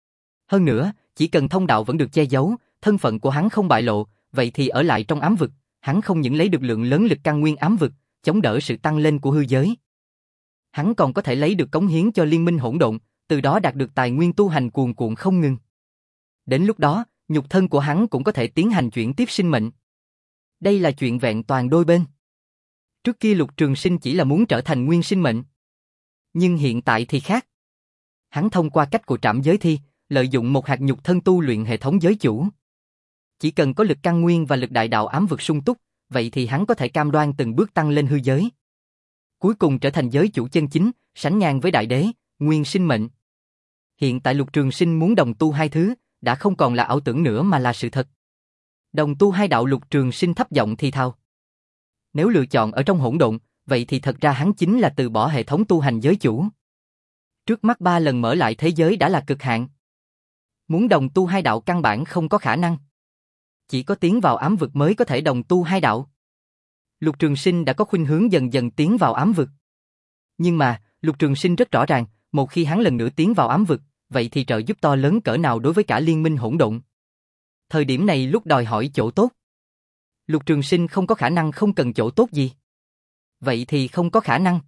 A: Hơn nữa, chỉ cần thông đạo vẫn được che giấu, thân phận của hắn không bại lộ, vậy thì ở lại trong ám vực, hắn không những lấy được lượng lớn lực căn nguyên ám vực, chống đỡ sự tăng lên của hư giới. Hắn còn có thể lấy được cống hiến cho liên minh hỗn độn, từ đó đạt được tài nguyên tu hành cuồn cuộn không ngừng. Đến lúc đó, nhục thân của hắn cũng có thể tiến hành chuyển tiếp sinh mệnh. Đây là chuyện vẹn toàn đôi bên. Trước kia Lục Trường Sinh chỉ là muốn trở thành nguyên sinh mệnh. Nhưng hiện tại thì khác. Hắn thông qua cách của trảm giới thi, lợi dụng một hạt nhục thân tu luyện hệ thống giới chủ. Chỉ cần có lực căn nguyên và lực đại đạo ám vực sung túc, vậy thì hắn có thể cam đoan từng bước tăng lên hư giới. Cuối cùng trở thành giới chủ chân chính, sánh ngang với đại đế, nguyên sinh mệnh. Hiện tại Lục Trường Sinh muốn đồng tu hai thứ, đã không còn là ảo tưởng nữa mà là sự thật. Đồng tu hai đạo. Lục Trường Sinh thấp giọng thì thào. Nếu lựa chọn ở trong hỗn độn, vậy thì thật ra hắn chính là từ bỏ hệ thống tu hành giới chủ. Trước mắt ba lần mở lại thế giới đã là cực hạn. Muốn đồng tu hai đạo căn bản không có khả năng. Chỉ có tiến vào ám vực mới có thể đồng tu hai đạo. Lục Trường Sinh đã có khuynh hướng dần dần tiến vào ám vực. Nhưng mà, Lục Trường Sinh rất rõ ràng, một khi hắn lần nữa tiến vào ám vực, vậy thì trợ giúp to lớn cỡ nào đối với cả liên minh hỗn độn. Thời điểm này lúc đòi hỏi chỗ tốt. Lục Trường Sinh không có khả năng không cần chỗ tốt gì. Vậy thì không có khả năng.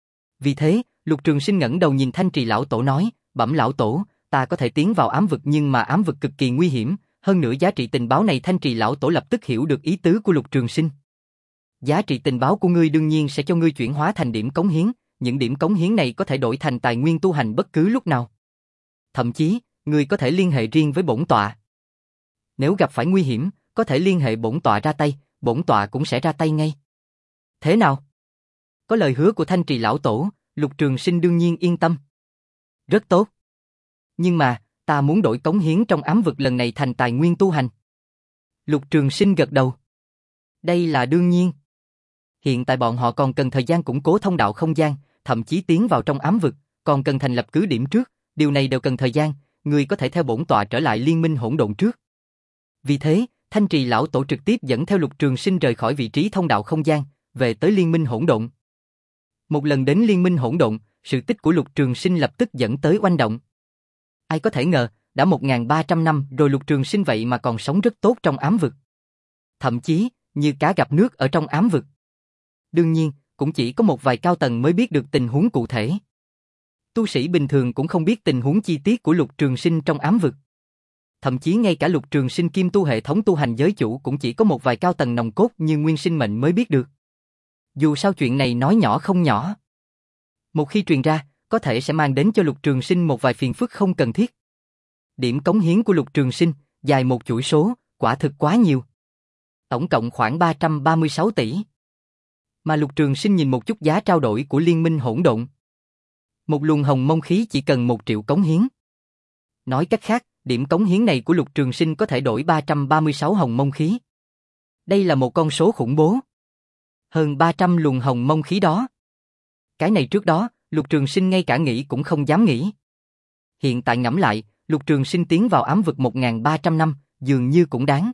A: Vì thế, Lục Trường Sinh ngẩng đầu nhìn Thanh Trì lão tổ nói, bẩm lão tổ, ta có thể tiến vào ám vực nhưng mà ám vực cực kỳ nguy hiểm, hơn nữa giá trị tình báo này. Thanh Trì lão tổ lập tức hiểu được ý tứ của Lục Trường Sinh. Giá trị tình báo của ngươi đương nhiên sẽ cho ngươi chuyển hóa thành điểm cống hiến, những điểm cống hiến này có thể đổi thành tài nguyên tu hành bất cứ lúc nào. Thậm chí, người có thể liên hệ riêng với bổn tọa. Nếu gặp phải nguy hiểm, có thể liên hệ bổn tọa ra tay, bổn tọa cũng sẽ ra tay ngay. Thế nào? Có lời hứa của Thanh Trì lão tổ, Lục Trường Sinh đương nhiên yên tâm. Rất tốt. Nhưng mà, ta muốn đổi cống hiến trong ám vực lần này thành tài nguyên tu hành. Lục Trường Sinh gật đầu. Đây là đương nhiên. Hiện tại bọn họ còn cần thời gian củng cố thông đạo không gian, thậm chí tiến vào trong ám vực, còn cần thành lập cứ điểm trước, điều này đều cần thời gian, người có thể theo bổn tọa trở lại liên minh hỗn độn trước. Vì thế, Thanh Trì lão tổ trực tiếp dẫn theo Lục Trường Sinh rời khỏi vị trí thông đạo không gian, về tới liên minh hỗn độn. Một lần đến liên minh hỗn độn, sự tích của Lục Trường Sinh lập tức dẫn tới oanh động. Ai có thể ngờ, đã một nghìn ba trăm năm rồi Lục Trường Sinh vậy mà còn sống rất tốt trong ám vực. Thậm chí, như cá gặp nước ở trong ám vực. Đương nhiên, cũng chỉ có một vài cao tầng mới biết được tình huống cụ thể. Tu sĩ bình thường cũng không biết tình huống chi tiết của Lục Trường Sinh trong ám vực. Thậm chí ngay cả Lục Trường Sinh kim tu hệ thống tu hành giới chủ cũng chỉ có một vài cao tầng nòng cốt như Nguyên Sinh Mệnh mới biết được. Dù sao chuyện này nói nhỏ không nhỏ. Một khi truyền ra, có thể sẽ mang đến cho Lục Trường Sinh một vài phiền phức không cần thiết. Điểm cống hiến của Lục Trường Sinh, dài một chuỗi số, quả thực quá nhiều. Tổng cộng khoảng ba trăm ba mươi sáu tỷ. Mà Lục Trường Sinh nhìn một chút giá trao đổi của liên minh hỗn độn. Một luồng hồng mông khí chỉ cần một triệu cống hiến. Nói cách khác, điểm cống hiến này của Lục Trường Sinh có thể đổi ba trăm ba mươi sáu hồng mông khí. Đây là một con số khủng bố. Hơn ba trăm luồng hồng mông khí đó. Cái này trước đó, Lục Trường Sinh ngay cả nghĩ cũng không dám nghĩ. Hiện tại ngẫm lại, Lục Trường Sinh tiến vào ám vực một nghìn ba trăm năm, dường như cũng đáng.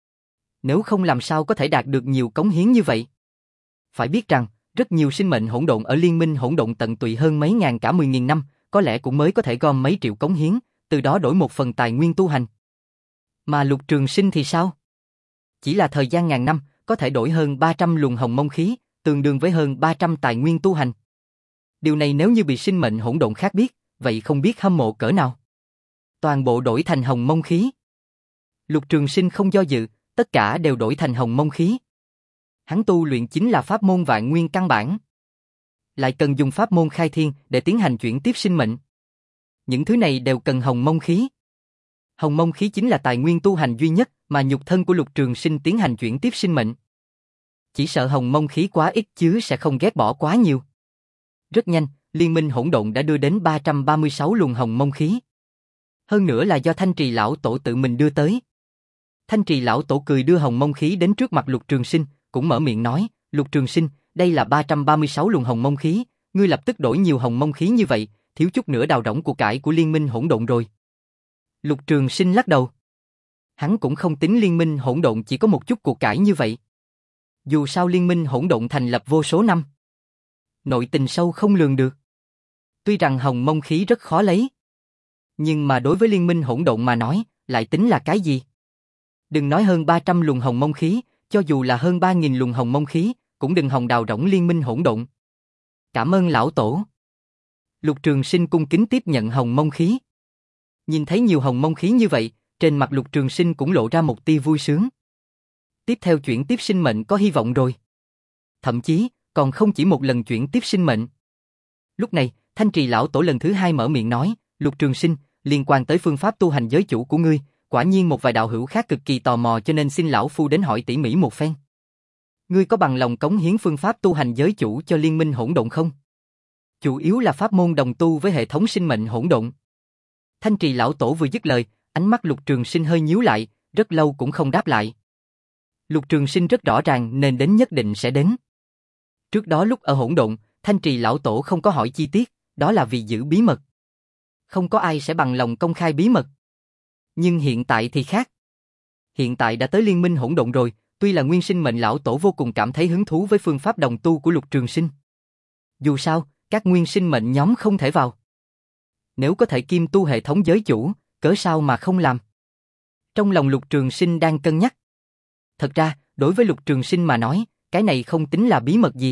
A: Nếu không làm sao có thể đạt được nhiều cống hiến như vậy. Phải biết rằng, rất nhiều sinh mệnh hỗn độn ở liên minh hỗn độn tận tụy hơn mấy ngàn cả mười nghìn năm, có lẽ cũng mới có thể gom mấy triệu cống hiến, từ đó đổi một phần tài nguyên tu hành. Mà Lục Trường Sinh thì sao? Chỉ là thời gian ngàn năm, có thể đổi hơn ba trăm luồng hồng mông khí, tương đương với hơn ba trăm tài nguyên tu hành. Điều này nếu như bị sinh mệnh hỗn độn khác biết, vậy không biết hâm mộ cỡ nào. Toàn bộ đổi thành hồng mông khí. Lục Trường Sinh không do dự, tất cả đều đổi thành hồng mông khí. Hắn tu luyện chính là pháp môn vạn nguyên căn bản. Lại cần dùng pháp môn khai thiên để tiến hành chuyển tiếp sinh mệnh. Những thứ này đều cần hồng mông khí. Hồng mông khí chính là tài nguyên tu hành duy nhất mà nhục thân của Lục Trường Sinh tiến hành chuyển tiếp sinh mệnh. Chỉ sợ hồng mông khí quá ít chứ sẽ không ghét bỏ quá nhiều. Rất nhanh, liên minh hỗn độn đã đưa đến ba trăm ba mươi sáu luồng hồng mông khí. Hơn nữa là do Thanh Trì lão tổ tự mình đưa tới. Thanh Trì lão tổ cười đưa hồng mông khí đến trước mặt Lục Trường Sinh, cũng mở miệng nói, Lục Trường Sinh, đây là ba trăm ba mươi sáu luồng hồng mông khí, ngươi lập tức đổi nhiều hồng mông khí như vậy, thiếu chút nữa đào rỗng của cải của liên minh hỗn độn rồi. Lục Trường Sinh lắc đầu. Hắn cũng không tính liên minh hỗn độn chỉ có một chút cuộc cải như vậy. Dù sao liên minh hỗn độn thành lập vô số năm. Nội tình sâu không lường được. Tuy rằng hồng mông khí rất khó lấy. Nhưng mà đối với liên minh hỗn độn mà nói, lại tính là cái gì? Đừng nói hơn ba trăm luồng hồng mông khí, cho dù là hơn ba nghìn luồng hồng mông khí, cũng đừng hòng đào rỗng liên minh hỗn độn. Cảm ơn lão tổ. Lục Trường Sinh cung kính tiếp nhận hồng mông khí. Nhìn thấy nhiều hồng mông khí như vậy, trên mặt Lục Trường Sinh cũng lộ ra một tia vui sướng. Tiếp theo chuyển tiếp sinh mệnh có hy vọng rồi. Thậm chí, còn không chỉ một lần chuyển tiếp sinh mệnh. Lúc này, Thanh Trì lão tổ lần thứ hai mở miệng nói, Lục Trường Sinh, liên quan tới phương pháp tu hành giới chủ của ngươi, quả nhiên một vài đạo hữu khác cực kỳ tò mò cho nên xin lão phu đến hỏi tỉ mỉ một phen. Ngươi có bằng lòng cống hiến phương pháp tu hành giới chủ cho liên minh hỗn độn không? Chủ yếu là pháp môn đồng tu với hệ thống sinh mệnh hỗn độn. Thanh Trì lão tổ vừa dứt lời, ánh mắt Lục Trường Sinh hơi nhíu lại, rất lâu cũng không đáp lại. Lục Trường Sinh rất rõ ràng nên đến nhất định sẽ đến. Trước đó lúc ở hỗn độn, Thanh Trì lão tổ không có hỏi chi tiết, đó là vì giữ bí mật. Không có ai sẽ bằng lòng công khai bí mật. Nhưng hiện tại thì khác. Hiện tại đã tới liên minh hỗn độn rồi, tuy là Nguyên Sinh Mệnh lão tổ vô cùng cảm thấy hứng thú với phương pháp đồng tu của Lục Trường Sinh. Dù sao, các Nguyên Sinh Mệnh nhóm không thể vào. Nếu có thể kim tu hệ thống giới chủ, cớ sao mà không làm? Trong lòng Lục Trường Sinh đang cân nhắc. Thật ra, đối với Lục Trường Sinh mà nói, cái này không tính là bí mật gì.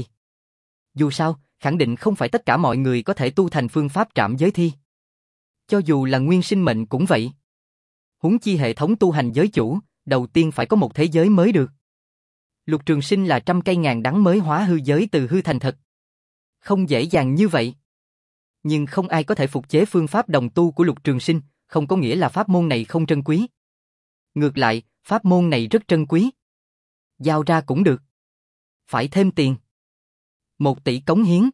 A: Dù sao, khẳng định không phải tất cả mọi người có thể tu thành phương pháp trảm giới thi. Cho dù là Nguyên Sinh Mệnh cũng vậy. Huống chi hệ thống tu hành giới chủ, đầu tiên phải có một thế giới mới được. Lục Trường Sinh là trăm cây ngàn đắng mới hóa hư giới từ hư thành thật. Không dễ dàng như vậy. Nhưng không ai có thể phục chế phương pháp đồng tu của Lục Trường Sinh, không có nghĩa là pháp môn này không trân quý. Ngược lại, pháp môn này rất trân quý. Giao ra cũng được. Phải thêm tiền. Một tỷ cống hiến.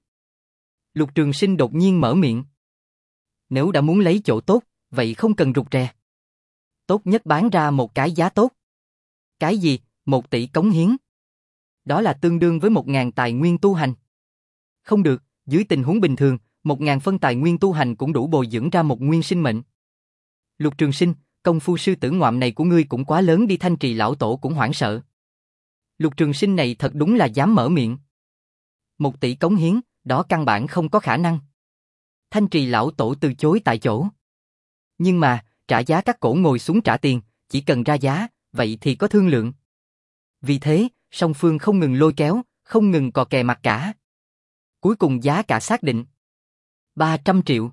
A: Lục Trường Sinh đột nhiên mở miệng. Nếu đã muốn lấy chỗ tốt, vậy không cần rụt rè. Tốt nhất bán ra một cái giá tốt. Cái gì? Một tỷ cống hiến. Đó là tương đương với một ngàn tài nguyên tu hành. Không được, dưới tình huống bình thường, một ngàn phân tài nguyên tu hành cũng đủ bồi dưỡng ra một nguyên sinh mệnh. Lục Trường Sinh, công phu sư tử ngoạm này của ngươi cũng quá lớn đi. Thanh Trì lão tổ cũng hoảng sợ. Lục Trường Sinh này thật đúng là dám mở miệng. Một tỷ cống hiến, đó căn bản không có khả năng. Thanh Trì lão tổ từ chối tại chỗ. Nhưng mà, trả giá các cổ ngồi xuống trả tiền, chỉ cần ra giá, vậy thì có thương lượng. Vì thế, song phương không ngừng lôi kéo, không ngừng cò kè mặt cả. Cuối cùng giá cả xác định. ba trăm triệu.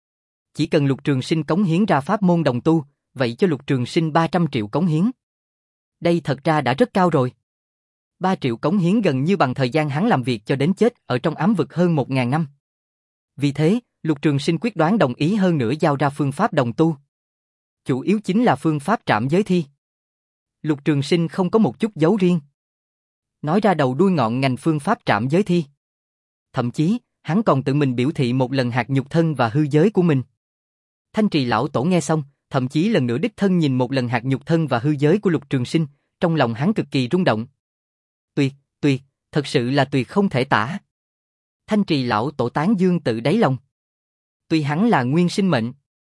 A: Chỉ cần Lục Trường Sinh cống hiến ra pháp môn đồng tu, vậy cho Lục Trường Sinh ba trăm triệu cống hiến. Đây thật ra đã rất cao rồi. ba triệu cống hiến gần như bằng thời gian hắn làm việc cho đến chết ở trong ám vực hơn một ngàn năm. Vì thế, Lục Trường Sinh quyết đoán đồng ý hơn nữa giao ra phương pháp đồng tu. Chủ yếu chính là phương pháp trảm giới thi. Lục Trường Sinh không có một chút giấu riêng. Nói ra đầu đuôi ngọn ngành phương pháp trảm giới thi. Thậm chí, hắn còn tự mình biểu thị một lần hạt nhục thân và hư giới của mình. Thanh Trì lão tổ nghe xong, thậm chí lần nữa đích thân nhìn một lần hạt nhục thân và hư giới của Lục Trường Sinh, trong lòng hắn cực kỳ rung động. Tuyệt, tuyệt, thật sự là tuyệt không thể tả. Thanh Trì lão tổ tán dương tự đáy lòng. Tuy hắn là nguyên sinh mệnh,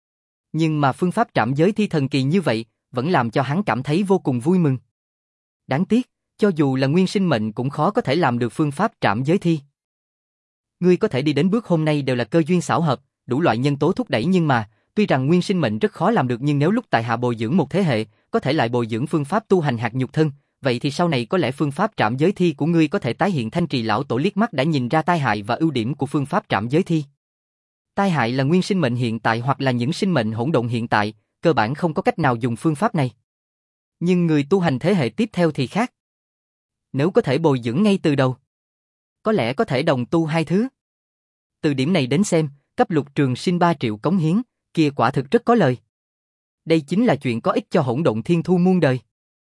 A: nhưng mà phương pháp trảm giới thi thần kỳ như vậy, vẫn làm cho hắn cảm thấy vô cùng vui mừng. Đáng tiếc, cho dù là nguyên sinh mệnh cũng khó có thể làm được phương pháp trảm giới thi. Ngươi có thể đi đến bước hôm nay đều là cơ duyên xảo hợp, đủ loại nhân tố thúc đẩy, nhưng mà, tuy rằng nguyên sinh mệnh rất khó làm được, nhưng nếu lúc tại hạ bồi dưỡng một thế hệ, có thể lại bồi dưỡng phương pháp tu hành hạt nhục thân, vậy thì sau này có lẽ phương pháp trảm giới thi của ngươi có thể tái hiện. Thanh Trì lão tổ liếc mắt đã nhìn ra tai hại và ưu điểm của phương pháp trảm giới thi. Tai hại là nguyên sinh mệnh hiện tại hoặc là những sinh mệnh hỗn độn hiện tại, cơ bản không có cách nào dùng phương pháp này. Nhưng người tu hành thế hệ tiếp theo thì khác. Nếu có thể bồi dưỡng ngay từ đầu, có lẽ có thể đồng tu hai thứ. Từ điểm này đến xem, cấp Lục Trường Sinh ba triệu cống hiến, kia quả thực rất có lời. Đây chính là chuyện có ích cho hỗn độn thiên thu muôn đời.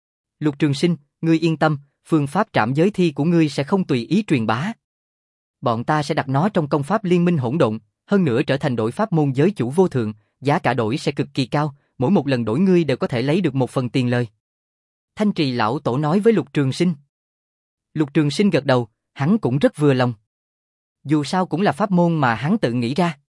A: Lục Trường Sinh, ngươi yên tâm, phương pháp trảm giới thi của ngươi sẽ không tùy ý truyền bá. Bọn ta sẽ đặt nó trong công pháp liên minh hỗn độn, hơn nữa trở thành đổi pháp môn giới chủ vô thượng, giá cả đổi sẽ cực kỳ cao, mỗi một lần đổi ngươi đều có thể lấy được một phần tiền lời. Thanh Trì lão tổ nói với Lục Trường Sinh. Lục Trường Sinh gật đầu, hắn cũng rất vừa lòng. Dù sao cũng là pháp môn mà hắn tự nghĩ ra.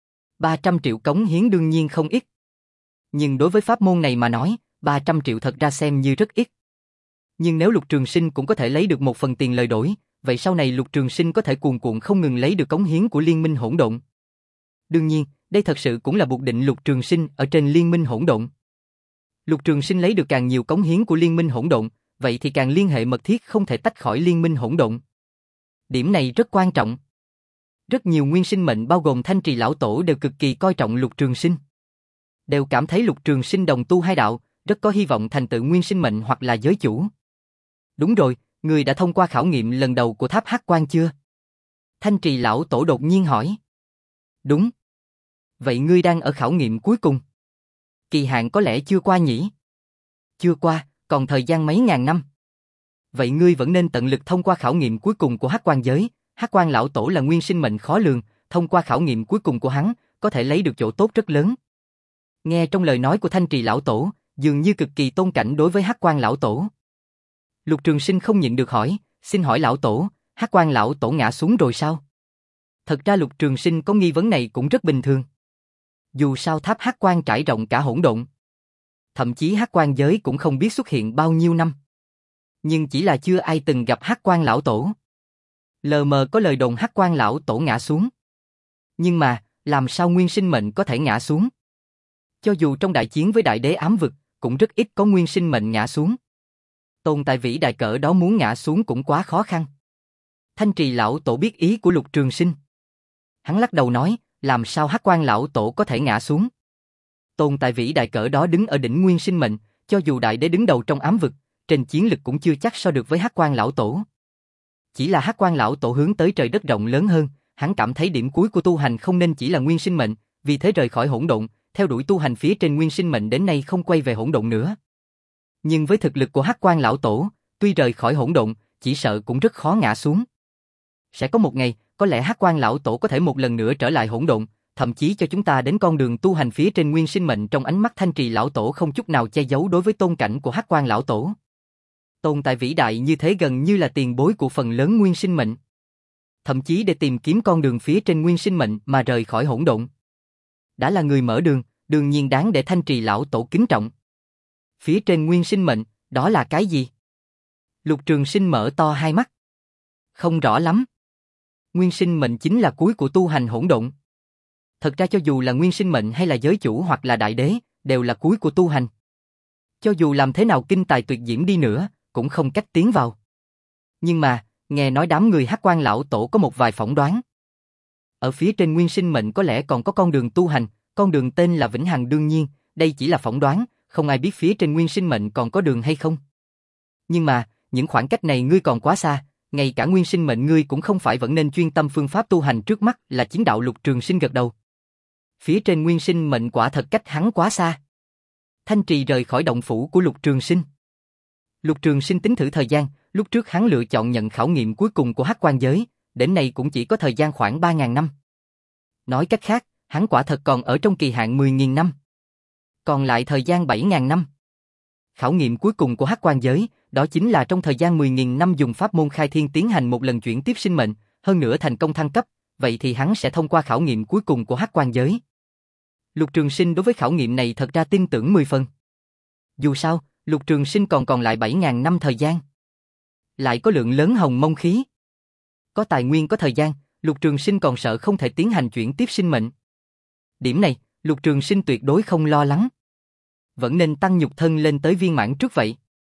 A: ba trăm triệu cống hiến đương nhiên không ít. Nhưng đối với pháp môn này mà nói, ba trăm triệu thật ra xem như rất ít. Nhưng nếu Lục Trường Sinh cũng có thể lấy được một phần tiền lời đổi, vậy sau này Lục Trường Sinh có thể cuồn cuộn không ngừng lấy được cống hiến của liên minh hỗn độn. Đương nhiên, đây thật sự cũng là buộc định Lục Trường Sinh ở trên liên minh hỗn độn. Lục Trường Sinh lấy được càng nhiều cống hiến của liên minh hỗn độn, vậy thì càng liên hệ mật thiết không thể tách khỏi liên minh hỗn độn. Điểm này rất quan trọng. Rất nhiều nguyên sinh mệnh bao gồm Thanh Trì lão tổ đều cực kỳ coi trọng Lục Trường Sinh. Đều cảm thấy Lục Trường Sinh đồng tu hai đạo, rất có hy vọng thành tựu nguyên sinh mệnh hoặc là giới chủ. Đúng rồi, người đã thông qua khảo nghiệm lần đầu của tháp Hắc Quan chưa? Thanh Trì lão tổ đột nhiên hỏi. Đúng. Vậy ngươi đang ở khảo nghiệm cuối cùng. Kỳ hạn có lẽ chưa qua nhỉ? Chưa qua, còn thời gian mấy ngàn năm. Vậy ngươi vẫn nên tận lực thông qua khảo nghiệm cuối cùng của Hắc Quan giới. Hắc Quan lão tổ là nguyên sinh mệnh khó lường, thông qua khảo nghiệm cuối cùng của hắn, có thể lấy được chỗ tốt rất lớn. Nghe trong lời nói của Thanh Trì lão tổ, dường như cực kỳ tôn cảnh đối với Hắc Quan lão tổ. Lục Trường Sinh không nhịn được hỏi, xin hỏi lão tổ, Hắc Quan lão tổ ngã xuống rồi sao? Thật ra Lục Trường Sinh có nghi vấn này cũng rất bình thường. Dù sao tháp Hắc Quan trải rộng cả hỗn độn. Thậm chí Hắc Quan giới cũng không biết xuất hiện bao nhiêu năm. Nhưng chỉ là chưa ai từng gặp Hắc Quan lão tổ. Lờ mờ có lời đồn Hắc Quan lão tổ ngã xuống. Nhưng mà, làm sao nguyên sinh mệnh có thể ngã xuống? Cho dù trong đại chiến với đại đế ám vực, cũng rất ít có nguyên sinh mệnh ngã xuống. Tồn tại vĩ đại cỡ đó muốn ngã xuống cũng quá khó khăn. Thanh Trì lão tổ biết ý của Lục Trường Sinh. Hắn lắc đầu nói, làm sao Hắc Quan lão tổ có thể ngã xuống? Tồn tại vĩ đại cỡ đó đứng ở đỉnh nguyên sinh mệnh, cho dù đại đế đứng đầu trong ám vực, trên chiến lực cũng chưa chắc so được với Hắc Quan lão tổ. Chỉ là Hắc Quan lão tổ hướng tới trời đất rộng lớn hơn, hắn cảm thấy điểm cuối của tu hành không nên chỉ là nguyên sinh mệnh, vì thế rời khỏi hỗn độn, theo đuổi tu hành phía trên nguyên sinh mệnh đến nay không quay về hỗn độn nữa. Nhưng với thực lực của Hắc Quan lão tổ, tuy rời khỏi hỗn độn, chỉ sợ cũng rất khó ngã xuống. Sẽ có một ngày, có lẽ Hắc Quan lão tổ có thể một lần nữa trở lại hỗn độn, thậm chí cho chúng ta đến con đường tu hành phía trên nguyên sinh mệnh. Trong ánh mắt Thanh Trì lão tổ không chút nào che giấu đối với tôn cảnh của Hắc Quan lão tổ. Tồn tại vĩ đại như thế gần như là tiền bối của phần lớn nguyên sinh mệnh. Thậm chí để tìm kiếm con đường phía trên nguyên sinh mệnh mà rời khỏi hỗn độn. Đã là người mở đường, đương nhiên đáng để Thanh Trì lão tổ kính trọng. Phía trên nguyên sinh mệnh, đó là cái gì? Lục Trường Sinh mở to hai mắt. Không rõ lắm. Nguyên sinh mệnh chính là cuối của tu hành hỗn độn. Thật ra cho dù là nguyên sinh mệnh hay là giới chủ hoặc là đại đế, đều là cuối của tu hành. Cho dù làm thế nào kinh tài tuyệt diễm đi nữa, cũng không cách tiến vào. Nhưng mà, nghe nói đám người Hắc Quan lão tổ có một vài phỏng đoán. Ở phía trên nguyên sinh mệnh có lẽ còn có con đường tu hành, con đường tên là vĩnh hằng. Đương nhiên, đây chỉ là phỏng đoán, không ai biết phía trên nguyên sinh mệnh còn có đường hay không. Nhưng mà, những khoảng cách này ngươi còn quá xa, ngay cả nguyên sinh mệnh ngươi cũng không phải, vẫn nên chuyên tâm phương pháp tu hành trước mắt là chiến đạo. Lục Trường Sinh gật đầu. Phía trên nguyên sinh mệnh quả thật cách hắn quá xa. Thanh Trì rời khỏi động phủ của Lục Trường Sinh. Lục Trường Sinh tính thử thời gian, lúc trước hắn lựa chọn nhận khảo nghiệm cuối cùng của Hắc Quan giới, đến nay cũng chỉ có thời gian khoảng ba nghìn năm. Nói cách khác, hắn quả thật còn ở trong kỳ hạn mười nghìn năm. Còn lại thời gian bảy nghìn năm. Khảo nghiệm cuối cùng của Hắc Quan giới, đó chính là trong thời gian mười nghìn năm dùng pháp môn khai thiên tiến hành một lần chuyển tiếp sinh mệnh, hơn nữa thành công thăng cấp, vậy thì hắn sẽ thông qua khảo nghiệm cuối cùng của Hắc Quan giới. Lục Trường Sinh đối với khảo nghiệm này thật ra tin tưởng mười phần. Dù sao, Lục Trường Sinh còn còn lại bảy nghìn năm thời gian. Lại có lượng lớn hồng mông khí. Có tài nguyên có thời gian, Lục Trường Sinh còn sợ không thể tiến hành chuyển tiếp sinh mệnh. Điểm này, Lục Trường Sinh tuyệt đối không lo lắng. Vẫn nên tăng nhục thân lên tới viên mãn trước vậy.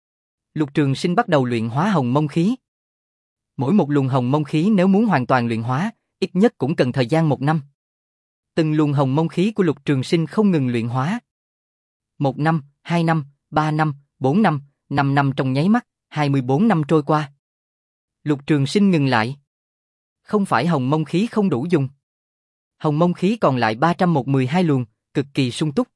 A: Lục Trường Sinh bắt đầu luyện hóa hồng mông khí. Mỗi một luồng hồng mông khí nếu muốn hoàn toàn luyện hóa, ít nhất cũng cần thời gian một năm. Từng luồng hồng mông khí của Lục Trường Sinh không ngừng luyện hóa. Một năm, hai năm, ba năm, bốn năm, năm năm trong nháy mắt, hai mươi bốn năm trôi qua. Lục Trường Sinh ngừng lại. Không phải hồng mông khí không đủ dùng. Hồng mông khí còn lại ba trăm một mươi hai luồng, cực kỳ sung túc.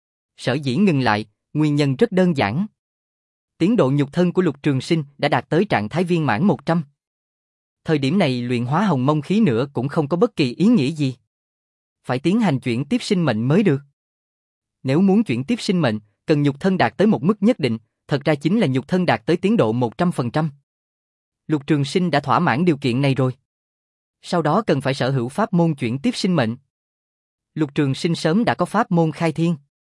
A: Sở dĩ ngừng lại, nguyên nhân rất đơn giản. Tiến độ nhục thân của Lục Trường Sinh đã đạt tới trạng thái viên mãn một trăm. Thời điểm này luyện hóa hồng mông khí nữa cũng không có bất kỳ ý nghĩa gì. Phải tiến hành chuyển tiếp sinh mệnh mới được. Nếu muốn chuyển tiếp sinh mệnh, cần nhục thân đạt tới một mức nhất định, thật ra chính là nhục thân đạt tới tiến độ một trăm phần trăm. Lục Trường Sinh đã thỏa mãn điều kiện này rồi. Sau đó cần phải sở hữu pháp môn chuyển tiếp sinh mệnh. Lục Trường Sinh sớm đã có pháp môn khai thiên.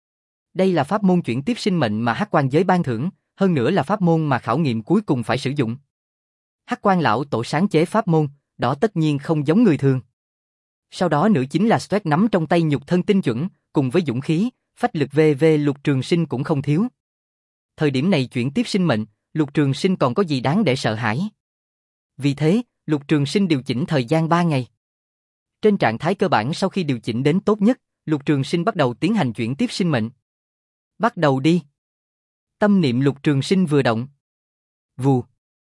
A: Đây là pháp môn chuyển tiếp sinh mệnh mà Hắc Quan giới ban thưởng, hơn nữa là pháp môn mà khảo nghiệm cuối cùng phải sử dụng. Hắc Quan lão tổ sáng chế pháp môn, đó tất nhiên không giống người thường. Sau đó nữa chính là Sweat nắm trong tay nhục thân tinh chuẩn, cùng với dũng khí, phách lực vê vê Lục Trường Sinh cũng không thiếu. Thời điểm này chuyển tiếp sinh mệnh, Lục Trường Sinh còn có gì đáng để sợ hãi. Vì thế, Lục Trường Sinh điều chỉnh thời gian ba ngày. Trên trạng thái cơ bản sau khi điều chỉnh đến tốt nhất, Lục Trường Sinh bắt đầu tiến hành chuyển tiếp sinh mệnh. Bắt đầu đi. Tâm niệm Lục Trường Sinh vừa động. Vù.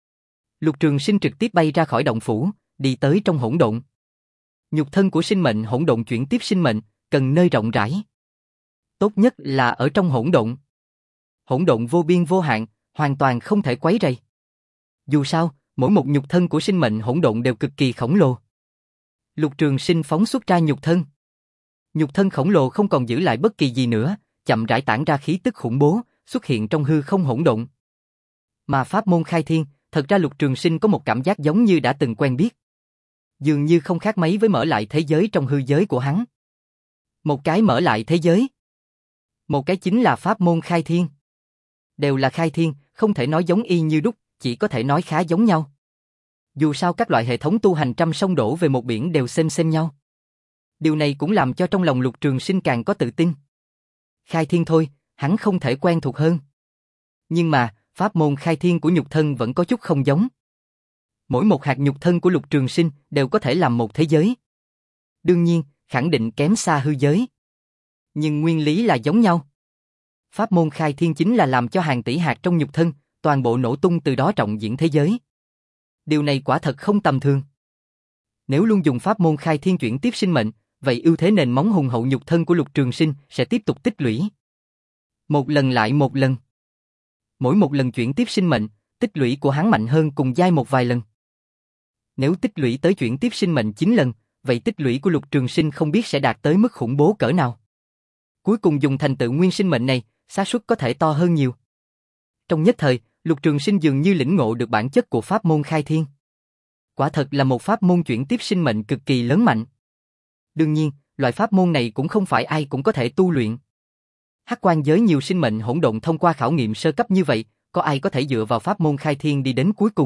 A: Lục Trường Sinh trực tiếp bay ra khỏi động phủ, đi tới trong hỗn độn. Nhục thân của sinh mệnh hỗn độn chuyển tiếp sinh mệnh, cần nơi rộng rãi. Tốt nhất là ở trong hỗn độn. Hỗn độn vô biên vô hạn, hoàn toàn không thể quấy rầy. Dù sao, mỗi một nhục thân của sinh mệnh hỗn độn đều cực kỳ khổng lồ. Lục Trường Sinh phóng xuất ra nhục thân. Nhục thân khổng lồ không còn giữ lại bất kỳ gì nữa, chậm rãi tản ra khí tức khủng bố, xuất hiện trong hư không hỗn độn. Mà pháp môn khai thiên, thật ra Lục Trường Sinh có một cảm giác giống như đã từng quen biết. Dường như không khác mấy với mở lại thế giới trong hư giới của hắn. Một cái mở lại thế giới. Một cái chính là pháp môn khai thiên. Đều là khai thiên, không thể nói giống y như đúc, chỉ có thể nói khá giống nhau. Dù sao các loại hệ thống tu hành trăm sông đổ về một biển đều xem xem nhau. Điều này cũng làm cho trong lòng Lục Trường Sinh càng có tự tin. Khai thiên thôi, hắn không thể quen thuộc hơn. Nhưng mà, pháp môn khai thiên của nhục thân vẫn có chút không giống. Mỗi một hạt nhục thân của Lục Trường Sinh đều có thể làm một thế giới. Đương nhiên, khẳng định kém xa hư giới. Nhưng nguyên lý là giống nhau. Pháp môn khai thiên chính là làm cho hàng tỷ hạt trong nhục thân, toàn bộ nổ tung từ đó trọng diễn thế giới. Điều này quả thật không tầm thường. Nếu luôn dùng pháp môn khai thiên chuyển tiếp sinh mệnh, vậy ưu thế nền móng hùng hậu nhục thân của Lục Trường Sinh sẽ tiếp tục tích lũy. Một lần lại một lần. Mỗi một lần chuyển tiếp sinh mệnh, tích lũy của hắn mạnh hơn cùng giai một vài lần. Nếu tích lũy tới chuyển tiếp sinh mệnh chín lần, vậy tích lũy của Lục Trường Sinh không biết sẽ đạt tới mức khủng bố cỡ nào. Cuối cùng dùng thành tựu nguyên sinh mệnh này, xác suất có thể to hơn nhiều. Trong nhất thời, Lục Trường Sinh dường như lĩnh ngộ được bản chất của pháp môn khai thiên. Quả thật là một pháp môn chuyển tiếp sinh mệnh cực kỳ lớn mạnh. Đương nhiên, loại pháp môn này cũng không phải ai cũng có thể tu luyện. Hắc quan giới nhiều sinh mệnh hỗn độn thông qua khảo nghiệm sơ cấp như vậy, có ai có thể dựa vào pháp môn khai thiên đi đến cuối cùng?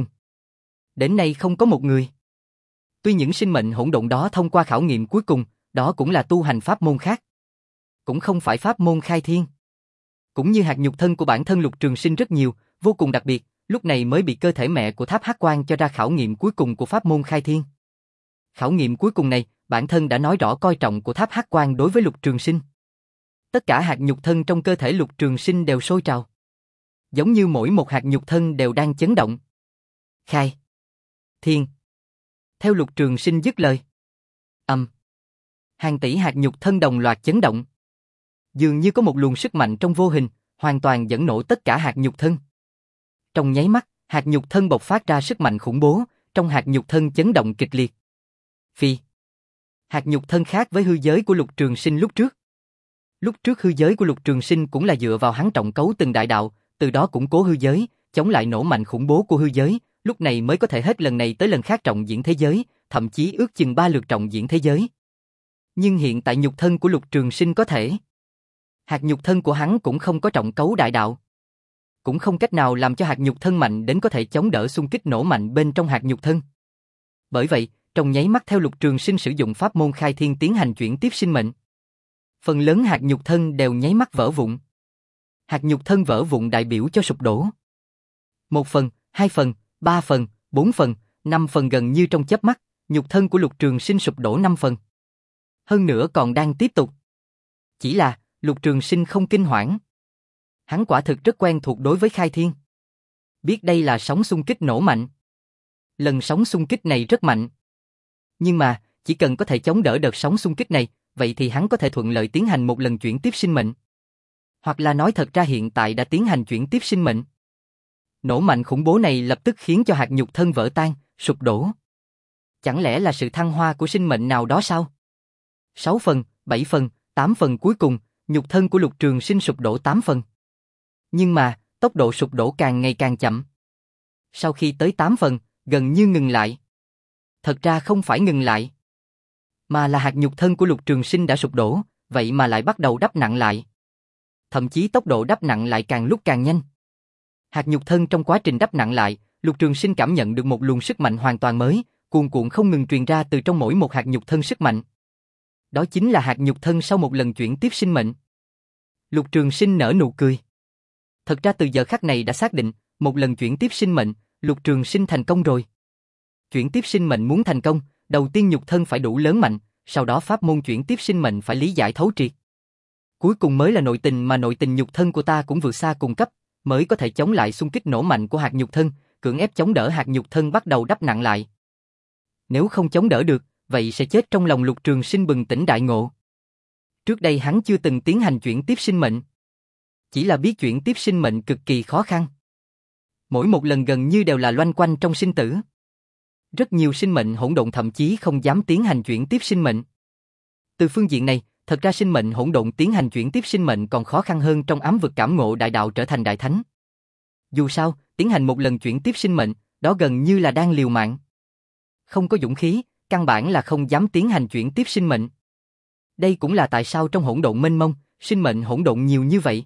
A: Đến nay không có một người. Tuy những sinh mệnh hỗn độn đó thông qua khảo nghiệm cuối cùng, đó cũng là tu hành pháp môn khác. Cũng không phải pháp môn khai thiên. Cũng như hạt nhục thân của bản thân Lục Trường Sinh rất nhiều, vô cùng đặc biệt, lúc này mới bị cơ thể mẹ của Tháp Hắc Quan cho ra khảo nghiệm cuối cùng của pháp môn khai thiên. Khảo nghiệm cuối cùng này, bản thân đã nói rõ coi trọng của Tháp Hắc Quan đối với Lục Trường Sinh. Tất cả hạt nhục thân trong cơ thể Lục Trường Sinh đều sôi trào. Giống như mỗi một hạt nhục thân đều đang chấn động. Khai thiên. Theo Lục Trường Sinh dứt lời. Âm. Um. Hàng tỷ hạt nhục thân đồng loạt chấn động. Dường như có một luồng sức mạnh trong vô hình, hoàn toàn dẫn nổ tất cả hạt nhục thân. Trong nháy mắt, hạt nhục thân bộc phát ra sức mạnh khủng bố, trong hạt nhục thân chấn động kịch liệt. Phi. Hạt nhục thân khác với hư giới của Lục Trường Sinh lúc trước. Lúc trước hư giới của Lục Trường Sinh cũng là dựa vào hắn trọng cấu từng đại đạo, từ đó củng cố hư giới, chống lại nổ mạnh khủng bố của hư giới, lúc này mới có thể hết lần này tới lần khác trọng diễn thế giới, thậm chí ước chừng ba lượt trọng diễn thế giới. Nhưng hiện tại nhục thân của Lục Trường Sinh có thể. Hạt nhục thân của hắn cũng không có trọng cấu đại đạo. Cũng không cách nào làm cho hạt nhục thân mạnh đến có thể chống đỡ xung kích nổ mạnh bên trong hạt nhục thân. Bởi vậy, trong nháy mắt theo Lục Trường Sinh sử dụng pháp môn khai thiên tiến hành chuyển tiếp sinh mệnh, phần lớn hạt nhục thân đều nháy mắt vỡ vụn. Hạt nhục thân vỡ vụn đại biểu cho sụp đổ. Một phần, hai phần, ba phần, bốn phần, năm phần, gần như trong chớp mắt, nhục thân của Lục Trường Sinh sụp đổ năm phần. Hơn nữa còn đang tiếp tục. Chỉ là, Lục Trường Sinh không kinh hoảng. Hắn quả thực rất quen thuộc đối với khai thiên. Biết đây là sóng xung kích nổ mạnh. Lần sóng xung kích này rất mạnh. Nhưng mà, chỉ cần có thể chống đỡ đợt sóng xung kích này, vậy thì hắn có thể thuận lợi tiến hành một lần chuyển tiếp sinh mệnh. Hoặc là nói thật ra hiện tại đã tiến hành chuyển tiếp sinh mệnh. Nổ mạnh khủng bố này lập tức khiến cho hạt nhục thân vỡ tan, sụp đổ. Chẳng lẽ là sự thăng hoa của sinh mệnh nào đó sao? sáu phần, bảy phần, tám phần, cuối cùng, nhục thân của Lục Trường Sinh sụp đổ tám phần. Nhưng mà, tốc độ sụp đổ càng ngày càng chậm. Sau khi tới tám phần, gần như ngừng lại. Thật ra không phải ngừng lại, mà là hạt nhục thân của Lục Trường Sinh đã sụp đổ, vậy mà lại bắt đầu đắp nặng lại. Thậm chí tốc độ đắp nặng lại càng lúc càng nhanh. Hạt nhục thân trong quá trình đắp nặng lại, Lục Trường Sinh cảm nhận được một luồng sức mạnh hoàn toàn mới, cuồn cuộn không ngừng truyền ra từ trong mỗi một hạt nhục thân sức mạnh. Đó chính là hạt nhục thân sau một lần chuyển tiếp sinh mệnh. Lục Trường Sinh nở nụ cười. Thật ra từ giờ khắc này đã xác định, một lần chuyển tiếp sinh mệnh, Lục Trường Sinh thành công rồi. Chuyển tiếp sinh mệnh muốn thành công, đầu tiên nhục thân phải đủ lớn mạnh, sau đó pháp môn chuyển tiếp sinh mệnh phải lý giải thấu triệt. Cuối cùng mới là nội tình, mà nội tình nhục thân của ta cũng vượt xa cùng cấp, mới có thể chống lại xung kích nổ mạnh của hạt nhục thân, cưỡng ép chống đỡ hạt nhục thân bắt đầu đắp nặng lại. Nếu không chống đỡ được, vậy sẽ chết. Trong lòng Lục Trường Sinh bừng tỉnh đại ngộ. Trước đây hắn chưa từng tiến hành chuyển tiếp sinh mệnh, chỉ là biết chuyển tiếp sinh mệnh cực kỳ khó khăn. Mỗi một lần gần như đều là loanh quanh trong sinh tử. Rất nhiều sinh mệnh hỗn độn thậm chí không dám tiến hành chuyển tiếp sinh mệnh. Từ phương diện này, thật ra sinh mệnh hỗn độn tiến hành chuyển tiếp sinh mệnh còn khó khăn hơn trong ám vực cảm ngộ đại đạo trở thành đại thánh. Dù sao, tiến hành một lần chuyển tiếp sinh mệnh, đó gần như là đang liều mạng. Không có dũng khí, căn bản là không dám tiến hành chuyển tiếp sinh mệnh. Đây cũng là tại sao trong hỗn độn mênh mông, sinh mệnh hỗn độn nhiều như vậy.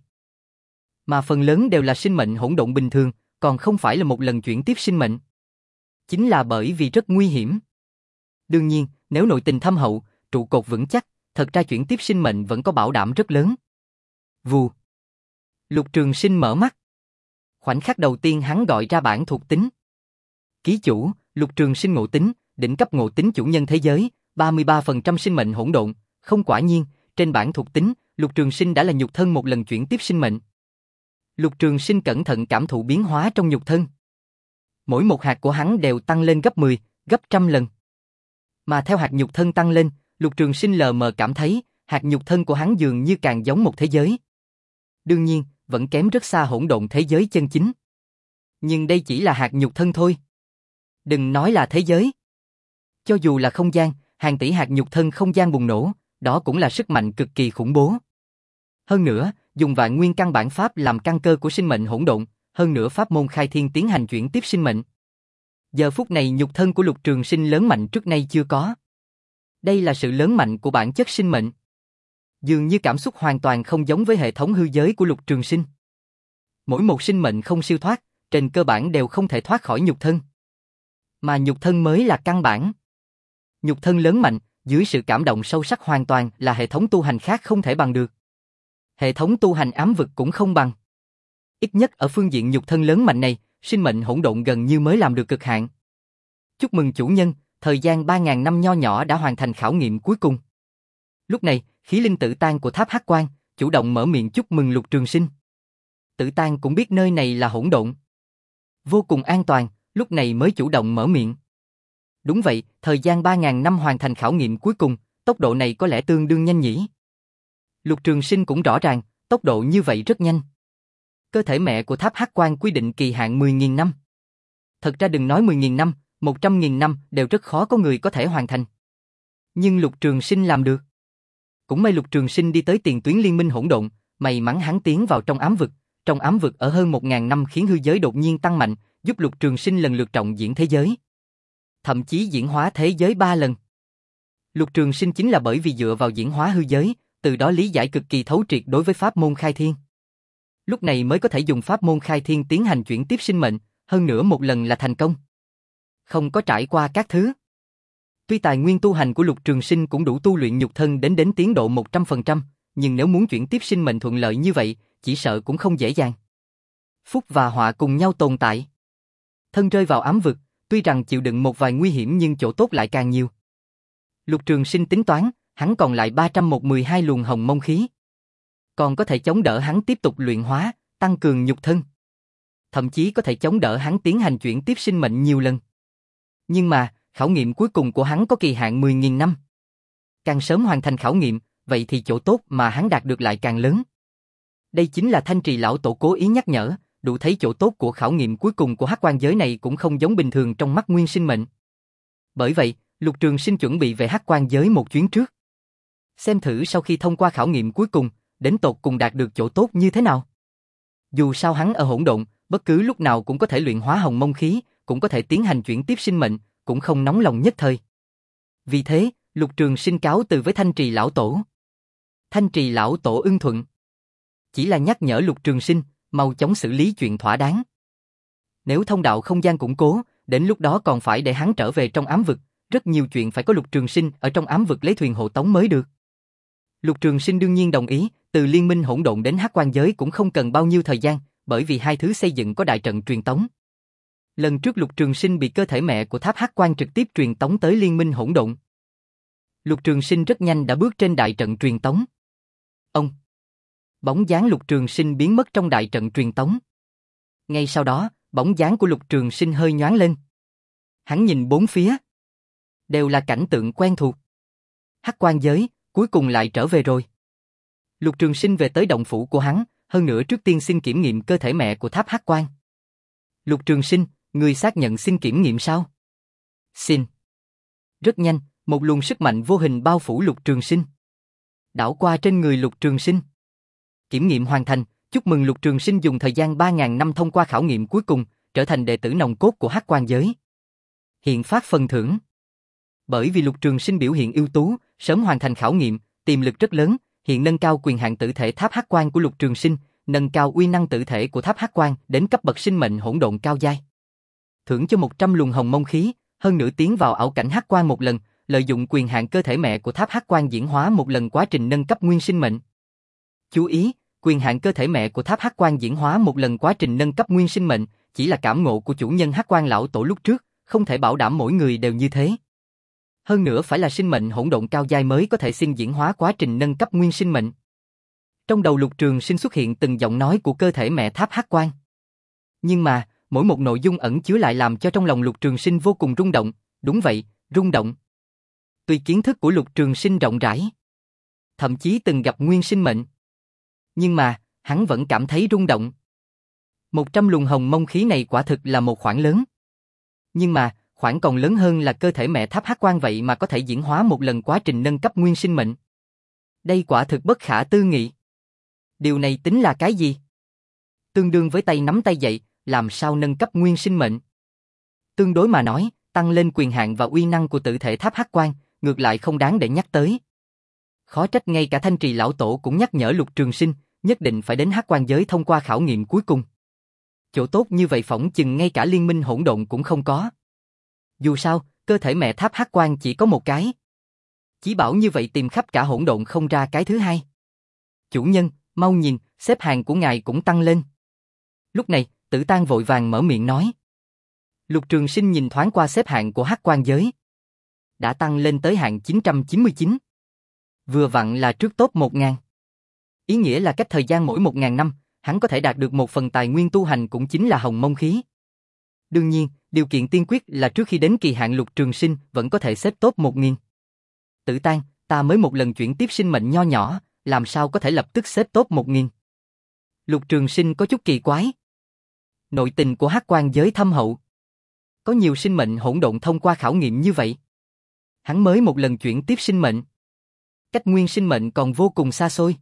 A: Mà phần lớn đều là sinh mệnh hỗn độn bình thường, còn không phải là một lần chuyển tiếp sinh mệnh. Chính là bởi vì rất nguy hiểm. Đương nhiên, nếu nội tình thâm hậu, trụ cột vững chắc, thật ra chuyển tiếp sinh mệnh vẫn có bảo đảm rất lớn. Vù. Lục Trường Sinh mở mắt. Khoảnh khắc đầu tiên hắn gọi ra bản thuộc tính. Ký chủ, Lục Trường Sinh ngộ tính, đỉnh cấp ngộ tính chủ nhân thế giới, ba mươi ba phần trăm sinh mệnh hỗn độn. Không, quả nhiên, trên bản thuộc tính, Lục Trường Sinh đã là nhục thân một lần chuyển tiếp sinh mệnh. Lục Trường Sinh cẩn thận cảm thụ biến hóa trong nhục thân. Mỗi một hạt của hắn đều tăng lên gấp mười, gấp trăm lần. Mà theo hạt nhục thân tăng lên, Lục Trường Sinh lờ mờ cảm thấy, hạt nhục thân của hắn dường như càng giống một thế giới. Đương nhiên, vẫn kém rất xa hỗn độn thế giới chân chính. Nhưng đây chỉ là hạt nhục thân thôi. Đừng nói là thế giới. Cho dù là không gian, hàng tỷ hạt nhục thân không gian bùng nổ, đó cũng là sức mạnh cực kỳ khủng bố. Hơn nữa, dùng vạn nguyên căn bản pháp làm căn cơ của sinh mệnh hỗn độn, hơn nữa pháp môn khai thiên tiến hành chuyển tiếp sinh mệnh. Giờ phút này nhục thân của Lục Trường Sinh lớn mạnh trước nay chưa có. Đây là sự lớn mạnh của bản chất sinh mệnh. Dường như cảm xúc hoàn toàn không giống với hệ thống hư giới của Lục Trường Sinh. Mỗi một sinh mệnh không siêu thoát, trên cơ bản đều không thể thoát khỏi nhục thân. Mà nhục thân mới là căn bản. Nhục thân lớn mạnh, dưới sự cảm động sâu sắc hoàn toàn là hệ thống tu hành khác không thể bằng được. Hệ thống tu hành ám vực cũng không bằng. Ít nhất ở phương diện nhục thân lớn mạnh này, sinh mệnh hỗn độn gần như mới làm được cực hạn. Chúc mừng chủ nhân, thời gian ba ngàn năm nho nhỏ đã hoàn thành khảo nghiệm cuối cùng. Lúc này, khí linh Tử Tang của tháp Hắc Quan chủ động mở miệng chúc mừng Lục Trường Sinh. Tử Tang cũng biết nơi này là hỗn độn, vô cùng an toàn, lúc này mới chủ động mở miệng. Đúng vậy, thời gian ba ngàn năm hoàn thành khảo nghiệm cuối cùng, tốc độ này có lẽ tương đương nhanh nhỉ. Lục Trường Sinh cũng rõ ràng, tốc độ như vậy rất nhanh. Cơ thể mẹ của tháp Hắc Quan quy định kỳ hạn mười nghìn năm. Thật ra đừng nói mười nghìn năm, một trăm nghìn năm đều rất khó có người có thể hoàn thành. Nhưng Lục Trường Sinh làm được. Cũng may Lục Trường Sinh đi tới tiền tuyến liên minh hỗn độn, may mắn hắn tiến vào trong ám vực. Trong ám vực ở hơn một ngàn năm khiến hư giới đột nhiên tăng mạnh, giúp Lục Trường Sinh lần lượt trọng diễn thế giới. Thậm chí diễn hóa thế giới ba lần. Lục Trường Sinh chính là bởi vì dựa vào diễn hóa hư giới, từ đó lý giải cực kỳ thấu triệt đối với pháp môn khai thiên. Lúc này mới có thể dùng pháp môn khai thiên tiến hành chuyển tiếp sinh mệnh, hơn nữa một lần là thành công. Không có trải qua các thứ. Tuy tài nguyên tu hành của Lục Trường Sinh cũng đủ tu luyện nhục thân đến đến tiến độ một trăm phần trăm, nhưng nếu muốn chuyển tiếp sinh mệnh thuận lợi như vậy, chỉ sợ cũng không dễ dàng. Phúc và họa cùng nhau tồn tại. Thân rơi vào ám vực, tuy rằng chịu đựng một vài nguy hiểm nhưng chỗ tốt lại càng nhiều. Lục Trường Sinh tính toán, hắn còn lại ba trăm một mươi hai luồng hồng mông khí. Còn có thể chống đỡ hắn tiếp tục luyện hóa, tăng cường nhục thân. Thậm chí có thể chống đỡ hắn tiến hành chuyển tiếp sinh mệnh nhiều lần. Nhưng mà, khảo nghiệm cuối cùng của hắn có kỳ hạn mười nghìn năm. Càng sớm hoàn thành khảo nghiệm, vậy thì chỗ tốt mà hắn đạt được lại càng lớn. Đây chính là Thanh Trì lão tổ cố ý nhắc nhở, đủ thấy chỗ tốt của khảo nghiệm cuối cùng của hắc quan giới này cũng không giống bình thường trong mắt nguyên sinh mệnh. Bởi vậy, Lục Trường Sinh chuẩn bị về hắc quan giới một chuyến trước. Xem thử sau khi thông qua khảo nghiệm cuối cùng, đến tột cùng đạt được chỗ tốt như thế nào. Dù sao hắn ở hỗn độn, bất cứ lúc nào cũng có thể luyện hóa hồng mông khí, cũng có thể tiến hành chuyển tiếp sinh mệnh, cũng không nóng lòng nhất thời. Vì thế, Lục Trường Sinh cáo từ với Thanh Trì lão tổ. Thanh Trì lão tổ ưng thuận. Chỉ là nhắc nhở Lục Trường Sinh, mau chóng xử lý chuyện thỏa đáng. Nếu thông đạo không gian củng cố, đến lúc đó còn phải để hắn trở về trong ám vực, rất nhiều chuyện phải có Lục Trường Sinh ở trong ám vực lấy thuyền hộ tống mới được. Lục Trường Sinh đương nhiên đồng ý, từ liên minh hỗn độn đến hắc quan giới cũng không cần bao nhiêu thời gian, bởi vì hai thứ xây dựng có đại trận truyền tống. Lần trước Lục Trường Sinh bị cơ thể mẹ của tháp hắc quan trực tiếp truyền tống tới liên minh hỗn độn. Lục Trường Sinh rất nhanh đã bước trên đại trận truyền tống. Ông Bóng dáng Lục Trường Sinh biến mất trong đại trận truyền tống. Ngay sau đó, bóng dáng của Lục Trường Sinh hơi nhoáng lên. Hắn nhìn bốn phía. Đều là cảnh tượng quen thuộc. Hắc quan giới, cuối cùng lại trở về rồi. Lục Trường Sinh về tới động phủ của hắn, hơn nữa trước tiên xin kiểm nghiệm cơ thể mẹ của tháp Hắc Quan. Lục Trường Sinh, người xác nhận xin kiểm nghiệm sao? Xin. Rất nhanh, một luồng sức mạnh vô hình bao phủ Lục Trường Sinh. Đảo qua trên người Lục Trường Sinh. Kiểm nghiệm hoàn thành, chúc mừng Lục Trường Sinh dùng thời gian ba ngàn năm thông qua khảo nghiệm cuối cùng, trở thành đệ tử nòng cốt của Hắc Quan giới. Hiện phát phần thưởng. Bởi vì Lục Trường Sinh biểu hiện ưu tú, sớm hoàn thành khảo nghiệm, tiềm lực rất lớn, hiện nâng cao quyền hạn tử thể tháp Hắc Quan của Lục Trường Sinh, nâng cao uy năng tử thể của tháp Hắc Quan đến cấp bậc sinh mệnh hỗn độn cao giai. Thưởng cho một trăm luồng hồng mông khí, hơn nữa tiến vào ảo cảnh Hắc Quan một lần, lợi dụng quyền hạn cơ thể mẹ của tháp Hắc Quan diễn hóa một lần quá trình nâng cấp nguyên sinh mệnh. Chú ý, quyền hạn cơ thể mẹ của tháp Hắc Quan diễn hóa một lần quá trình nâng cấp nguyên sinh mệnh, chỉ là cảm ngộ của chủ nhân Hắc Quan lão tổ lúc trước, không thể bảo đảm mỗi người đều như thế. Hơn nữa phải là sinh mệnh hỗn độn cao giai mới có thể xin diễn hóa quá trình nâng cấp nguyên sinh mệnh. Trong đầu Lục Trường Sinh xuất hiện từng giọng nói của cơ thể mẹ tháp Hắc Quan. Nhưng mà, mỗi một nội dung ẩn chứa lại làm cho trong lòng Lục Trường Sinh vô cùng rung động, đúng vậy, rung động. Tuy kiến thức của Lục Trường Sinh rộng rãi, thậm chí từng gặp nguyên sinh mệnh, nhưng mà, hắn vẫn cảm thấy rung động. Một trăm luồng hồng mông khí này quả thực là một khoản lớn. Nhưng mà, khoản còn lớn hơn là cơ thể mẹ tháp hắc quan vậy mà có thể diễn hóa một lần quá trình nâng cấp nguyên sinh mệnh. Đây quả thực bất khả tư nghị. Điều này tính là cái gì? Tương đương với tay nắm tay dậy, làm sao nâng cấp nguyên sinh mệnh? Tương đối mà nói, tăng lên quyền hạn và uy năng của tự thể tháp hắc quan, ngược lại không đáng để nhắc tới. Khó trách ngay cả Thanh Trì lão tổ cũng nhắc nhở Lục Trường Sinh, nhất định phải đến hắc quan giới thông qua khảo nghiệm cuối cùng. Chỗ tốt như vậy phỏng chừng ngay cả liên minh hỗn độn cũng không có. Dù sao, cơ thể mẹ tháp hắc quan chỉ có một cái. Chỉ bảo như vậy tìm khắp cả hỗn độn không ra cái thứ hai. Chủ nhân, mau nhìn, xếp hạng của ngài cũng tăng lên. Lúc này, Tử Tang vội vàng mở miệng nói. Lục Trường Sinh nhìn thoáng qua xếp hạng của hắc quan giới. Đã tăng lên tới hạng chín trăm chín mươi chín. Vừa vặn là trước top một nghìn. Ý nghĩa là cách thời gian mỗi một nghìn năm, hắn có thể đạt được một phần tài nguyên tu hành cũng chính là hồng mông khí. Đương nhiên, điều kiện tiên quyết là trước khi đến kỳ hạn Lục Trường Sinh vẫn có thể xếp top một nghìn. Tử Tang, ta mới một lần chuyển tiếp sinh mệnh nho nhỏ, làm sao có thể lập tức xếp top một nghìn? Lục Trường Sinh có chút kỳ quái. Nội tình của hắc quan giới thâm hậu. Có nhiều sinh mệnh hỗn độn thông qua khảo nghiệm như vậy. Hắn mới một lần chuyển tiếp sinh mệnh. Cách nguyên sinh mệnh còn vô cùng xa xôi.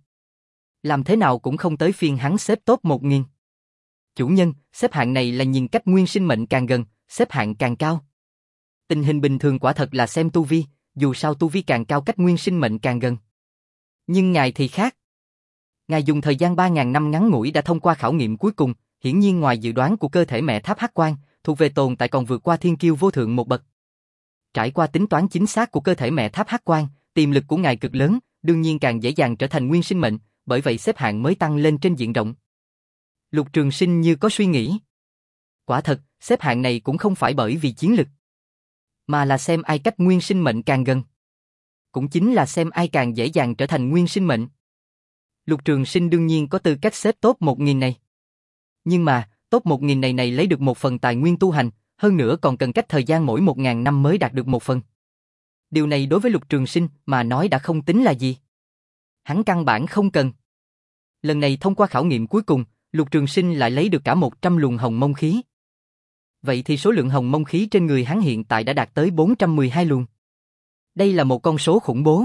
A: Làm thế nào cũng không tới phiên hắn xếp top một nghìn. Chủ nhân, xếp hạng này là nhìn cách nguyên sinh mệnh càng gần, xếp hạng càng cao. Tình hình bình thường quả thật là xem tu vi, dù sao tu vi càng cao cách nguyên sinh mệnh càng gần. Nhưng ngài thì khác. Ngài dùng thời gian ba nghìn năm ngắn ngủi đã thông qua khảo nghiệm cuối cùng, hiển nhiên ngoài dự đoán của cơ thể mẹ tháp hắc quan, thuộc về tồn tại còn vượt qua thiên kiêu vô thượng một bậc. Trải qua tính toán chính xác của cơ thể mẹ tháp hắc quan, tiềm lực của ngài cực lớn, đương nhiên càng dễ dàng trở thành nguyên sinh mệnh, bởi vậy xếp hạng mới tăng lên trên diện rộng. Lục Trường Sinh như có suy nghĩ. Quả thật, xếp hạng này cũng không phải bởi vì chiến lực, mà là xem ai cách nguyên sinh mệnh càng gần. Cũng chính là xem ai càng dễ dàng trở thành nguyên sinh mệnh. Lục Trường Sinh đương nhiên có tư cách xếp top một nghìn này. Nhưng mà, top một nghìn này này lấy được một phần tài nguyên tu hành, hơn nữa còn cần cách thời gian mỗi một nghìn năm mới đạt được một phần. Điều này đối với Lục Trường Sinh mà nói đã không tính là gì. Hắn căn bản không cần. Lần này thông qua khảo nghiệm cuối cùng, Lục Trường Sinh lại lấy được cả một trăm luồng hồng mông khí. Vậy thì số lượng hồng mông khí trên người hắn hiện tại đã đạt tới bốn trăm mười hai luồng. Đây là một con số khủng bố.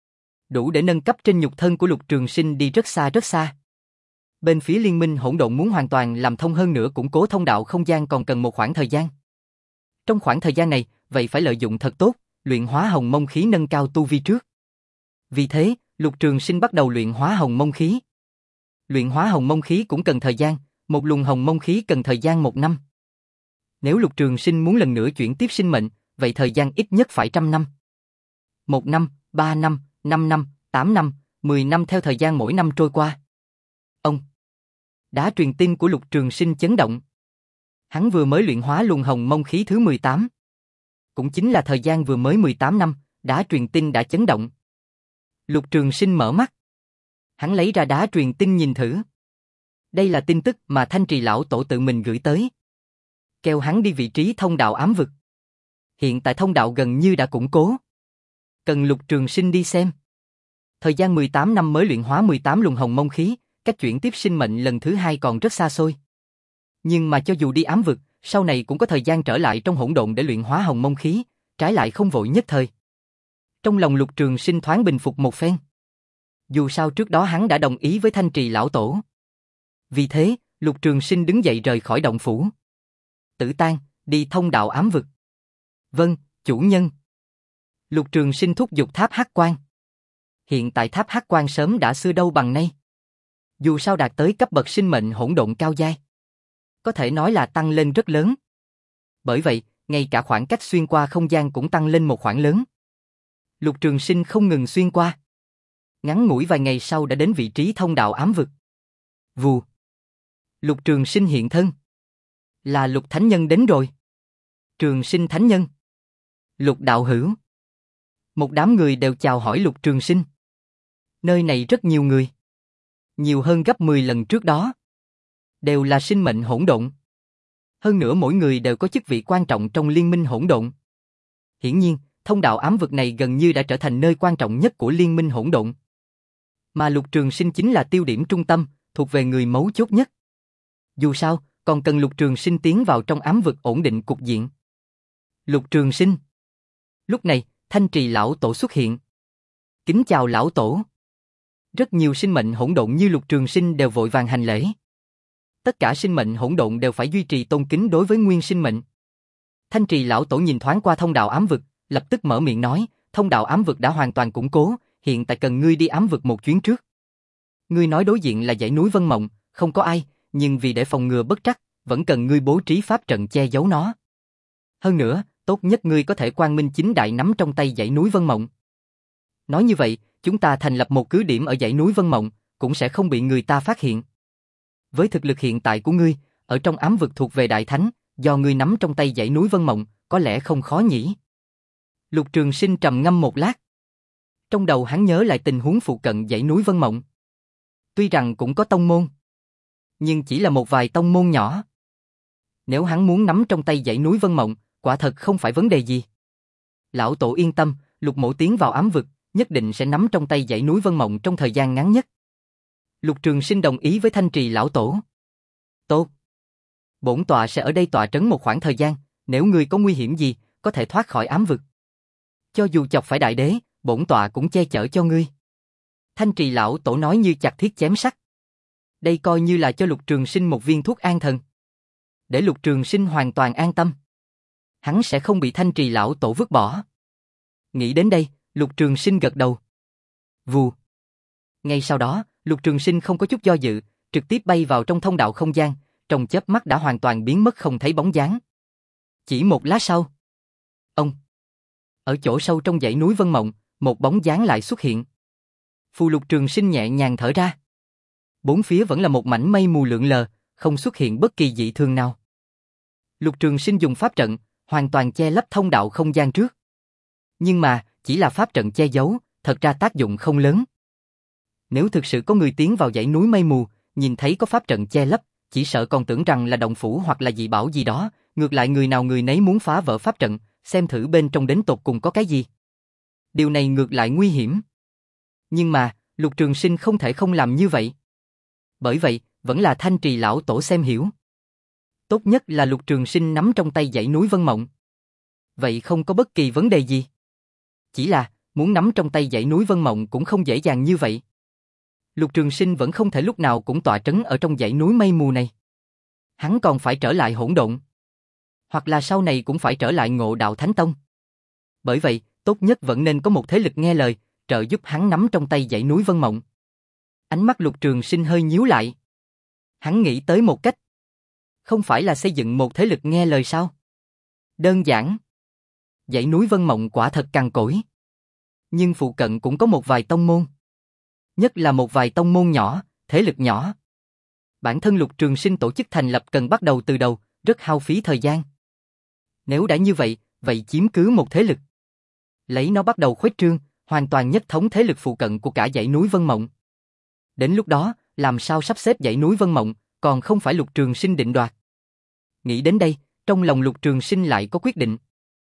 A: Đủ để nâng cấp trên nhục thân của Lục Trường Sinh đi rất xa rất xa. Bên phía liên minh hỗn độn muốn hoàn toàn làm thông hơn nữa củng cố thông đạo không gian còn cần một khoảng thời gian. Trong khoảng thời gian này, vậy phải lợi dụng thật tốt, luyện hóa hồng mông khí nâng cao tu vi trước. Vì thế, Lục Trường Sinh bắt đầu luyện hóa hồng mông khí. Luyện hóa hồng mông khí cũng cần thời gian, một luồng hồng mông khí cần thời gian một năm. Nếu Lục Trường Sinh muốn lần nữa chuyển tiếp sinh mệnh, vậy thời gian ít nhất phải trăm năm. Một năm, ba năm, năm năm, tám năm, mười năm theo thời gian mỗi năm trôi qua. Ông! Đá truyền tin của Lục Trường Sinh chấn động. Hắn vừa mới luyện hóa luồng hồng mông khí thứ mười tám. Cũng chính là thời gian vừa mới mười tám năm, đá truyền tin đã chấn động. Lục Trường Sinh mở mắt. Hắn lấy ra đá truyền tin nhìn thử. Đây là tin tức mà Thanh Trì lão tổ tự mình gửi tới. Kêu hắn đi vị trí thông đạo ám vực. Hiện tại thông đạo gần như đã củng cố. Cần Lục Trường Sinh đi xem. Thời gian mười tám năm mới luyện hóa mười tám luồng hồng mông khí, cách chuyển tiếp sinh mệnh lần thứ hai còn rất xa xôi. Nhưng mà cho dù đi ám vực, sau này cũng có thời gian trở lại trong hỗn độn để luyện hóa hồng mông khí, trái lại không vội nhất thời. Trong lòng Lục Trường Sinh thoáng bình phục một phen. Dù sao trước đó hắn đã đồng ý với Thanh Trì lão tổ. Vì thế, Lục Trường Sinh đứng dậy rời khỏi động phủ. Tử Tang, đi thông đạo ám vực. Vâng, chủ nhân. Lục Trường Sinh thúc giục tháp hắc quan. Hiện tại tháp hắc quan sớm đã xưa đâu bằng nay. Dù sao đạt tới cấp bậc sinh mệnh hỗn độn cao giai, có thể nói là tăng lên rất lớn. Bởi vậy, ngay cả khoảng cách xuyên qua không gian cũng tăng lên một khoảng lớn. Lục Trường Sinh không ngừng xuyên qua. Ngắn ngủi vài ngày sau đã đến vị trí thông đạo ám vực. Vù. Lục Trường Sinh hiện thân. Là Lục Thánh Nhân đến rồi. Trường Sinh Thánh Nhân. Lục đạo hữu. Một đám người đều chào hỏi Lục Trường Sinh. Nơi này rất nhiều người. Nhiều hơn gấp mười lần trước đó. Đều là sinh mệnh hỗn độn. Hơn nữa mỗi người đều có chức vị quan trọng trong liên minh hỗn độn. Hiển nhiên, thông đạo ám vực này gần như đã trở thành nơi quan trọng nhất của Liên minh hỗn độn. Mà Lục Trường Sinh chính là tiêu điểm trung tâm, thuộc về người mấu chốt nhất. Dù sao, còn cần Lục Trường Sinh tiến vào trong ám vực ổn định cục diện. Lục Trường Sinh. Lúc này, Thanh Trì lão tổ xuất hiện. Kính chào lão tổ. Rất nhiều sinh mệnh hỗn độn như Lục Trường Sinh đều vội vàng hành lễ. Tất cả sinh mệnh hỗn độn đều phải duy trì tôn kính đối với nguyên sinh mệnh. Thanh Trì lão tổ nhìn thoáng qua thông đạo ám vực, lập tức mở miệng nói, thông đạo ám vực đã hoàn toàn củng cố, hiện tại cần ngươi đi ám vực một chuyến trước. Ngươi nói đối diện là dãy núi Vân Mộng, không có ai, nhưng vì để phòng ngừa bất trắc, vẫn cần ngươi bố trí pháp trận che giấu nó. Hơn nữa, tốt nhất ngươi có thể quang minh chính đại nắm trong tay dãy núi Vân Mộng. Nói như vậy, chúng ta thành lập một cứ điểm ở dãy núi Vân Mộng, cũng sẽ không bị người ta phát hiện. Với thực lực hiện tại của ngươi, ở trong ám vực thuộc về Đại Thánh, do ngươi nắm trong tay dãy núi Vân Mộng, có lẽ không khó nhỉ. Lục Trường Sinh trầm ngâm một lát. Trong đầu hắn nhớ lại tình huống phụ cận dãy núi Vân Mộng. Tuy rằng cũng có tông môn, nhưng chỉ là một vài tông môn nhỏ. Nếu hắn muốn nắm trong tay dãy núi Vân Mộng, quả thật không phải vấn đề gì. Lão tổ yên tâm, Lục Mỗ tiến vào ám vực, nhất định sẽ nắm trong tay dãy núi Vân Mộng trong thời gian ngắn nhất. Lục Trường Sinh đồng ý với Thanh Trì lão tổ. Tốt. Bổn tọa sẽ ở đây tọa trấn một khoảng thời gian, nếu ngươi có nguy hiểm gì, có thể thoát khỏi ám vực. Cho dù chọc phải đại đế, bổn tọa cũng che chở cho ngươi. Thanh Trì lão tổ nói như chặt thiết chém sắt. Đây coi như là cho Lục Trường Sinh một viên thuốc an thần. Để Lục Trường Sinh hoàn toàn an tâm. Hắn sẽ không bị Thanh Trì lão tổ vứt bỏ. Nghĩ đến đây, Lục Trường Sinh gật đầu. Vù. Ngay sau đó, Lục Trường Sinh không có chút do dự, trực tiếp bay vào trong thông đạo không gian, trong chớp mắt đã hoàn toàn biến mất không thấy bóng dáng. Chỉ một lát sau, ông, ở chỗ sâu trong dãy núi Vân Mộng, một bóng dáng lại xuất hiện. Phù Lục Trường Sinh nhẹ nhàng thở ra. Bốn phía vẫn là một mảnh mây mù lượn lờ, không xuất hiện bất kỳ dị thường nào. Lục Trường Sinh dùng pháp trận, hoàn toàn che lấp thông đạo không gian trước. Nhưng mà, chỉ là pháp trận che giấu, thật ra tác dụng không lớn. Nếu thực sự có người tiến vào dãy núi mây mù, nhìn thấy có pháp trận che lấp, chỉ sợ còn tưởng rằng là động phủ hoặc là dị bảo gì đó, ngược lại người nào người nấy muốn phá vỡ pháp trận, xem thử bên trong đến tột cùng có cái gì. Điều này ngược lại nguy hiểm. Nhưng mà, Lục Trường Sinh không thể không làm như vậy. Bởi vậy, vẫn là Thanh Trì lão tổ xem hiểu. Tốt nhất là Lục Trường Sinh nắm trong tay dãy núi Vân Mộng. Vậy không có bất kỳ vấn đề gì. Chỉ là, muốn nắm trong tay dãy núi Vân Mộng cũng không dễ dàng như vậy. Lục Trường Sinh vẫn không thể lúc nào cũng tọa trấn ở trong dãy núi mây mù này. Hắn còn phải trở lại hỗn độn. Hoặc là sau này cũng phải trở lại Ngộ Đạo Thánh Tông. Bởi vậy, tốt nhất vẫn nên có một thế lực nghe lời, trợ giúp hắn nắm trong tay dãy núi Vân Mộng. Ánh mắt Lục Trường Sinh hơi nhíu lại. Hắn nghĩ tới một cách. Không phải là xây dựng một thế lực nghe lời sao? Đơn giản. Dãy núi Vân Mộng quả thật cằn cỗi. Nhưng phụ cận cũng có một vài tông môn. Nhất là một vài tông môn nhỏ, thế lực nhỏ. Bản thân Lục Trường Sinh tổ chức thành lập cần bắt đầu từ đầu, rất hao phí thời gian. Nếu đã như vậy, vậy chiếm cứ một thế lực. Lấy nó bắt đầu khuếch trương, hoàn toàn nhất thống thế lực phụ cận của cả dãy núi Vân Mộng. Đến lúc đó, làm sao sắp xếp dãy núi Vân Mộng, còn không phải Lục Trường Sinh định đoạt. Nghĩ đến đây, trong lòng Lục Trường Sinh lại có quyết định.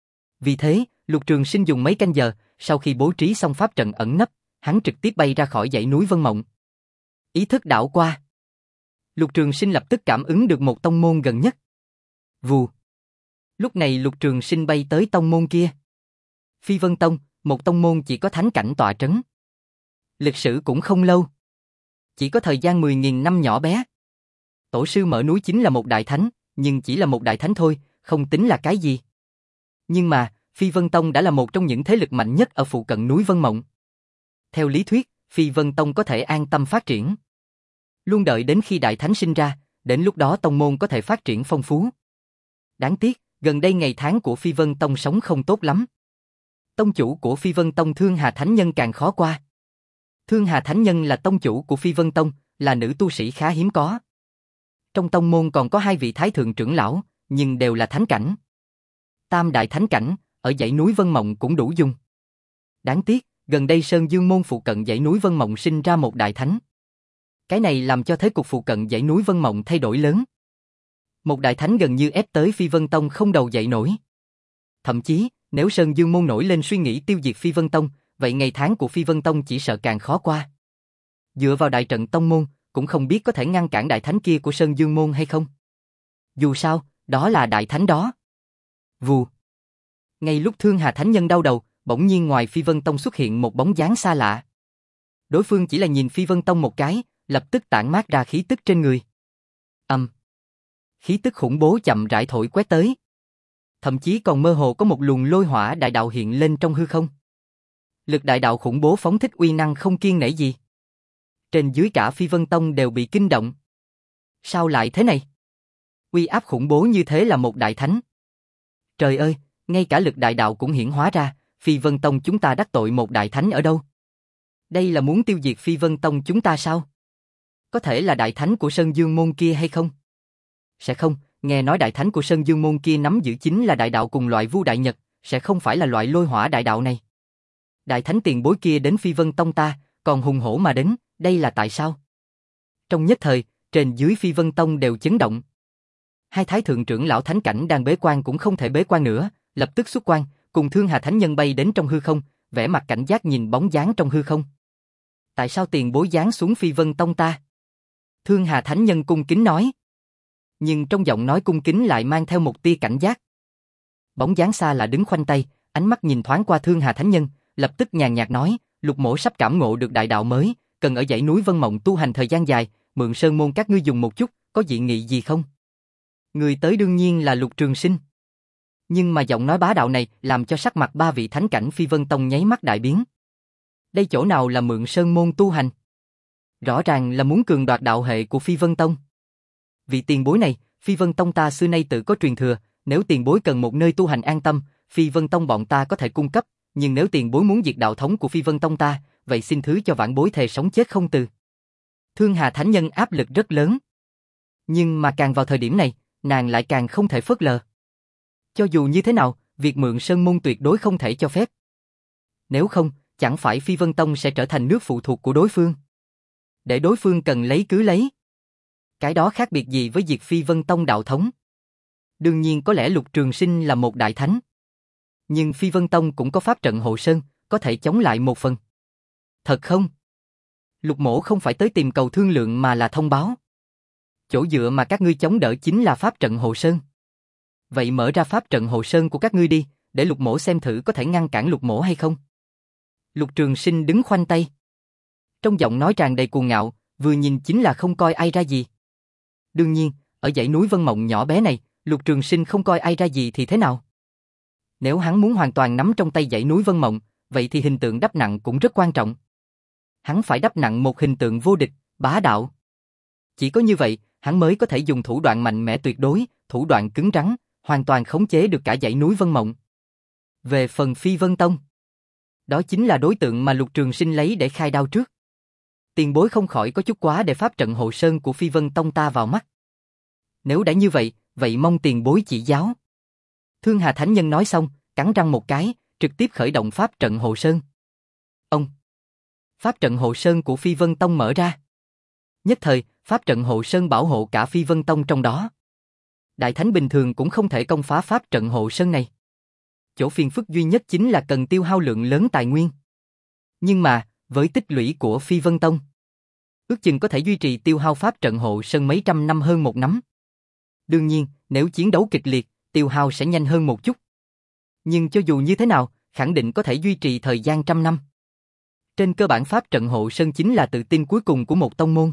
A: Vì thế, Lục Trường Sinh dùng mấy canh giờ, sau khi bố trí xong pháp trận ẩn nấp, hắn trực tiếp bay ra khỏi dãy núi Vân Mộng. Ý thức đảo qua. Lục Trường Sinh lập tức cảm ứng được một tông môn gần nhất. Vù. Lúc này Lục Trường Sinh bay tới tông môn kia. Phi Vân Tông, một tông môn chỉ có thánh cảnh tọa trấn. Lịch sử cũng không lâu. Chỉ có thời gian mười nghìn năm nhỏ bé. Tổ sư mở núi chính là một đại thánh, nhưng chỉ là một đại thánh thôi, không tính là cái gì. Nhưng mà, Phi Vân Tông đã là một trong những thế lực mạnh nhất ở phụ cận núi Vân Mộng. Theo lý thuyết, Phi Vân Tông có thể an tâm phát triển. Luôn đợi đến khi đại thánh sinh ra, đến lúc đó tông môn có thể phát triển phong phú. Đáng tiếc, gần đây ngày tháng của Phi Vân Tông sống không tốt lắm. Tông chủ của Phi Vân Tông Thương Hà Thánh Nhân càng khó qua. Thương Hà Thánh Nhân là tông chủ của Phi Vân Tông, là nữ tu sĩ khá hiếm có. Trong tông môn còn có hai vị thái thượng trưởng lão, nhưng đều là thánh cảnh. Tam đại thánh cảnh, ở dãy núi Vân Mộng cũng đủ dùng. Đáng tiếc, gần đây Sơn Dương môn phụ cận dãy núi Vân Mộng sinh ra một đại thánh. Cái này làm cho thế cục phụ cận dãy núi Vân Mộng thay đổi lớn. Một đại thánh gần như ép tới Phi Vân Tông không đầu dậy nổi. Thậm chí, Nếu Sơn Dương Môn nổi lên suy nghĩ tiêu diệt Phi Vân Tông, vậy ngày tháng của Phi Vân Tông chỉ sợ càng khó qua. Dựa vào đại trận tông môn, cũng không biết có thể ngăn cản đại thánh kia của Sơn Dương Môn hay không. Dù sao, đó là đại thánh đó. Vù. Ngay lúc Thương Hà Thánh Nhân đau đầu, bỗng nhiên ngoài Phi Vân Tông xuất hiện một bóng dáng xa lạ. Đối phương chỉ là nhìn Phi Vân Tông một cái, lập tức tản mát ra khí tức trên người. Âm. Um. Khí tức khủng bố chậm rãi thổi quét tới. Thậm chí còn mơ hồ có một luồng lôi hỏa đại đạo hiện lên trong hư không. Lực đại đạo khủng bố phóng thích uy năng không kiêng nể gì. Trên dưới cả Phi Vân Tông đều bị kinh động. Sao lại thế này? Uy áp khủng bố như thế là một đại thánh. Trời ơi, ngay cả lực đại đạo cũng hiển hóa ra, Phi Vân Tông chúng ta đắc tội một đại thánh ở đâu? Đây là muốn tiêu diệt Phi Vân Tông chúng ta sao? Có thể là đại thánh của Sơn Dương Môn kia hay không? Sẽ không, nghe nói đại thánh của Sơn Dương Môn kia nắm giữ chính là đại đạo cùng loại Vu Đại Nhật, sẽ không phải là loại lôi hỏa đại đạo này. Đại thánh tiền bối kia đến Phi Vân Tông ta, còn hùng hổ mà đến, đây là tại sao? Trong nhất thời, trên dưới Phi Vân Tông đều chấn động. Hai thái thượng trưởng lão thánh cảnh đang bế quan cũng không thể bế quan nữa, lập tức xuất quan, cùng Thương Hà Thánh Nhân bay đến trong hư không, vẻ mặt cảnh giác nhìn bóng dáng trong hư không. Tại sao tiền bối giáng xuống Phi Vân Tông ta? Thương Hà Thánh Nhân cung kính nói. Nhưng trong giọng nói cung kính lại mang theo một tia cảnh giác. Bóng dáng xa là đứng khoanh tay, ánh mắt nhìn thoáng qua Thương Hà Thánh Nhân, lập tức nhàn nhạt nói, Lục Mỗ sắp cảm ngộ được đại đạo mới, cần ở dãy núi Vân Mộng tu hành thời gian dài, mượn sơn môn các ngươi dùng một chút, có dị nghị gì không? Người tới đương nhiên là Lục Trường Sinh. Nhưng mà giọng nói bá đạo này làm cho sắc mặt ba vị thánh cảnh Phi Vân Tông nháy mắt đại biến. Đây chỗ nào là mượn sơn môn tu hành? Rõ ràng là muốn cường đoạt đạo hệ của Phi Vân Tông. Vị tiền bối này, Phi Vân Tông ta xưa nay tự có truyền thừa, nếu tiền bối cần một nơi tu hành an tâm, Phi Vân Tông bọn ta có thể cung cấp, nhưng nếu tiền bối muốn diệt đạo thống của Phi Vân Tông ta, vậy xin thứ cho vãn bối thề sống chết không từ. Thương Hà Thánh Nhân áp lực rất lớn. Nhưng mà càng vào thời điểm này, nàng lại càng không thể phớt lờ. Cho dù như thế nào, việc mượn sơn môn tuyệt đối không thể cho phép. Nếu không, chẳng phải Phi Vân Tông sẽ trở thành nước phụ thuộc của đối phương. Để đối phương cần lấy cứ lấy. Cái đó khác biệt gì với diệt Phi Vân Tông đạo thống? Đương nhiên có lẽ Lục Trường Sinh là một đại thánh. Nhưng Phi Vân Tông cũng có pháp trận hộ sơn, có thể chống lại một phần. Thật không? Lục Mỗ không phải tới tìm cầu thương lượng mà là thông báo. Chỗ dựa mà các ngươi chống đỡ chính là pháp trận hộ sơn. Vậy mở ra pháp trận hộ sơn của các ngươi đi, để Lục Mỗ xem thử có thể ngăn cản Lục Mỗ hay không. Lục Trường Sinh đứng khoanh tay. Trong giọng nói tràn đầy cuồng ngạo, vừa nhìn chính là không coi ai ra gì. Đương nhiên, ở dãy núi Vân Mộng nhỏ bé này, Lục Trường Sinh không coi ai ra gì thì thế nào? Nếu hắn muốn hoàn toàn nắm trong tay dãy núi Vân Mộng, vậy thì hình tượng đắp nặng cũng rất quan trọng. Hắn phải đắp nặng một hình tượng vô địch, bá đạo. Chỉ có như vậy, hắn mới có thể dùng thủ đoạn mạnh mẽ tuyệt đối, thủ đoạn cứng rắn, hoàn toàn khống chế được cả dãy núi Vân Mộng. Về phần Phi Vân Tông, đó chính là đối tượng mà Lục Trường Sinh lấy để khai đao trước. Tiền bối không khỏi có chút quá để pháp trận hộ sơn của Phi Vân Tông ta vào mắt. Nếu đã như vậy, vậy mong tiền bối chỉ giáo. Thương Hà Thánh Nhân nói xong, cắn răng một cái, trực tiếp khởi động pháp trận hộ sơn. Ông! Pháp trận hộ sơn của Phi Vân Tông mở ra. Nhất thời, pháp trận hộ sơn bảo hộ cả Phi Vân Tông trong đó. Đại thánh bình thường cũng không thể công phá pháp trận hộ sơn này. Chỗ phiền phức duy nhất chính là cần tiêu hao lượng lớn tài nguyên. Nhưng mà, với tích lũy của Phi Vân Tông, ước chừng có thể duy trì tiêu hao pháp trận hộ sơn mấy trăm năm hơn một nắm. Đương nhiên, nếu chiến đấu kịch liệt, tiêu hao sẽ nhanh hơn một chút. Nhưng cho dù như thế nào, khẳng định có thể duy trì thời gian trăm năm. Trên cơ bản pháp trận hộ sơn chính là tự tin cuối cùng của một tông môn.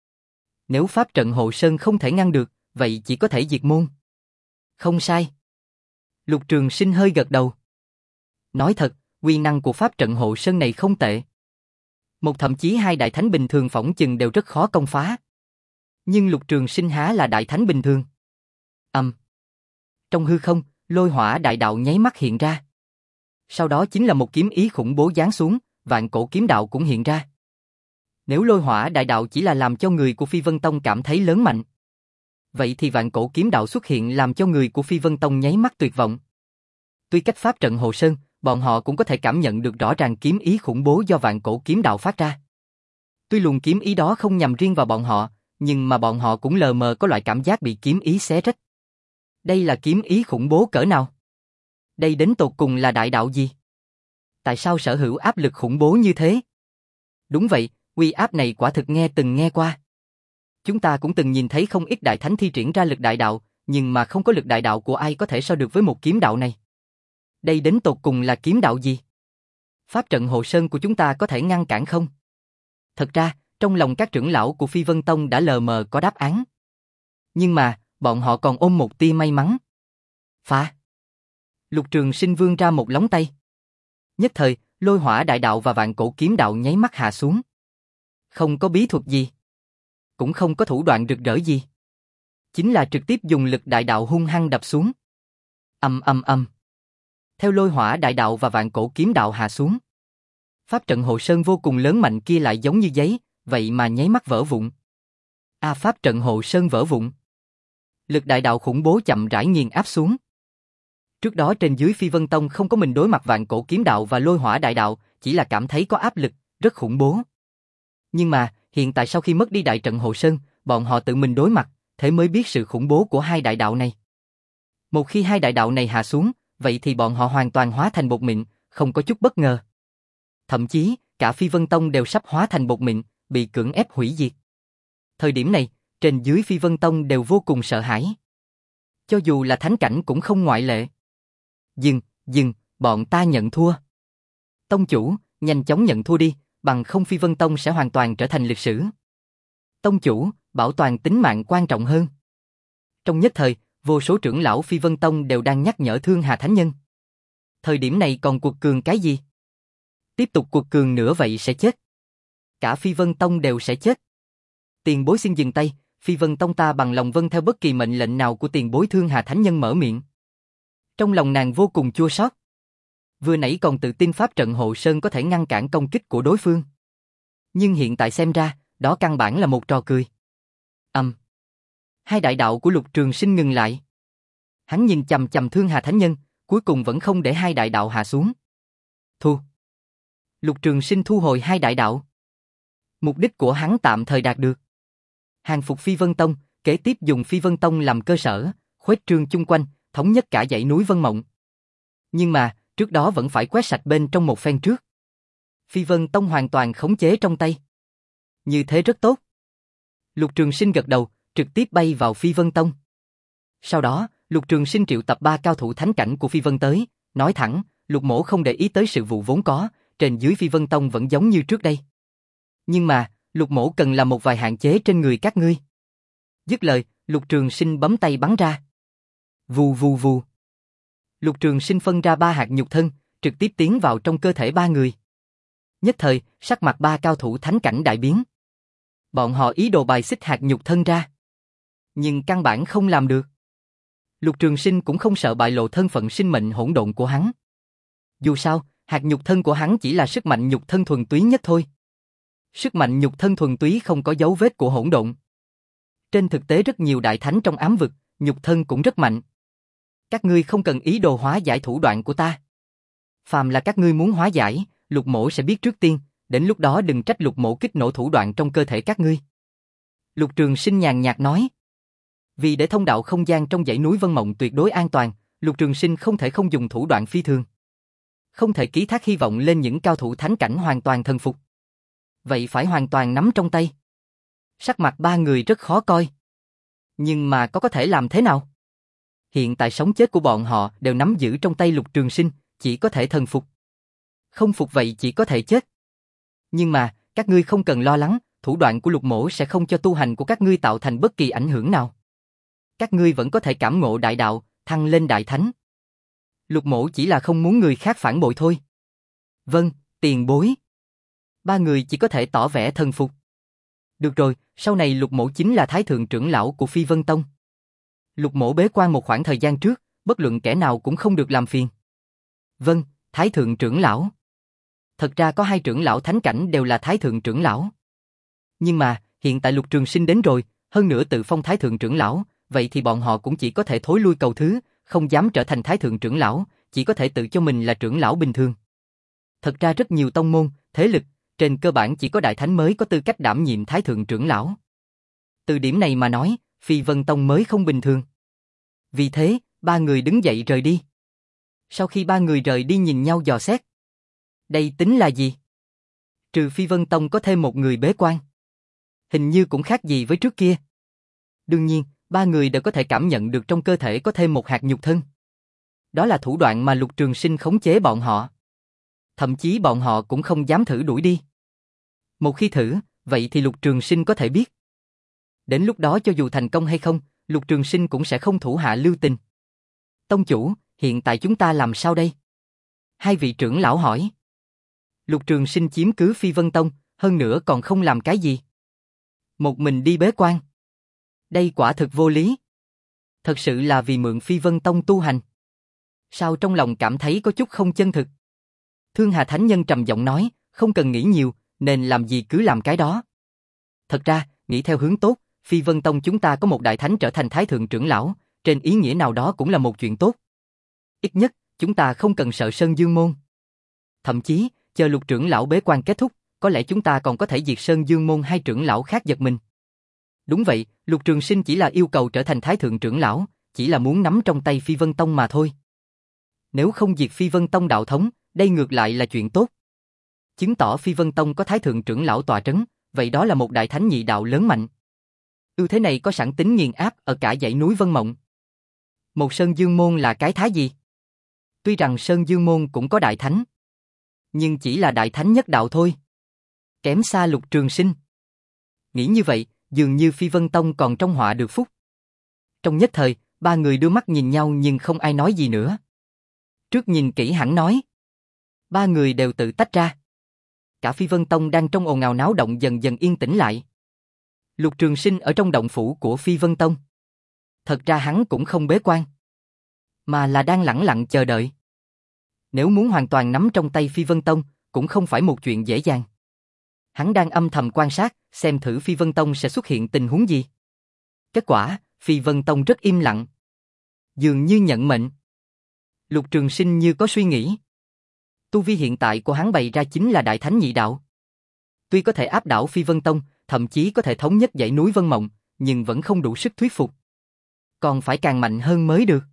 A: Nếu pháp trận hộ sơn không thể ngăn được, vậy chỉ có thể diệt môn. Không sai. Lục Trường Sinh hơi gật đầu. Nói thật, uy năng của pháp trận hộ sơn này không tệ. Một thậm chí hai đại thánh bình thường phỏng chừng đều rất khó công phá. Nhưng Lục Trường Sinh há là đại thánh bình thường. Ầm. Um. Trong hư không, lôi hỏa đại đạo nháy mắt hiện ra. Sau đó chính là một kiếm ý khủng bố giáng xuống, vạn cổ kiếm đạo cũng hiện ra. Nếu lôi hỏa đại đạo chỉ là làm cho người của Phi Vân Tông cảm thấy lớn mạnh, vậy thì vạn cổ kiếm đạo xuất hiện làm cho người của Phi Vân Tông nháy mắt tuyệt vọng. Tuy cách pháp trận hộ sơn, bọn họ cũng có thể cảm nhận được rõ ràng kiếm ý khủng bố do vạn cổ kiếm đạo phát ra. Tuy luồng kiếm ý đó không nhằm riêng vào bọn họ, nhưng mà bọn họ cũng lờ mờ có loại cảm giác bị kiếm ý xé rách. Đây là kiếm ý khủng bố cỡ nào? Đây đến tột cùng là đại đạo gì? Tại sao sở hữu áp lực khủng bố như thế? Đúng vậy, uy áp này quả thực nghe từng nghe qua. Chúng ta cũng từng nhìn thấy không ít đại thánh thi triển ra lực đại đạo, nhưng mà không có lực đại đạo của ai có thể so được với một kiếm đạo này. Đây đến tột cùng là kiếm đạo gì? Pháp trận hộ sơn của chúng ta có thể ngăn cản không? Thật ra, trong lòng các trưởng lão của Phi Vân Tông đã lờ mờ có đáp án. Nhưng mà, bọn họ còn ôm một tia may mắn. Phá! Lục Trường Sinh vươn ra một lóng tay. Nhất thời, lôi hỏa đại đạo và vạn cổ kiếm đạo nháy mắt hạ xuống. Không có bí thuật gì. Cũng không có thủ đoạn rực rỡ gì. Chính là trực tiếp dùng lực đại đạo hung hăng đập xuống. Ầm ầm ầm. Theo lôi hỏa đại đạo và vạn cổ kiếm đạo hạ xuống. Pháp trận hộ sơn vô cùng lớn mạnh kia lại giống như giấy, vậy mà nháy mắt vỡ vụn. A à, pháp trận hộ sơn vỡ vụn. Lực đại đạo khủng bố chậm rãi nghiền áp xuống. Trước đó trên dưới Phi Vân Tông không có mình đối mặt vạn cổ kiếm đạo và lôi hỏa đại đạo, chỉ là cảm thấy có áp lực, rất khủng bố. Nhưng mà, hiện tại sau khi mất đi đại trận hộ sơn, bọn họ tự mình đối mặt, thế mới biết sự khủng bố của hai đại đạo này. Một khi hai đại đạo này hạ xuống, vậy thì bọn họ hoàn toàn hóa thành bột mịn, không có chút bất ngờ. Thậm chí, cả Phi Vân Tông đều sắp hóa thành bột mịn, bị cưỡng ép hủy diệt. Thời điểm này, trên dưới Phi Vân Tông đều vô cùng sợ hãi. Cho dù là thánh cảnh cũng không ngoại lệ. Dừng, dừng, bọn ta nhận thua. Tông chủ, nhanh chóng nhận thua đi, bằng không Phi Vân Tông sẽ hoàn toàn trở thành lịch sử. Tông chủ, bảo toàn tính mạng quan trọng hơn. Trong nhất thời, vô số trưởng lão Phi Vân Tông đều đang nhắc nhở Thương Hà Thánh Nhân. Thời điểm này còn cuộc cường cái gì? Tiếp tục cuộc cường nữa vậy sẽ chết. Cả Phi Vân Tông đều sẽ chết. Tiền bối xin dừng tay, Phi Vân Tông ta bằng lòng vâng theo bất kỳ mệnh lệnh nào của tiền bối. Thương Hà Thánh Nhân mở miệng. Trong lòng nàng vô cùng chua xót. Vừa nãy còn tự tin pháp trận hộ sơn có thể ngăn cản công kích của đối phương. Nhưng hiện tại xem ra, đó căn bản là một trò cười. Ầm. Um. Hai đại đạo của Lục Trường Sinh ngừng lại. Hắn nhìn chằm chằm Thương Hà Thánh Nhân, cuối cùng vẫn không để hai đại đạo hạ xuống. Thu. Lục Trường Sinh thu hồi hai đại đạo. Mục đích của hắn tạm thời đạt được. Hàng phục Phi Vân Tông, kế tiếp dùng Phi Vân Tông làm cơ sở, khuếch trương chung quanh, thống nhất cả dãy núi Vân Mộng. Nhưng mà, trước đó vẫn phải quét sạch bên trong một phen trước. Phi Vân Tông hoàn toàn khống chế trong tay. Như thế rất tốt. Lục Trường Sinh gật đầu, trực tiếp bay vào Phi Vân Tông. Sau đó, Lục Trường Sinh triệu tập ba cao thủ thánh cảnh của Phi Vân tới, nói thẳng, Lục Mỗ không để ý tới sự vụ vốn có, trên dưới Phi Vân Tông vẫn giống như trước đây. Nhưng mà, Lục Mỗ cần làm một vài hạn chế trên người các ngươi. Dứt lời, Lục Trường Sinh bấm tay bắn ra. Vù vù vù. Lục Trường Sinh phân ra ba hạt nhục thân, trực tiếp tiến vào trong cơ thể ba người. Nhất thời, sắc mặt ba cao thủ thánh cảnh đại biến. Bọn họ ý đồ bài xích hạt nhục thân ra. Nhưng căn bản không làm được. Lục Trường Sinh cũng không sợ bại lộ thân phận sinh mệnh hỗn độn của hắn. Dù sao, hạt nhục thân của hắn chỉ là sức mạnh nhục thân thuần túy nhất thôi. Sức mạnh nhục thân thuần túy không có dấu vết của hỗn độn. Trên thực tế rất nhiều đại thánh trong ám vực, nhục thân cũng rất mạnh. Các ngươi không cần ý đồ hóa giải thủ đoạn của ta. Phàm là các ngươi muốn hóa giải, Lục Mỗ sẽ biết trước tiên, đến lúc đó đừng trách Lục Mỗ kích nổ thủ đoạn trong cơ thể các ngươi. Lục Trường Sinh nhàn nhạt nói. Vì để thông đạo không gian trong dãy núi Vân Mộng tuyệt đối an toàn, Lục Trường Sinh không thể không dùng thủ đoạn phi thường. Không thể ký thác hy vọng lên những cao thủ thánh cảnh hoàn toàn thần phục. Vậy phải hoàn toàn nắm trong tay. Sắc mặt ba người rất khó coi. Nhưng mà có có thể làm thế nào? Hiện tại sống chết của bọn họ đều nắm giữ trong tay Lục Trường Sinh, chỉ có thể thần phục. Không phục vậy chỉ có thể chết. Nhưng mà, các ngươi không cần lo lắng, thủ đoạn của Lục Mỗ sẽ không cho tu hành của các ngươi tạo thành bất kỳ ảnh hưởng nào. Các ngươi vẫn có thể cảm ngộ đại đạo, thăng lên đại thánh. Lục Mỗ chỉ là không muốn người khác phản bội thôi. Vâng, tiền bối. Ba người chỉ có thể tỏ vẻ thần phục. Được rồi, sau này Lục Mỗ chính là Thái Thượng trưởng lão của Phi Vân Tông. Lục Mỗ bế quan một khoảng thời gian trước, bất luận kẻ nào cũng không được làm phiền. Vâng, Thái Thượng trưởng lão. Thật ra có hai trưởng lão thánh cảnh đều là Thái Thượng trưởng lão. Nhưng mà, hiện tại Lục Trường Sinh đến rồi, hơn nữa tự phong Thái Thượng trưởng lão, vậy thì bọn họ cũng chỉ có thể thối lui cầu thứ, không dám trở thành Thái Thượng trưởng lão, chỉ có thể tự cho mình là trưởng lão bình thường. Thật ra rất nhiều tông môn, thế lực, trên cơ bản chỉ có đại thánh mới có tư cách đảm nhiệm Thái Thượng trưởng lão. Từ điểm này mà nói, Phi Vân Tông mới không bình thường. Vì thế, ba người đứng dậy rời đi. Sau khi ba người rời đi nhìn nhau dò xét. Đây tính là gì? Trừ Phi Vân Tông có thêm một người bế quan. Hình như cũng khác gì với trước kia. Đương nhiên, ba người đều có thể cảm nhận được trong cơ thể có thêm một hạt nhục thân. Đó là thủ đoạn mà Lục Trường Sinh khống chế bọn họ. Thậm chí bọn họ cũng không dám thử đuổi đi. Một khi thử, vậy thì Lục Trường Sinh có thể biết. Đến lúc đó cho dù thành công hay không, Lục Trường Sinh cũng sẽ không thủ hạ lưu tình. Tông chủ, hiện tại chúng ta làm sao đây? Hai vị trưởng lão hỏi. Lục Trường Sinh chiếm cứ Phi Vân Tông, hơn nữa còn không làm cái gì. Một mình đi bế quan. Đây quả thực vô lý. Thật sự là vì mượn Phi Vân Tông tu hành. Sao trong lòng cảm thấy có chút không chân thực? Thương Hà Thánh Nhân trầm giọng nói, không cần nghĩ nhiều, nên làm gì cứ làm cái đó. Thật ra, nghĩ theo hướng tốt, Phi Vân Tông chúng ta có một đại thánh trở thành thái thượng trưởng lão, trên ý nghĩa nào đó cũng là một chuyện tốt. Ít nhất, chúng ta không cần sợ Sơn Dương Môn. Thậm chí, chờ Lục trưởng lão bế quan kết thúc, có lẽ chúng ta còn có thể diệt Sơn Dương Môn hai trưởng lão khác giật mình. Đúng vậy, Lục Trường Sinh chỉ là yêu cầu trở thành thái thượng trưởng lão, chỉ là muốn nắm trong tay Phi Vân Tông mà thôi. Nếu không diệt Phi Vân Tông đạo thống, đây ngược lại là chuyện tốt. Chứng tỏ Phi Vân Tông có thái thượng trưởng lão tọa trấn, vậy đó là một đại thánh nhị đạo lớn mạnh. Ưu thế này có sẵn tính nghiền áp ở cả dãy núi Vân Mộng. Một Sơn Dương Môn là cái thá gì? Tuy rằng Sơn Dương Môn cũng có đại thánh, nhưng chỉ là đại thánh nhất đạo thôi. Kém xa Lục Trường Sinh. Nghĩ như vậy, dường như Phi Vân Tông còn trong họa được phúc. Trong nhất thời, ba người đưa mắt nhìn nhau nhưng không ai nói gì nữa. Trước nhìn kỹ hẳn nói. Ba người đều tự tách ra. Cả Phi Vân Tông đang trong ồn ào náo động dần dần yên tĩnh lại. Lục Trường Sinh ở trong động phủ của Phi Vân Tông. Thật ra hắn cũng không bế quan, mà là đang lẳng lặng chờ đợi. Nếu muốn hoàn toàn nắm trong tay Phi Vân Tông, cũng không phải một chuyện dễ dàng. Hắn đang âm thầm quan sát, xem thử Phi Vân Tông sẽ xuất hiện tình huống gì. Kết quả, Phi Vân Tông rất im lặng. Dường như nhận mệnh. Lục Trường Sinh như có suy nghĩ. Tu vi hiện tại của hắn bày ra chính là đại thánh nhị đạo. Tuy có thể áp đảo Phi Vân Tông, thậm chí có thể thống nhất dãy núi Vân Mộng, nhưng vẫn không đủ sức thuyết phục. Còn phải càng mạnh hơn mới được.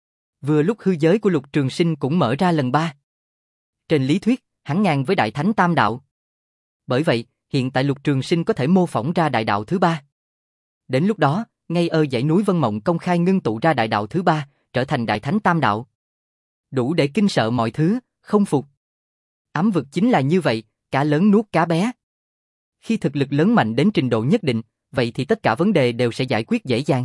A: Vừa lúc hư giới của Lục Trường Sinh cũng mở ra lần ba. Trên lý thuyết, hắn ngang với đại thánh tam đạo. Bởi vậy, hiện tại Lục Trường Sinh có thể mô phỏng ra đại đạo thứ ba. Đến lúc đó, ngay ở dãy núi Vân Mộng công khai ngưng tụ ra đại đạo thứ ba, trở thành đại thánh tam đạo. Đủ để kinh sợ mọi thứ, không phục. Ám vực chính là như vậy, cá lớn nuốt cá bé. Khi thực lực lớn mạnh đến trình độ nhất định, vậy thì tất cả vấn đề đều sẽ giải quyết dễ dàng.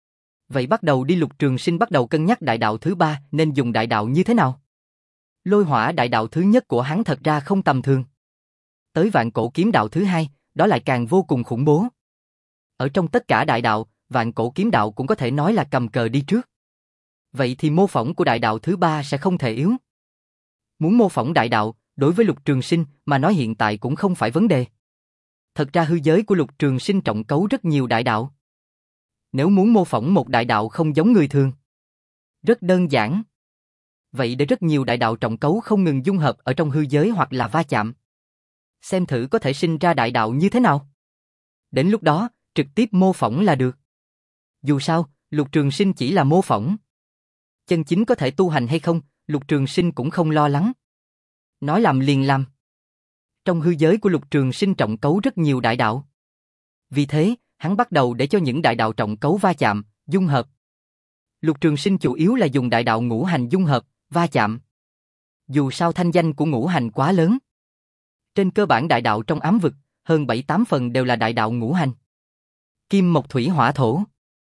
A: Vậy bắt đầu đi Lục Trường Sinh bắt đầu cân nhắc đại đạo thứ ba nên dùng đại đạo như thế nào. Lôi hỏa đại đạo thứ nhất của hắn thật ra không tầm thường. Tới vạn cổ kiếm đạo thứ hai, đó lại càng vô cùng khủng bố. Ở trong tất cả đại đạo, vạn cổ kiếm đạo cũng có thể nói là cầm cờ đi trước. Vậy thì mô phỏng của đại đạo thứ ba sẽ không thể yếu. Muốn mô phỏng đại đạo, đối với Lục Trường Sinh mà nói hiện tại cũng không phải vấn đề. Thật ra hư giới của Lục Trường Sinh trọng cấu rất nhiều đại đạo. Nếu muốn mô phỏng một đại đạo không giống người thường, rất đơn giản. Vậy để rất nhiều đại đạo trọng cấu không ngừng dung hợp ở trong hư giới hoặc là va chạm. Xem thử có thể sinh ra đại đạo như thế nào. Đến lúc đó, trực tiếp mô phỏng là được. Dù sao, Lục Trường Sinh chỉ là mô phỏng. Chân chính có thể tu hành hay không, Lục Trường Sinh cũng không lo lắng. Nói làm liền làm. Trong hư giới của Lục Trường Sinh trọng cấu rất nhiều đại đạo. Vì thế, hắn bắt đầu để cho những đại đạo trọng cấu va chạm, dung hợp. Lục Trường Sinh chủ yếu là dùng đại đạo ngũ hành dung hợp, va chạm. Dù sao thanh danh của ngũ hành quá lớn. Trên cơ bản đại đạo trong ám vực, hơn bảy tám phần đều là đại đạo ngũ hành. Kim mộc thủy hỏa thổ.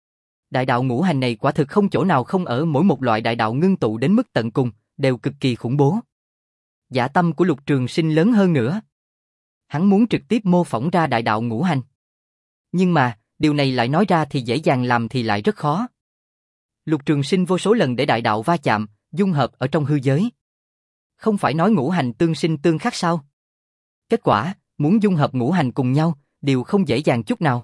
A: Đại đạo ngũ hành này quả thực không chỗ nào không ở, mỗi một loại đại đạo ngưng tụ đến mức tận cùng, đều cực kỳ khủng bố. Dã tâm của Lục Trường Sinh lớn hơn nữa. Hắn muốn trực tiếp mô phỏng ra đại đạo ngũ hành. Nhưng mà, điều này lại nói ra thì dễ dàng làm thì lại rất khó. Lục Trường Sinh vô số lần để đại đạo va chạm, dung hợp ở trong hư giới. Không phải nói ngũ hành tương sinh tương khắc sao? Kết quả, muốn dung hợp ngũ hành cùng nhau, điều không dễ dàng chút nào.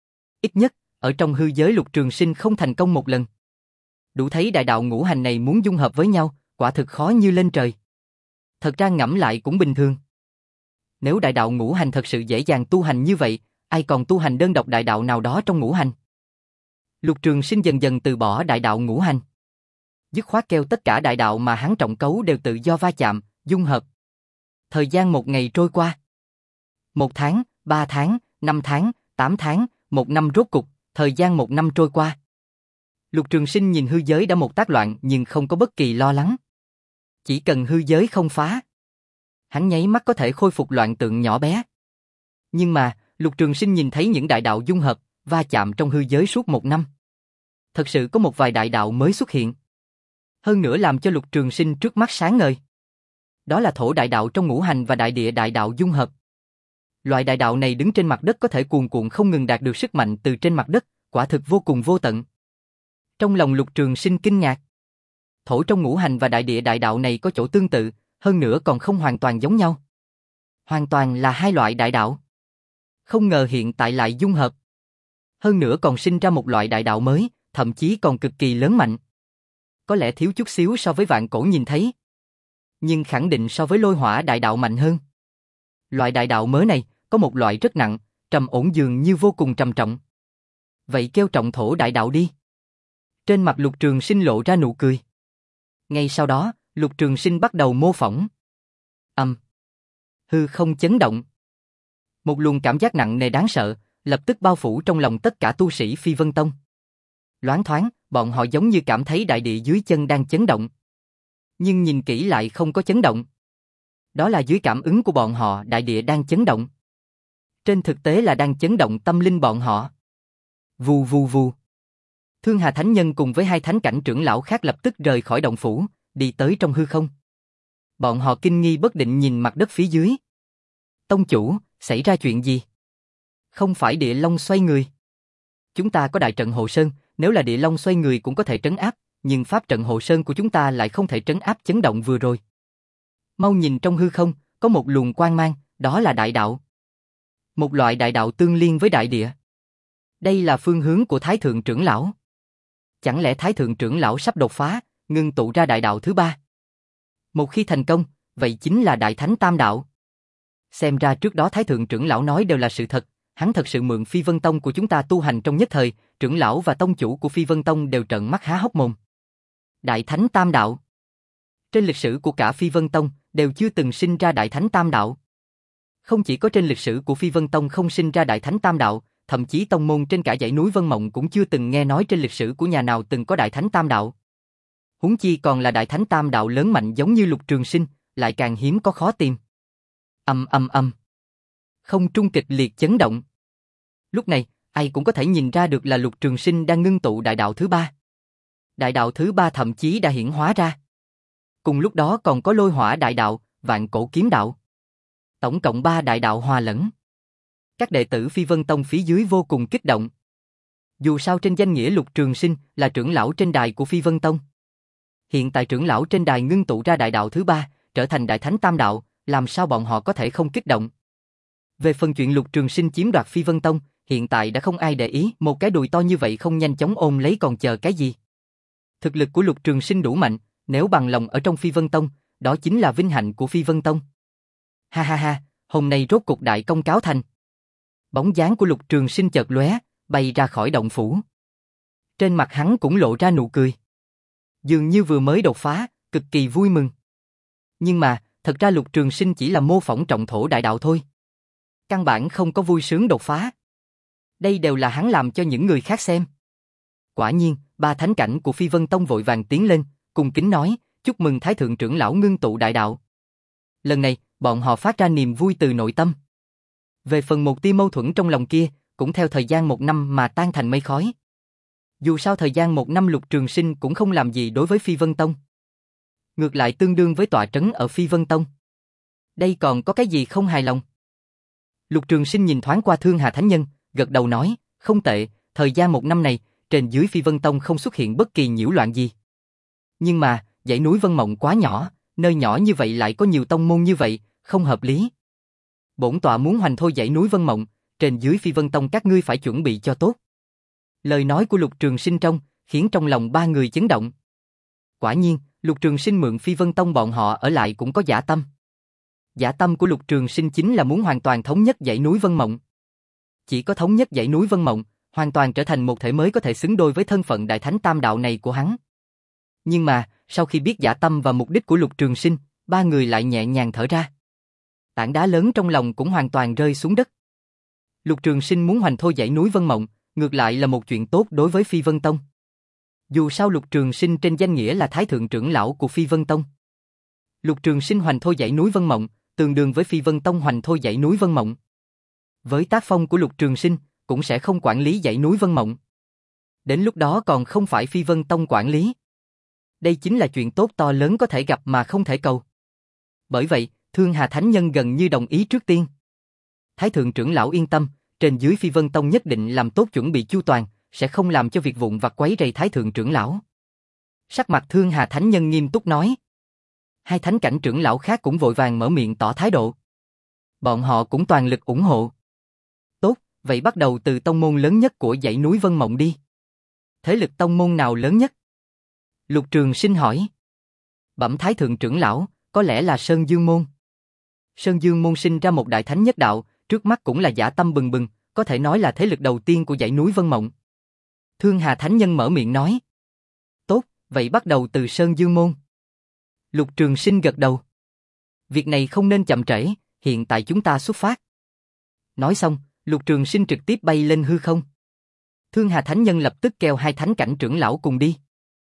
A: Ít nhất, ở trong hư giới Lục Trường Sinh không thành công một lần. Đủ thấy đại đạo ngũ hành này muốn dung hợp với nhau, quả thực khó như lên trời. Thật ra ngẫm lại cũng bình thường. Nếu đại đạo ngũ hành thật sự dễ dàng tu hành như vậy, ai còn tu hành đơn độc đại đạo nào đó trong ngũ hành? Lục Trường Sinh dần dần từ bỏ đại đạo ngũ hành. dứt khoát kêu tất cả đại đạo mà hắn trọng cấu đều tự do va chạm, dung hợp. Thời gian một ngày trôi qua. Một tháng, ba tháng, năm tháng, tám tháng, một năm rốt cục, thời gian một năm trôi qua. Lục Trường Sinh nhìn hư giới đã một tác loạn nhưng không có bất kỳ lo lắng. Chỉ cần hư giới không phá, hắn nháy mắt có thể khôi phục loạn tượng nhỏ bé. Nhưng mà, Lục Trường Sinh nhìn thấy những đại đạo dung hợp, va chạm trong hư giới suốt một năm. Thật sự có một vài đại đạo mới xuất hiện. Hơn nữa làm cho Lục Trường Sinh trước mắt sáng ngời. Đó là thổ đại đạo trong ngũ hành và đại địa đại đạo dung hợp. Loại đại đạo này đứng trên mặt đất có thể cuồn cuộn không ngừng đạt được sức mạnh từ trên mặt đất, quả thực vô cùng vô tận. Trong lòng Lục Trường Sinh kinh ngạc. Thổ trong ngũ hành và đại địa đại đạo này có chỗ tương tự, hơn nữa còn không hoàn toàn giống nhau. Hoàn toàn là hai loại đại đạo. Không ngờ hiện tại lại dung hợp. Hơn nữa còn sinh ra một loại đại đạo mới, thậm chí còn cực kỳ lớn mạnh. Có lẽ thiếu chút xíu so với vạn cổ nhìn thấy. Nhưng khẳng định so với lôi hỏa đại đạo mạnh hơn. Loại đại đạo mới này, có một loại rất nặng, trầm ổn dường như vô cùng trầm trọng. Vậy kêu trọng thổ đại đạo đi. Trên mặt Lục Trường Sinh lộ ra nụ cười. Ngay sau đó, Lục Trường Sinh bắt đầu mô phỏng. Âm. Hư không chấn động. Một luồng cảm giác nặng nề đáng sợ, lập tức bao phủ trong lòng tất cả tu sĩ Phi Vân Tông. Loáng thoáng, bọn họ giống như cảm thấy đại địa dưới chân đang chấn động. Nhưng nhìn kỹ lại không có chấn động. Đó là dưới cảm ứng của bọn họ đại địa đang chấn động. Trên thực tế là đang chấn động tâm linh bọn họ. Vù vù vù. Thương Hà Thánh Nhân cùng với hai thánh cảnh trưởng lão khác lập tức rời khỏi động phủ, đi tới trong hư không. Bọn họ kinh nghi bất định nhìn mặt đất phía dưới. Tông chủ, xảy ra chuyện gì? Không phải địa long xoay người. Chúng ta có đại trận hộ sơn, nếu là địa long xoay người cũng có thể trấn áp, nhưng pháp trận hộ sơn của chúng ta lại không thể trấn áp chấn động vừa rồi. Mau nhìn trong hư không, có một luồng quang mang, đó là đại đạo. Một loại đại đạo tương liên với đại địa. Đây là phương hướng của Thái Thượng trưởng lão. Chẳng lẽ Thái Thượng trưởng lão sắp đột phá, ngưng tụ ra đại đạo thứ ba? Một khi thành công, vậy chính là Đại Thánh Tam Đạo. Xem ra trước đó Thái Thượng trưởng lão nói đều là sự thật, hắn thật sự mượn Phi Vân Tông của chúng ta tu hành trong nhất thời, trưởng lão và tông chủ của Phi Vân Tông đều trợn mắt há hốc mồm. Đại Thánh Tam Đạo. Trên lịch sử của cả Phi Vân Tông đều chưa từng sinh ra Đại Thánh Tam Đạo. Không chỉ có trên lịch sử của Phi Vân Tông không sinh ra Đại Thánh Tam Đạo, thậm chí tông môn trên cả dãy núi Vân Mộng cũng chưa từng nghe nói trên lịch sử của nhà nào từng có Đại Thánh Tam Đạo. Huống chi còn là Đại Thánh Tam Đạo lớn mạnh giống như Lục Trường Sinh, lại càng hiếm có khó tìm. Âm âm âm. Không trung kịch liệt chấn động. Lúc này, ai cũng có thể nhìn ra được là Lục Trường Sinh đang ngưng tụ đại đạo thứ ba. Đại đạo thứ ba thậm chí đã hiển hóa ra. Cùng lúc đó còn có lôi hỏa đại đạo, vạn cổ kiếm đạo. Tổng cộng ba đại đạo hòa lẫn. Các đệ tử Phi Vân Tông phía dưới vô cùng kích động. Dù sao trên danh nghĩa Lục Trường Sinh là trưởng lão trên đài của Phi Vân Tông. Hiện tại trưởng lão trên đài ngưng tụ ra đại đạo thứ ba, trở thành Đại Thánh Tam Đạo, làm sao bọn họ có thể không kích động. Về phần chuyện Lục Trường Sinh chiếm đoạt Phi Vân Tông, hiện tại đã không ai để ý, một cái đùi to như vậy không nhanh chóng ôm lấy còn chờ cái gì. Thực lực của Lục Trường Sinh đủ mạnh, nếu bằng lòng ở trong Phi Vân Tông, đó chính là vinh hạnh của Phi Vân Tông. Ha ha ha, hôm nay rốt cục đại công cáo thành. Bóng dáng của Lục Trường Sinh chợt lóe, bay ra khỏi động phủ. Trên mặt hắn cũng lộ ra nụ cười. Dường như vừa mới đột phá, cực kỳ vui mừng. Nhưng mà, thật ra Lục Trường Sinh chỉ là mô phỏng trọng thổ đại đạo thôi. Căn bản không có vui sướng đột phá. Đây đều là hắn làm cho những người khác xem. Quả nhiên, ba thánh cảnh của Phi Vân Tông vội vàng tiến lên, cùng kính nói, chúc mừng Thái Thượng trưởng lão ngưng tụ đại đạo. Lần này, bọn họ phát ra niềm vui từ nội tâm. Về phần một tia mâu thuẫn trong lòng kia, cũng theo thời gian một năm mà tan thành mây khói. Dù sao thời gian một năm Lục Trường Sinh cũng không làm gì đối với Phi Vân Tông. Ngược lại tương đương với tọa trấn ở Phi Vân Tông. Đây còn có cái gì không hài lòng? Lục Trường Sinh nhìn thoáng qua Thương Hà Thánh Nhân, gật đầu nói, không tệ, thời gian một năm này, trên dưới Phi Vân Tông không xuất hiện bất kỳ nhiễu loạn gì. Nhưng mà, dãy núi Vân Mộng quá nhỏ, nơi nhỏ như vậy lại có nhiều tông môn như vậy, không hợp lý. Bổn tọa muốn hoành thôi dãy núi Vân Mộng, trên dưới Phi Vân Tông các ngươi phải chuẩn bị cho tốt. Lời nói của Lục Trường Sinh trong, khiến trong lòng ba người chấn động. Quả nhiên, Lục Trường Sinh mượn Phi Vân Tông bọn họ ở lại cũng có dã tâm. Dã tâm của Lục Trường Sinh chính là muốn hoàn toàn thống nhất dãy núi Vân Mộng. Chỉ có thống nhất dãy núi Vân Mộng, hoàn toàn trở thành một thể mới có thể xứng đôi với thân phận Đại Thánh Tam Đạo này của hắn. Nhưng mà, sau khi biết dã tâm và mục đích của Lục Trường Sinh, ba người lại nhẹ nhàng thở ra. Tảng đá lớn trong lòng cũng hoàn toàn rơi xuống đất. Lục Trường Sinh muốn hoành thôi dãy núi Vân Mộng, ngược lại là một chuyện tốt đối với Phi Vân Tông. Dù sao Lục Trường Sinh trên danh nghĩa là Thái Thượng trưởng lão của Phi Vân Tông. Lục Trường Sinh hoành thôi dãy núi Vân Mộng, tương đương với Phi Vân Tông hoành thôi dãy núi Vân Mộng. Với tác phong của Lục Trường Sinh, cũng sẽ không quản lý dãy núi Vân Mộng. Đến lúc đó còn không phải Phi Vân Tông quản lý. Đây chính là chuyện tốt to lớn có thể gặp mà không thể cầu. Bởi vậy, Thương Hà Thánh Nhân gần như đồng ý trước tiên. Thái Thượng trưởng lão yên tâm, trên dưới Phi Vân Tông nhất định làm tốt chuẩn bị chu toàn, sẽ không làm cho việc vụn vặt quấy rầy Thái Thượng trưởng lão. Sắc mặt Thương Hà Thánh Nhân nghiêm túc nói. Hai thánh cảnh trưởng lão khác cũng vội vàng mở miệng tỏ thái độ. Bọn họ cũng toàn lực ủng hộ. Tốt, vậy bắt đầu từ tông môn lớn nhất của dãy núi Vân Mộng đi. Thế lực tông môn nào lớn nhất? Lục Trường Sinh hỏi. Bẩm Thái Thượng trưởng lão, có lẽ là Sơn Dương Môn. Sơn Dương Môn sinh ra một đại thánh nhất đạo, trước mắt cũng là dã tâm bừng bừng, có thể nói là thế lực đầu tiên của dãy núi Vân Mộng. Thương Hà Thánh Nhân mở miệng nói. Tốt, vậy bắt đầu từ Sơn Dương Môn. Lục Trường Sinh gật đầu. Việc này không nên chậm trễ, hiện tại chúng ta xuất phát. Nói xong, Lục Trường Sinh trực tiếp bay lên hư không. Thương Hà Thánh Nhân lập tức kêu hai thánh cảnh trưởng lão cùng đi.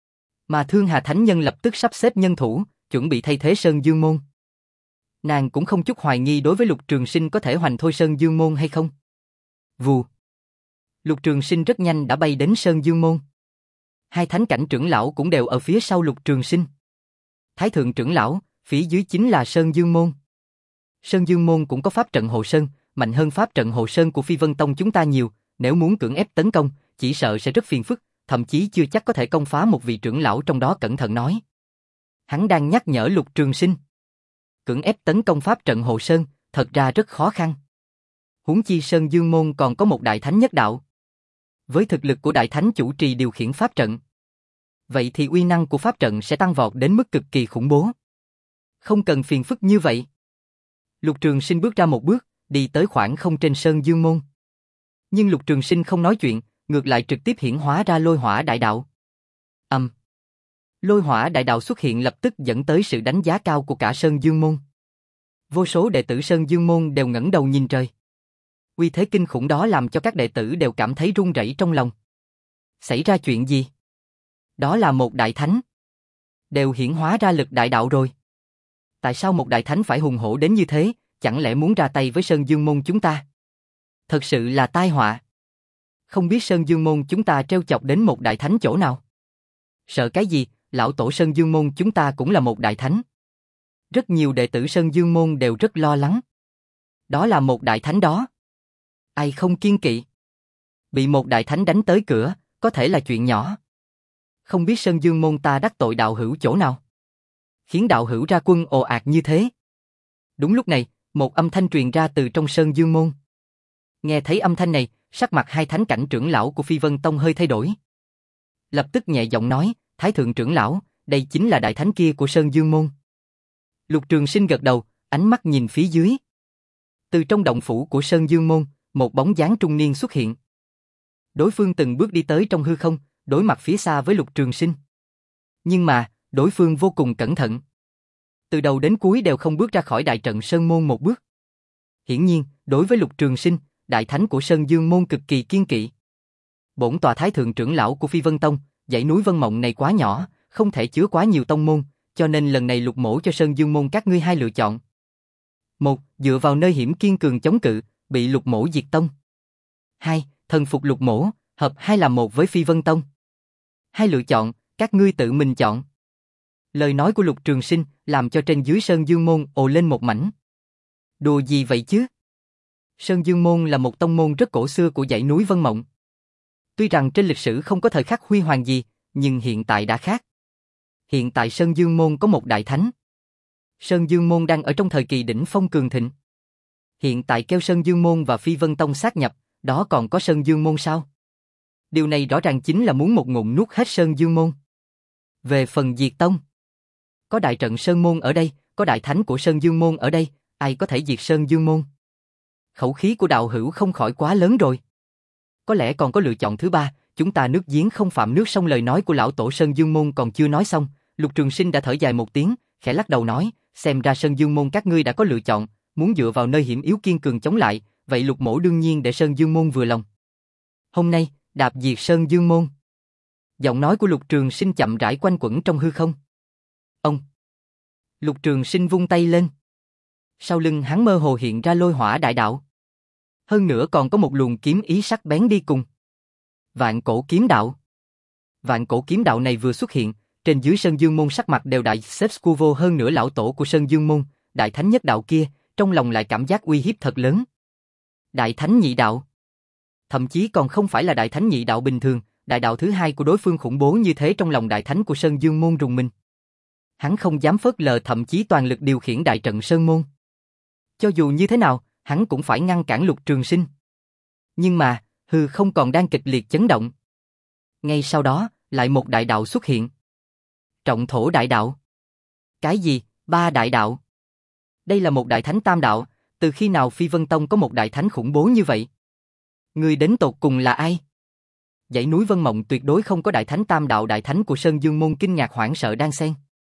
A: Mà Thương Hà Thánh Nhân lập tức sắp xếp nhân thủ, chuẩn bị thay thế Sơn Dương Môn. Nàng cũng không chút hoài nghi đối với Lục Trường Sinh có thể hoành thôi Sơn Dương Môn hay không. Vù. Lục Trường Sinh rất nhanh đã bay đến Sơn Dương Môn. Hai thánh cảnh trưởng lão cũng đều ở phía sau Lục Trường Sinh. Thái Thượng trưởng lão, phía dưới chính là Sơn Dương Môn. Sơn Dương Môn cũng có pháp trận hộ sơn, mạnh hơn pháp trận hộ sơn của Phi Vân Tông chúng ta nhiều, nếu muốn cưỡng ép tấn công, chỉ sợ sẽ rất phiền phức, thậm chí chưa chắc có thể công phá một vị trưởng lão trong đó cẩn thận nói. Hắn đang nhắc nhở Lục Trường Sinh. Cưỡng ép tấn công pháp trận hộ sơn, thật ra rất khó khăn. Huống chi Sơn Dương Môn còn có một đại thánh nhất đạo. Với thực lực của đại thánh chủ trì điều khiển pháp trận, vậy thì uy năng của pháp trận sẽ tăng vọt đến mức cực kỳ khủng bố. Không cần phiền phức như vậy. Lục Trường Sinh bước ra một bước, đi tới khoảng không trên Sơn Dương Môn. Nhưng Lục Trường Sinh không nói chuyện, ngược lại trực tiếp hiển hóa ra lôi hỏa đại đạo. Âm. Um. Lôi hỏa đại đạo xuất hiện lập tức dẫn tới sự đánh giá cao của cả Sơn Dương Môn. Vô số đệ tử Sơn Dương Môn đều ngẩng đầu nhìn trời. Uy thế kinh khủng đó làm cho các đệ tử đều cảm thấy run rẩy trong lòng. Xảy ra chuyện gì? Đó là một đại thánh. Đều hiển hóa ra lực đại đạo rồi. Tại sao một đại thánh phải hùng hổ đến như thế, chẳng lẽ muốn ra tay với Sơn Dương Môn chúng ta? Thật sự là tai họa. Không biết Sơn Dương Môn chúng ta trêu chọc đến một đại thánh chỗ nào? Sợ cái gì, lão tổ Sơn Dương Môn chúng ta cũng là một đại thánh. Rất nhiều đệ tử Sơn Dương Môn đều rất lo lắng. Đó là một đại thánh đó. Ai không kiêng kỵ? Bị một đại thánh đánh tới cửa, có thể là chuyện nhỏ. Không biết Sơn Dương Môn ta đắc tội đạo hữu chỗ nào? Khiến đạo hữu ra quân ồ ạt như thế. Đúng lúc này, một âm thanh truyền ra từ trong Sơn Dương Môn. Nghe thấy âm thanh này, sắc mặt hai thánh cảnh trưởng lão của Phi Vân Tông hơi thay đổi. Lập tức nhẹ giọng nói, Thái Thượng trưởng lão, đây chính là đại thánh kia của Sơn Dương Môn. Lục Trường Sinh gật đầu, ánh mắt nhìn phía dưới. Từ trong động phủ của Sơn Dương Môn, một bóng dáng trung niên xuất hiện. Đối phương từng bước đi tới trong hư không, đối mặt phía xa với Lục Trường Sinh. Nhưng mà, đối phương vô cùng cẩn thận. Từ đầu đến cuối đều không bước ra khỏi đại trận Sơn Môn một bước. Hiển nhiên, đối với Lục Trường Sinh, đại thánh của Sơn Dương Môn cực kỳ kiên kỵ. Bổn tọa Thái Thượng trưởng lão của Phi Vân Tông, dãy núi Vân Mộng này quá nhỏ, không thể chứa quá nhiều tông môn, cho nên lần này Lục mỗ cho Sơn Dương Môn các ngươi hai lựa chọn. Một, dựa vào nơi hiểm kiên cường chống cự, bị Lục mỗ diệt tông. Hai, thần phục Lục mỗ, hợp hai làm một với Phi Vân Tông. Hai lựa chọn, các ngươi tự mình chọn. Lời nói của Lục Trường Sinh làm cho trên dưới Sơn Dương Môn ồ lên một mảnh. Đùa gì vậy chứ? Sơn Dương Môn là một tông môn rất cổ xưa của dãy núi Vân Mộng. Tuy rằng trên lịch sử không có thời khắc huy hoàng gì, nhưng hiện tại đã khác. Hiện tại Sơn Dương Môn có một đại thánh. Sơn Dương Môn đang ở trong thời kỳ đỉnh phong cường thịnh. Hiện tại kêu Sơn Dương Môn và Phi Vân Tông sát nhập, đó còn có Sơn Dương Môn sao? Điều này rõ ràng chính là muốn một ngụm nuốt hết Sơn Dương Môn. Về phần diệt tông, có đại trận Sơn Môn ở đây, có đại thánh của Sơn Dương Môn ở đây, ai có thể diệt Sơn Dương Môn? Khẩu khí của đạo hữu không khỏi quá lớn rồi. Có lẽ còn có lựa chọn thứ ba, chúng ta nước giếng không phạm nước sông. Lời nói của lão tổ Sơn Dương Môn còn chưa nói xong, Lục Trường Sinh đã thở dài một tiếng, khẽ lắc đầu nói, xem ra Sơn Dương Môn các ngươi đã có lựa chọn, muốn dựa vào nơi hiểm yếu kiên cường chống lại, vậy Lục mỗ đương nhiên để Sơn Dương Môn vừa lòng. Hôm nay, đạp diệt Sơn Dương Môn. Giọng nói của Lục Trường Sinh chậm rãi quanh quẩn trong hư không. Ông. Lục Trường Sinh vung tay lên. Sau lưng hắn mơ hồ hiện ra lôi hỏa đại đạo. Hơn nữa còn có một luồng kiếm ý sắc bén đi cùng. Vạn cổ kiếm đạo. Vạn cổ kiếm đạo này vừa xuất hiện, trên dưới Sơn Dương Môn sắc mặt đều đại xếp Scuvo. Hơn nữa lão tổ của Sơn Dương Môn, đại thánh nhất đạo kia, trong lòng lại cảm giác uy hiếp thật lớn. Đại thánh nhị đạo. Thậm chí còn không phải là đại thánh nhị đạo bình thường, đại đạo thứ hai của đối phương khủng bố như thế. Trong lòng đại thánh của Sơn Dương Môn rùng mình. Hắn không dám phớt lờ, thậm chí toàn lực điều khiển đại trận Sơn Môn. Cho dù như thế nào, hắn cũng phải ngăn cản Lục Trường Sinh. Nhưng mà, hư không còn đang kịch liệt chấn động. Ngay sau đó, lại một đại đạo xuất hiện. Trọng thổ đại đạo. Cái gì? Ba đại đạo? Đây là một đại thánh tam đạo, từ khi nào Phi Vân Tông có một đại thánh khủng bố như vậy? Người đến tột cùng là ai? Dãy núi Vân Mộng tuyệt đối không có đại thánh tam đạo. Đại thánh của Sơn Dương Môn kinh ngạc hoảng sợ đan xen.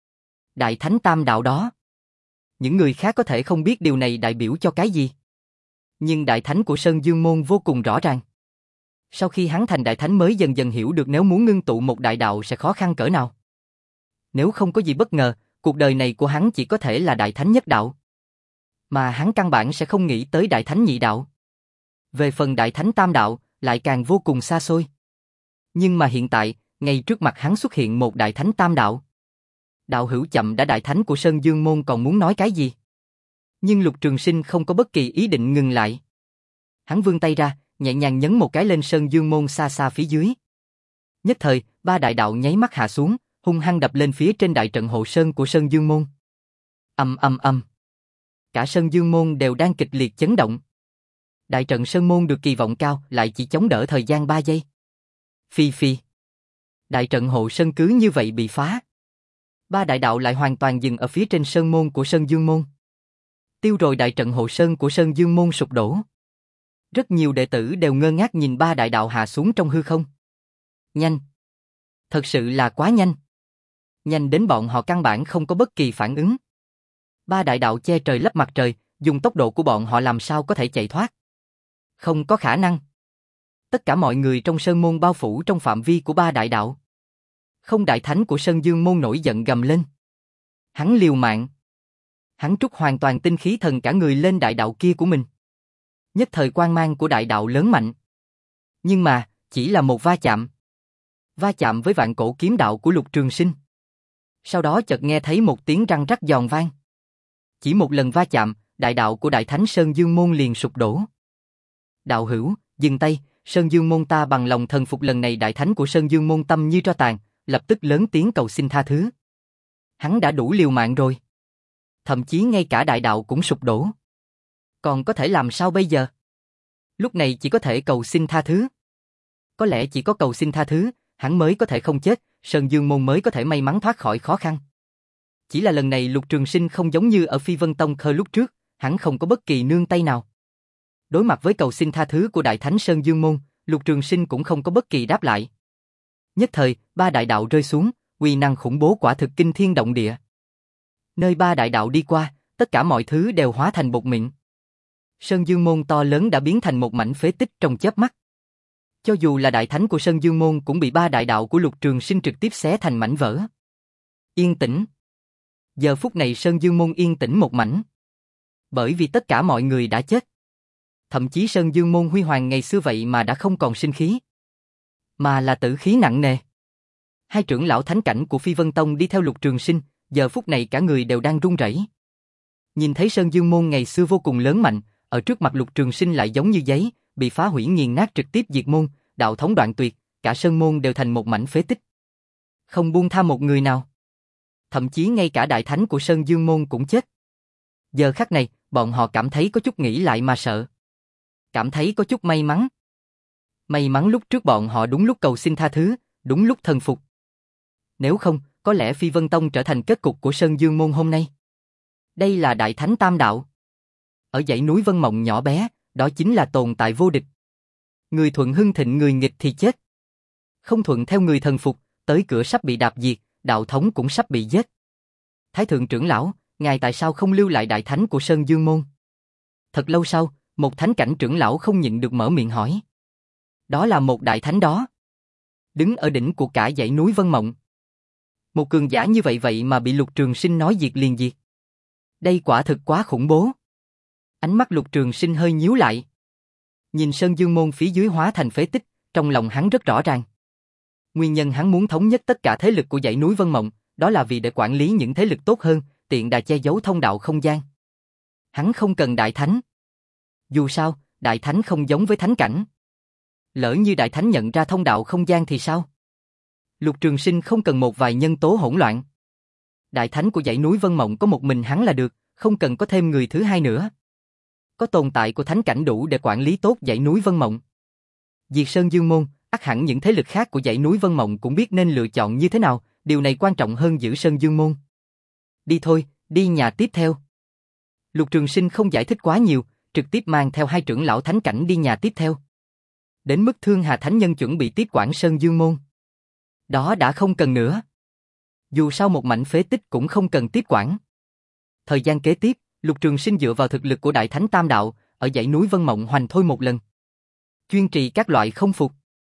A: Đại thánh tam đạo đó. Những người khác có thể không biết điều này đại biểu cho cái gì. Nhưng đại thánh của Sơn Dương Môn vô cùng rõ ràng. Sau khi hắn thành đại thánh mới dần dần hiểu được nếu muốn ngưng tụ một đại đạo sẽ khó khăn cỡ nào. Nếu không có gì bất ngờ, cuộc đời này của hắn chỉ có thể là đại thánh nhất đạo. Mà hắn căn bản sẽ không nghĩ tới đại thánh nhị đạo. Về phần đại thánh tam đạo, lại càng vô cùng xa xôi. Nhưng mà hiện tại, ngay trước mặt hắn xuất hiện một đại thánh tam đạo. Đạo hữu chậm đã, đại thánh của Sơn Dương Môn còn muốn nói cái gì? Nhưng Lục Trường Sinh không có bất kỳ ý định ngừng lại. Hắn vươn tay ra, nhẹ nhàng nhấn một cái lên Sơn Dương Môn xa xa phía dưới. Nhất thời, ba đại đạo nháy mắt hạ xuống, hung hăng đập lên phía trên đại trận hộ sơn của Sơn Dương Môn. Ầm ầm ầm. Cả Sơn Dương Môn đều đang kịch liệt chấn động. Đại trận Sơn Môn được kỳ vọng cao, lại chỉ chống đỡ thời gian ba giây. Phi phi. Đại trận hộ sơn cứ như vậy bị phá. Ba đại đạo lại hoàn toàn dừng ở phía trên Sơn Môn của Sơn Dương Môn. Tiêu rồi, đại trận hộ sơn của Sơn Dương Môn sụp đổ. Rất nhiều đệ tử đều ngơ ngác nhìn ba đại đạo hạ xuống trong hư không. Nhanh. Thật sự là quá nhanh. Nhanh đến bọn họ căn bản không có bất kỳ phản ứng. Ba đại đạo che trời lấp mặt trời, dùng tốc độ của bọn họ làm sao có thể chạy thoát. Không có khả năng. Tất cả mọi người trong Sơn Môn bao phủ trong phạm vi của ba đại đạo. Không, đại thánh của Sơn Dương Môn nổi giận gầm lên. Hắn liều mạng. Hắn trút hoàn toàn tinh khí thần cả người lên đại đạo kia của mình. Nhất thời quang mang của đại đạo lớn mạnh. Nhưng mà, chỉ là một va chạm. Va chạm với vạn cổ kiếm đạo của Lục Trường Sinh. Sau đó chợt nghe thấy một tiếng răng rắc giòn vang. Chỉ một lần va chạm, đại đạo của đại thánh Sơn Dương Môn liền sụp đổ. Đạo hữu, dừng tay, Sơn Dương Môn ta bằng lòng thần phục. Lần này đại thánh của Sơn Dương Môn tâm như tro tàn, lập tức lớn tiếng cầu xin tha thứ. Hắn đã đủ liều mạng rồi. Thậm chí ngay cả đại đạo cũng sụp đổ. Còn có thể làm sao bây giờ? Lúc này chỉ có thể cầu xin tha thứ. Có lẽ chỉ có cầu xin tha thứ, hắn mới có thể không chết, Sơn Dương Môn mới có thể may mắn thoát khỏi khó khăn. Chỉ là lần này Lục Trường Sinh không giống như ở Phi Vân Tông Khơ lúc trước, hắn không có bất kỳ nương tay nào. Đối mặt với cầu xin tha thứ của đại thánh Sơn Dương Môn, Lục Trường Sinh cũng không có bất kỳ đáp lại. Nhất thời, ba đại đạo rơi xuống, uy năng khủng bố quả thực kinh thiên động địa. Nơi ba đại đạo đi qua, tất cả mọi thứ đều hóa thành bột mịn. Sơn Dương Môn to lớn đã biến thành một mảnh phế tích trong chớp mắt. Cho dù là đại thánh của Sơn Dương Môn cũng bị ba đại đạo của Lục Trường Sinh trực tiếp xé thành mảnh vỡ. Yên tĩnh. Giờ phút này Sơn Dương Môn yên tĩnh một mảnh. Bởi vì tất cả mọi người đã chết. Thậm chí Sơn Dương Môn huy hoàng ngày xưa vậy mà đã không còn sinh khí, mà là tử khí nặng nề. Hai trưởng lão thánh cảnh của Phi Vân Tông đi theo Lục Trường Sinh, giờ phút này cả người đều đang run rẩy. Nhìn thấy Sơn Dương Môn ngày xưa vô cùng lớn mạnh, ở trước mặt Lục Trường Sinh lại giống như giấy, bị phá hủy nghiền nát, trực tiếp diệt môn, đạo thống đoạn tuyệt, cả Sơn Môn đều thành một mảnh phế tích. Không buông tha một người nào. Thậm chí ngay cả đại thánh của Sơn Dương Môn cũng chết. Giờ khắc này, bọn họ cảm thấy có chút nghĩ lại mà sợ. Cảm thấy có chút may mắn. May mắn lúc trước bọn họ đúng lúc cầu xin tha thứ, đúng lúc thần phục. Nếu không, có lẽ Phi Vân Tông trở thành kết cục của Sơn Dương Môn hôm nay. Đây là đại thánh tam đạo. Ở dãy núi Vân Mộng nhỏ bé, đó chính là tồn tại vô địch. Người thuận hưng thịnh, người nghịch thì chết. Không thuận theo người thần phục, tới cửa sắp bị đạp diệt, đạo thống cũng sắp bị giết. Thái thượng trưởng lão, ngài tại sao không lưu lại đại thánh của Sơn Dương Môn? Thật lâu sau, một thánh cảnh trưởng lão không nhịn được mở miệng hỏi. Đó là một đại thánh đó. Đứng ở đỉnh của cả dãy núi Vân Mộng. Một cường giả như vậy vậy mà bị Lục Trường Sinh nói diệt liền diệt. Đây quả thực quá khủng bố. Ánh mắt Lục Trường Sinh hơi nhíu lại. Nhìn Sơn Dương Môn phía dưới hóa thành phế tích, trong lòng hắn rất rõ ràng. Nguyên nhân hắn muốn thống nhất tất cả thế lực của dãy núi Vân Mộng, đó là vì để quản lý những thế lực tốt hơn, tiện đà che giấu thông đạo không gian. Hắn không cần đại thánh. Dù sao, đại thánh không giống với thánh cảnh. Lỡ như đại thánh nhận ra thông đạo không gian thì sao? Lục Trường Sinh không cần một vài nhân tố hỗn loạn. Đại thánh của dãy núi Vân Mộng có một mình hắn là được, không cần có thêm người thứ hai nữa. Có tồn tại của thánh cảnh đủ để quản lý tốt dãy núi Vân Mộng. Diệt Sơn Dương Môn, ắt hẳn những thế lực khác của dãy núi Vân Mộng cũng biết nên lựa chọn như thế nào, điều này quan trọng hơn giữ Sơn Dương Môn. Đi thôi, đi nhà tiếp theo. Lục Trường Sinh không giải thích quá nhiều, trực tiếp mang theo hai trưởng lão thánh cảnh đi nhà tiếp theo. Đến mức Thương Hà Thánh Nhân chuẩn bị tiếp quản Sơn Dương Môn. Đó đã không cần nữa. Dù sao một mảnh phế tích cũng không cần tiếp quản. Thời gian kế tiếp, Lục Trường Sinh dựa vào thực lực của Đại Thánh Tam Đạo, ở dãy núi Vân Mộng hoành thôi một lần. Chuyên trì các loại không phục.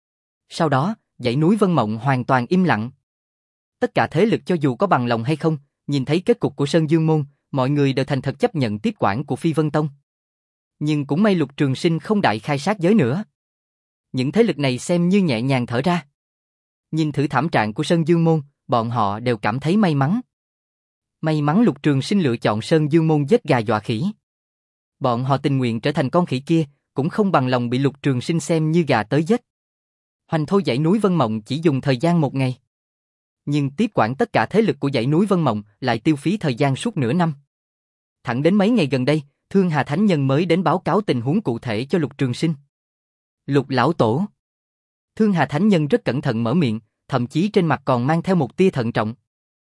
A: Sau đó, dãy núi Vân Mộng hoàn toàn im lặng. Tất cả thế lực cho dù có bằng lòng hay không, nhìn thấy kết cục của Sơn Dương Môn, mọi người đều thành thật chấp nhận tiếp quản của Phi Vân Tông. Nhưng cũng may Lục Trường Sinh không đại khai sát giới nữa. Những thế lực này xem như nhẹ nhàng thở ra. Nhìn thử thảm trạng của Sơn Dương Môn, bọn họ đều cảm thấy may mắn. May mắn Lục Trường Sinh lựa chọn Sơn Dương Môn giết gà dọa khỉ. Bọn họ tình nguyện trở thành con khỉ kia, cũng không bằng lòng bị Lục Trường Sinh xem như gà tới giết. Hoành thôi dãy núi Vân Mộng chỉ dùng thời gian một ngày. Nhưng tiếp quản tất cả thế lực của dãy núi Vân Mộng lại tiêu phí thời gian suốt nửa năm. Thẳng đến mấy ngày gần đây, Thương Hà Thánh Nhân mới đến báo cáo tình huống cụ thể cho Lục Trường Sinh. Lục lão tổ. Thương Hà Thánh Nhân rất cẩn thận mở miệng, thậm chí trên mặt còn mang theo một tia thận trọng.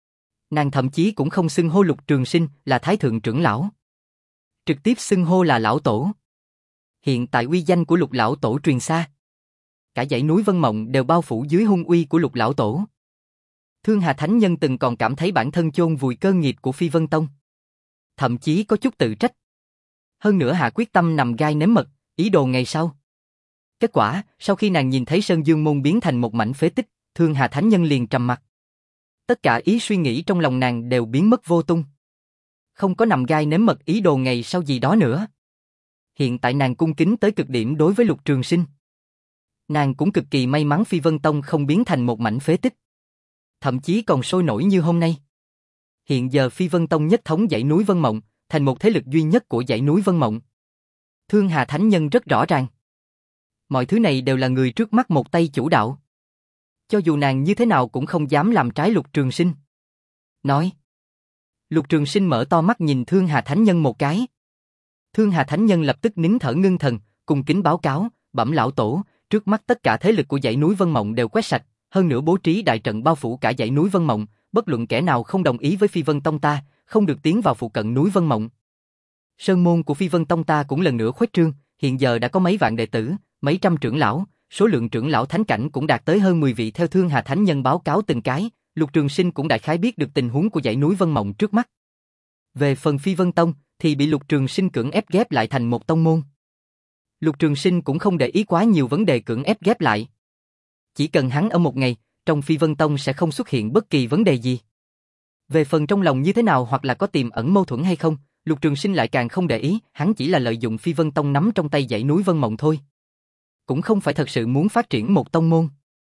A: Nàng thậm chí cũng không xưng hô Lục Trường Sinh là Thái Thượng trưởng lão. Trực tiếp xưng hô là lão tổ. Hiện tại uy danh của Lục lão tổ truyền xa. Cả dãy núi Vân Mộng đều bao phủ dưới hung uy của Lục lão tổ. Thương Hà Thánh Nhân từng còn cảm thấy bản thân chôn vùi cơ nghiệp của Phi Vân Tông. Thậm chí có chút tự trách. Hơn nữa hạ quyết tâm nằm gai nếm mật, ý đồ ngày sau. Kết quả, sau khi nàng nhìn thấy Sơn Dương Môn biến thành một mảnh phế tích, Thương Hà Thánh Nhân liền trầm mặt. Tất cả ý suy nghĩ trong lòng nàng đều biến mất vô tung. Không có nằm gai nếm mật ý đồ ngày sau gì đó nữa. Hiện tại nàng cung kính tới cực điểm đối với Lục Trường Sinh. Nàng cũng cực kỳ may mắn Phi Vân Tông không biến thành một mảnh phế tích. Thậm chí còn sôi nổi như hôm nay. Hiện giờ Phi Vân Tông nhất thống dãy núi Vân Mộng, thành một thế lực duy nhất của dãy núi Vân Mộng. Thương Hà Thánh Nhân rất rõ ràng. Mọi thứ này đều là người trước mắt một tay chủ đạo. Cho dù nàng như thế nào cũng không dám làm trái Lục Trường Sinh. Nói. Lục Trường Sinh mở to mắt nhìn Thương Hà Thánh Nhân một cái. Thương Hà Thánh Nhân lập tức nín thở ngưng thần, cung kính báo cáo, bẩm lão tổ, trước mắt tất cả thế lực của dãy núi Vân Mộng đều quét sạch, hơn nữa bố trí đại trận bao phủ cả dãy núi Vân Mộng, bất luận kẻ nào không đồng ý với Phi Vân Tông ta, không được tiến vào phụ cận núi Vân Mộng. Sơn môn của Phi Vân Tông ta cũng lần nữa khuếch trương, hiện giờ đã có mấy vạn đệ tử, mấy trăm trưởng lão, số lượng trưởng lão thánh cảnh cũng đạt tới hơn mười vị theo Thương Hà Thánh Nhân báo cáo từng cái, Lục Trường Sinh cũng đại khái biết được tình huống của dãy núi Vân Mộng trước mắt. Về phần Phi Vân Tông, thì bị Lục Trường Sinh cưỡng ép ghép lại thành một tông môn. Lục Trường Sinh cũng không để ý quá nhiều vấn đề cưỡng ép ghép lại. Chỉ cần hắn ở một ngày, trong Phi Vân Tông sẽ không xuất hiện bất kỳ vấn đề gì. Về phần trong lòng như thế nào hoặc là có tiềm ẩn mâu thuẫn hay không, Lục Trường Sinh lại càng không để ý, hắn chỉ là lợi dụng Phi Vân Tông nắm trong tay dãy núi Vân Mộng thôi. Cũng không phải thật sự muốn phát triển một tông môn.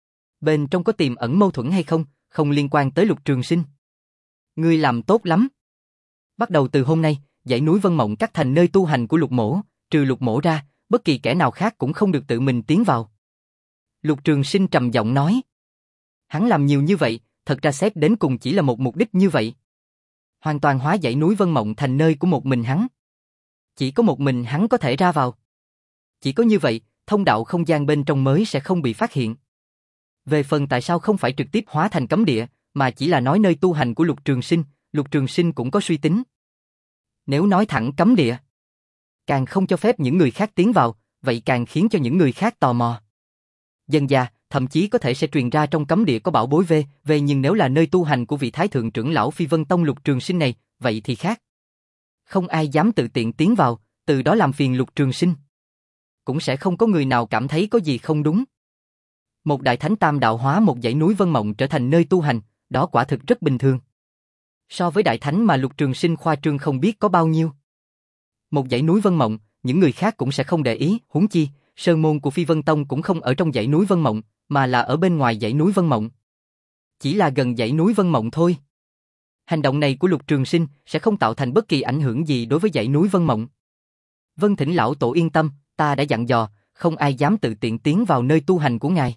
A: Bên trong có tiềm ẩn mâu thuẫn hay không, không liên quan tới Lục Trường Sinh. Ngươi làm tốt lắm. Bắt đầu từ hôm nay, dãy núi Vân Mộng cắt thành nơi tu hành của Lục Mỗ, trừ Lục Mỗ ra, bất kỳ kẻ nào khác cũng không được tự mình tiến vào. Lục Trường Sinh trầm giọng nói. Hắn làm nhiều như vậy, thật ra xét đến cùng chỉ là một mục đích như vậy. Hoàn toàn hóa dãy núi Vân Mộng thành nơi của một mình hắn. Chỉ có một mình hắn có thể ra vào. Chỉ có như vậy, thông đạo không gian bên trong mới sẽ không bị phát hiện. Về phần tại sao không phải trực tiếp hóa thành cấm địa, mà chỉ là nói nơi tu hành của Lục Trường Sinh, Lục Trường Sinh cũng có suy tính. Nếu nói thẳng cấm địa, càng không cho phép những người khác tiến vào, vậy càng khiến cho những người khác tò mò. Dần dà, thậm chí có thể sẽ truyền ra trong cấm địa có bảo bối về, về nhưng nếu là nơi tu hành của vị thái thượng trưởng lão Phi Vân Tông Lục Trường Sinh này, vậy thì khác. Không ai dám tự tiện tiến vào, từ đó làm phiền Lục Trường Sinh. Cũng sẽ không có người nào cảm thấy có gì không đúng. Một đại thánh tam đạo hóa một dãy núi Vân Mộng trở thành nơi tu hành, đó quả thực rất bình thường. So với đại thánh mà Lục Trường Sinh khoa trương không biết có bao nhiêu. Một dãy núi Vân Mộng, những người khác cũng sẽ không để ý, huống chi, sơn môn của Phi Vân Tông cũng không ở trong dãy núi Vân Mộng, mà là ở bên ngoài dãy núi Vân Mộng. Chỉ là gần dãy núi Vân Mộng thôi. Hành động này của Lục Trường Sinh sẽ không tạo thành bất kỳ ảnh hưởng gì đối với dãy núi Vân Mộng. Vân thỉnh lão tổ yên tâm, ta đã dặn dò, không ai dám tự tiện tiến vào nơi tu hành của ngài.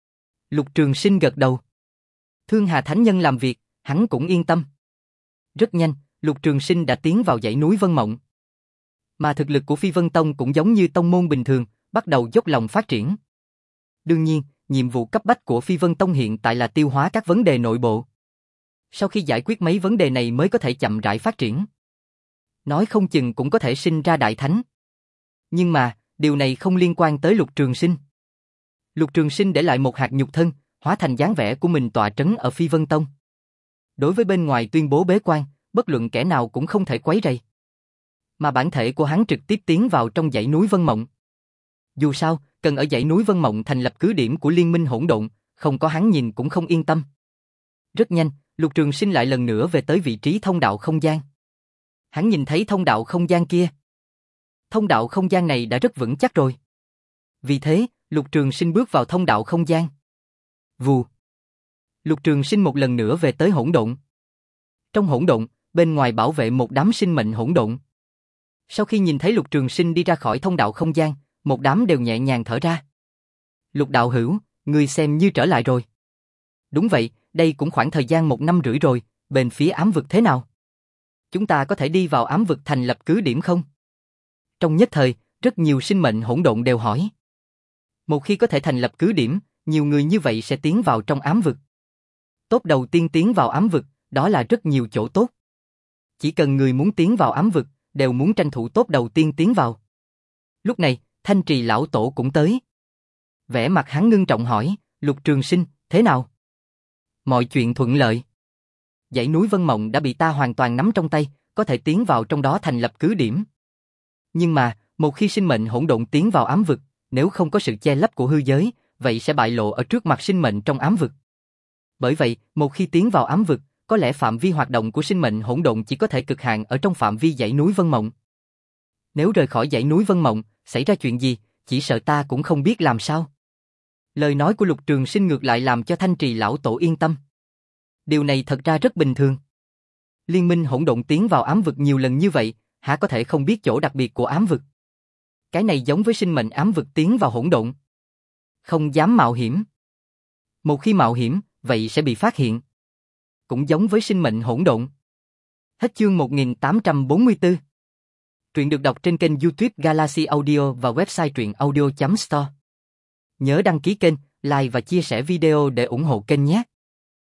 A: Lục Trường Sinh gật đầu. Thương Hà Thánh Nhân làm việc, hắn cũng yên tâm. Rất nhanh, Lục Trường Sinh đã tiến vào dãy núi Vân Mộng. Mà thực lực của Phi Vân Tông cũng giống như tông môn bình thường, bắt đầu dốc lòng phát triển. Đương nhiên, nhiệm vụ cấp bách của Phi Vân Tông hiện tại là tiêu hóa các vấn đề nội bộ. Sau khi giải quyết mấy vấn đề này mới có thể chậm rãi phát triển. Nói không chừng cũng có thể sinh ra đại thánh. Nhưng mà, điều này không liên quan tới Lục Trường Sinh. Lục Trường Sinh để lại một hạt nhục thân, hóa thành dáng vẻ của mình tọa trấn ở Phi Vân Tông. Đối với bên ngoài tuyên bố bế quan, bất luận kẻ nào cũng không thể quấy rầy. Mà bản thể của hắn trực tiếp tiến vào trong dãy núi Vân Mộng. Dù sao, cần ở dãy núi Vân Mộng thành lập cứ điểm của Liên minh hỗn độn, không có hắn nhìn cũng không yên tâm. Rất nhanh, Lục Trường Sinh lại lần nữa về tới vị trí thông đạo không gian. Hắn nhìn thấy thông đạo không gian kia. Thông đạo không gian này đã rất vững chắc rồi. Vì thế, Lục Trường Sinh bước vào thông đạo không gian. Vù. Lục Trường Sinh một lần nữa về tới hỗn độn. Trong hỗn độn, bên ngoài bảo vệ một đám sinh mệnh hỗn độn. Sau khi nhìn thấy Lục Trường Sinh đi ra khỏi thông đạo không gian, một đám đều nhẹ nhàng thở ra. Lục đạo hữu, ngươi xem như trở lại rồi. Đúng vậy, đây cũng khoảng thời gian một năm rưỡi rồi, bên phía ám vực thế nào? Chúng ta có thể đi vào ám vực thành lập cứ điểm không? Trong nhất thời, rất nhiều sinh mệnh hỗn độn đều hỏi. Một khi có thể thành lập cứ điểm, nhiều người như vậy sẽ tiến vào trong ám vực. Tốt đầu tiên tiến vào ám vực, đó là rất nhiều chỗ tốt. Chỉ cần người muốn tiến vào ám vực, đều muốn tranh thủ tốt đầu tiên tiến vào. Lúc này, Thanh Trì lão tổ cũng tới. Vẻ mặt hắn ngưng trọng hỏi, Lục Trường Sinh, thế nào? Mọi chuyện thuận lợi. Dãy núi Vân Mộng đã bị ta hoàn toàn nắm trong tay, có thể tiến vào trong đó thành lập cứ điểm. Nhưng mà, một khi sinh mệnh hỗn độn tiến vào ám vực, nếu không có sự che lấp của hư giới, vậy sẽ bại lộ ở trước mặt sinh mệnh trong ám vực. Bởi vậy, một khi tiến vào ám vực, có lẽ phạm vi hoạt động của sinh mệnh hỗn độn chỉ có thể cực hạn ở trong phạm vi dãy núi Vân Mộng. Nếu rời khỏi dãy núi Vân Mộng, xảy ra chuyện gì, chỉ sợ ta cũng không biết làm sao. Lời nói của Lục Trường Sinh ngược lại làm cho Thanh Trì lão tổ yên tâm. Điều này thật ra rất bình thường. Liên minh hỗn độn tiến vào ám vực nhiều lần như vậy, há có thể không biết chỗ đặc biệt của ám vực. Cái này giống với sinh mệnh ám vực tiến vào hỗn độn. Không dám mạo hiểm. Một khi mạo hiểm, vậy sẽ bị phát hiện. Cũng giống với sinh mệnh hỗn độn. Hết chương một nghìn tám trăm bốn mươi tư. Truyện được đọc trên kênh YouTube Galaxy Audio và website truyện audio chấm store. Nhớ đăng ký kênh, like và chia sẻ video để ủng hộ kênh nhé.